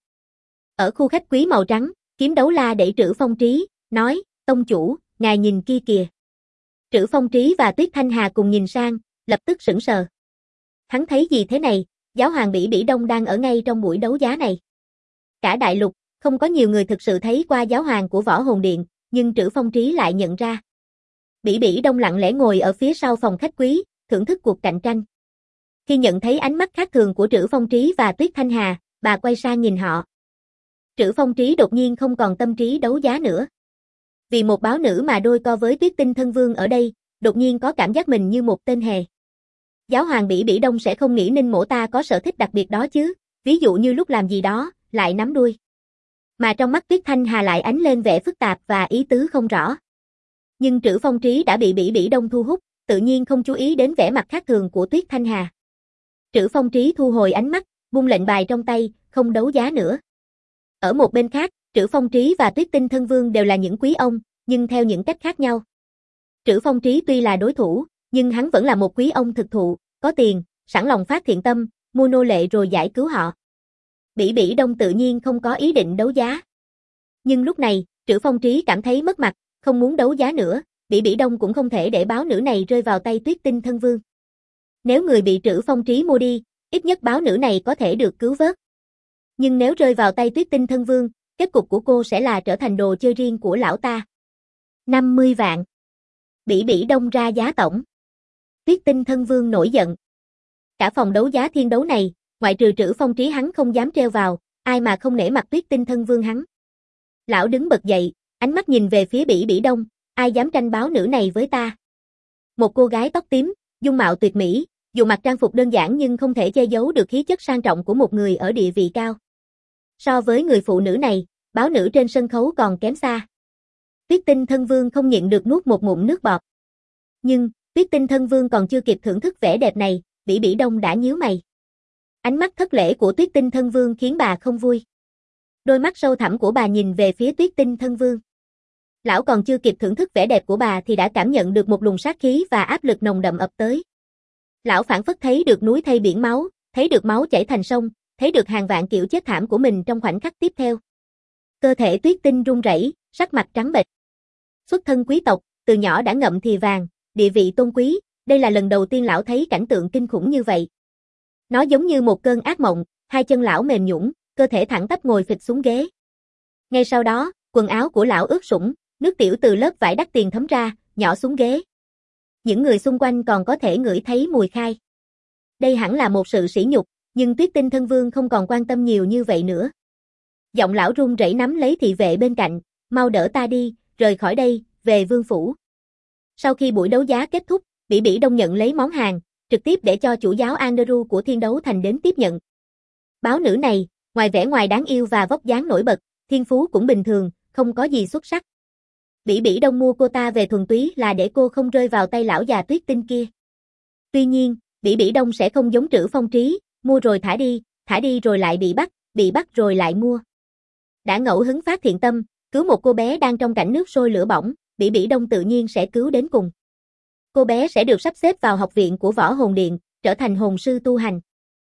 Ở khu khách quý màu trắng, Kiếm Đấu La đẩy Trữ Phong Trí, nói, tông chủ, ngài nhìn kia kìa. Trữ Phong Trí và Tuyết Thanh Hà cùng nhìn sang, lập tức sững sờ. Hắn thấy gì thế này, giáo hoàng Bỉ Bỉ Đông đang ở ngay trong buổi đấu giá này. Cả đại lục, không có nhiều người thực sự thấy qua giáo hoàng của Võ Hồn Điện, nhưng Trữ Phong Trí lại nhận ra. Bỉ Bỉ Đông lặng lẽ ngồi ở phía sau phòng khách quý, thưởng thức cuộc cạnh tranh. Khi nhận thấy ánh mắt khác thường của Trữ Phong Trí và Tuyết Thanh Hà, bà quay sang nhìn họ. Trữ Phong Trí đột nhiên không còn tâm trí đấu giá nữa. Vì một báo nữ mà đôi co với Tuyết Tinh Thân Vương ở đây, đột nhiên có cảm giác mình như một tên hề. Giáo hoàng Bỉ Bỉ Đông sẽ không nghĩ Ninh Mỗ ta có sở thích đặc biệt đó chứ, ví dụ như lúc làm gì đó, lại nắm đuôi. Mà trong mắt Tuyết Thanh Hà lại ánh lên vẻ phức tạp và ý tứ không rõ. Nhưng Trữ Phong Trí đã bị Bỉ Bỉ Đông thu hút, tự nhiên không chú ý đến vẻ mặt khác thường của Tuyết Thanh Hà. Trữ Phong Trí thu hồi ánh mắt, buông lệnh bài trong tay, không đấu giá nữa. Ở một bên khác, Trữ Phong Trí và Tuyết Tinh Thân Vương đều là những quý ông, nhưng theo những cách khác nhau. Trữ Phong Trí tuy là đối thủ, nhưng hắn vẫn là một quý ông thực thụ, có tiền, sẵn lòng phát thiện tâm, mua nô lệ rồi giải cứu họ. Bỉ Bỉ Đông tự nhiên không có ý định đấu giá. Nhưng lúc này, Trữ Phong Trí cảm thấy mất mặt, không muốn đấu giá nữa, Bỉ Bỉ Đông cũng không thể để báo nữ này rơi vào tay Tuyết Tinh Thân Vương. Nếu người bị Trữ Phong Trí mua đi, ít nhất báo nữ này có thể được cứu vớt. Nhưng nếu rơi vào tay Tuyết Tinh Thân Vương, kết cục của cô sẽ là trở thành đồ chơi riêng của lão ta. 50 vạn. Bỉ Bỉ Đông ra giá tổng. Tuyết Tinh Thân Vương nổi giận. Cả phòng đấu giá thiên đấu này, ngoại trừ Trữ Phong Trí hắn không dám treo vào, ai mà không nể mặt Tuyết Tinh Thân Vương hắn. Lão đứng bật dậy, ánh mắt nhìn về phía Bỉ Bỉ Đông, ai dám tranh báo nữ này với ta. Một cô gái tóc tím, dung mạo tuyệt mỹ, dù mặc trang phục đơn giản nhưng không thể che giấu được khí chất sang trọng của một người ở địa vị cao. So với người phụ nữ này, báo nữ trên sân khấu còn kém xa. Tuyết Tinh Thân Vương không nhịn được nuốt một ngụm nước bọt. Nhưng, Tuyết Tinh Thân Vương còn chưa kịp thưởng thức vẻ đẹp này, Bỉ Bỉ Đông đã nhíu mày. Ánh mắt thất lễ của Tuyết Tinh Thân Vương khiến bà không vui. Đôi mắt sâu thẳm của bà nhìn về phía Tuyết Tinh Thân Vương. Lão còn chưa kịp thưởng thức vẻ đẹp của bà thì đã cảm nhận được một luồng sát khí và áp lực nồng đậm ập tới. Lão phảng phất thấy được núi thay biển máu, thấy được máu chảy thành sông, thấy được hàng vạn kiểu chết thảm của mình trong khoảnh khắc tiếp theo. Cơ thể Tuyết Tinh run rẩy, sắc mặt trắng bệch. Xuất thân quý tộc, từ nhỏ đã ngậm thìa vàng, địa vị tôn quý, đây là lần đầu tiên lão thấy cảnh tượng kinh khủng như vậy. Nó giống như một cơn ác mộng, hai chân lão mềm nhũn, cơ thể thẳng tắp ngồi phịch xuống ghế. Ngay sau đó, quần áo của lão ướt sũng, nước tiểu từ lớp vải đắt tiền thấm ra, nhỏ xuống ghế. Những người xung quanh còn có thể ngửi thấy mùi khai. Đây hẳn là một sự sỉ nhục, nhưng Tuyết Tinh Thân Vương không còn quan tâm nhiều như vậy nữa. Giọng lão run rẩy nắm lấy thị vệ bên cạnh, mau đỡ ta đi, rời khỏi đây, về vương phủ. Sau khi buổi đấu giá kết thúc, Bỉ Bỉ Đông nhận lấy món hàng, trực tiếp để cho chủ giáo Anderu của Thiên Đấu Thành đến tiếp nhận. Báo nữ này, ngoài vẻ ngoài đáng yêu và vóc dáng nổi bật, thiên phú cũng bình thường, không có gì xuất sắc. Bỉ Bỉ Đông mua cô ta về thuần túy là để cô không rơi vào tay lão già Tuyết Tinh kia. Tuy nhiên, Bỉ Bỉ Đông sẽ không giống Trữ Phong Trí, mua rồi thả đi rồi lại bị bắt rồi lại mua. Đã ngẫu hứng phát thiện tâm, cứu một cô bé đang trong cảnh nước sôi lửa bỏng, Bỉ Bỉ Đông tự nhiên sẽ cứu đến cùng. Cô bé sẽ được sắp xếp vào học viện của Võ Hồn Điện, trở thành hồn sư tu hành.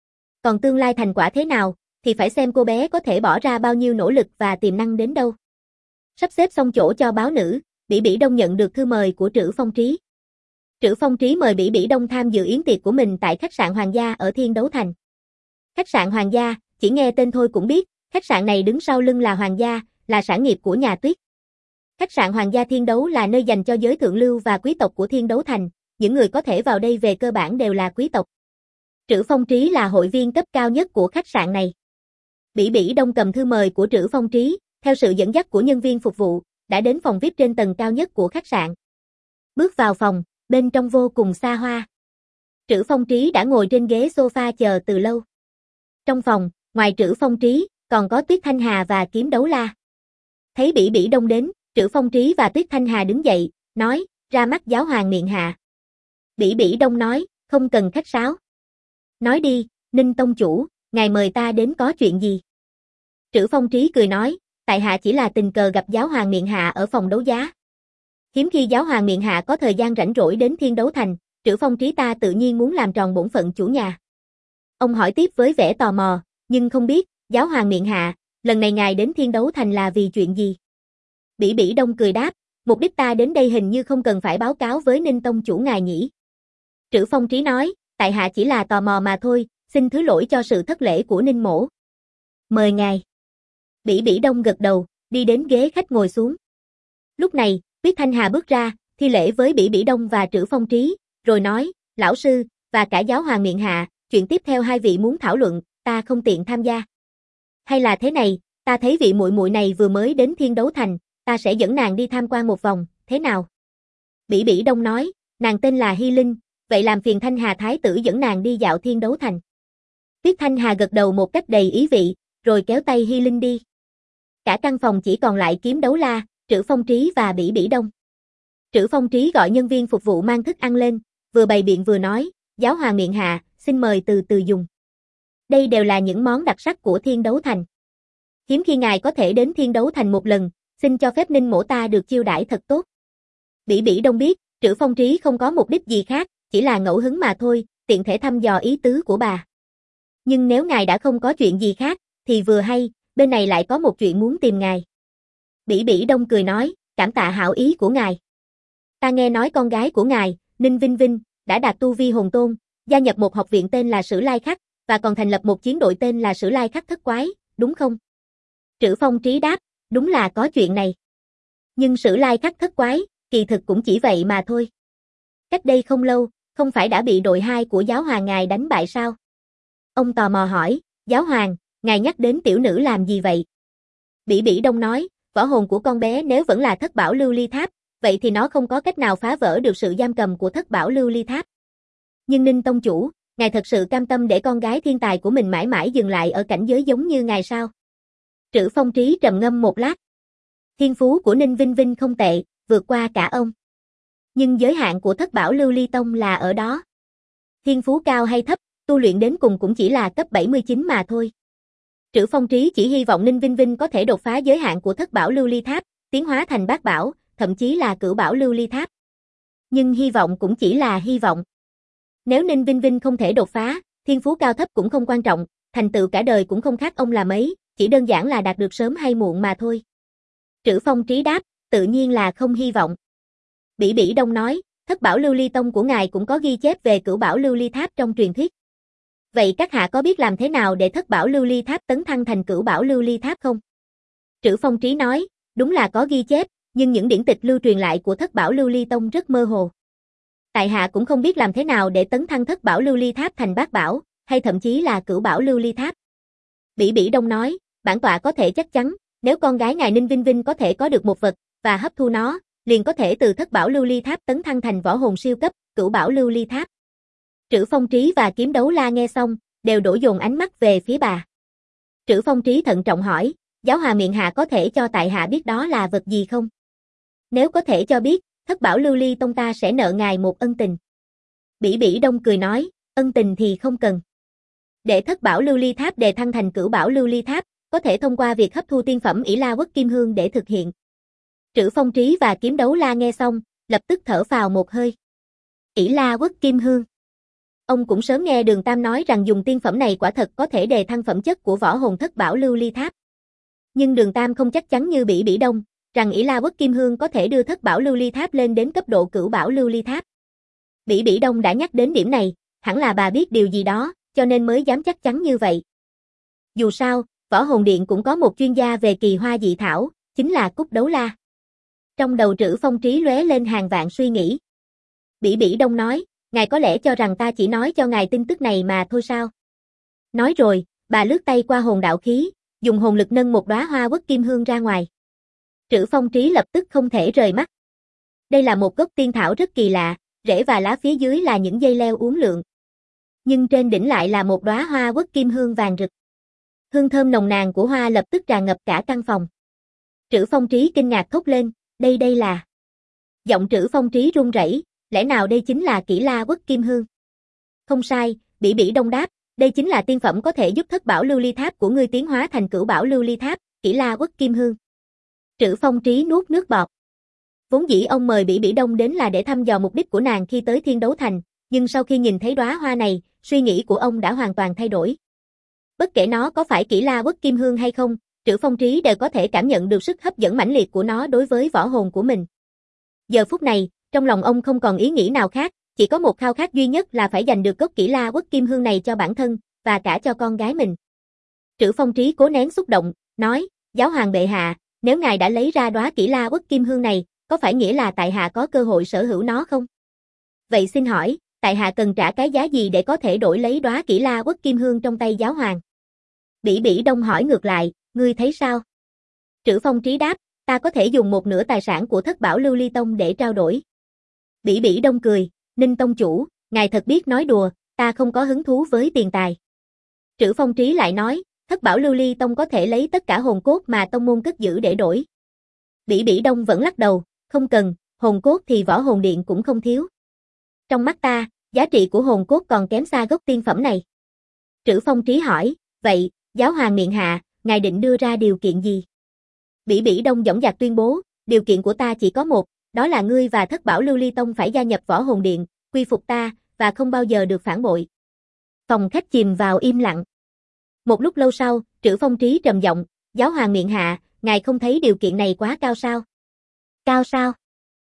Còn tương lai thành quả thế nào, thì phải xem cô bé có thể bỏ ra bao nhiêu nỗ lực và tiềm năng đến đâu. Sắp xếp xong chỗ cho báo nữ, Bỉ Bỉ Đông nhận được thư mời của Trữ Phong Trí. Trữ Phong Trí mời Bỉ Bỉ Đông tham dự yến tiệc của mình tại khách sạn Hoàng gia ở Thiên Đấu Thành. Khách sạn Hoàng gia, chỉ nghe tên thôi cũng biết, khách sạn này đứng sau lưng là Hoàng gia, là sản nghiệp của nhà Tuyết. Khách sạn Hoàng gia Thiên Đấu là nơi dành cho giới thượng lưu và quý tộc của Thiên Đấu Thành, những người có thể vào đây về cơ bản đều là quý tộc. Trữ Phong Trí là hội viên cấp cao nhất của khách sạn này. Bỉ Bỉ Đông cầm thư mời của Trữ Phong Trí, theo sự dẫn dắt của nhân viên phục vụ, đã đến phòng VIP trên tầng cao nhất của khách sạn. Bước vào phòng, bên trong vô cùng xa hoa. Trữ Phong Trí đã ngồi trên ghế sofa chờ từ lâu. Trong phòng, ngoài Trữ Phong Trí, còn có Tuyết Thanh Hà và Kiếm Đấu La. Thấy Bỉ Bỉ Đông đến, Trữ Phong Trí và Tuyết Thanh Hà đứng dậy, nói, ra mắt giáo hoàng miệng hạ. Bỉ Bỉ Đông nói, không cần khách sáo. Nói đi, Ninh tông chủ, ngài mời ta đến có chuyện gì? Trữ Phong Trí cười nói, tại hạ chỉ là tình cờ gặp giáo hoàng miệng hạ ở phòng đấu giá. Hiếm khi giáo hoàng miệng hạ có thời gian rảnh rỗi đến Thiên Đấu Thành, Trữ Phong Trí ta tự nhiên muốn làm tròn bổn phận chủ nhà. Ông hỏi tiếp với vẻ tò mò, nhưng không biết, giáo hoàng miệng hạ, lần này ngài đến Thiên Đấu Thành là vì chuyện gì? Bỉ Bỉ Đông cười đáp, mục đích ta đến đây hình như không cần phải báo cáo với Ninh tông chủ ngài nhỉ. Trữ Phong Trí nói, tại hạ chỉ là tò mò mà thôi, xin thứ lỗi cho sự thất lễ của Ninh mỗ. Mời ngài. Bỉ Bỉ Đông gật đầu, đi đến ghế khách ngồi xuống. Lúc này, Tuyết Thanh Hà bước ra, thi lễ với Bỉ Bỉ Đông và Trữ Phong Trí, rồi nói, lão sư, và cả giáo hoàng miệng hạ, chuyện tiếp theo hai vị muốn thảo luận, ta không tiện tham gia. Hay là thế này, ta thấy vị muội muội này vừa mới đến Thiên Đấu Thành, ta sẽ dẫn nàng đi tham quan một vòng, thế nào? Bỉ Bỉ Đông nói, nàng tên là Hy Linh, vậy làm phiền Thanh Hà Thái tử dẫn nàng đi dạo Thiên Đấu Thành. Tuyết Thanh Hà gật đầu một cách đầy ý vị, rồi kéo tay Hy Linh đi. Cả căn phòng chỉ còn lại Kiếm Đấu La, Trữ Phong Trí và Bỉ Bỉ Đông. Trữ Phong Trí gọi nhân viên phục vụ mang thức ăn lên, vừa bày biện vừa nói, giáo hoàng miệng hạ, xin mời từ từ dùng. Đây đều là những món đặc sắc của Thiên Đấu Thành. Hiếm khi ngài có thể đến Thiên Đấu Thành một lần, xin cho phép Ninh mỗ ta được chiêu đãi thật tốt. Bỉ Bỉ Đông biết, Trữ Phong Trí không có mục đích gì khác, chỉ là ngẫu hứng mà thôi, tiện thể thăm dò ý tứ của bà. Nhưng nếu ngài đã không có chuyện gì khác, thì vừa hay, bên này lại có một chuyện muốn tìm ngài. Bỉ Bỉ Đông cười nói, cảm tạ hảo ý của ngài. Ta nghe nói con gái của ngài, Ninh Vinh Vinh, đã đạt tu vi hồn tôn, gia nhập một học viện tên là Sử Lai Khắc, và còn thành lập một chiến đội tên là Sử Lai Khắc Thất Quái, đúng không? Trữ Phong Trí đáp, đúng là có chuyện này. Nhưng Sử Lai Khắc Thất Quái, kỳ thực cũng chỉ vậy mà thôi. Cách đây không lâu, không phải đã bị đội 2 của giáo hoàng ngài đánh bại sao? Ông tò mò hỏi, giáo hoàng, ngài nhắc đến tiểu nữ làm gì vậy? Bỉ Bỉ Đông nói, võ hồn của con bé nếu vẫn là thất bảo lưu ly tháp, vậy thì nó không có cách nào phá vỡ được sự giam cầm của thất bảo lưu ly tháp. Nhưng Ninh tông chủ, ngài thật sự cam tâm để con gái thiên tài của mình mãi mãi dừng lại ở cảnh giới giống như ngài sao? Trữ Phong Trí trầm ngâm một lát. Thiên phú của Ninh Vinh Vinh không tệ, vượt qua cả ông. Nhưng giới hạn của thất bảo lưu ly tông là ở đó. Thiên phú cao hay thấp, tu luyện đến cùng cũng chỉ là cấp 79 mà thôi. Trữ Phong Trí chỉ hy vọng Ninh Vinh Vinh có thể đột phá giới hạn của thất bảo lưu ly tháp, tiến hóa thành bát bảo, thậm chí là cửu bảo lưu ly tháp. Nhưng hy vọng cũng chỉ là hy vọng. Nếu Ninh Vinh Vinh không thể đột phá, thiên phú cao thấp cũng không quan trọng, thành tựu cả đời cũng không khác ông là mấy, chỉ đơn giản là đạt được sớm hay muộn mà thôi. Trữ Phong Trí đáp, tự nhiên là không hy vọng. Bỉ Bỉ Đông nói, thất bảo lưu ly tông của ngài cũng có ghi chép về cửu bảo lưu ly tháp trong truyền thuyết. Vậy các hạ có biết làm thế nào để thất bảo lưu ly tháp tấn thăng thành cửu bảo lưu ly tháp không? Trữ Phong Trí nói, đúng là có ghi chép, nhưng những điển tịch lưu truyền lại của thất bảo lưu ly tông rất mơ hồ. Tại hạ cũng không biết làm thế nào để tấn thăng thất bảo lưu ly tháp thành bát bảo, hay thậm chí là cửu bảo lưu ly tháp. Bỉ Bỉ Đông nói, bản tọa có thể chắc chắn, nếu con gái ngài Ninh Vinh Vinh có thể có được một vật, và hấp thu nó, liền có thể từ thất bảo lưu ly tháp tấn thăng thành võ hồn siêu cấp, cửu bảo lưu ly tháp. Trữ Phong Trí và Kiếm Đấu La nghe xong, đều đổ dồn ánh mắt về phía bà. Trữ Phong Trí thận trọng hỏi, giáo hòa miệng hạ có thể cho tại hạ biết đó là vật gì không? Nếu có thể cho biết, thất bảo lưu ly tông ta sẽ nợ ngài một ân tình. Bỉ Bỉ Đông cười nói, ân tình thì không cần. Để thất bảo lưu ly tháp đề thăng thành cửu bảo lưu ly tháp, có thể thông qua việc hấp thu tiên phẩm ỷ la uất kim hương để thực hiện. Trữ Phong Trí và Kiếm Đấu La nghe xong, lập tức thở phào một hơi. ỷ la uất kim hương. Ông cũng sớm nghe Đường Tam nói rằng dùng tiên phẩm này quả thật có thể đề thăng phẩm chất của võ hồn thất bảo lưu ly tháp. Nhưng Đường Tam không chắc chắn như Bỉ Bỉ Đông, rằng ỷ la uất kim hương có thể đưa thất bảo lưu ly tháp lên đến cấp độ cửu bảo lưu ly tháp. Bỉ Bỉ Đông đã nhắc đến điểm này, hẳn là bà biết điều gì đó, cho nên mới dám chắc chắn như vậy. Dù sao, Võ Hồn Điện cũng có một chuyên gia về kỳ hoa dị thảo, chính là Cúc Đấu La. Trong đầu Trữ Phong Trí lóe lên hàng vạn suy nghĩ. Bỉ Bỉ Đông nói, ngài có lẽ cho rằng ta chỉ nói cho ngài tin tức này mà thôi sao? Nói rồi, bà lướt tay qua hồn đạo khí, dùng hồn lực nâng một đóa hoa uất kim hương ra ngoài. Trữ Phong Trí lập tức không thể rời mắt. Đây là một gốc tiên thảo rất kỳ lạ, rễ và lá phía dưới là những dây leo uốn lượn. nhưng trên đỉnh lại là một đóa hoa uất kim hương vàng rực. Hương thơm nồng nàn của hoa lập tức tràn ngập cả căn phòng. Trữ Phong Trí kinh ngạc thốt lên, đây là. Giọng Trữ Phong Trí run rẩy, lẽ nào đây chính là Kỷ La Uất Kim Hương? Không sai, Bỉ Bỉ Đông đáp, đây chính là tiên phẩm có thể giúp thất bảo lưu ly tháp của ngươi tiến hóa thành cửu bảo lưu ly tháp, Kỷ La Uất Kim Hương. Trữ Phong Trí nuốt nước bọt. Vốn dĩ ông mời Bỉ Bỉ Đông đến là để thăm dò mục đích của nàng khi tới Thiên Đấu Thành, nhưng sau khi nhìn thấy đóa hoa này, suy nghĩ của ông đã hoàn toàn thay đổi. Bất kể nó có phải Kỷ La Uất Kim Hương hay không, Trữ Phong Trí đều có thể cảm nhận được sức hấp dẫn mãnh liệt của nó đối với võ hồn của mình. Giờ phút này, trong lòng ông không còn ý nghĩ nào khác, chỉ có một khao khát duy nhất là phải giành được gốc Kỷ La Uất Kim Hương này cho bản thân, và cả cho con gái mình. Trữ Phong Trí cố nén xúc động, nói, Giáo hoàng bệ hạ, nếu ngài đã lấy ra đóa Kỷ La Uất Kim Hương này, có phải nghĩa là tại hạ có cơ hội sở hữu nó không? Vậy xin hỏi, tại hạ cần trả cái giá gì để có thể đổi lấy đóa Kỷ La Uất Kim Hương trong tay giáo hoàng? Bỉ Bỉ Đông hỏi ngược lại, ngươi thấy sao? Trữ Phong Trí đáp, ta có thể dùng một nửa tài sản của thất bảo lưu ly tông để trao đổi. Bỉ Bỉ Đông cười, Ninh tông chủ, ngài thật biết nói đùa, ta không có hứng thú với tiền tài. Trữ Phong Trí lại nói, thất bảo lưu ly tông có thể lấy tất cả hồn cốt mà tông môn cất giữ để đổi. Bỉ Bỉ Đông vẫn lắc đầu, không cần, hồn cốt thì võ hồn điện cũng không thiếu. Trong mắt ta, giá trị của hồn cốt còn kém xa gốc tiên phẩm này. Trữ Phong Trí hỏi, vậy, giáo hoàng miện hạ, ngài định đưa ra điều kiện gì? Bỉ Bỉ Đông dõng dạc tuyên bố, điều kiện của ta chỉ có một, đó là ngươi và thất bảo lưu ly tông phải gia nhập võ hồn điện, quy phục ta, và không bao giờ được phản bội. Phòng khách chìm vào im lặng. Một lúc lâu sau, Trữ Phong Trí trầm giọng, giáo hoàng miện hạ, ngài không thấy điều kiện này quá cao sao? Cao sao?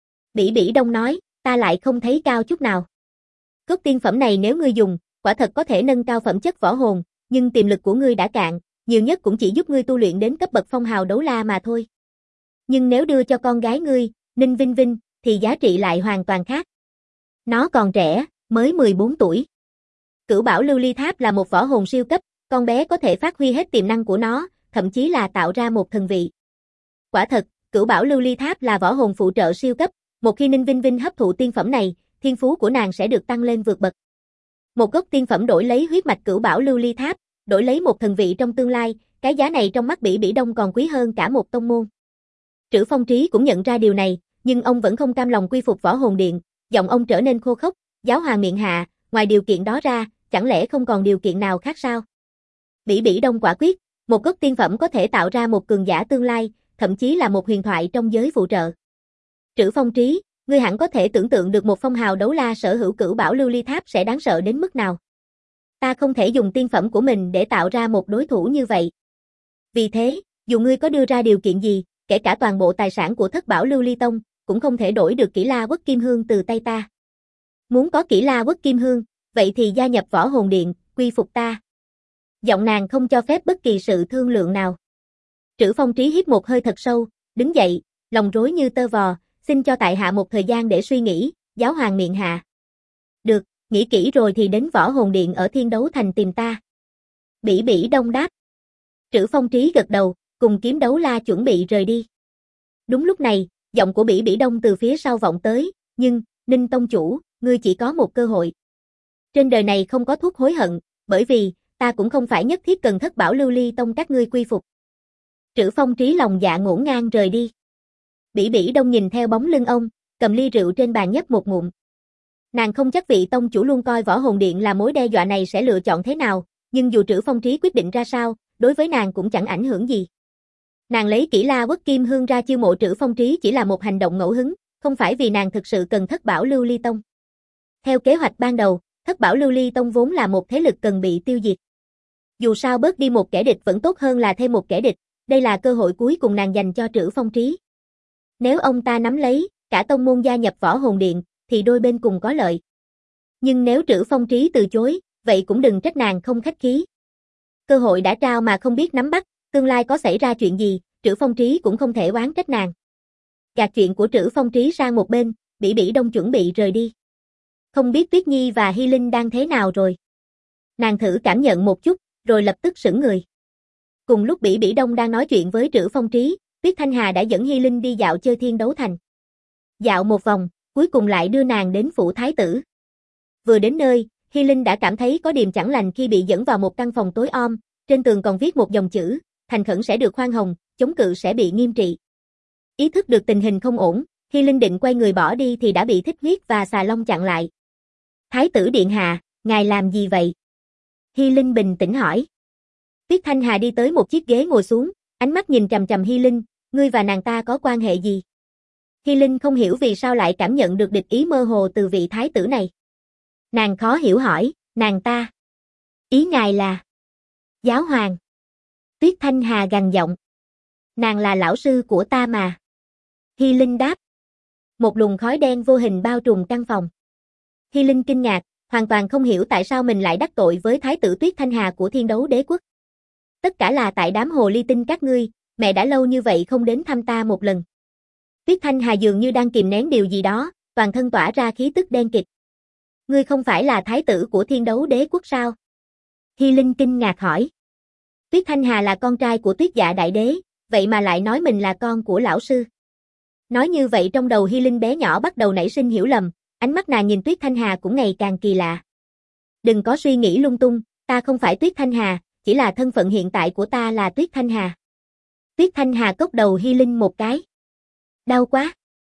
Bỉ Bỉ Đông nói, ta lại không thấy cao chút nào. Cốt tiên phẩm này nếu ngươi dùng, quả thật có thể nâng cao phẩm chất võ hồn, nhưng tiềm lực của ngươi đã cạn, nhiều nhất cũng chỉ giúp ngươi tu luyện đến cấp bậc phong hào đấu la mà thôi. Nhưng nếu đưa cho con gái ngươi, Ninh Vinh Vinh, thì giá trị lại hoàn toàn khác. Nó còn trẻ, mới 14 tuổi. Cửu bảo lưu ly tháp là một võ hồn siêu cấp, con bé có thể phát huy hết tiềm năng của nó, thậm chí là tạo ra một thần vị. Quả thật, cửu bảo lưu ly tháp là võ hồn phụ trợ siêu cấp, một khi Ninh Vinh Vinh hấp thụ tiên phẩm này, thiên phú của nàng sẽ được tăng lên vượt bậc. Một gốc tiên phẩm đổi lấy huyết mạch cửu bảo lưu ly tháp, đổi lấy một thần vị trong tương lai, cái giá này trong mắt Bỉ Bỉ Đông còn quý hơn cả một tông môn. Trữ Phong Trí cũng nhận ra điều này, nhưng ông vẫn không cam lòng quy phục võ hồn điện, giọng ông trở nên khô khốc, giáo hoàng miện hạ, ngoài điều kiện đó ra, chẳng lẽ không còn điều kiện nào khác sao? Bỉ Bỉ Đông quả quyết, một gốc tiên phẩm có thể tạo ra một cường giả tương lai, thậm chí là một huyền thoại trong giới phụ trợ. Trữ Phong Trí, ngươi hẳn có thể tưởng tượng được một phong hào đấu la sở hữu cửu bảo lưu ly tháp sẽ đáng sợ đến mức nào. Ta không thể dùng tiên phẩm của mình để tạo ra một đối thủ như vậy. Vì thế, dù ngươi có đưa ra điều kiện gì, kể cả toàn bộ tài sản của thất bảo lưu ly tông, cũng không thể đổi được Kỷ La Uất Kim Hương từ tay ta. Muốn có Kỷ La Uất Kim Hương, vậy thì gia nhập võ hồn điện, quy phục ta. Giọng nàng không cho phép bất kỳ sự thương lượng nào. Trữ Phong Trí hít một hơi thật sâu, đứng dậy, lòng rối như tơ vò, xin cho tại hạ một thời gian để suy nghĩ, giáo hoàng miện hạ. Được, nghĩ kỹ rồi thì đến võ hồn điện ở Thiên Đấu Thành tìm ta. Bỉ Bỉ Đông đáp. Trữ Phong Trí gật đầu, cùng Kiếm Đấu La chuẩn bị rời đi. Đúng lúc này, giọng của Bỉ Bỉ Đông từ phía sau vọng tới, nhưng, Ninh tông chủ, ngươi chỉ có một cơ hội. Trên đời này không có thuốc hối hận, bởi vì, ta cũng không phải nhất thiết cần thất bảo lưu ly tông các ngươi quy phục. Trữ Phong Trí lòng dạ ngổn ngang rời đi. Bỉ Bỉ Đông nhìn theo bóng lưng ông, cầm ly rượu trên bàn nhấp một ngụm. Nàng không chắc vị tông chủ luôn coi võ hồn điện là mối đe dọa này sẽ lựa chọn thế nào, nhưng dù Trữ Phong Trí quyết định ra sao, đối với nàng cũng chẳng ảnh hưởng gì. Nàng lấy Kỷ La Uất Kim Hương ra chiêu mộ Trữ Phong Trí chỉ là một hành động ngẫu hứng, không phải vì nàng thực sự cần thất bảo lưu ly tông. Theo kế hoạch ban đầu, thất bảo lưu ly tông vốn là một thế lực cần bị tiêu diệt. Dù sao bớt đi một kẻ địch vẫn tốt hơn là thêm một kẻ địch, đây là cơ hội cuối cùng nàng dành cho Trữ Phong Trí. Nếu ông ta nắm lấy, cả tông môn gia nhập võ hồn điện, thì đôi bên cùng có lợi. Nhưng nếu Trữ Phong Trí từ chối, vậy cũng đừng trách nàng không khách khí. Cơ hội đã trao mà không biết nắm bắt, tương lai có xảy ra chuyện gì, Trữ Phong Trí cũng không thể oán trách nàng. Gạt chuyện của Trữ Phong Trí sang một bên, Bỉ Bỉ Đông chuẩn bị rời đi. Không biết Tuyết Nhi và Hy Linh đang thế nào rồi. Nàng thử cảm nhận một chút, rồi lập tức sững người. Cùng lúc Bỉ Bỉ Đông đang nói chuyện với Trữ Phong Trí, Tuyết Thanh Hà đã dẫn Hy Linh đi dạo chơi Thiên Đấu Thành. Dạo một vòng, cuối cùng lại đưa nàng đến phủ thái tử. Vừa đến nơi, Hy Linh đã cảm thấy có điềm chẳng lành khi bị dẫn vào một căn phòng tối om, trên tường còn viết một dòng chữ, thành khẩn sẽ được khoan hồng, chống cự sẽ bị nghiêm trị. Ý thức được tình hình không ổn, Hy Linh định quay người bỏ đi thì đã bị Thích Huyết và Xà Long chặn lại. Thái tử điện hạ, ngài làm gì vậy? Hy Linh bình tĩnh hỏi. Tuyết Thanh Hà đi tới một chiếc ghế ngồi xuống, ánh mắt nhìn chằm chằm Hy Linh, ngươi và nàng ta có quan hệ gì? Hy Linh không hiểu vì sao lại cảm nhận được địch ý mơ hồ từ vị thái tử này. Nàng khó hiểu hỏi, nàng ta. Ý ngài là? Giáo hoàng. Tuyết Thanh Hà gằn giọng. Nàng là lão sư của ta mà. Hy Linh đáp. Một luồng khói đen vô hình bao trùm căn phòng. Hy Linh kinh ngạc, hoàn toàn không hiểu tại sao mình lại đắc tội với thái tử Tuyết Thanh Hà của Thiên Đấu Đế Quốc. Tất cả là tại đám hồ ly tinh các ngươi, mẹ đã lâu như vậy không đến thăm ta một lần. Tuyết Thanh Hà dường như đang kìm nén điều gì đó, toàn thân tỏa ra khí tức đen kịt. Ngươi không phải là thái tử của Thiên Đấu Đế Quốc sao? Hy Linh kinh ngạc hỏi. Tuyết Thanh Hà là con trai của Tuyết Dạ Đại Đế, vậy mà lại nói mình là con của lão sư. Nói như vậy trong đầu Hy Linh bé nhỏ bắt đầu nảy sinh hiểu lầm, ánh mắt nàng nhìn Tuyết Thanh Hà cũng ngày càng kỳ lạ. Đừng có suy nghĩ lung tung, ta không phải Tuyết Thanh Hà, chỉ là thân phận hiện tại của ta là Tuyết Thanh Hà. Tuyết Thanh Hà cốc đầu Hy Linh một cái. Đau quá.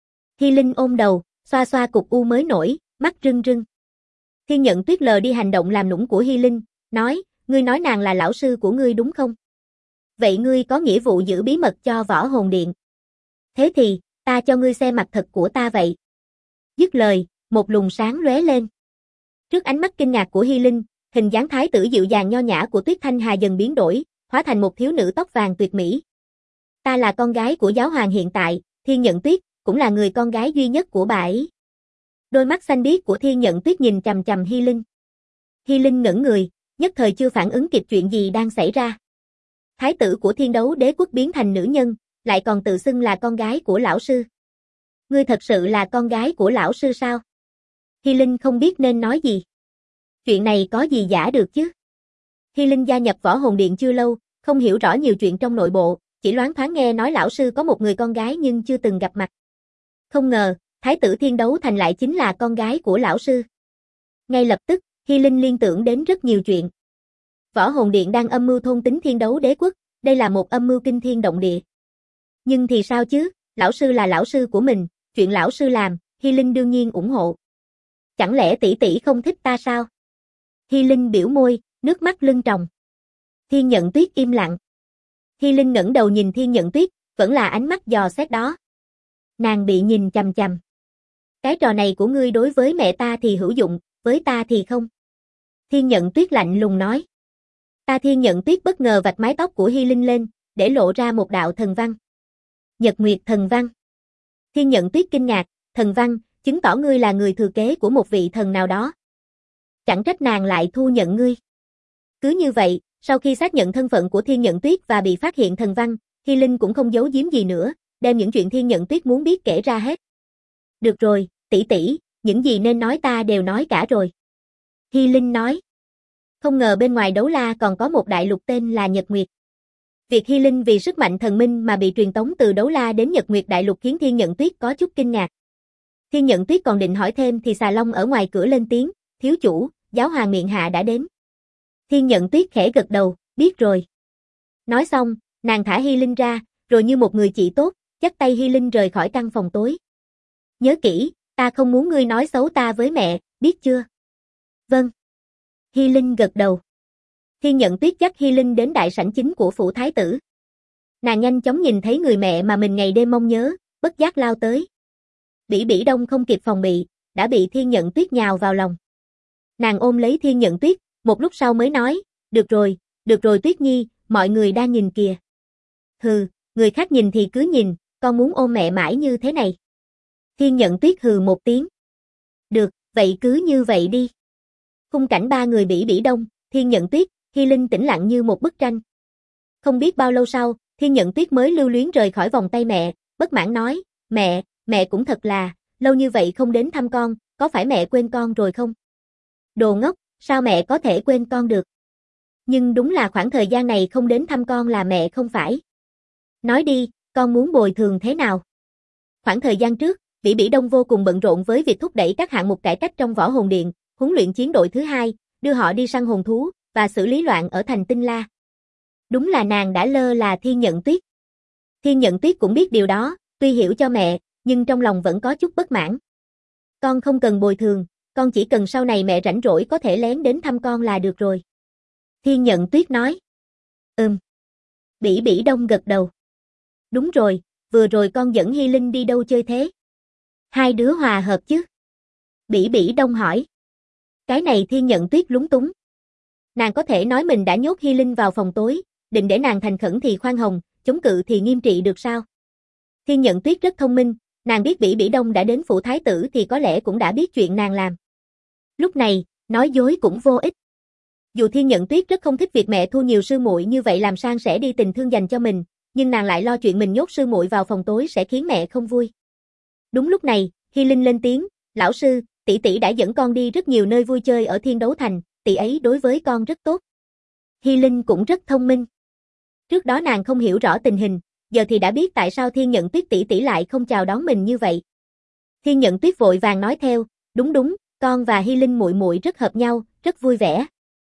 Hy Linh ôm đầu, xoa xoa cục u mới nổi, mắt rưng rưng. Thiên Nhận Tuyết lờ đi hành động làm nũng của Hy Linh, nói, ngươi nói nàng là lão sư của ngươi đúng không? Vậy ngươi có nghĩa vụ giữ bí mật cho Võ Hồn Điện. Thế thì, ta cho ngươi xem mặt thật của ta vậy. Dứt lời, một luồng sáng lóe lên. Trước ánh mắt kinh ngạc của Hy Linh, hình dáng thái tử dịu dàng nho nhã của Tuyết Thanh Hà dần biến đổi, hóa thành một thiếu nữ tóc vàng tuyệt mỹ. Ta là con gái của giáo hoàng hiện tại, Thiên Nhận Tuyết, cũng là người con gái duy nhất của bà ấy. Đôi mắt xanh biếc của Thiên Nhận Tuyết nhìn chằm chằm Hy Linh. Hy Linh ngẩn người, nhất thời chưa phản ứng kịp chuyện gì đang xảy ra. Thái tử của Thiên Đấu Đế Quốc biến thành nữ nhân, lại còn tự xưng là con gái của lão sư. Ngươi thật sự là con gái của lão sư sao? Hy Linh không biết nên nói gì. Chuyện này có gì giả được chứ? Hy Linh gia nhập Võ Hồn Điện chưa lâu, không hiểu rõ nhiều chuyện trong nội bộ, chỉ loáng thoáng nghe nói lão sư có một người con gái nhưng chưa từng gặp mặt. Không ngờ, thái tử Thiên Đấu Thành lại chính là con gái của lão sư. Ngay lập tức, Hy Linh liên tưởng đến rất nhiều chuyện. Võ Hồn Điện đang âm mưu thôn tính Thiên Đấu Đế Quốc, đây là một âm mưu kinh thiên động địa. Nhưng thì sao chứ, lão sư là lão sư của mình, chuyện lão sư làm, Hy Linh đương nhiên ủng hộ. Chẳng lẽ tỷ tỷ không thích ta sao? Hy Linh biểu môi, nước mắt lưng tròng. Thiên Nhận Tuyết im lặng. Hy Linh ngẩng đầu nhìn Thiên Nhận Tuyết, vẫn là ánh mắt dò xét đó. Nàng bị nhìn chằm chằm. Cái trò này của ngươi đối với mẹ ta thì hữu dụng, với ta thì không. Thiên Nhận Tuyết lạnh lùng nói. Thiên Nhận Tuyết bất ngờ vạch mái tóc của Hy Linh lên, để lộ ra một đạo thần văn. Nhật Nguyệt thần văn. Thiên Nhận Tuyết kinh ngạc, thần văn, chứng tỏ ngươi là người thừa kế của một vị thần nào đó. Chẳng trách nàng lại thu nhận ngươi. Cứ như vậy, sau khi xác nhận thân phận của Thiên Nhận Tuyết và bị phát hiện thần văn, Hy Linh cũng không giấu giếm gì nữa, đem những chuyện Thiên Nhận Tuyết muốn biết kể ra hết. Được rồi, tỷ tỷ, những gì nên nói ta đều nói cả rồi. Hy Linh nói. Không ngờ bên ngoài đấu la còn có một đại lục tên là Nhật Nguyệt. Việc Hy Linh vì sức mạnh thần minh mà bị truyền tống từ đấu la đến Nhật Nguyệt đại lục khiến Thiên Nhận Tuyết có chút kinh ngạc. Thiên Nhận Tuyết còn định hỏi thêm thì Xà Long ở ngoài cửa lên tiếng, thiếu chủ, giáo hoàng miện hạ đã đến. Thiên Nhận Tuyết khẽ gật đầu, biết rồi. Nói xong, nàng thả Hy Linh ra, rồi như một người chị tốt, dắt tay Hy Linh rời khỏi căn phòng tối. Nhớ kỹ, ta không muốn ngươi nói xấu ta với mẹ, biết chưa? Vâng. Hy Linh gật đầu. Thiên Nhận Tuyết dắt Hy Linh đến đại sảnh chính của phủ thái tử. Nàng nhanh chóng nhìn thấy người mẹ mà mình ngày đêm mong nhớ, bất giác lao tới. Bỉ Bỉ Đông không kịp phòng bị, đã bị Thiên Nhận Tuyết nhào vào lòng. Nàng ôm lấy Thiên Nhận Tuyết, một lúc sau mới nói, được rồi Tuyết Nhi, mọi người đang nhìn kìa. Hừ, người khác nhìn thì cứ nhìn, con muốn ôm mẹ mãi như thế này. Thiên Nhận Tuyết hừ một tiếng. Được, vậy cứ như vậy đi. Khung cảnh ba người Bỉ Bỉ Đông, Thiên Nhận Tuyết, Hy Linh tĩnh lặng như một bức tranh. Không biết bao lâu sau, Thiên Nhận Tuyết mới lưu luyến rời khỏi vòng tay mẹ, bất mãn nói, mẹ cũng thật là, lâu như vậy không đến thăm con, có phải mẹ quên con rồi không? Đồ ngốc, sao mẹ có thể quên con được? Nhưng đúng là khoảng thời gian này không đến thăm con là mẹ không phải. Nói đi, con muốn bồi thường thế nào? Khoảng thời gian trước, Bỉ Bỉ Đông vô cùng bận rộn với việc thúc đẩy các hạng mục cải cách trong Võ Hồn Điện, huấn luyện chiến đội thứ hai, đưa họ đi săn hồn thú, và xử lý loạn ở thành Tinh La. Đúng là nàng đã lơ là Thiên Nhận Tuyết. Thiên Nhận Tuyết cũng biết điều đó, tuy hiểu cho mẹ, nhưng trong lòng vẫn có chút bất mãn. Con không cần bồi thường, con chỉ cần sau này mẹ rảnh rỗi có thể lén đến thăm con là được rồi. Thiên Nhận Tuyết nói. Bỉ Bỉ Đông gật đầu. Đúng rồi, vừa rồi con dẫn Hy Linh đi đâu chơi thế? Hai đứa hòa hợp chứ? Bỉ Bỉ Đông hỏi. Cái này Thiên Nhận Tuyết lúng túng. Nàng có thể nói mình đã nhốt Hy Linh vào phòng tối, định để nàng thành khẩn thì khoan hồng, chống cự thì nghiêm trị được sao? Thiên Nhận Tuyết rất thông minh, nàng biết Bỉ Bỉ Đông đã đến phủ thái tử thì có lẽ cũng đã biết chuyện nàng làm. Lúc này, nói dối cũng vô ích. Dù Thiên Nhận Tuyết rất không thích việc mẹ thu nhiều sư muội như vậy làm san sẻ đi tình thương dành cho mình, nhưng nàng lại lo chuyện mình nhốt sư muội vào phòng tối sẽ khiến mẹ không vui. Đúng lúc này, Hy Linh lên tiếng, lão sư, tỷ tỷ đã dẫn con đi rất nhiều nơi vui chơi ở Thiên Đấu Thành, tỷ ấy đối với con rất tốt. Hy Linh cũng rất thông minh. Trước đó nàng không hiểu rõ tình hình, giờ thì đã biết tại sao Thiên Nhận Tuyết tỷ tỷ lại không chào đón mình như vậy. Thiên Nhận Tuyết vội vàng nói theo, đúng, con và Hy Linh muội muội rất hợp nhau, rất vui vẻ.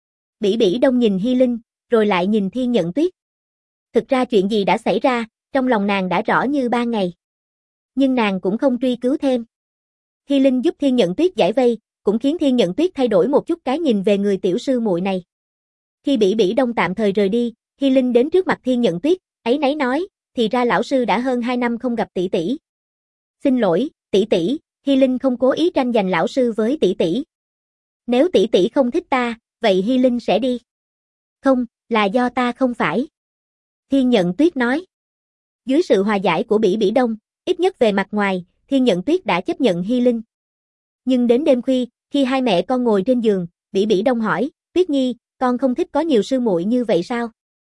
Bỉ Bỉ Đông nhìn Hy Linh, rồi lại nhìn Thiên Nhận Tuyết. Thực ra chuyện gì đã xảy ra, trong lòng nàng đã rõ như ban ngày. Nhưng nàng cũng không truy cứu thêm. Hy Linh giúp Thiên Nhận Tuyết giải vây, cũng khiến Thiên Nhận Tuyết thay đổi một chút cái nhìn về người tiểu sư muội này. Khi Bỉ Bỉ Đông tạm thời rời đi, Hy Linh đến trước mặt Thiên Nhận Tuyết, áy náy nói, thì ra lão sư đã hơn 2 năm không gặp tỷ tỷ. Xin lỗi, tỷ tỷ, Hy Linh không cố ý tranh giành lão sư với tỷ tỷ. Nếu tỷ tỷ không thích ta, vậy Hy Linh sẽ đi. Không, là do ta không phải. Thiên Nhận Tuyết nói. Dưới sự hòa giải của Bỉ Bỉ Đông, ít nhất về mặt ngoài, Thiên Nhận Tuyết đã chấp nhận Hy Linh. Nhưng đến đêm khuya, khi hai mẹ con ngồi trên giường, Bỉ Bỉ Đông hỏi, Tuyết Nhi, con không thích có nhiều sư muội như vậy sao?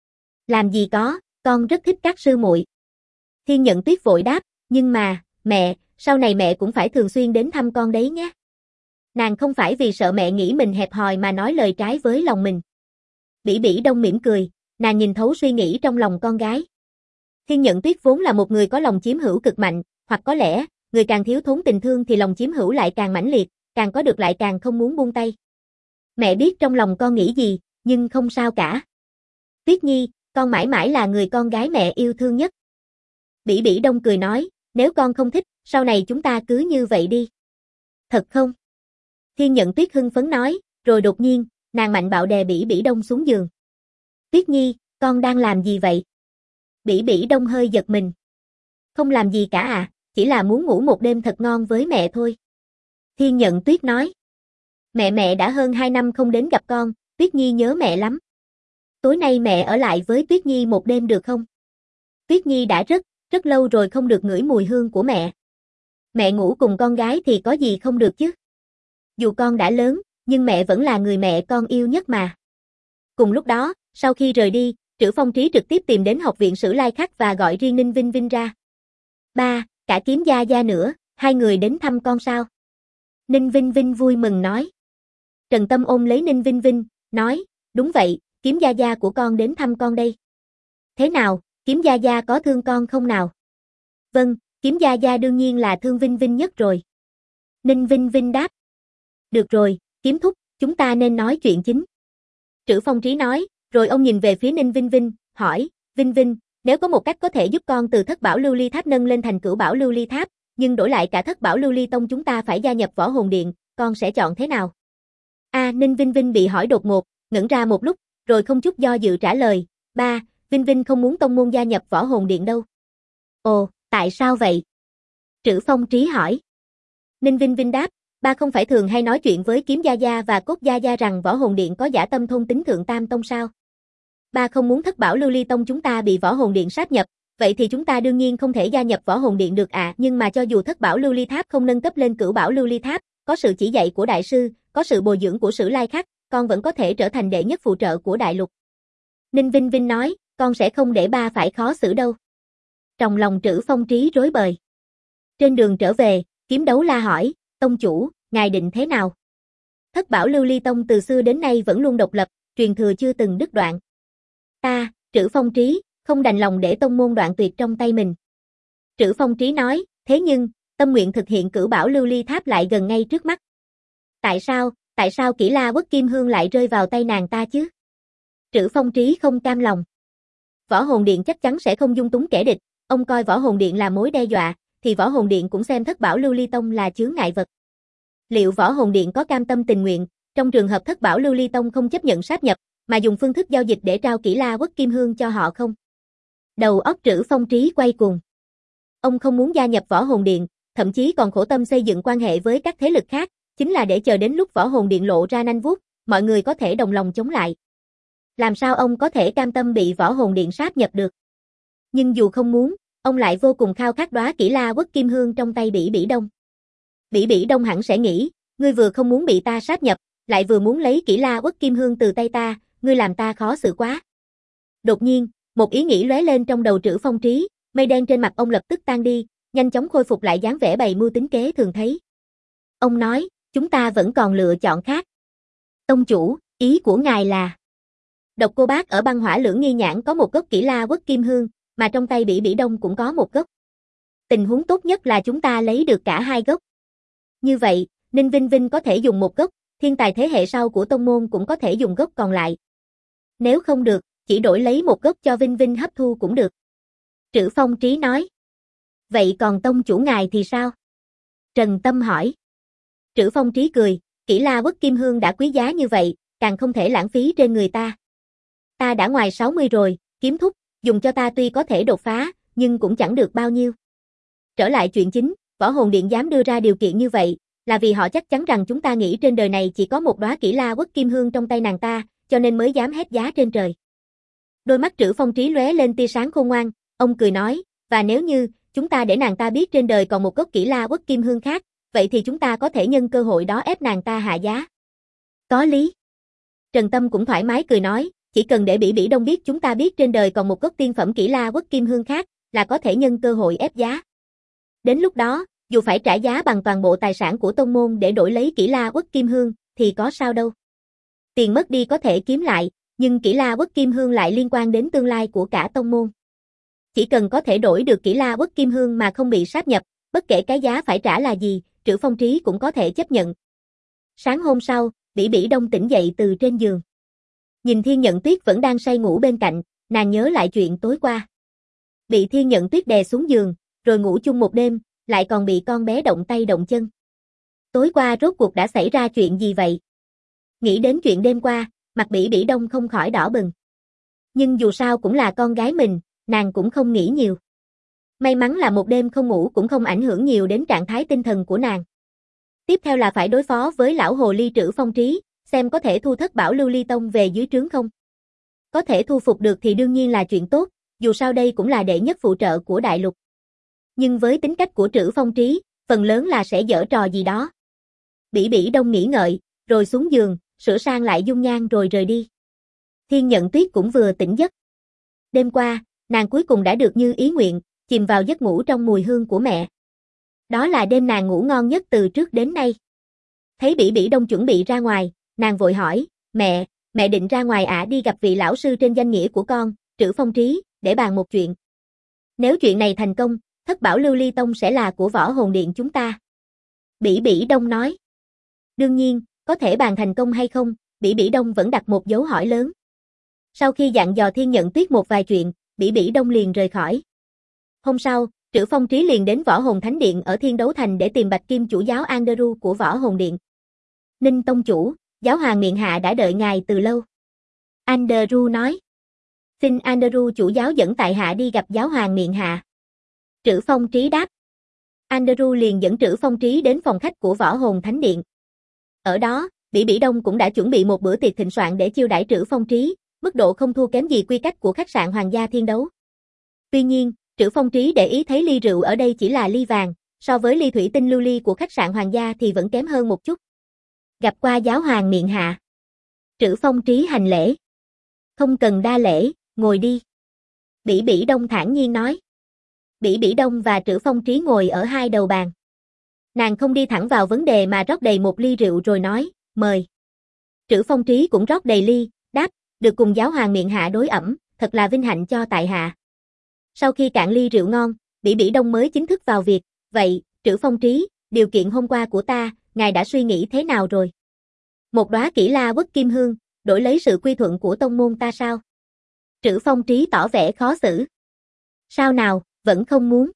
Làm gì có, con rất thích các sư muội. Thiên Nhận Tuyết vội đáp, nhưng mà, mẹ, sau này mẹ cũng phải thường xuyên đến thăm con đấy nhé. Nàng không phải vì sợ mẹ nghĩ mình hẹp hòi mà nói lời trái với lòng mình. Bỉ Bỉ Đông mỉm cười, nàng nhìn thấu suy nghĩ trong lòng con gái. Thiên Nhận Tuyết vốn là một người có lòng chiếm hữu cực mạnh, hoặc có lẽ, người càng thiếu thốn tình thương thì lòng chiếm hữu lại càng mãnh liệt, càng có được lại càng không muốn buông tay. Mẹ biết trong lòng con nghĩ gì, nhưng không sao cả. Tuyết Nhi, con mãi mãi là người con gái mẹ yêu thương nhất. Bỉ Bỉ Đông cười nói, nếu con không thích, sau này chúng ta cứ như vậy đi. Thật không? Thiên Nhận Tuyết hưng phấn nói, rồi đột nhiên, nàng mạnh bạo đè Bỉ Bỉ Đông xuống giường. Tuyết Nhi, con đang làm gì vậy? Bỉ Bỉ Đông hơi giật mình. Không làm gì cả à, chỉ là muốn ngủ một đêm thật ngon với mẹ thôi. Thiên Nhận Tuyết nói. Mẹ đã hơn 2 năm không đến gặp con, Tuyết Nhi nhớ mẹ lắm. Tối nay mẹ ở lại với Tuyết Nhi một đêm được không? Tuyết Nhi đã rất lâu rồi không được ngửi mùi hương của mẹ. Mẹ ngủ cùng con gái thì có gì không được chứ? Dù con đã lớn, nhưng mẹ vẫn là người mẹ con yêu nhất mà. Cùng lúc đó, sau khi rời đi, Trữ Phong Trí trực tiếp tìm đến học viện Sử Lai Khắc và gọi riêng Ninh Vinh Vinh ra. Ba, cả Kiếm Gia Gia nữa, hai người đến thăm con sao? Ninh Vinh Vinh vui mừng nói. Trần Tâm ôm lấy Ninh Vinh Vinh, nói, đúng vậy, Kiếm Gia Gia của con đến thăm con đây. Thế nào, Kiếm Gia Gia có thương con không nào? Vâng, Kiếm Gia Gia đương nhiên là thương Vinh Vinh nhất rồi. Ninh Vinh Vinh đáp. Được rồi, Kiếm Thúc, chúng ta nên nói chuyện chính. Trữ Phong Trí nói, rồi ông nhìn về phía Ninh Vinh Vinh, hỏi, Vinh Vinh, nếu có một cách có thể giúp con từ Thất Bảo Lưu Ly Tháp nâng lên thành Cửu Bảo Lưu Ly Tháp, nhưng đổi lại cả Thất Bảo Lưu Ly Tông chúng ta phải gia nhập Võ Hồn Điện, con sẽ chọn thế nào? Ninh Vinh Vinh bị hỏi đột ngột, ngẩn ra một lúc, rồi không chút do dự trả lời, ba, Vinh Vinh không muốn tông môn gia nhập Võ Hồn Điện đâu. Ồ, tại sao vậy? Trữ Phong Trí hỏi. Ninh Vinh Vinh đáp, ba không phải thường hay nói chuyện với Kiếm Gia Gia và Cốt Gia Gia rằng Võ Hồn Điện có dã tâm thôn tính Thượng Tam Tông sao? Ba không muốn Thất Bảo Lưu Ly Tông chúng ta bị Võ Hồn Điện sáp nhập, vậy thì chúng ta đương nhiên không thể gia nhập Võ Hồn Điện được nhưng mà cho dù Thất Bảo Lưu Ly Tháp không nâng cấp lên Cửu Bảo Lưu Ly Tháp, có sự chỉ dạy của đại sư, có sự bồi dưỡng của Sử Lai Khắc, con vẫn có thể trở thành đệ nhất phụ trợ của đại lục. Ninh Vinh Vinh nói, con sẽ không để ba phải khó xử đâu. Trong lòng Trữ Phong Trí rối bời. Trên đường trở về, Kiếm Đấu La hỏi, tông chủ, ngài định thế nào? Thất Bảo Lưu Ly Tông từ xưa đến nay vẫn luôn độc lập, truyền thừa chưa từng đứt đoạn. Ta, Trữ Phong Trí, không đành lòng để tông môn đoạn tuyệt trong tay mình. Trữ Phong Trí nói, thế nhưng, tâm nguyện thực hiện Cửu Bảo Lưu Ly Tháp lại gần ngay trước mắt. Tại sao, Tại sao Kỷ La Quốc Kim Hương lại rơi vào tay nàng ta chứ? Trữ Phong Trí không cam lòng. Võ Hồn Điện chắc chắn sẽ không dung túng kẻ địch, ông coi Võ Hồn Điện là mối đe dọa, thì Võ Hồn Điện cũng xem Thất Bảo Lưu Ly Tông là chướng ngại vật. Liệu Võ Hồn Điện có cam tâm tình nguyện, trong trường hợp Thất Bảo Lưu Ly Tông không chấp nhận sáp nhập, mà dùng phương thức giao dịch để trao Kỷ La Quốc Kim Hương cho họ không? Đầu óc Trữ Phong Trí quay cuồng. Ông không muốn gia nhập Võ Hồn Điện, thậm chí còn khổ tâm xây dựng quan hệ với các thế lực khác, chính là để chờ đến lúc Võ Hồn Điện lộ ra nanh vuốt, mọi người có thể đồng lòng chống lại. Làm sao ông có thể cam tâm bị Võ Hồn Điện sáp nhập được? Nhưng dù không muốn, ông lại vô cùng khao khát đóa Kỷ La Quốc Kim Hương trong tay Bỉ Bỉ Đông. Bỉ Bỉ Đông hẳn sẽ nghĩ, ngươi vừa không muốn bị ta sáp nhập, lại vừa muốn lấy Kỷ La Quốc Kim Hương từ tay ta, ngươi làm ta khó xử quá. Đột nhiên, một ý nghĩ lóe lên trong đầu Trữ Phong Trí, mây đen trên mặt ông lập tức tan đi, nhanh chóng khôi phục lại dáng vẻ bày mưu tính kế thường thấy. Ông nói, chúng ta vẫn còn lựa chọn khác. Tông chủ, ý của ngài là... Độc Cô Bác ở Băng Hỏa Lưỡng Nghi Nhãn có một gốc Kỷ La Quốc Kim Hương, mà trong tay Bỉ Bỉ Đông cũng có một gốc. Tình huống tốt nhất là chúng ta lấy được cả hai gốc. Như vậy, Ninh Vinh Vinh có thể dùng một gốc, thiên tài thế hệ sau của tông môn cũng có thể dùng gốc còn lại. Nếu không được, chỉ đổi lấy một gốc cho Vinh Vinh hấp thu cũng được. Trữ Phong Trí nói. Vậy còn tông chủ ngài thì sao? Trần Tâm hỏi. Trữ Phong Trí cười, Kỷ La Quốc Kim Hương đã quý giá như vậy, càng không thể lãng phí trên người ta. Ta đã ngoài 60 rồi, kiếm thúc, dùng cho ta tuy có thể đột phá, nhưng cũng chẳng được bao nhiêu. Trở lại chuyện chính, Võ Hồn Điện dám đưa ra điều kiện như vậy, là vì họ chắc chắn rằng chúng ta nghĩ trên đời này chỉ có một đóa Kỷ La Quốc Kim Hương trong tay nàng ta, cho nên mới dám hét giá trên trời. Đôi mắt Trữ Phong Trí lóe lên tia sáng khôn ngoan, ông cười nói, và nếu như chúng ta để nàng ta biết trên đời còn một gốc Kỷ La Quốc Kim Hương khác, vậy thì chúng ta có thể nhân cơ hội đó ép nàng ta hạ giá. Có lý. Trần Tâm cũng thoải mái cười nói, chỉ cần để Bỉ Bỉ Đông biết chúng ta biết trên đời còn một gốc tiên phẩm Kỷ La Quốc Kim Hương khác, là có thể nhân cơ hội ép giá. Đến lúc đó, dù phải trả giá bằng toàn bộ tài sản của tông môn để đổi lấy Kỷ La Quốc Kim Hương, thì có sao đâu. Tiền mất đi có thể kiếm lại, nhưng Kỷ La Quốc Kim Hương lại liên quan đến tương lai của cả tông môn. Chỉ cần có thể đổi được Kỷ La Quốc Kim Hương mà không bị sáp nhập, bất kể cái giá phải trả là gì, Trữ Phong Trí cũng có thể chấp nhận. Sáng hôm sau, Bỉ Bỉ Đông tỉnh dậy từ trên giường. Nhìn Thiên Nhận Tuyết vẫn đang say ngủ bên cạnh, nàng nhớ lại chuyện tối qua. Bị Thiên Nhận Tuyết đè xuống giường, rồi ngủ chung một đêm, lại còn bị con bé động tay động chân. Tối qua rốt cuộc đã xảy ra chuyện gì vậy? Nghĩ đến chuyện đêm qua, mặt Bỉ Bỉ Đông không khỏi đỏ bừng. Nhưng dù sao cũng là con gái mình, nàng cũng không nghĩ nhiều. May mắn là một đêm không ngủ cũng không ảnh hưởng nhiều đến trạng thái tinh thần của nàng. Tiếp theo là phải đối phó với lão hồ ly Trữ Phong Trí, xem có thể thu Thất Bảo Lưu Ly Tông về dưới trướng không. Có thể thu phục được thì đương nhiên là chuyện tốt, dù sao đây cũng là đệ nhất phụ trợ của đại lục. Nhưng với tính cách của Trữ Phong Trí, phần lớn là sẽ giở trò gì đó. Bỉ Bỉ Đông nghĩ ngợi, rồi xuống giường, sửa sang lại dung nhan rồi rời đi. Thiên Nhận Tuyết cũng vừa tỉnh giấc. Đêm qua, nàng cuối cùng đã được như ý nguyện, chìm vào giấc ngủ trong mùi hương của mẹ. Đó là đêm nàng ngủ ngon nhất từ trước đến nay. Thấy Bỉ Bỉ Đông chuẩn bị ra ngoài, nàng vội hỏi, mẹ định ra ngoài đi gặp vị lão sư trên danh nghĩa của con, Trữ Phong Trí, để bàn một chuyện. Nếu chuyện này thành công, Thất Bảo Lưu Ly Tông sẽ là của Võ Hồn Điện chúng ta. Bỉ Bỉ Đông nói. Đương nhiên, có thể bàn thành công hay không, Bỉ Bỉ Đông vẫn đặt một dấu hỏi lớn. Sau khi dặn dò Thiên Nhận Tuyết một vài chuyện, Bỉ Bỉ Đông liền rời khỏi. Hôm sau, Trữ Phong Trí liền đến Võ Hồn Thánh Điện ở Thiên Đấu Thành để tìm Bạch Kim chủ giáo Andrew của Võ Hồn Điện. Ninh tông chủ, giáo hoàng miện hạ đã đợi ngài từ lâu. Andrew nói. Xin Andrew chủ giáo dẫn tại hạ đi gặp giáo hoàng miện hạ. Trữ Phong Trí đáp. Andrew liền dẫn Trữ Phong Trí đến phòng khách của Võ Hồn Thánh Điện. Ở đó, Bỉ Bỉ Đông cũng đã chuẩn bị một bữa tiệc thịnh soạn để chiêu đãi Trữ Phong Trí, mức độ không thua kém gì quy cách của khách sạn Hoàng gia Thiên Đấu. Tuy nhiên, Trữ Phong Trí để ý thấy ly rượu ở đây chỉ là ly vàng, so với ly thủy tinh lưu ly của khách sạn Hoàng gia thì vẫn kém hơn một chút. Gặp qua giáo hoàng miện hạ. Trữ Phong Trí hành lễ. Không cần đa lễ, ngồi đi. Bỉ Bỉ Đông thản nhiên nói. Bỉ Bỉ Đông và Trữ Phong Trí ngồi ở hai đầu bàn. Nàng không đi thẳng vào vấn đề mà rót đầy một ly rượu rồi nói, mời. Trữ Phong Trí cũng rót đầy ly, đáp, được cùng giáo hoàng miện hạ đối ẩm, thật là vinh hạnh cho tại hạ. Sau khi cạn ly rượu ngon, Bỉ Bỉ Đông mới chính thức vào việc, vậy, Trữ Phong Trí, điều kiện hôm qua của ta, ngài đã suy nghĩ thế nào rồi? Một đóa kỹ la uất kim hương, đổi lấy sự quy thuận của tông môn ta sao? Trữ Phong Trí tỏ vẻ khó xử. Sao nào, vẫn không muốn?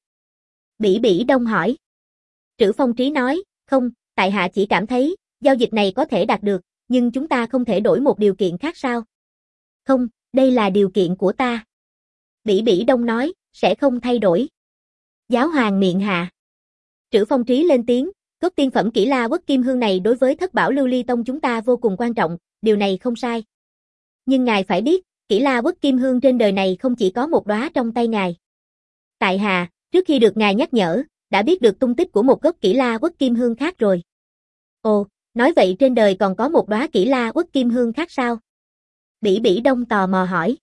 Bỉ Bỉ Đông hỏi. Trữ Phong Trí nói, không, tại hạ chỉ cảm thấy, giao dịch này có thể đạt được, nhưng chúng ta không thể đổi một điều kiện khác sao? Không, đây là điều kiện của ta. Bỉ Bỉ Đông nói, sẽ không thay đổi. Giáo hoàng miệng hạ. Trữ Phong Trí lên tiếng, cốt tiên phẩm kỹ la uất kim hương này đối với Thất Bảo Lưu Ly Tông chúng ta vô cùng quan trọng, điều này không sai. Nhưng ngài phải biết, kỹ la uất kim hương trên đời này không chỉ có một đóa trong tay ngài. Tại hạ, trước khi được ngài nhắc nhở, đã biết được tung tích của một gốc kỹ la uất kim hương khác rồi. Ồ, nói vậy trên đời còn có một đóa kỹ la uất kim hương khác sao? Bỉ Bỉ Đông tò mò hỏi.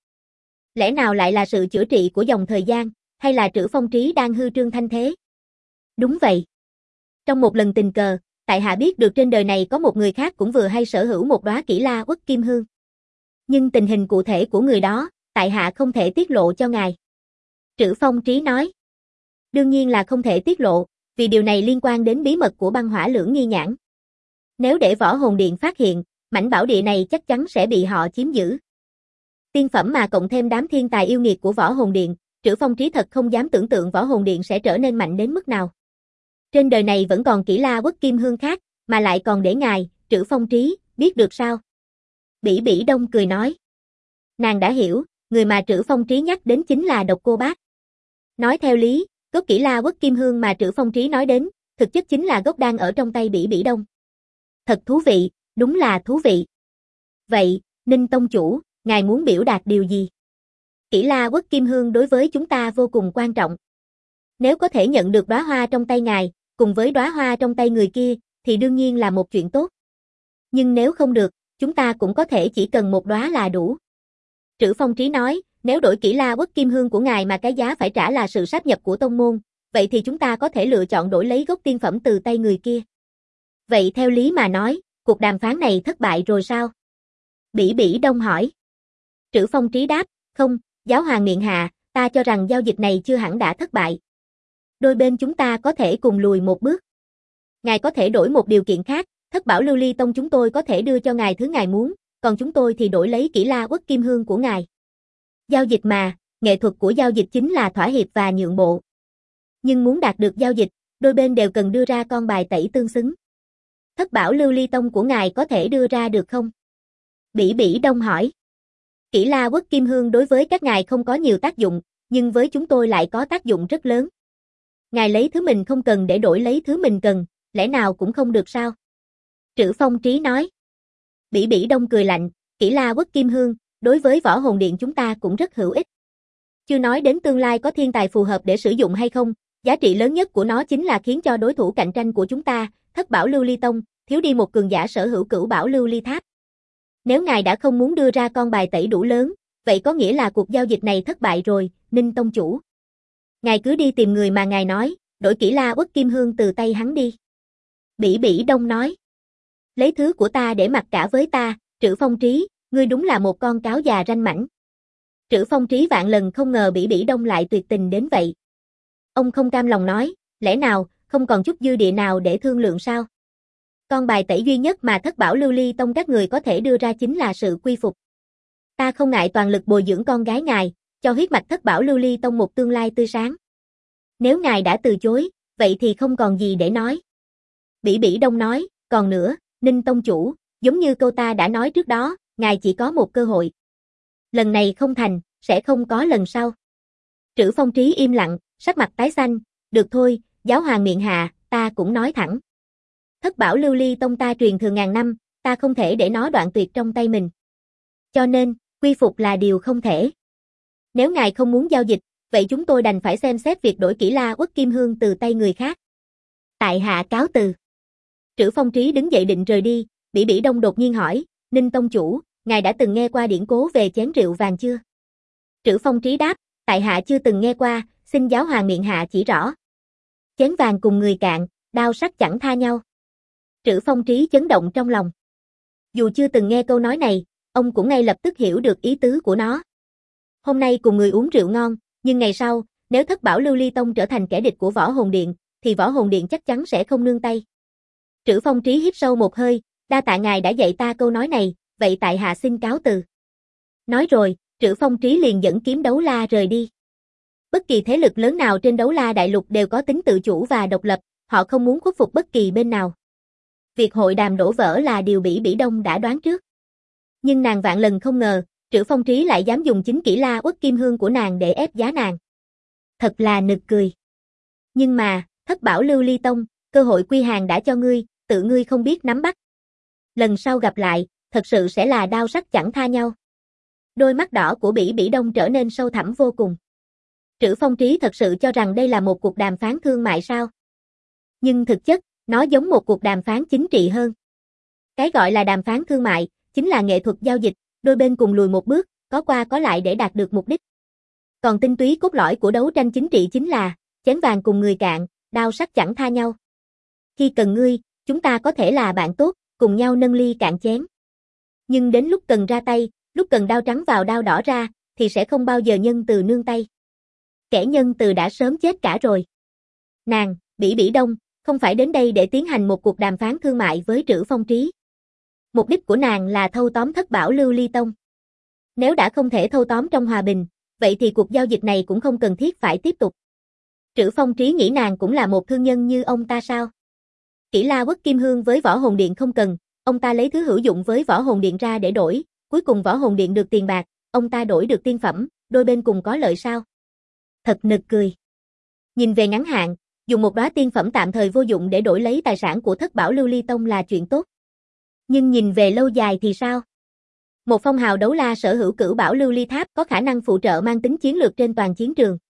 Lẽ nào lại là sự chữa trị của dòng thời gian, hay là Trữ Phong Trí đang hư trương thanh thế? Đúng vậy. Trong một lần tình cờ, tại hạ biết được trên đời này có một người khác cũng vừa hay sở hữu một đóa kỹ la uất kim hương. Nhưng tình hình cụ thể của người đó, tại hạ không thể tiết lộ cho ngài. Trữ Phong Trí nói. Đương nhiên là không thể tiết lộ, vì điều này liên quan đến bí mật của băng hỏa lưỡng nghi nhãn. Nếu để Võ Hồn Điện phát hiện, mảnh bảo địa này chắc chắn sẽ bị họ chiếm giữ. Tiên phẩm mà cộng thêm đám thiên tài yêu nghiệt của Võ Hồn Điện, Trữ Phong Trí thật không dám tưởng tượng Võ Hồn Điện sẽ trở nên mạnh đến mức nào. Trên đời này vẫn còn kỹ la uất kim hương khác, mà lại còn để ngài, Trữ Phong Trí, biết được sao? Bỉ Bỉ Đông cười nói. Nàng đã hiểu, người mà Trữ Phong Trí nhắc đến chính là Độc Cô Bác. Nói theo lý, gốc kỹ la uất kim hương mà Trữ Phong Trí nói đến, thực chất chính là gốc đang ở trong tay Bỉ Bỉ Đông. Thật thú vị, đúng là thú vị. Vậy, Ninh Tông Chủ, ngài muốn biểu đạt điều gì? Kỹ la uất kim hương đối với chúng ta vô cùng quan trọng. Nếu có thể nhận được đóa hoa trong tay ngài, cùng với đóa hoa trong tay người kia, thì đương nhiên là một chuyện tốt. Nhưng nếu không được, chúng ta cũng có thể chỉ cần một đóa là đủ. Trữ Phong Trí nói, nếu đổi kỹ la uất kim hương của ngài mà cái giá phải trả là sự sáp nhập của tông môn, vậy thì chúng ta có thể lựa chọn đổi lấy gốc tiên phẩm từ tay người kia. Vậy theo lý mà nói, cuộc đàm phán này thất bại rồi sao? Bỉ Bỉ Đông hỏi. Trữ Phong Trí đáp, không, giáo hoàng miệng hạ, ta cho rằng giao dịch này chưa hẳn đã thất bại. Đôi bên chúng ta có thể cùng lùi một bước. Ngài có thể đổi một điều kiện khác, Thất Bảo Lưu Ly Tông chúng tôi có thể đưa cho ngài thứ ngài muốn, còn chúng tôi thì đổi lấy kỹ la uất kim hương của ngài. Giao dịch mà, nghệ thuật của giao dịch chính là thỏa hiệp và nhượng bộ. Nhưng muốn đạt được giao dịch, đôi bên đều cần đưa ra con bài tẩy tương xứng. Thất Bảo Lưu Ly Tông của ngài có thể đưa ra được không? Bỉ Bỉ Đông hỏi. Kỹ la uất kim hương đối với các ngài không có nhiều tác dụng, nhưng với chúng tôi lại có tác dụng rất lớn. Ngài lấy thứ mình không cần để đổi lấy thứ mình cần, lẽ nào cũng không được sao? Trữ Phong Trí nói. Bỉ Bỉ Đông cười lạnh, kỹ la uất kim hương, đối với Võ Hồn Điện chúng ta cũng rất hữu ích. Chưa nói đến tương lai có thiên tài phù hợp để sử dụng hay không, giá trị lớn nhất của nó chính là khiến cho đối thủ cạnh tranh của chúng ta, Thất Bảo Lưu Ly Tông, thiếu đi một cường giả sở hữu Cửu Bảo Lưu Ly Tháp. Nếu ngài đã không muốn đưa ra con bài tẩy đủ lớn, vậy có nghĩa là cuộc giao dịch này thất bại rồi, Ninh Tông Chủ. Ngài cứ đi tìm người mà ngài nói, đổi kỹ la uất kim hương từ tay hắn đi. Bỉ Bỉ Đông nói. Lấy thứ của ta để mặc cả với ta, Trữ Phong Trí, ngươi đúng là một con cáo già ranh mãnh. Trữ Phong Trí vạn lần không ngờ Bỉ Bỉ Đông lại tuyệt tình đến vậy. Ông không cam lòng nói, lẽ nào, không còn chút dư địa nào để thương lượng sao? Con bài tẩy duy nhất mà Thất Bảo Lưu Ly Tông các người có thể đưa ra chính là sự quy phục. Ta không ngại toàn lực bồi dưỡng con gái ngài, cho huyết mạch Thất Bảo Lưu Ly Tông một tương lai tươi sáng. Nếu ngài đã từ chối, vậy thì không còn gì để nói. Bỉ Bỉ Đông nói, còn nữa, Ninh Tông Chủ, giống như câu ta đã nói trước đó, ngài chỉ có một cơ hội. Lần này không thành, sẽ không có lần sau. Trữ Phong Trí im lặng, sắc mặt tái xanh, được thôi, giáo hoàng miệng hạ, ta cũng nói thẳng. Thất Bảo Lưu Ly Tông ta truyền thừa ngàn năm, ta không thể để nó đoạn tuyệt trong tay mình. Cho nên, quy phục là điều không thể. Nếu ngài không muốn giao dịch, vậy chúng tôi đành phải xem xét việc đổi kỹ la uất kim hương từ tay người khác. Tại hạ cáo từ. Trữ Phong Trí đứng dậy định rời đi, Bỉ Bỉ Đông đột nhiên hỏi, Ninh Tông Chủ, ngài đã từng nghe qua điển cố về chén rượu vàng chưa? Trữ Phong Trí đáp, tại hạ chưa từng nghe qua, xin giáo hoàng miệng hạ chỉ rõ. Chén vàng cùng người cạn, đao sắc chẳng tha nhau. Trữ Phong Trí chấn động trong lòng. Dù chưa từng nghe câu nói này, ông cũng ngay lập tức hiểu được ý tứ của nó. Hôm nay cùng người uống rượu ngon, nhưng ngày sau, nếu Thất Bảo Lưu Ly Tông trở thành kẻ địch của Võ Hồn Điện, thì Võ Hồn Điện chắc chắn sẽ không nương tay. Trữ Phong Trí hít sâu một hơi, Đa tạ ngài đã dạy ta câu nói này, vậy tại hạ xin cáo từ. Nói rồi, Trữ Phong Trí liền dẫn kiếm đấu la rời đi. Bất kỳ thế lực lớn nào trên đấu la đại lục đều có tính tự chủ và độc lập, họ không muốn khuất phục bất kỳ bên nào. Việc hội đàm đổ vỡ là điều Bỉ Bỉ Đông đã đoán trước. Nhưng nàng vạn lần không ngờ, Trữ Phong Trí lại dám dùng chính kỹ La Uất Kim Hương của nàng để ép giá nàng. Thật là nực cười. Nhưng mà, Thất Bảo Lưu Ly Tông, cơ hội quy hàng đã cho ngươi, tự ngươi không biết nắm bắt. Lần sau gặp lại, thật sự sẽ là đao sắc chẳng tha nhau. Đôi mắt đỏ của Bỉ Bỉ Đông trở nên sâu thẳm vô cùng. Trữ Phong Trí thật sự cho rằng đây là một cuộc đàm phán thương mại sao? Nhưng thực chất, nó giống một cuộc đàm phán chính trị hơn. Cái gọi là đàm phán thương mại, chính là nghệ thuật giao dịch, đôi bên cùng lùi một bước, có qua có lại để đạt được mục đích. Còn tinh túy cốt lõi của đấu tranh chính trị chính là, chén vàng cùng người cạn, đao sắc chẳng tha nhau. Khi cần ngươi, chúng ta có thể là bạn tốt, cùng nhau nâng ly cạn chén. Nhưng đến lúc cần ra tay, lúc cần đao trắng vào đao đỏ ra, thì sẽ không bao giờ nhân từ nương tay. Kẻ nhân từ đã sớm chết cả rồi. Nàng, Bỉ Bỉ Đông, không phải đến đây để tiến hành một cuộc đàm phán thương mại với Trữ Phong Trí. Mục đích của nàng là thâu tóm Thất Bảo Lưu Ly Tông. Nếu đã không thể thâu tóm trong hòa bình, vậy thì cuộc giao dịch này cũng không cần thiết phải tiếp tục. Trữ Phong Trí nghĩ nàng cũng là một thương nhân như ông ta sao? Kỹ La Uất Kim Hương với Võ Hồn Điện không cần, ông ta lấy thứ hữu dụng với Võ Hồn Điện ra để đổi, cuối cùng Võ Hồn Điện được tiền bạc, ông ta đổi được tiên phẩm, đôi bên cùng có lợi sao? Thật nực cười. Nhìn về ngắn hạn, dùng một đóa tiên phẩm tạm thời vô dụng để đổi lấy tài sản của Thất Bảo Lưu Ly Tông là chuyện tốt. Nhưng nhìn về lâu dài thì sao? Một phong hào đấu la sở hữu Cửu Bảo Lưu Ly Tháp có khả năng phụ trợ mang tính chiến lược trên toàn chiến trường.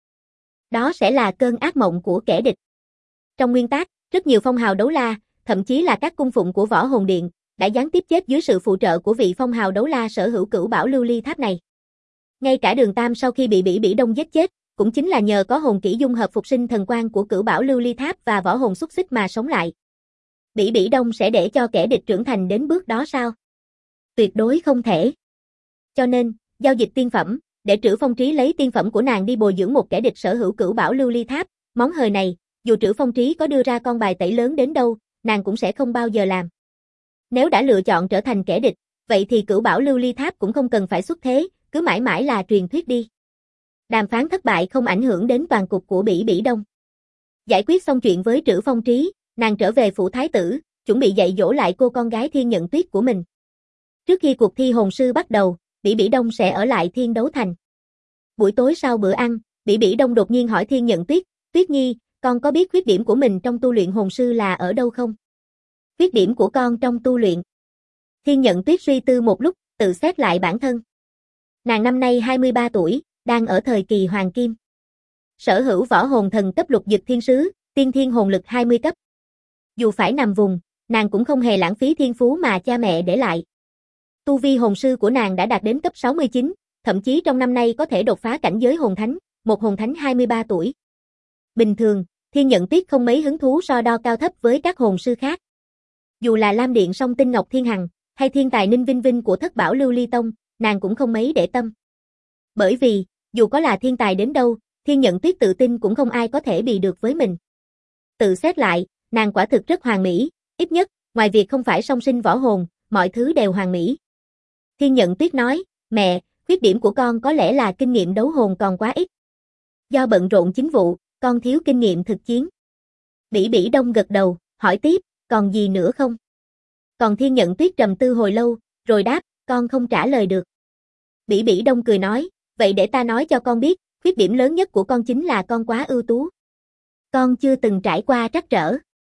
Đó sẽ là cơn ác mộng của kẻ địch. Trong nguyên tắc, rất nhiều phong hào đấu la, thậm chí là các cung phụng của Võ Hồn Điện, đã gián tiếp chết dưới sự phụ trợ của vị phong hào đấu la sở hữu Cửu Bảo Lưu Ly Tháp này. Ngay cả Đường Tam sau khi bị Bỉ Bỉ Đông giết chết, cũng chính là nhờ có hồn kỹ dung hợp phục sinh thần quang của Cửu Bảo Lưu Ly Tháp và võ hồn xúc xích mà sống lại. Bỉ Bỉ Đông sẽ để cho kẻ địch trưởng thành đến bước đó sao? Tuyệt đối không thể. Cho nên, giao dịch tiên phẩm, để Trữ Phong Trí lấy tiên phẩm của nàng đi bồi dưỡng một kẻ địch sở hữu Cửu Bảo Lưu Ly Tháp, món hời này, dù Trữ Phong Trí có đưa ra con bài tẩy lớn đến đâu, nàng cũng sẽ không bao giờ làm. Nếu đã lựa chọn trở thành kẻ địch, vậy thì Cửu Bảo Lưu Ly Tháp cũng không cần phải xuất thế, cứ mãi mãi là truyền thuyết đi. Đàm phán thất bại không ảnh hưởng đến toàn cục của Bỉ Bỉ Đông. Giải quyết xong chuyện với Trữ Phong Trí, nàng trở về phủ thái tử, chuẩn bị dạy dỗ lại cô con gái Thiên Nhận Tuyết của mình. Trước khi cuộc thi hồn sư bắt đầu, Bỉ Bỉ Đông sẽ ở lại Thiên Đấu Thành. Buổi tối sau bữa ăn, Bỉ Bỉ Đông đột nhiên hỏi Thiên Nhận Tuyết, Tuyết Nhi, con có biết khuyết điểm của mình trong tu luyện hồn sư là ở đâu không? Khuyết điểm của con trong tu luyện. Thiên Nhận Tuyết suy tư một lúc, tự xét lại bản thân. Nàng năm nay 23 tuổi, đang ở thời kỳ hoàng kim. Sở hữu võ hồn thần cấp lục dực thiên sứ, tiên thiên hồn lực 20 cấp. Dù phải nằm vùng, nàng cũng không hề lãng phí thiên phú mà cha mẹ để lại. Tu vi hồn sư của nàng đã đạt đến cấp 69, thậm chí trong năm nay có thể đột phá cảnh giới hồn thánh, một hồn thánh 23 tuổi. Bình thường, Thiên Nhận Tuyết không mấy hứng thú so đo cao thấp với các hồn sư khác. Dù là Lam Điện Song Tinh Ngọc Thiên Hằng, hay Thiên Tài Ninh Vinh Vinh của Thất Bảo Lưu Ly Tông, nàng cũng không mấy để tâm. Bởi vì, dù có là thiên tài đến đâu, Thiên Nhận Tuyết tự tin cũng không ai có thể bì được với mình. Tự xét lại, nàng quả thực rất hoàn mỹ, ít nhất, ngoài việc không phải song sinh võ hồn, mọi thứ đều hoàn mỹ. Thiên Nhận Tuyết nói, mẹ, khuyết điểm của con có lẽ là kinh nghiệm đấu hồn còn quá ít. Do bận rộn chính vụ, con thiếu kinh nghiệm thực chiến. Bỉ Bỉ Đông gật đầu, hỏi tiếp, còn gì nữa không? Còn Thiên Nhận Tuyết trầm tư hồi lâu, rồi đáp, con không trả lời được. Bỉ Bỉ Đông cười nói, vậy để ta nói cho con biết, khuyết điểm lớn nhất của con chính là con quá ưu tú. Con chưa từng trải qua trắc trở.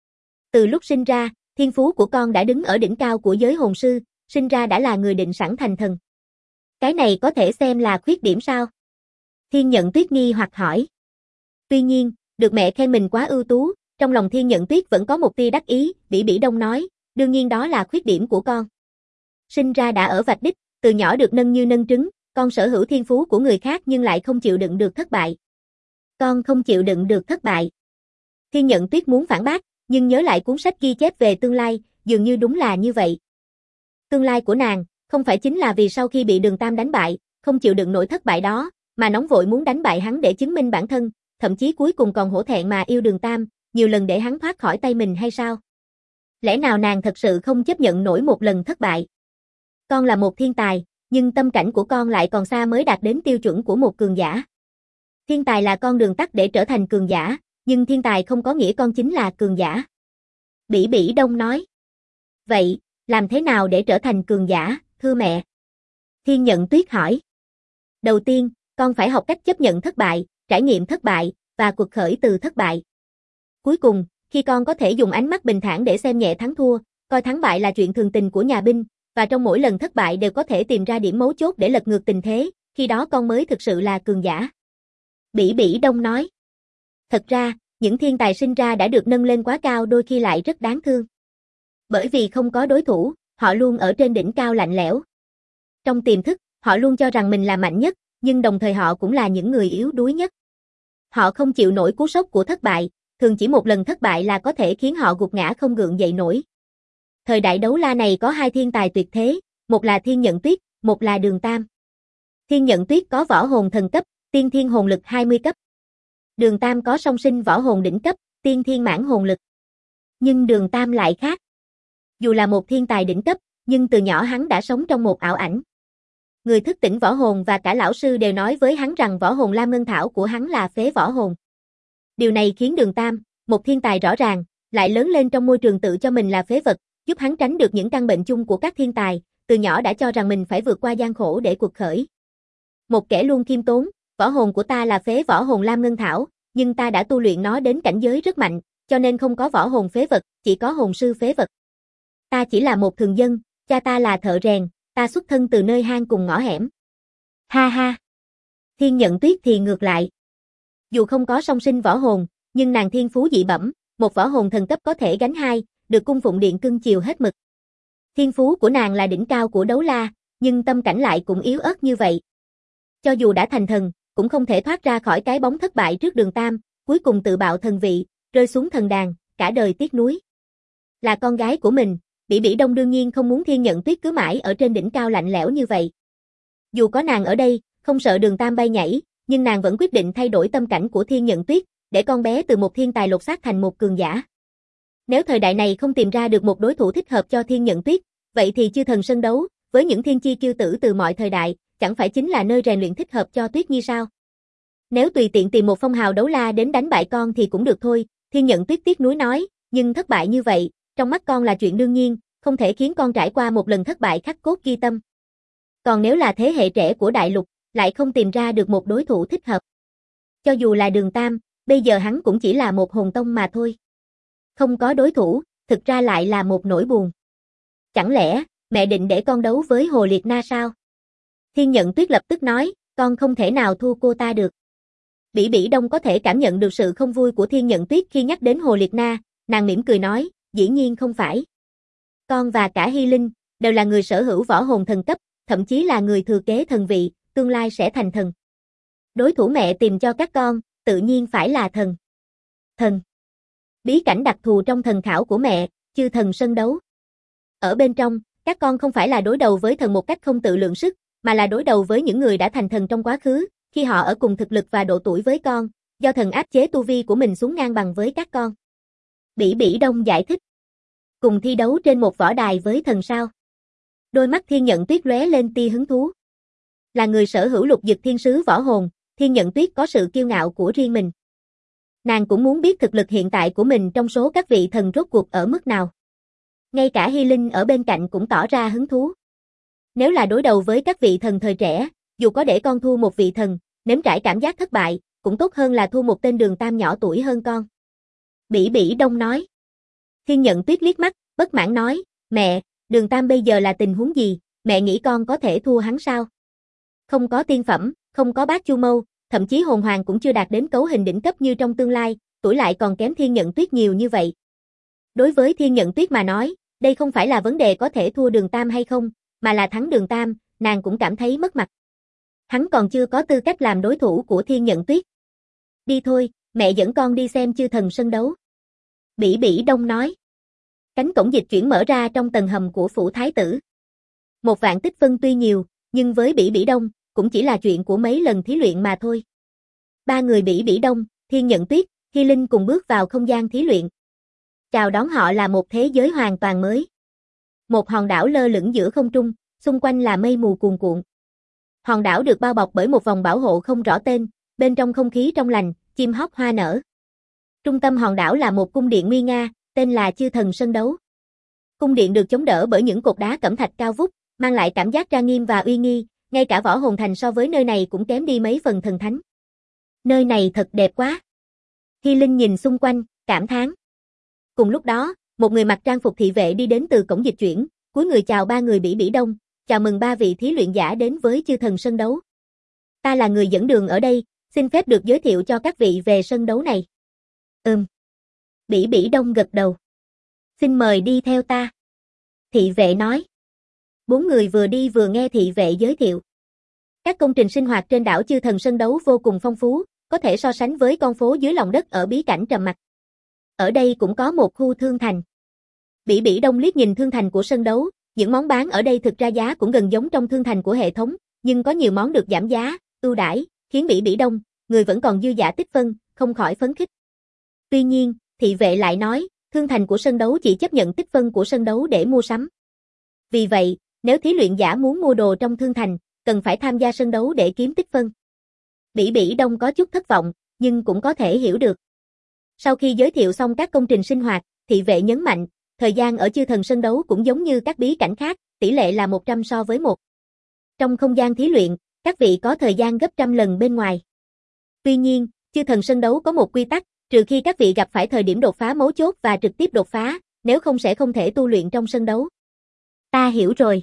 Từ lúc sinh ra, thiên phú của con đã đứng ở đỉnh cao của giới hồn sư, sinh ra đã là người định sẵn thành thần. Cái này có thể xem là khuyết điểm sao? Thiên Nhận Tuyết nghi hoặc hỏi. Tuy nhiên, được mẹ khen mình quá ưu tú, trong lòng Thiên Nhận Tuyết vẫn có một tia đắc ý, Bỉ Bỉ Đông nói, đương nhiên đó là khuyết điểm của con. Sinh ra đã ở vạch đích, từ nhỏ được nâng như nâng trứng, con sở hữu thiên phú của người khác nhưng lại không chịu đựng được thất bại. Con không chịu đựng được thất bại. Thiên Nhận Tuyết muốn phản bác, nhưng nhớ lại cuốn sách ghi chép về tương lai, dường như đúng là như vậy. Tương lai của nàng, không phải chính là vì sau khi bị Đường Tam đánh bại, không chịu đựng nổi thất bại đó, mà nóng vội muốn đánh bại hắn để chứng minh bản thân, thậm chí cuối cùng còn hổ thẹn mà yêu Đường Tam, nhiều lần để hắn thoát khỏi tay mình hay sao? Lẽ nào nàng thật sự không chấp nhận nổi một lần thất bại? Con là một thiên tài, nhưng tâm cảnh của con lại còn xa mới đạt đến tiêu chuẩn của một cường giả. Thiên tài là con đường tắt để trở thành cường giả, nhưng thiên tài không có nghĩa con chính là cường giả. Bỉ Bỉ Đông nói. Vậy, làm thế nào để trở thành cường giả, thưa mẹ? Thiên Nhận Tuyết hỏi. Đầu tiên, con phải học cách chấp nhận thất bại, trải nghiệm thất bại, và cuộc khởi từ thất bại. Cuối cùng, khi con có thể dùng ánh mắt bình thản để xem nhẹ thắng thua, coi thắng bại là chuyện thường tình của nhà binh, và trong mỗi lần thất bại đều có thể tìm ra điểm mấu chốt để lật ngược tình thế, khi đó con mới thực sự là cường giả. Bỉ Bỉ Đông nói. Thật ra, những thiên tài sinh ra đã được nâng lên quá cao đôi khi lại rất đáng thương. Bởi vì không có đối thủ, họ luôn ở trên đỉnh cao lạnh lẽo. Trong tiềm thức, họ luôn cho rằng mình là mạnh nhất, nhưng đồng thời họ cũng là những người yếu đuối nhất. Họ không chịu nổi cú sốc của thất bại, thường chỉ một lần thất bại là có thể khiến họ gục ngã không gượng dậy nổi. Thời đại đấu la này có hai thiên tài tuyệt thế, một là Thiên Nhận Tuyết, một là Đường Tam. Thiên Nhận Tuyết có võ hồn thần cấp, tiên thiên hồn lực 20 cấp. Đường Tam có song sinh võ hồn đỉnh cấp, tiên thiên mãn hồn lực. Nhưng Đường Tam lại khác. Dù là một thiên tài đỉnh cấp, nhưng từ nhỏ hắn đã sống trong một ảo ảnh. Người thức tỉnh võ hồn và cả lão sư đều nói với hắn rằng võ hồn Lam Ngân Thảo của hắn là phế võ hồn. Điều này khiến Đường Tam, một thiên tài rõ ràng, lại lớn lên trong môi trường tự cho mình là phế vật, giúp hắn tránh được những căn bệnh chung của các thiên tài, từ nhỏ đã cho rằng mình phải vượt qua gian khổ để cuộc khởi. Một kẻ luôn khiêm tốn, võ hồn của ta là phế võ hồn Lam Ngân Thảo, nhưng ta đã tu luyện nó đến cảnh giới rất mạnh, cho nên không có võ hồn phế vật, chỉ có hồn sư phế vật. Ta chỉ là một thường dân, cha ta là thợ rèn, ta xuất thân từ nơi hang cùng ngõ hẻm. Ha ha. Thiên Nhận Tuyết thì ngược lại. Dù không có song sinh võ hồn, nhưng nàng thiên phú dị bẩm, một võ hồn thần cấp có thể gánh hai, được cung phụng điện cưng chiều hết mực. Thiên phú của nàng là đỉnh cao của đấu la, nhưng tâm cảnh lại cũng yếu ớt như vậy. Cho dù đã thành thần, cũng không thể thoát ra khỏi cái bóng thất bại trước Đường Tam, cuối cùng tự bạo thần vị, rơi xuống thần đàn, cả đời tiếc nuối. Là con gái của mình, Bỉ Bỉ Đông đương nhiên không muốn Thiên Nhận Tuyết cứ mãi ở trên đỉnh cao lạnh lẽo như vậy. Dù có nàng ở đây, không sợ Đường Tam bay nhảy, nhưng nàng vẫn quyết định thay đổi tâm cảnh của Thiên Nhận Tuyết, để con bé từ một thiên tài lột xác thành một cường giả. Nếu thời đại này không tìm ra được một đối thủ thích hợp cho Thiên Nhận Tuyết, vậy thì Chư Thần Sân Đấu, với những thiên chi chư tử từ mọi thời đại, chẳng phải chính là nơi rèn luyện thích hợp cho Tuyết Nhi sao? Nếu tùy tiện tìm một phong hào đấu la đến đánh bại con thì cũng được thôi, Thiên Nhận Tuyết tiếc nuối nói, nhưng thất bại như vậy, trong mắt con là chuyện đương nhiên, không thể khiến con trải qua một lần thất bại khắc cốt ghi tâm. Còn nếu là thế hệ trẻ của đại lục, lại không tìm ra được một đối thủ thích hợp. Cho dù là Đường Tam, bây giờ hắn cũng chỉ là một hồn tông mà thôi. Không có đối thủ, thực ra lại là một nỗi buồn. Chẳng lẽ, mẹ định để con đấu với Hồ Liệt Na sao? Thiên Nhận Tuyết lập tức nói, con không thể nào thua cô ta được. Bỉ Bỉ Đông có thể cảm nhận được sự không vui của Thiên Nhận Tuyết khi nhắc đến Hồ Liệt Na, nàng mỉm cười nói, dĩ nhiên không phải. Con và cả Hy Linh, đều là người sở hữu võ hồn thần cấp, thậm chí là người thừa kế thần vị, tương lai sẽ thành thần. Đối thủ mẹ tìm cho các con, tự nhiên phải là thần. Thần. Bí cảnh đặc thù trong thần khảo của mẹ, Chư Thần Sân Đấu. Ở bên trong, các con không phải là đối đầu với thần một cách không tự lượng sức, mà là đối đầu với những người đã thành thần trong quá khứ, khi họ ở cùng thực lực và độ tuổi với con, do thần áp chế tu vi của mình xuống ngang bằng với các con. Bỉ Bỉ Đông giải thích. Cùng thi đấu trên một võ đài với thần sao? Đôi mắt Thiên Nhận Tuyết lóe lên tia hứng thú. Là người sở hữu lục dực thiên sứ võ hồn, Thiên Nhận Tuyết có sự kiêu ngạo của riêng mình. Nàng cũng muốn biết thực lực hiện tại của mình trong số các vị thần rốt cuộc ở mức nào. Ngay cả Hy Linh ở bên cạnh cũng tỏ ra hứng thú. Nếu là đối đầu với các vị thần thời trẻ, dù có để con thua một vị thần, nếm trải cảm giác thất bại, cũng tốt hơn là thua một tên Đường Tam nhỏ tuổi hơn con. Bỉ Bỉ Đông nói. Thiên Nhận Tuyết liếc mắt, bất mãn nói, mẹ, Đường Tam bây giờ là tình huống gì, mẹ nghĩ con có thể thua hắn sao? Không có tiên phẩm, không có bát chu mâu, thậm chí hồn hoàng cũng chưa đạt đến cấu hình đỉnh cấp như trong tương lai, tuổi lại còn kém Thiên Nhận Tuyết nhiều như vậy. Đối với Thiên Nhận Tuyết mà nói, đây không phải là vấn đề có thể thua Đường Tam hay không, mà là thắng Đường Tam, nàng cũng cảm thấy mất mặt. Hắn còn chưa có tư cách làm đối thủ của Thiên Nhận Tuyết. Đi thôi, mẹ dẫn con đi xem Chư Thần Sân Đấu. Bỉ Bỉ Đông nói. Cánh cổng dịch chuyển mở ra trong tầng hầm của phủ thái tử. 1.000 tích phân tuy nhiều, nhưng với Bỉ Bỉ Đông, cũng chỉ là chuyện của mấy lần thí luyện mà thôi. Ba người Bỉ Bỉ Đông, Thiên Nhận Tuyết, Hy Linh cùng bước vào không gian thí luyện. Chào đón họ là một thế giới hoàn toàn mới. Một hòn đảo lơ lửng giữa không trung, xung quanh là mây mù cuồn cuộn. Hòn đảo được bao bọc bởi một vòng bảo hộ không rõ tên, bên trong không khí trong lành, chim hót hoa nở. Trung tâm hòn đảo là một cung điện nguy nga, tên là Chư Thần Sân Đấu. Cung điện được chống đỡ bởi những cột đá cẩm thạch cao vút, mang lại cảm giác trang nghiêm và uy nghi, ngay cả Võ Hồn Thành so với nơi này cũng kém đi mấy phần thần thánh. Nơi này thật đẹp quá. Hy Linh nhìn xung quanh, cảm thán. Cùng lúc đó, một người mặc trang phục thị vệ đi đến từ cổng dịch chuyển, cúi người chào ba người Bỉ Bỉ Đông, chào mừng ba vị thí luyện giả đến với Chư Thần Sân Đấu. Ta là người dẫn đường ở đây, xin phép được giới thiệu cho các vị về sân đấu này. Bỉ Bỉ Đông gật đầu. Xin mời đi theo ta. Thị vệ nói. Bốn người vừa đi vừa nghe thị vệ giới thiệu. Các công trình sinh hoạt trên đảo Chư Thần Sân Đấu vô cùng phong phú, có thể so sánh với con phố dưới lòng đất ở bí cảnh Trầm Mặc. Ở đây cũng có một khu thương thành. Bỉ Bỉ Đông liếc nhìn thương thành của sân đấu, những món bán ở đây thực ra giá cũng gần giống trong thương thành của hệ thống, nhưng có nhiều món được giảm giá, ưu đãi, khiến Bỉ Bỉ Đông, người vẫn còn dư giả tích phân, không khỏi phấn khích. Tuy nhiên, thị vệ lại nói, thương thành của sân đấu chỉ chấp nhận tích phân của sân đấu để mua sắm. Vì vậy, nếu thí luyện giả muốn mua đồ trong thương thành, cần phải tham gia sân đấu để kiếm tích phân. Bỉ Bỉ Đông có chút thất vọng, nhưng cũng có thể hiểu được. Sau khi giới thiệu xong các công trình sinh hoạt, thị vệ nhấn mạnh, thời gian ở Chư Thần Sân Đấu cũng giống như các bí cảnh khác, tỷ lệ là 100 so với 1. Trong không gian thí luyện, các vị có thời gian gấp trăm lần bên ngoài. Tuy nhiên, Chư Thần Sân Đấu có một quy tắc, trừ khi các vị gặp phải thời điểm đột phá mấu chốt và trực tiếp đột phá, nếu không sẽ không thể tu luyện trong sân đấu. Ta hiểu rồi.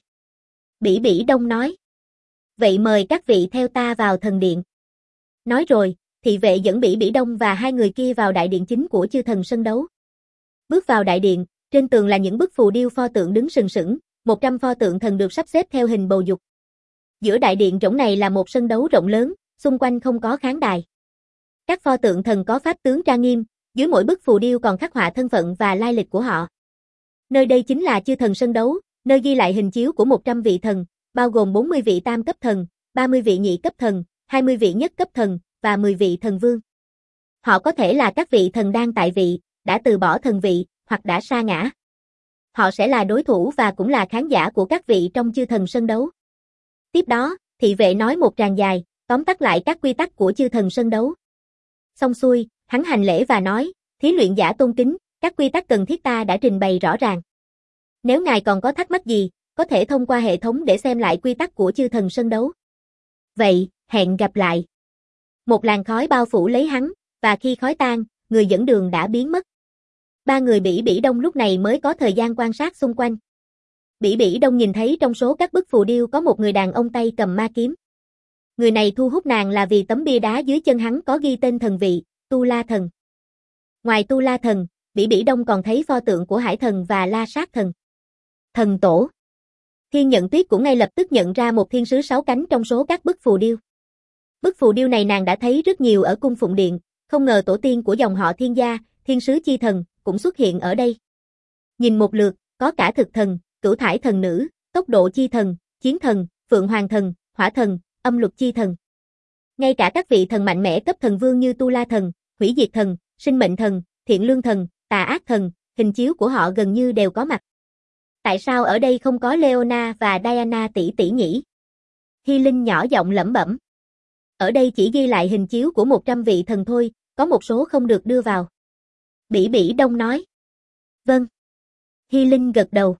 Bỉ Bỉ Đông nói. Vậy mời các vị theo ta vào thần điện. Nói rồi, thị vệ dẫn Bỉ Bỉ Đông và hai người kia vào đại điện chính của Chư Thần Sân Đấu. Bước vào đại điện, trên tường là những bức phù điêu pho tượng đứng sừng sững, 100 pho tượng thần được sắp xếp theo hình bầu dục. Giữa đại điện rỗng này là một sân đấu rộng lớn, xung quanh không có khán đài. Các pho tượng thần có pháp tướng trang nghiêm, dưới mỗi bức phù điêu còn khắc họa thân phận và lai lịch của họ. Nơi đây chính là Chư Thần Sân Đấu, nơi ghi lại hình chiếu của 100 vị thần, bao gồm 40 vị tam cấp thần, 30 vị nhị cấp thần, 20 vị nhất cấp thần, và 10 vị thần vương. Họ có thể là các vị thần đang tại vị, đã từ bỏ thần vị, hoặc đã sa ngã. Họ sẽ là đối thủ và cũng là khán giả của các vị trong Chư Thần Sân Đấu. Tiếp đó, thị vệ nói một tràng dài, tóm tắt lại các quy tắc của Chư Thần Sân Đấu. Xong xuôi, hắn hành lễ và nói, thí luyện giả tôn kính, các quy tắc cần thiết ta đã trình bày rõ ràng. Nếu ngài còn có thắc mắc gì, có thể thông qua hệ thống để xem lại quy tắc của Chư Thần Sân Đấu. Vậy, hẹn gặp lại. Một làn khói bao phủ lấy hắn, và khi khói tan, người dẫn đường đã biến mất. Ba người Bỉ Bỉ Đông lúc này mới có thời gian quan sát xung quanh. Bỉ Bỉ Đông nhìn thấy trong số các bức phù điêu có một người đàn ông tay cầm ma kiếm. Người này thu hút nàng là vì tấm bia đá dưới chân hắn có ghi tên thần vị, Tu La Thần. Ngoài Tu La Thần, Bỉ Bỉ Đông còn thấy pho tượng của Hải Thần và La Sát Thần. Thần Tổ. Thiên Nhận Tuyết cũng ngay lập tức nhận ra một thiên sứ 6 cánh trong số các bức phù điêu. Bức phù điêu này nàng đã thấy rất nhiều ở cung Phụng Điện, không ngờ tổ tiên của dòng họ Thiên gia, Thiên sứ Chi Thần, cũng xuất hiện ở đây. Nhìn một lượt, có cả Thực Thần, Cửu Thải Thần Nữ, Tốc Độ Chi Thần, Chiến Thần, Phượng Hoàng Thần, Hỏa Thần, Âm Luật Chi Thần. Ngay cả các vị thần mạnh mẽ cấp thần vương như Tu La Thần, Hủy Diệt Thần, Sinh Mệnh Thần, Thiện Lương Thần, Tà Ác Thần, hình chiếu của họ gần như đều có mặt. Tại sao ở đây không có Leona và Diana tỷ tỷ nhỉ? Hy Linh nhỏ giọng lẩm bẩm. Ở đây chỉ ghi lại hình chiếu của 100 vị thần thôi, có một số không được đưa vào. Bỉ Bỉ Đông nói. Vâng. Hy Linh gật đầu.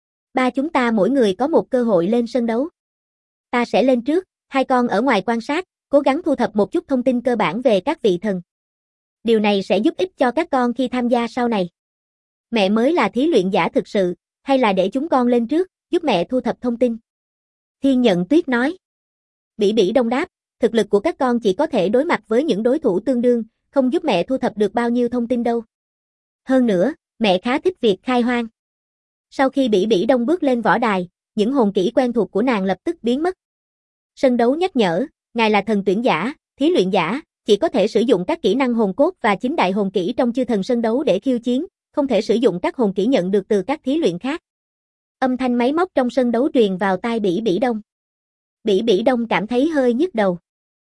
Ba chúng ta mỗi người có một cơ hội lên sân đấu. Ta sẽ lên trước, hai con ở ngoài quan sát, cố gắng thu thập một chút thông tin cơ bản về các vị thần. Điều này sẽ giúp ích cho các con khi tham gia sau này. Mẹ mới là thí luyện giả thực sự, hay là để chúng con lên trước, giúp mẹ thu thập thông tin? Thiên Nhận Tuyết nói. Bỉ Bỉ Đông đáp, thực lực của các con chỉ có thể đối mặt với những đối thủ tương đương, không giúp mẹ thu thập được bao nhiêu thông tin đâu. Hơn nữa, mẹ khá thích việc khai hoang. Sau khi Bỉ Bỉ Đông bước lên võ đài, những hồn kỹ quen thuộc của nàng lập tức biến mất. Sân đấu nhắc nhở, ngài là thần tuyển giả, thí luyện giả, chỉ có thể sử dụng các kỹ năng hồn cốt và 9 đại hồn kỹ trong Chư Thần Sân Đấu để khiêu chiến, không thể sử dụng các hồn kỹ nhận được từ các thí luyện khác. Âm thanh máy móc trong sân đấu truyền vào tai Bỉ Bỉ Đông. Bỉ Bỉ Đông cảm thấy hơi nhức đầu.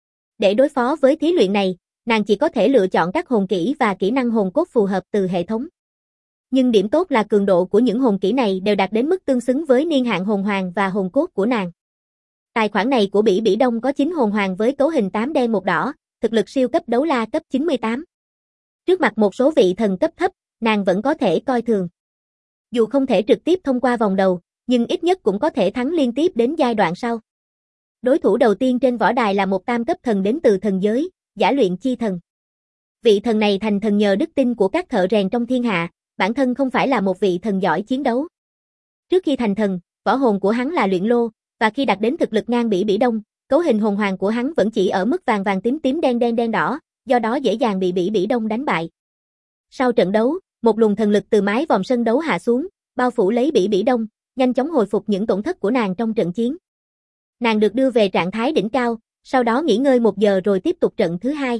Để đối phó với thí luyện này, nàng chỉ có thể lựa chọn các hồn kỹ và kỹ năng hồn cốt phù hợp từ hệ thống. Nhưng điểm tốt là cường độ của những hồn kỹ này đều đạt đến mức tương xứng với niên hạn hồn hoàng và hồn cốt của nàng. Tài khoản này của Bỉ Bỉ Đông có 9 hồn hoàng với cấu hình 8 đen 1 đỏ, thực lực siêu cấp đấu la cấp 98. Trước mặt một số vị thần cấp thấp, nàng vẫn có thể coi thường. Dù không thể trực tiếp thông qua vòng đầu, nhưng ít nhất cũng có thể thắng liên tiếp đến giai đoạn sau. Đối thủ đầu tiên trên võ đài là một tam cấp thần đến từ thần giới, Giả Luyện Chi Thần. Vị thần này thành thần nhờ đức tin của các thợ rèn trong thiên hạ, bản thân không phải là một vị thần giỏi chiến đấu. Trước khi thành thần, võ hồn của hắn là luyện lô, và khi đạt đến thực lực ngang Bỉ Bỉ Đông, cấu hình hồn hoàng của hắn vẫn chỉ ở mức vàng vàng tím tím đen đen đen đỏ, do đó dễ dàng bị Bỉ Bỉ Đông đánh bại. Sau trận đấu, một luồng thần lực từ mái vòm sân đấu hạ xuống, bao phủ lấy Bỉ Bỉ Đông, nhanh chóng hồi phục những tổn thất của nàng trong trận chiến. Nàng được đưa về trạng thái đỉnh cao, sau đó nghỉ ngơi 1 giờ rồi tiếp tục trận thứ 2.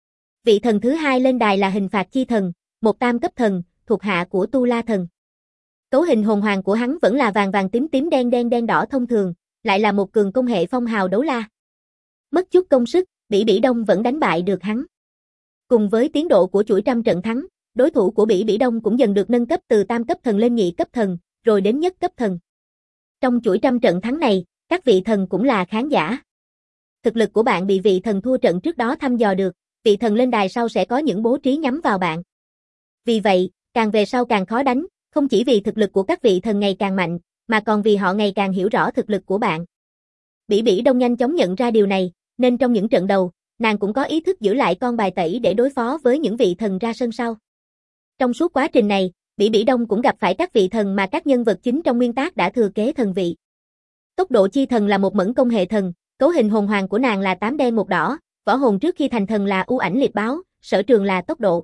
Vị thần thứ 2 lên đài là Hình Phạt Chi Thần, một tam cấp thần, thuộc hạ của Tu La Thần. Cấu hình hồn hoàng của hắn vẫn là vàng vàng tím tím đen đen đen đỏ thông thường, lại là một cường công hệ phong hào đấu la. Mất chút công sức, Bỉ Bỉ Đông vẫn đánh bại được hắn. Cùng với tiến độ của chuỗi trăm trận thắng, đối thủ của Bỉ Bỉ Đông cũng dần được nâng cấp từ tam cấp thần lên nhị cấp thần, rồi đến nhất cấp thần. Trong chuỗi trăm trận thắng này, các vị thần cũng là khán giả. Thực lực của bạn bị vị thần thua trận trước đó thăm dò được, vị thần lên đài sau sẽ có những bố trí nhắm vào bạn. Vì vậy, càng về sau càng khó đánh, không chỉ vì thực lực của các vị thần ngày càng mạnh, mà còn vì họ ngày càng hiểu rõ thực lực của bạn. Bỉ Bỉ Đông nhanh chóng nhận ra điều này, nên trong những trận đầu, nàng cũng có ý thức giữ lại con bài tẩy để đối phó với những vị thần ra sân sau. Trong suốt quá trình này, Bỉ Bỉ Đông cũng gặp phải các vị thần mà các nhân vật chính trong nguyên tác đã thừa kế thần vị. Tốc độ chi thần là một mẫn công hệ thần, cấu hình hồn hoàng của nàng là 8 đen 1 đỏ, võ hồn trước khi thành thần là U Ảnh Liệt Báo, sở trường là tốc độ.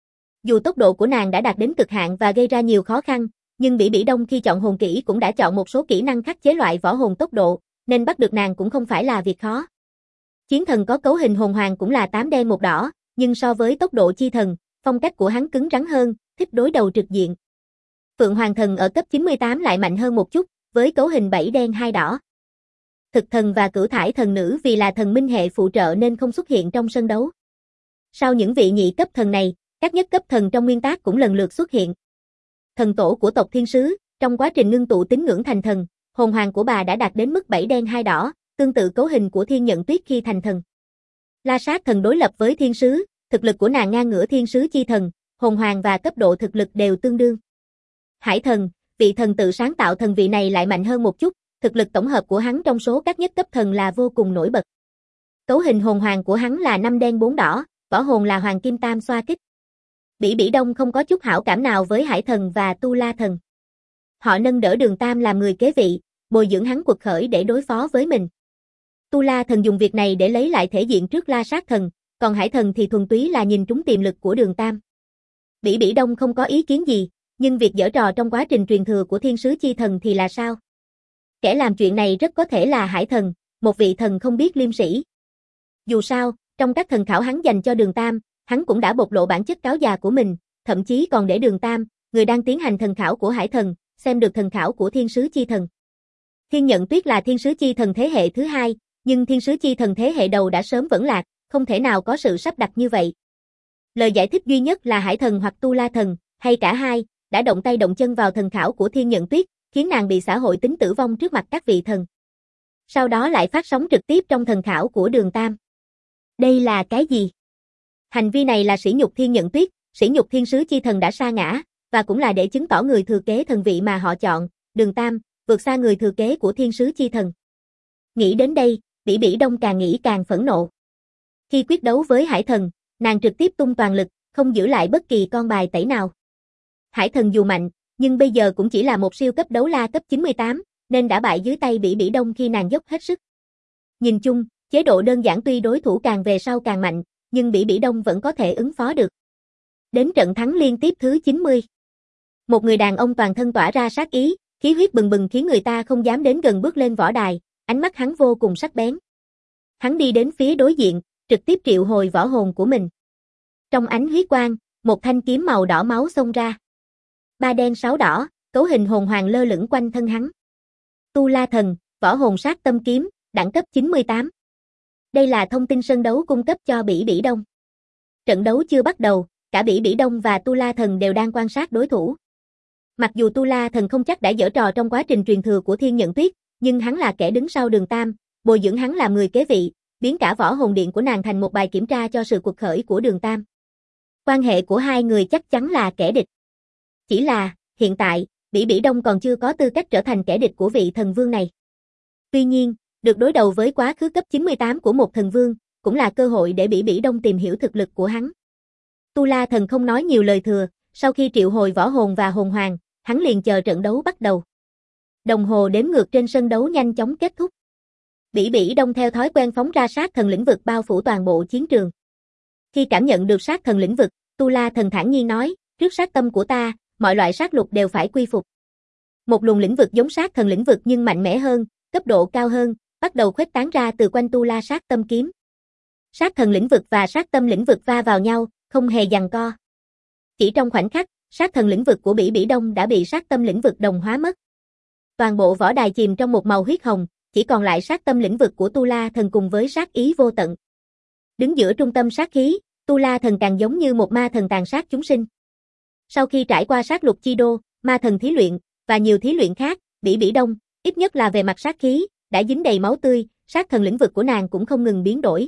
Dù tốc độ của nàng đã đạt đến cực hạn và gây ra nhiều khó khăn, nhưng Bỉ Bỉ Đông khi chọn hồn kỹ cũng đã chọn một số kỹ năng khắc chế loại võ hồn tốc độ, nên bắt được nàng cũng không phải là việc khó. Chiến thần có cấu hình hồn hoàng cũng là 8 đen 1 đỏ, nhưng so với tốc độ chi thần, phong cách của hắn cứng rắn hơn, thích đối đầu trực diện. Phượng Hoàng thần ở cấp 98 lại mạnh hơn một chút, với cấu hình 7 đen 2 đỏ. Thực thần và cửu thải thần nữ vì là thần minh hệ phụ trợ nên không xuất hiện trong sân đấu. Sau những vị nhị cấp thần này, các nhất cấp thần trong nguyên tác cũng lần lượt xuất hiện. Thần tổ của tộc Thiên Sứ, trong quá trình ngưng tụ tín ngưỡng thành thần, hồn hoàng của bà đã đạt đến mức 7 đen 2 đỏ, tương tự cấu hình của Thiên Nhận Tuyết khi thành thần. La Sát thần đối lập với Thiên Sứ, thực lực của nàng ngang ngửa Thiên Sứ chi thần, hồn hoàng và cấp độ thực lực đều tương đương. Hải thần, vị thần tự sáng tạo thần vị này lại mạnh hơn một chút, thực lực tổng hợp của hắn trong số các nhất cấp thần là vô cùng nổi bật. Cấu hình hồn hoàng của hắn là 5 đen 4 đỏ, võ hồn là Hoàng Kim Tam xoa kích. Bỉ Bỉ Đông không có chút hảo cảm nào với Hải thần và Tu La thần. Họ nâng đỡ Đường Tam làm người kế vị, bồi dưỡng hắn quật khởi để đối phó với mình. Tu La thần dùng việc này để lấy lại thể diện trước La Sát thần, còn Hải thần thì thuần túy là nhìn trúng tiềm lực của Đường Tam. Bỉ Bỉ Đông không có ý kiến gì, nhưng việc giở trò trong quá trình truyền thừa của Thiên Sứ chi thần thì là sao? Kẻ làm chuyện này rất có thể là Hải thần, một vị thần không biết liêm sỉ. Dù sao, trong các thần khảo hắn dành cho Đường Tam, hắn cũng đã bộc lộ bản chất cáo già của mình, thậm chí còn để Đường Tam, người đang tiến hành thần khảo của Hải thần, xem được thần khảo của Thiên Sứ chi thần. Thiên Nhận Tuyết là Thiên Sứ chi thần thế hệ thứ 2, nhưng Thiên Sứ chi thần thế hệ đầu đã sớm vẫn lạc, không thể nào có sự sắp đặt như vậy. Lời giải thích duy nhất là Hải thần hoặc Tu La thần, hay cả hai, đã động tay động chân vào thần khảo của Thiên Nhận Tuyết, khiến nàng bị xã hội tính tử vong trước mặt các vị thần. Sau đó lại phát sóng trực tiếp trong thần khảo của Đường Tam. Đây là cái gì? Hành vi này là sỉ nhục Thiên Nhận Tuyết, sỉ nhục Thiên Sứ chi thần đã sa ngã, và cũng là để chứng tỏ người thừa kế thần vị mà họ chọn, Đường Tam, vượt xa người thừa kế của Thiên Sứ chi thần. Nghĩ đến đây, Bỉ Bỉ Đông càng nghĩ càng phẫn nộ. Khi quyết đấu với Hải thần, nàng trực tiếp tung toàn lực, không giữ lại bất kỳ con bài tẩy nào. Hải thần dù mạnh, nhưng bây giờ cũng chỉ là một siêu cấp đấu la cấp 98, nên đã bại dưới tay Bỉ Bỉ Đông khi nàng dốc hết sức. Nhìn chung, chế độ đơn giản tuy đối thủ càng về sau càng mạnh, nhưng Bỉ Bỉ Đông vẫn có thể ứng phó được. Đến trận thắng liên tiếp thứ 90. Một người đàn ông toàn thân tỏa ra sát ý, khí huyết bừng bừng khiến người ta không dám đến gần bước lên võ đài, ánh mắt hắn vô cùng sắc bén. Hắn đi đến phía đối diện, trực tiếp triệu hồi võ hồn của mình. Trong ánh huyết quang, một thanh kiếm màu đỏ máu xông ra. 3 đen 6 đỏ, cấu hình hồn hoàng lơ lửng quanh thân hắn. Tu La thần, võ hồn sát tâm kiếm, đẳng cấp 98. Đây là thông tin sân đấu cung cấp cho Bỉ Bỉ Đông. Trận đấu chưa bắt đầu, cả Bỉ Bỉ Đông và Tu La thần đều đang quan sát đối thủ. Mặc dù Tu La Thần không chắc đã giở trò trong quá trình truyền thừa của Thiên Nhận Tuyết, nhưng hắn là kẻ đứng sau Đường Tam, bồi dưỡng hắn làm người kế vị, biến cả võ hồn điện của nàng thành một bài kiểm tra cho sự quật khởi của Đường Tam. Quan hệ của hai người chắc chắn là kẻ địch. Chỉ là, hiện tại, Bỉ Bỉ Đông còn chưa có tư cách trở thành kẻ địch của vị thần vương này. Tuy nhiên, được đối đầu với quá khứ cấp 98 của một thần vương, cũng là cơ hội để Bỉ Bỉ Đông tìm hiểu thực lực của hắn. Tu La Thần không nói nhiều lời thừa, sau khi triệu hồi võ hồn và hồn hoàng, hắn liền chờ trận đấu bắt đầu. Đồng hồ đếm ngược trên sân đấu nhanh chóng kết thúc. Bỉ Bỉ Đông theo thói quen phóng ra sát thần lĩnh vực bao phủ toàn bộ chiến trường. Khi cảm nhận được sát thần lĩnh vực, Tu La Thần thản nhiên nói, trước sát tâm của ta, mọi loại sát lục đều phải quy phục. Một luồng lĩnh vực giống sát thần lĩnh vực nhưng mạnh mẽ hơn, cấp độ cao hơn, bắt đầu khuếch tán ra từ quanh Tu La sát tâm kiếm. Sát thần lĩnh vực và sát tâm lĩnh vực va vào nhau, không hề giằng co. Chỉ trong khoảnh khắc, sát thần lĩnh vực của Bỉ Bỉ Đông đã bị sát tâm lĩnh vực đồng hóa mất. Toàn bộ võ đài chìm trong một màu huyết hồng, chỉ còn lại sát tâm lĩnh vực của Tu La Thần cùng với sát ý vô tận. Đứng giữa trung tâm sát khí, Tu La Thần càng giống như một ma thần tàn sát chúng sinh. Sau khi trải qua sát lục chi đô, ma thần thí luyện, và nhiều thí luyện khác, Bỉ Bỉ Đông, ít nhất là về mặt sát khí, đã dính đầy máu tươi, sát thần lĩnh vực của nàng cũng không ngừng biến đổi.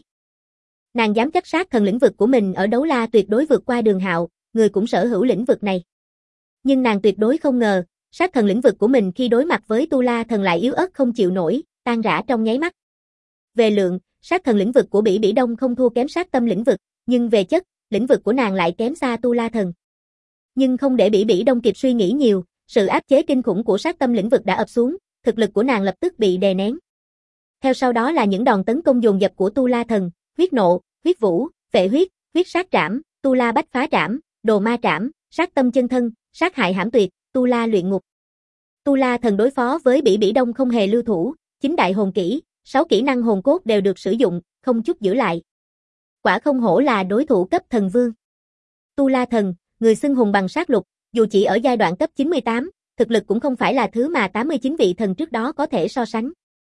Nàng dám chắc sát thần lĩnh vực của mình ở đấu la tuyệt đối vượt qua Đường Hạo, người cũng sở hữu lĩnh vực này. Nhưng nàng tuyệt đối không ngờ, sát thần lĩnh vực của mình khi đối mặt với Tu La Thần lại yếu ớt không chịu nổi, tan rã trong nháy mắt. Về lượng, sát thần lĩnh vực của Bỉ Bỉ Đông không thua kém sát tâm lĩnh vực, nhưng về chất, lĩnh vực của nàng lại kém xa Tu La Thần. Nhưng không để Bỉ Bỉ Đông kịp suy nghĩ nhiều, sự áp chế kinh khủng của sát tâm lĩnh vực đã ập xuống, thực lực của nàng lập tức bị đè nén. Theo sau đó là những đòn tấn công dồn dập của Tu La Thần, huyết nộ, huyết vũ, vệ huyết, huyết sát trảm, Tu La bách phá trảm, đồ ma trảm, sát tâm chân thân, sát hại hãm tuyệt, Tu La luyện ngục. Tu La Thần đối phó với Bỉ Bỉ Đông không hề lưu thủ, 9 đại hồn kỹ, 6 kỹ năng hồn cốt đều được sử dụng, không chút giữ lại. Quả không hổ là đối thủ cấp thần vương. Tu La Thần, người xưng hùng bằng sát lục, dù chỉ ở giai đoạn cấp 98, thực lực cũng không phải là thứ mà 89 vị thần trước đó có thể so sánh.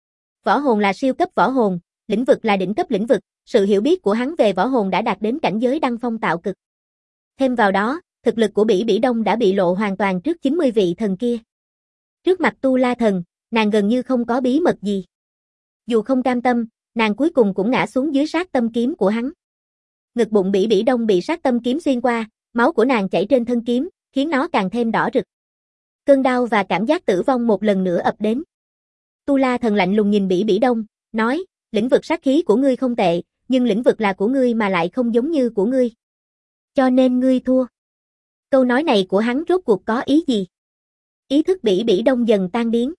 Võ hồn là siêu cấp võ hồn, lĩnh vực là đỉnh cấp lĩnh vực, sự hiểu biết của hắn về võ hồn đã đạt đến cảnh giới đăng phong tạo cực. Thêm vào đó, thực lực của Bỉ Bỉ Đông đã bị lộ hoàn toàn trước 90 vị thần kia. Trước mặt Tu La Thần, nàng gần như không có bí mật gì. Dù không cam tâm, nàng cuối cùng cũng ngã xuống dưới sát tâm kiếm của hắn. Ngực bụng Bỉ Bỉ Đông bị sát tâm kiếm xuyên qua, máu của nàng chảy trên thân kiếm, khiến nó càng thêm đỏ rực. Cơn đau và cảm giác tử vong một lần nữa ập đến. Tu La Thần lạnh lùng nhìn Bỉ Bỉ Đông, nói, lĩnh vực sát khí của ngươi không tệ, nhưng lĩnh vực là của ngươi mà lại không giống như của ngươi. Cho nên ngươi thua. Câu nói này của hắn rốt cuộc có ý gì? Ý thức Bỉ Bỉ Đông dần tan biến.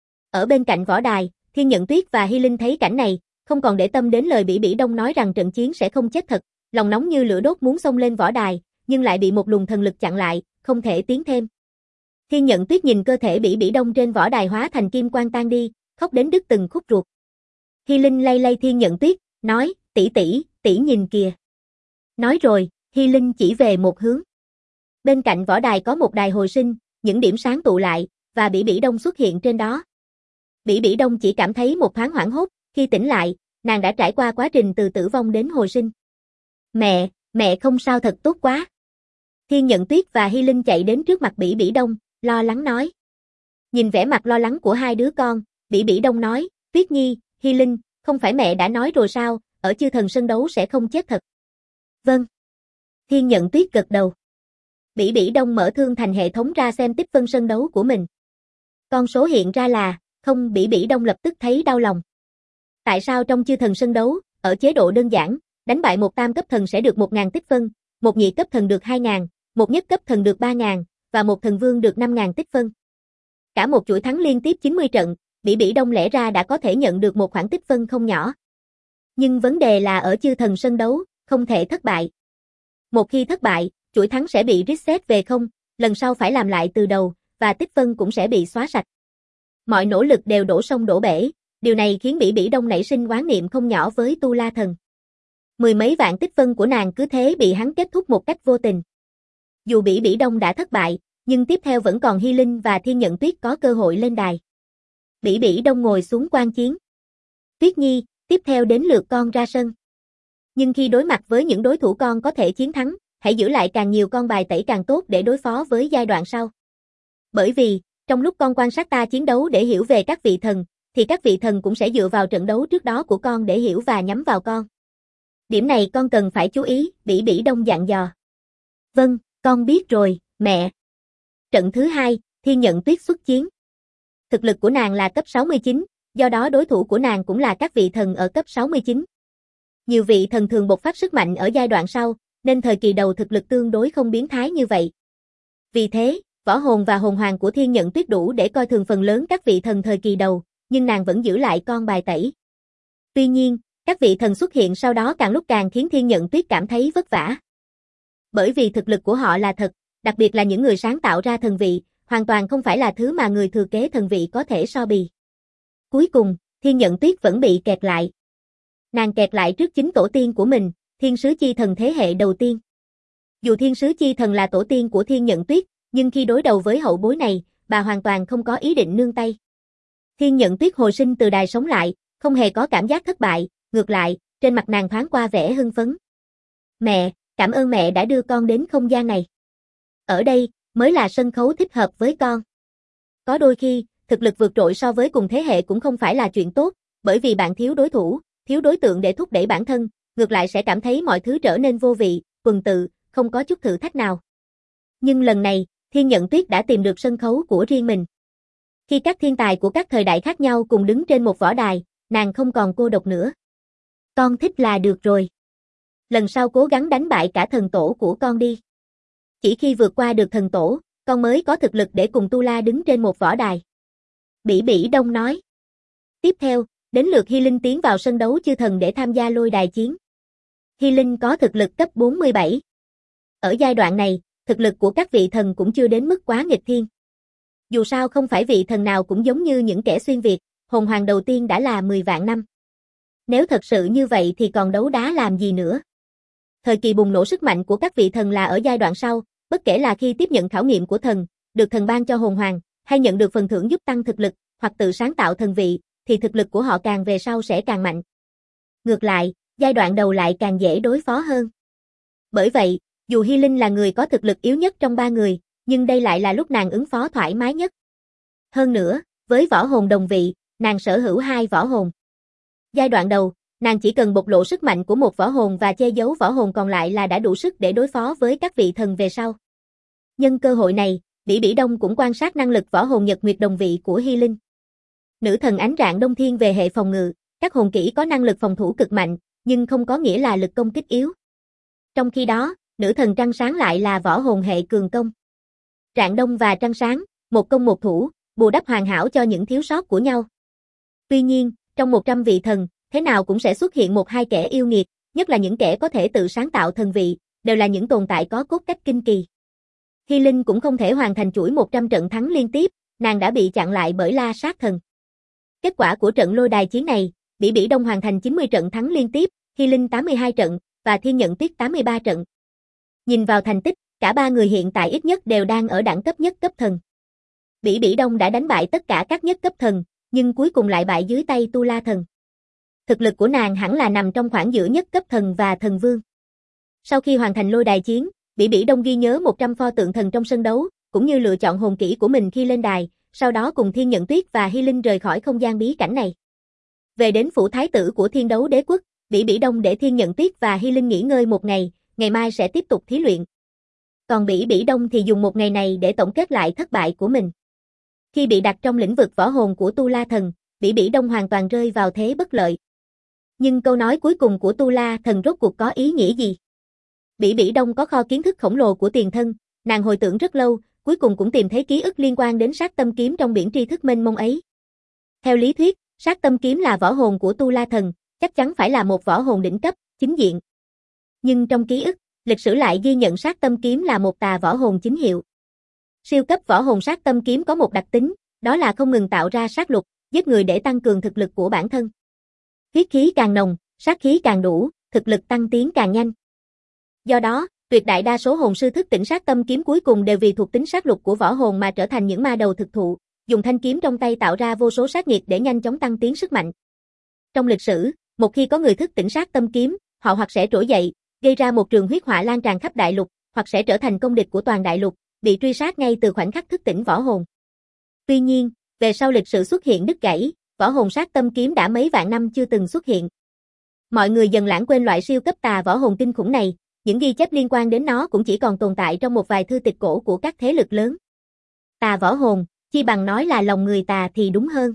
Ở bên cạnh võ đài, Thiên Nhận Tuyết và Hy Linh thấy cảnh này, không còn để tâm đến lời Bỉ Bỉ Đông nói rằng trận chiến sẽ không chết thật, lòng nóng như lửa đốt muốn xông lên võ đài, nhưng lại bị một luồng thần lực chặn lại, không thể tiến thêm. Thiên Nhận Tuyết nhìn cơ thể Bỉ Bỉ Đông trên võ đài hóa thành kim quang tan đi, khóc đến đứt từng khúc ruột. Hy Linh lay lay Thiên Nhận Tuyết, nói, tỷ nhìn kìa. Nói rồi, Hy Linh chỉ về một hướng. Bên cạnh võ đài có một đài hồi sinh, những điểm sáng tụ lại, và Bỉ Bỉ Đông xuất hiện trên đó. Bỉ Bỉ Đông chỉ cảm thấy một thoáng hoảng hốt, khi tỉnh lại, nàng đã trải qua quá trình từ tử vong đến hồi sinh. Mẹ không sao thật tốt quá. Thiên Nhận Tuyết và Hy Linh chạy đến trước mặt Bỉ Bỉ Đông, lo lắng nói. Nhìn vẻ mặt lo lắng của hai đứa con, Bỉ Bỉ Đông nói, Tuyết Nhi, Hy Linh, không phải mẹ đã nói rồi sao, ở chư thần sân đấu sẽ không chết thật. Vâng. Thiên Nhận Tuyết gật đầu. Bỉ Bỉ Đông mở thương thành hệ thống ra xem tích phân sân đấu của mình. Con số hiện ra là, không. Bỉ Bỉ Đông lập tức thấy đau lòng. Tại sao trong chư thần sân đấu, ở chế độ đơn giản, đánh bại một tam cấp thần sẽ được 1.000 tích phân, một nhị cấp thần được 2.000, một nhất cấp thần được 3.000, và một thần vương được 5.000 tích phân. Cả một chuỗi thắng liên tiếp 90 trận, Bỉ Bỉ Đông lẽ ra đã có thể nhận được một khoản tích phân không nhỏ. Nhưng vấn đề là ở chư thần sân đấu, không thể thất bại. Một khi thất bại, chuỗi thắng sẽ bị reset về không, lần sau phải làm lại từ đầu, và tích phân cũng sẽ bị xóa sạch. Mọi nỗ lực đều đổ sông đổ bể, điều này khiến Bỉ Bỉ Đông nảy sinh oán niệm không nhỏ với Tu La Thần. Mười mấy vạn tích phân của nàng cứ thế bị hắn kết thúc một cách vô tình. Dù Bỉ Bỉ Đông đã thất bại, nhưng tiếp theo vẫn còn Hy Linh và Thiên Nhận Tuyết có cơ hội lên đài. Bỉ Bỉ Đông ngồi xuống quan chiến. Tuyết Nhi, tiếp theo đến lượt con ra sân. Nhưng khi đối mặt với những đối thủ con có thể chiến thắng, hãy giữ lại càng nhiều con bài tẩy càng tốt để đối phó với giai đoạn sau. Bởi vì, trong lúc con quan sát ta chiến đấu để hiểu về các vị thần, thì các vị thần cũng sẽ dựa vào trận đấu trước đó của con để hiểu và nhắm vào con. Điểm này con cần phải chú ý, Bỉ Bỉ Đông dặn dò. Vâng, con biết rồi, mẹ. Trận thứ 2, Thiên Nhận Tuyết xuất chiến. Thực lực của nàng là cấp 69, do đó đối thủ của nàng cũng là các vị thần ở cấp 69. Nhiều vị thần thường bộc phát sức mạnh ở giai đoạn sau, nên thời kỳ đầu thực lực tương đối không biến thái như vậy. Vì thế, võ hồn và hồn hoàng của Thiên Nhận Tuyết đủ để coi thường phần lớn các vị thần thời kỳ đầu, nhưng nàng vẫn giữ lại con bài tẩy. Tuy nhiên, các vị thần xuất hiện sau đó càng lúc càng khiến Thiên Nhận Tuyết cảm thấy vất vả. Bởi vì thực lực của họ là thật, đặc biệt là những người sáng tạo ra thần vị, hoàn toàn không phải là thứ mà người thừa kế thần vị có thể so bì. Cuối cùng, Thiên Nhận Tuyết vẫn bị kẹt lại. Nàng kẹt lại trước chính tổ tiên của mình, Thiên Sứ Chi Thần thế hệ đầu tiên. Dù Thiên Sứ Chi Thần là tổ tiên của Thiên Nhận Tuyết, nhưng khi đối đầu với hậu bối này, bà hoàn toàn không có ý định nương tay. Thiên Nhận Tuyết hồi sinh từ đài sống lại, không hề có cảm giác thất bại, ngược lại, trên mặt nàng thoáng qua vẻ hưng phấn. Mẹ, cảm ơn mẹ đã đưa con đến không gian này. Ở đây, mới là sân khấu thích hợp với con. Có đôi khi, thực lực vượt trội so với cùng thế hệ cũng không phải là chuyện tốt, bởi vì bạn thiếu đối thủ, thiếu đối tượng để thúc đẩy bản thân, ngược lại sẽ cảm thấy mọi thứ trở nên vô vị, tuần tự, không có chút thử thách nào. Nhưng lần này, Thiên Nhận Tuyết đã tìm được sân khấu của riêng mình. Khi các thiên tài của các thời đại khác nhau cùng đứng trên một võ đài, nàng không còn cô độc nữa. Con thích là được rồi. Lần sau cố gắng đánh bại cả thần tổ của con đi. Chỉ khi vượt qua được thần tổ, con mới có thực lực để cùng Tu La đứng trên một võ đài. Bỉ Bỉ Đông nói. Tiếp theo, đến lượt Hy Linh tiến vào sân đấu chư thần để tham gia lôi đài chiến. Hy Linh có thực lực cấp 47. Ở giai đoạn này, thực lực của các vị thần cũng chưa đến mức quá nghịch thiên. Dù sao không phải vị thần nào cũng giống như những kẻ xuyên Việt, hồn hoàng đầu tiên đã là 10 vạn năm. Nếu thật sự như vậy thì còn đấu đá làm gì nữa? Thời kỳ bùng nổ sức mạnh của các vị thần là ở giai đoạn sau, bất kể là khi tiếp nhận khảo nghiệm của thần, được thần ban cho hồn hoàng, hay nhận được phần thưởng giúp tăng thực lực, hoặc tự sáng tạo thần vị, thì thực lực của họ càng về sau sẽ càng mạnh. Ngược lại, giai đoạn đầu lại càng dễ đối phó hơn. Bởi vậy, dù Hy Linh là người có thực lực yếu nhất trong ba người, nhưng đây lại là lúc nàng ứng phó thoải mái nhất. Hơn nữa, với võ hồn đồng vị, nàng sở hữu 2 võ hồn. Giai đoạn đầu, nàng chỉ cần bộc lộ sức mạnh của một võ hồn và che giấu võ hồn còn lại là đã đủ sức để đối phó với các vị thần về sau. Nhân cơ hội này, Bỉ Bỉ Đông cũng quan sát năng lực võ hồn Nhật Nguyệt đồng vị của Hy Linh. Nữ thần ánh rạng đông thiên về hệ phòng ngự, các hồn kỹ có năng lực phòng thủ cực mạnh, nhưng không có nghĩa là lực công kích yếu. Trong khi đó, nữ thần trăng sáng lại là võ hồn hệ cường công. Rạng đông và trăng sáng, một công một thủ, bù đắp hoàn hảo cho những thiếu sót của nhau. Tuy nhiên, trong 100 vị thần, thế nào cũng sẽ xuất hiện 1-2 kẻ yêu nghiệt, nhất là những kẻ có thể tự sáng tạo thần vị, đều là những tồn tại có cốt cách kinh kỳ. Hy Linh cũng không thể hoàn thành chuỗi 100 trận thắng liên tiếp, nàng đã bị chặn lại bởi La Sát Thần. Kết quả của trận lôi đài chiến này, Bỉ Bỉ Đông hoàn thành 90 trận thắng liên tiếp, Hy Linh 82 trận, và Thiên Nhận Tuyết 83 trận. Nhìn vào thành tích, cả ba người hiện tại ít nhất đều đang ở đẳng cấp nhất cấp thần. Bỉ Bỉ Đông đã đánh bại tất cả các nhất cấp thần, nhưng cuối cùng lại bại dưới tay Tu La Thần. Thực lực của nàng hẳn là nằm trong khoảng giữa nhất cấp thần và thần vương. Sau khi hoàn thành lôi đài chiến, Bỉ Bỉ Đông ghi nhớ 100 pho tượng thần trong sân đấu, cũng như lựa chọn hồn kỹ của mình khi lên đài, sau đó cùng Thiên Nhận Tuyết và Hy Linh rời khỏi không gian bí cảnh này. Về đến phủ thái tử của Thiên Đấu Đế Quốc, Bỉ Bỉ Đông để Thiên Nhận Tuyết và Hy Linh nghỉ ngơi một ngày, ngày mai sẽ tiếp tục thí luyện. Còn Bỉ Bỉ Đông thì dùng một ngày này để tổng kết lại thất bại của mình. Khi bị đặt trong lĩnh vực võ hồn của Tu La Thần, Bỉ Bỉ Đông hoàn toàn rơi vào thế bất lợi. Nhưng câu nói cuối cùng của Tu La Thần rốt cuộc có ý nghĩa gì? Bỉ Bỉ Đông có kho kiến thức khổng lồ của tiền thân, nàng hồi tưởng rất lâu, cuối cùng cũng tìm thấy ký ức liên quan đến sát tâm kiếm trong biển tri thức mênh mông ấy. Theo lý thuyết, sát tâm kiếm là võ hồn của Tu La Thần, chắc chắn phải là một võ hồn đỉnh cấp, chính diện. Nhưng trong ký ức, lịch sử lại ghi nhận sát tâm kiếm là một tà võ hồn chính hiệu. Siêu cấp võ hồn sát tâm kiếm có một đặc tính, đó là không ngừng tạo ra sát lục, giết người để tăng cường thực lực của bản thân. Huyết khí càng nồng, sát khí càng đủ, thực lực tăng tiến càng nhanh. Do đó, tuyệt đại đa số hồn sư thức tỉnh sát tâm kiếm cuối cùng đều vì thuộc tính sát lục của võ hồn mà trở thành những ma đầu thực thụ, dùng thanh kiếm trong tay tạo ra vô số sát nghiệt để nhanh chóng tăng tiến sức mạnh. Trong lịch sử, một khi có người thức tỉnh sát tâm kiếm, họ hoặc sẽ trỗi dậy, gây ra một trường huyết họa lan tràn khắp đại lục, hoặc sẽ trở thành công địch của toàn đại lục, bị truy sát ngay từ khoảnh khắc thức tỉnh võ hồn. Tuy nhiên, về sau lịch sử xuất hiện đứt gãy, võ hồn sát tâm kiếm đã mấy vạn năm chưa từng xuất hiện. Mọi người dần lãng quên loại siêu cấp tà võ hồn kinh khủng này, những ghi chép liên quan đến nó cũng chỉ còn tồn tại trong một vài thư tịch cổ của các thế lực lớn. Tà võ hồn, chi bằng nói là lòng người tà thì đúng hơn.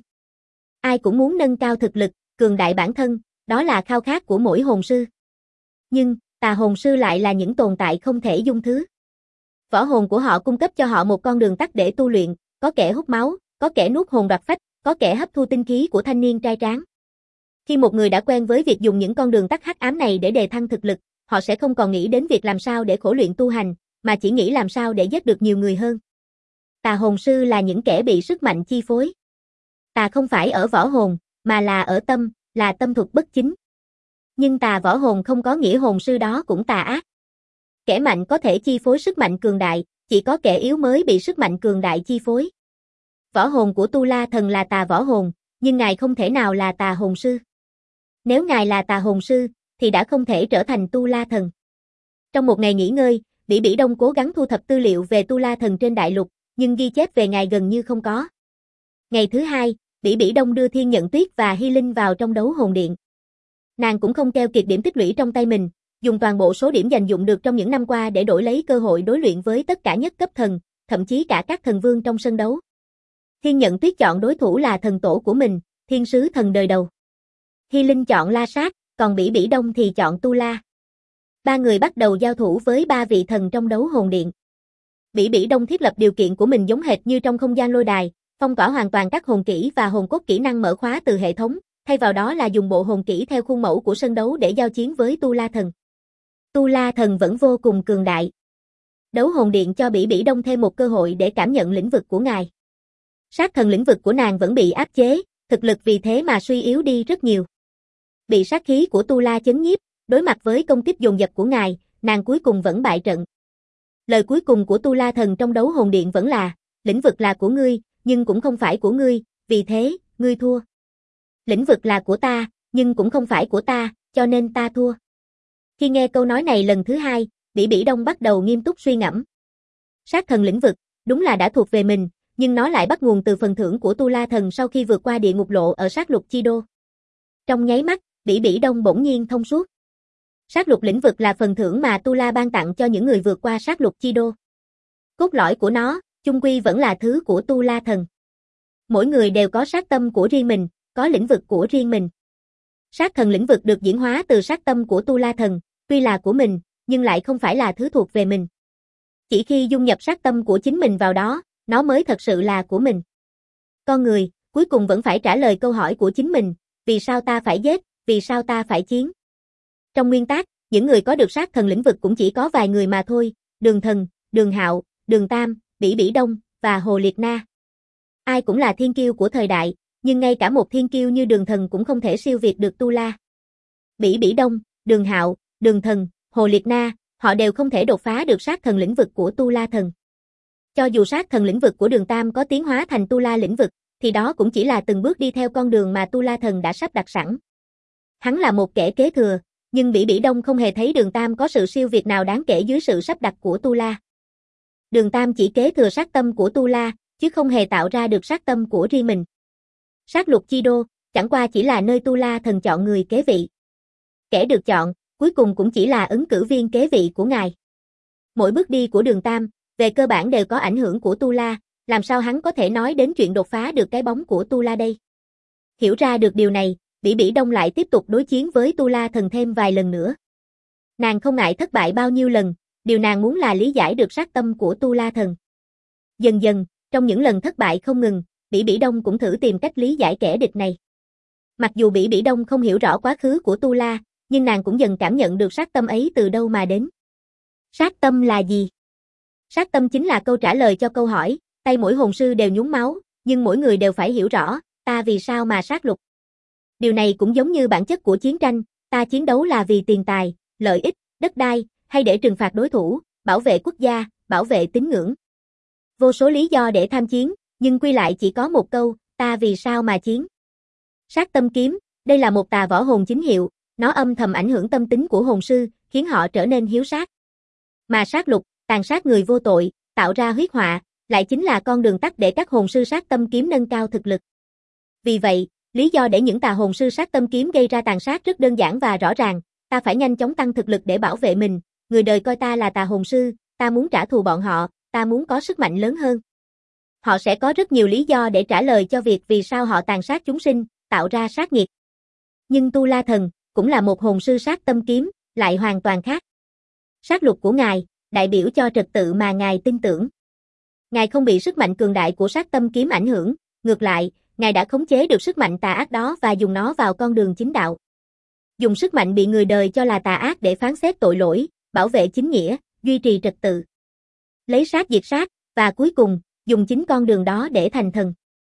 Ai cũng muốn nâng cao thực lực, cường đại bản thân, đó là khao khát của mỗi hồn sư. Nhưng, tà hồn sư lại là những tồn tại không thể dung thứ. Võ hồn của họ cung cấp cho họ một con đường tắt để tu luyện, có kẻ hút máu, có kẻ nuốt hồn đoạt phách, có kẻ hấp thu tinh khí của thanh niên trai tráng. Khi một người đã quen với việc dùng những con đường tắt hắc ám này để đề thăng thực lực, họ sẽ không còn nghĩ đến việc làm sao để khổ luyện tu hành, mà chỉ nghĩ làm sao để giết được nhiều người hơn. Tà hồn sư là những kẻ bị sức mạnh chi phối. Tà không phải ở võ hồn, mà là ở tâm, là tâm thuật bất chính. Nhưng tà võ hồn không có nghĩa hồn sư đó cũng tà ác. Kẻ mạnh có thể chi phối sức mạnh cường đại, chỉ có kẻ yếu mới bị sức mạnh cường đại chi phối. Võ hồn của Tu La Thần là tà võ hồn, nhưng ngài không thể nào là tà hồn sư. Nếu ngài là tà hồn sư, thì đã không thể trở thành Tu La Thần. Trong một ngày nghỉ ngơi, Bỉ Bỉ Đông cố gắng thu thập tư liệu về Tu La Thần trên đại lục, nhưng ghi chép về ngài gần như không có. Ngày thứ hai, Bỉ Bỉ Đông đưa Thiên Nhận Tuyết và Hy Linh vào trong đấu hồn điện. Nàng cũng không keo kiệt điểm tích lũy trong tay mình, dùng toàn bộ số điểm dành dụm được trong những năm qua để đổi lấy cơ hội đối luyện với tất cả nhất cấp thần, thậm chí cả các thần vương trong sân đấu. Thiên Nhận Tuyết chọn đối thủ là thần tổ của mình, Thiên Sứ Thần đời đầu. Hy Linh chọn La Sát, còn Bỉ Bỉ Đông thì chọn Tu La. Ba người bắt đầu giao thủ với ba vị thần trong đấu hồn điện. Bỉ Bỉ Đông thiết lập điều kiện của mình giống hệt như trong không gian lôi đài, phong tỏa hoàn toàn các hồn kỹ và hồn cốt kỹ năng mở khóa từ hệ thống, thay vào đó là dùng bộ hồn kỹ theo khuôn mẫu của sân đấu để giao chiến với Tu La Thần. Tu La Thần vẫn vô cùng cường đại. Đấu hồn điện cho Bỉ Bỉ Đông thêm một cơ hội để cảm nhận lĩnh vực của ngài. Sát thần lĩnh vực của nàng vẫn bị áp chế, thực lực vì thế mà suy yếu đi rất nhiều. Bị sát khí của Tu La chấn nhiếp, đối mặt với công kích dồn dập của ngài, nàng cuối cùng vẫn bại trận. Lời cuối cùng của Tu La Thần trong đấu hồn điện vẫn là, lĩnh vực là của ngươi, nhưng cũng không phải của ngươi, vì thế, ngươi thua. Lĩnh vực là của ta, nhưng cũng không phải của ta, cho nên ta thua. Khi nghe câu nói này lần thứ hai, Bỉ Bỉ Đông bắt đầu nghiêm túc suy ngẫm. Sát thần lĩnh vực, đúng là đã thuộc về mình, nhưng nó lại bắt nguồn từ phần thưởng của Tu La Thần sau khi vượt qua địa ngục lộ ở sát lục chi đô. Trong nháy mắt, Bỉ Bỉ Đông bỗng nhiên thông suốt. Sát lục lĩnh vực là phần thưởng mà Tu La ban tặng cho những người vượt qua sát lục chi đô. Cốt lõi của nó, chung quy vẫn là thứ của Tu La Thần. Mỗi người đều có sát tâm của riêng mình, có lĩnh vực của riêng mình. Sát thần lĩnh vực được diễn hóa từ sát tâm của Tu La Thần, tuy là của mình, nhưng lại không phải là thứ thuộc về mình. Chỉ khi dung nhập sát tâm của chính mình vào đó, nó mới thật sự là của mình. Con người, cuối cùng vẫn phải trả lời câu hỏi của chính mình, vì sao ta phải giết, vì sao ta phải chiến. Trong nguyên tắc, những người có được sát thần lĩnh vực cũng chỉ có vài người mà thôi, Đường Thần, Đường Hạo, Đường Tam, Bỉ Bỉ Đông, và Hồ Liệt Na. Ai cũng là thiên kiêu của thời đại, nhưng ngay cả một thiên kiêu như Đường Thần cũng không thể siêu việt được Tu La. Bỉ Bỉ Đông, Đường Hạo, Đường Thần, Hồ Liệt Na, họ đều không thể đột phá được sát thần lĩnh vực của Tu La Thần. Cho dù sát thần lĩnh vực của Đường Tam có tiến hóa thành Tu La lĩnh vực, thì đó cũng chỉ là từng bước đi theo con đường mà Tu La Thần đã sắp đặt sẵn. Hắn là một kẻ kế thừa, nhưng Bỉ Bỉ Đông không hề thấy Đường Tam có sự siêu việt nào đáng kể dưới sự sắp đặt của Tu La. Đường Tam chỉ kế thừa sát tâm của Tu La, chứ không hề tạo ra được sát tâm của riêng mình. Sát lục chi đô, chẳng qua chỉ là nơi Tu La Thần chọn người kế vị. Kẻ được chọn, cuối cùng cũng chỉ là ứng cử viên kế vị của ngài. Mỗi bước đi của Đường Tam, về cơ bản đều có ảnh hưởng của Tu La, làm sao hắn có thể nói đến chuyện đột phá được cái bóng của Tu La đây? Hiểu ra được điều này, Bỉ Bỉ Đông lại tiếp tục đối chiến với Tu La Thần thêm vài lần nữa. Nàng không ngại thất bại bao nhiêu lần, điều nàng muốn là lý giải được sát tâm của Tu La Thần. Dần dần, trong những lần thất bại không ngừng, Bỉ Bỉ Đông cũng thử tìm cách lý giải kẻ địch này. Mặc dù Bỉ Bỉ Đông không hiểu rõ quá khứ của Tu La, nhưng nàng cũng dần cảm nhận được sát tâm ấy từ đâu mà đến. Sát tâm là gì? Sát tâm chính là câu trả lời cho câu hỏi, tay mỗi hồn sư đều nhúng máu, nhưng mỗi người đều phải hiểu rõ, ta vì sao mà sát lục. Điều này cũng giống như bản chất của chiến tranh, ta chiến đấu là vì tiền tài, lợi ích, đất đai, hay để trừng phạt đối thủ, bảo vệ quốc gia, bảo vệ tín ngưỡng. Vô số lý do để tham chiến, nhưng quy lại chỉ có một câu, ta vì sao mà chiến. Sát tâm kiếm, đây là một tà võ hồn chính hiệu, nó âm thầm ảnh hưởng tâm tính của hồn sư, khiến họ trở nên hiếu sát. Mà sát lục, tàn sát người vô tội, tạo ra huyết họa, lại chính là con đường tắt để các hồn sư sát tâm kiếm nâng cao thực lực. Vì vậy, lý do để những tà hồn sư sát tâm kiếm gây ra tàn sát rất đơn giản và rõ ràng, ta phải nhanh chóng tăng thực lực để bảo vệ mình, người đời coi ta là tà hồn sư, ta muốn trả thù bọn họ, ta muốn có sức mạnh lớn hơn. Họ sẽ có rất nhiều lý do để trả lời cho việc vì sao họ tàn sát chúng sinh, tạo ra sát nghiệt. Nhưng Tu La Thần, cũng là một hồn sư sát tâm kiếm, lại hoàn toàn khác. Sát lục của ngài, đại biểu cho trật tự mà ngài tin tưởng. Ngài không bị sức mạnh cường đại của sát tâm kiếm ảnh hưởng, ngược lại, ngài đã khống chế được sức mạnh tà ác đó và dùng nó vào con đường chính đạo. Dùng sức mạnh bị người đời cho là tà ác để phán xét tội lỗi, bảo vệ chính nghĩa, duy trì trật tự. Lấy sát diệt sát, và cuối cùng, dùng chính con đường đó để thành thần.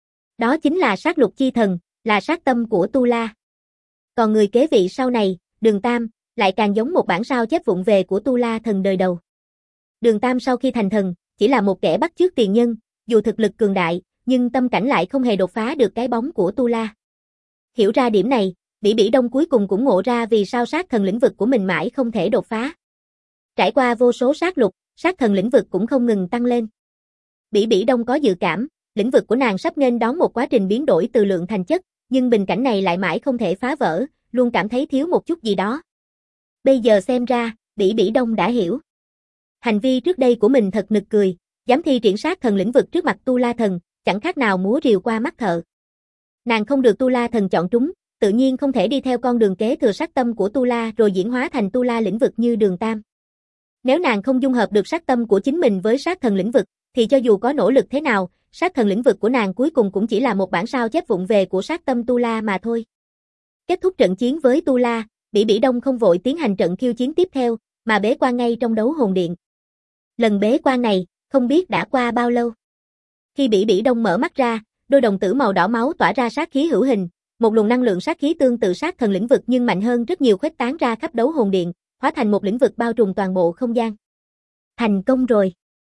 Đó chính là sát lục chi thần, là sát tâm của Tu La. Còn người kế vị sau này, Đường Tam, lại càng giống một bản sao chép vụng về của Tu La thần đời đầu. Đường Tam sau khi thành thần, chỉ là một kẻ bắt chước tiền nhân, dù thực lực cường đại, nhưng tâm cảnh lại không hề đột phá được cái bóng của Tu La. Hiểu ra điểm này, Bỉ Bỉ Đông cuối cùng cũng ngộ ra vì sao sát thần lĩnh vực của mình mãi không thể đột phá. Trải qua vô số sát lục, sát thần lĩnh vực cũng không ngừng tăng lên. Bỉ Bỉ Đông có dự cảm, lĩnh vực của nàng sắp nghênh đón một quá trình biến đổi từ lượng thành chất, nhưng bình cảnh này lại mãi không thể phá vỡ, luôn cảm thấy thiếu một chút gì đó. Bây giờ xem ra, Bỉ Bỉ Đông đã hiểu. Hành vi trước đây của mình thật nực cười, dám thi triển sát thần lĩnh vực trước mặt Tu La thần, chẳng khác nào múa rìu qua mắt thợ. Nàng không được Tu La thần chọn trúng, tự nhiên không thể đi theo con đường kế thừa sát tâm của Tu La rồi diễn hóa thành Tu La lĩnh vực như Đường Tam. Nếu nàng không dung hợp được sát tâm của chính mình với sát thần lĩnh vực, thì cho dù có nỗ lực thế nào, sát thần lĩnh vực của nàng cuối cùng cũng chỉ là một bản sao chép vụng về của sát tâm Tu La mà thôi. Kết thúc trận chiến với Tu La, Bỉ Bỉ Đông không vội tiến hành trận khiêu chiến tiếp theo, mà bế quan ngay trong đấu hồn điện. Lần bế quan này, không biết đã qua bao lâu. Khi Bỉ Bỉ Đông mở mắt ra, đôi đồng tử màu đỏ máu tỏa ra sát khí hữu hình, một luồng năng lượng sát khí tương tự sát thần lĩnh vực nhưng mạnh hơn rất nhiều khuếch tán ra khắp đấu hồn điện, hóa thành một lĩnh vực bao trùm toàn bộ không gian. Thành công rồi.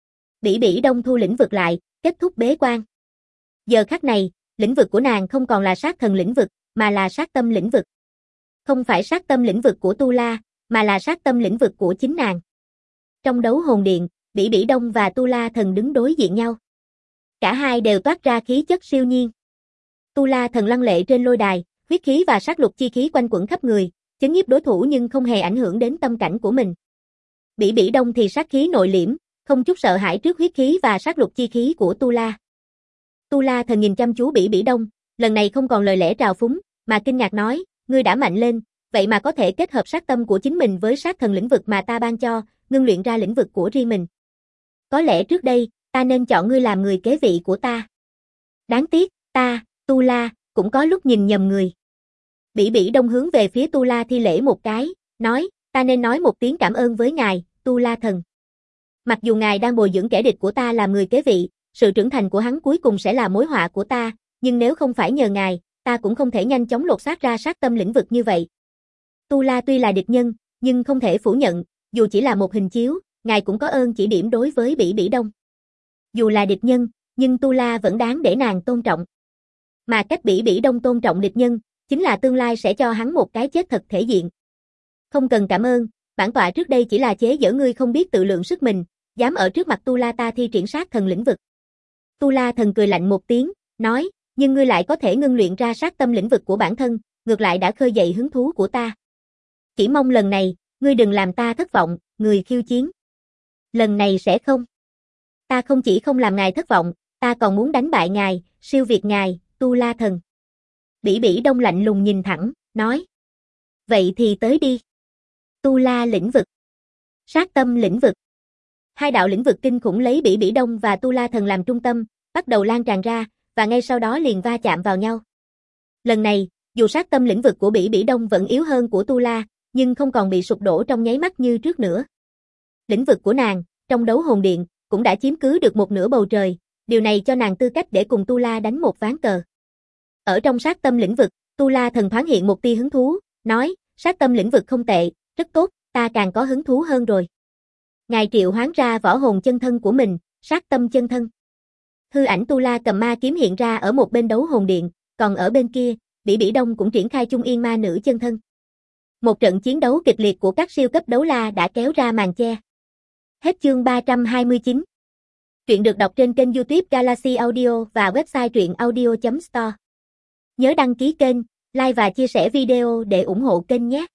Bỉ Bỉ Đông thu lĩnh vực lại, kết thúc bế quan. Giờ khắc này, lĩnh vực của nàng không còn là sát thần lĩnh vực, mà là sát tâm lĩnh vực. Không phải sát tâm lĩnh vực của Tu La, mà là sát tâm lĩnh vực của chính nàng. Trong đấu hồn điện, Bỉ Bỉ Đông và Tu La thần đứng đối diện nhau. Cả hai đều toát ra khí chất siêu nhiên. Tu La thần lăng lệ trên lôi đài, huyết khí và sát lục chi khí quanh quẩn khắp người, chấn nhiếp đối thủ nhưng không hề ảnh hưởng đến tâm cảnh của mình. Bỉ Bỉ Đông thì sát khí nội liễm, không chút sợ hãi trước huyết khí và sát lục chi khí của Tu La. Tu La thần nhìn chăm chú Bỉ Bỉ Đông, lần này không còn lời lẽ trào phúng, mà kinh ngạc nói, ngươi đã mạnh lên, vậy mà có thể kết hợp sát tâm của chính mình với sát thần lĩnh vực mà ta ban cho, ngưng luyện ra lĩnh vực của riêng mình. Có lẽ trước đây, ta nên chọn ngươi làm người kế vị của ta. Đáng tiếc, ta, Tu La, cũng có lúc nhìn nhầm người. Bỉ Bỉ Đông hướng về phía Tu La thi lễ một cái, nói, ta nên nói một tiếng cảm ơn với ngài, Tu La thần. Mặc dù ngài đang bồi dưỡng kẻ địch của ta làm người kế vị, sự trưởng thành của hắn cuối cùng sẽ là mối họa của ta, nhưng nếu không phải nhờ ngài, ta cũng không thể nhanh chóng lột xác ra sát tâm lĩnh vực như vậy. Tu La tuy là địch nhân, nhưng không thể phủ nhận, dù chỉ là một hình chiếu, ngài cũng có ơn chỉ điểm đối với Bỉ Bỉ Đông. Dù là địch nhân, nhưng Tu La vẫn đáng để nàng tôn trọng. Mà cách Bỉ Bỉ Đông tôn trọng địch nhân, chính là tương lai sẽ cho hắn một cái chết thật thể diện. Không cần cảm ơn, bản tọa trước đây chỉ là chế giễu ngươi không biết tự lượng sức mình, dám ở trước mặt Tu La ta thi triển sát thần lĩnh vực. Tu La thần cười lạnh một tiếng, nói, nhưng ngươi lại có thể ngưng luyện ra sát tâm lĩnh vực của bản thân, ngược lại đã khơi dậy hứng thú của ta. Chỉ mong lần này, ngươi đừng làm ta thất vọng, người khiêu chiến. Lần này sẽ không. Ta không chỉ không làm ngài thất vọng, ta còn muốn đánh bại ngài, siêu việt ngài, Tu La thần. Bỉ Bỉ Đông lạnh lùng nhìn thẳng, nói. Vậy thì tới đi. Tu La lĩnh vực. Sát tâm lĩnh vực. Hai đạo lĩnh vực kinh khủng lấy Bỉ Bỉ Đông và Tu La thần làm trung tâm, bắt đầu lan tràn ra, và ngay sau đó liền va chạm vào nhau. Lần này, dù sát tâm lĩnh vực của Bỉ Bỉ Đông vẫn yếu hơn của Tu La, nhưng không còn bị sụp đổ trong nháy mắt như trước nữa. Lĩnh vực của nàng, trong đấu hồn điện, cũng đã chiếm cứ được một nửa bầu trời, điều này cho nàng tư cách để cùng Tu La đánh một ván cờ. Ở trong sát tâm lĩnh vực, Tu La thần thoáng hiện một tia hứng thú, nói, sát tâm lĩnh vực không tệ, rất tốt, ta càng có hứng thú hơn rồi. Ngài triệu hoán ra võ hồn chân thân của mình, sát tâm chân thân. Hư ảnh Tu La cầm ma kiếm hiện ra ở một bên đấu hồn điện, còn ở bên kia, Bỉ Bỉ Đông cũng triển khai Trung Yên ma nữ chân thân. Một trận chiến đấu kịch liệt của các siêu cấp đấu la đã kéo ra màn che. Hết chương 329. Truyện được đọc trên kênh YouTube Galaxy Audio và website truyệnaudio.store. Nhớ đăng ký kênh, like và chia sẻ video để ủng hộ kênh nhé.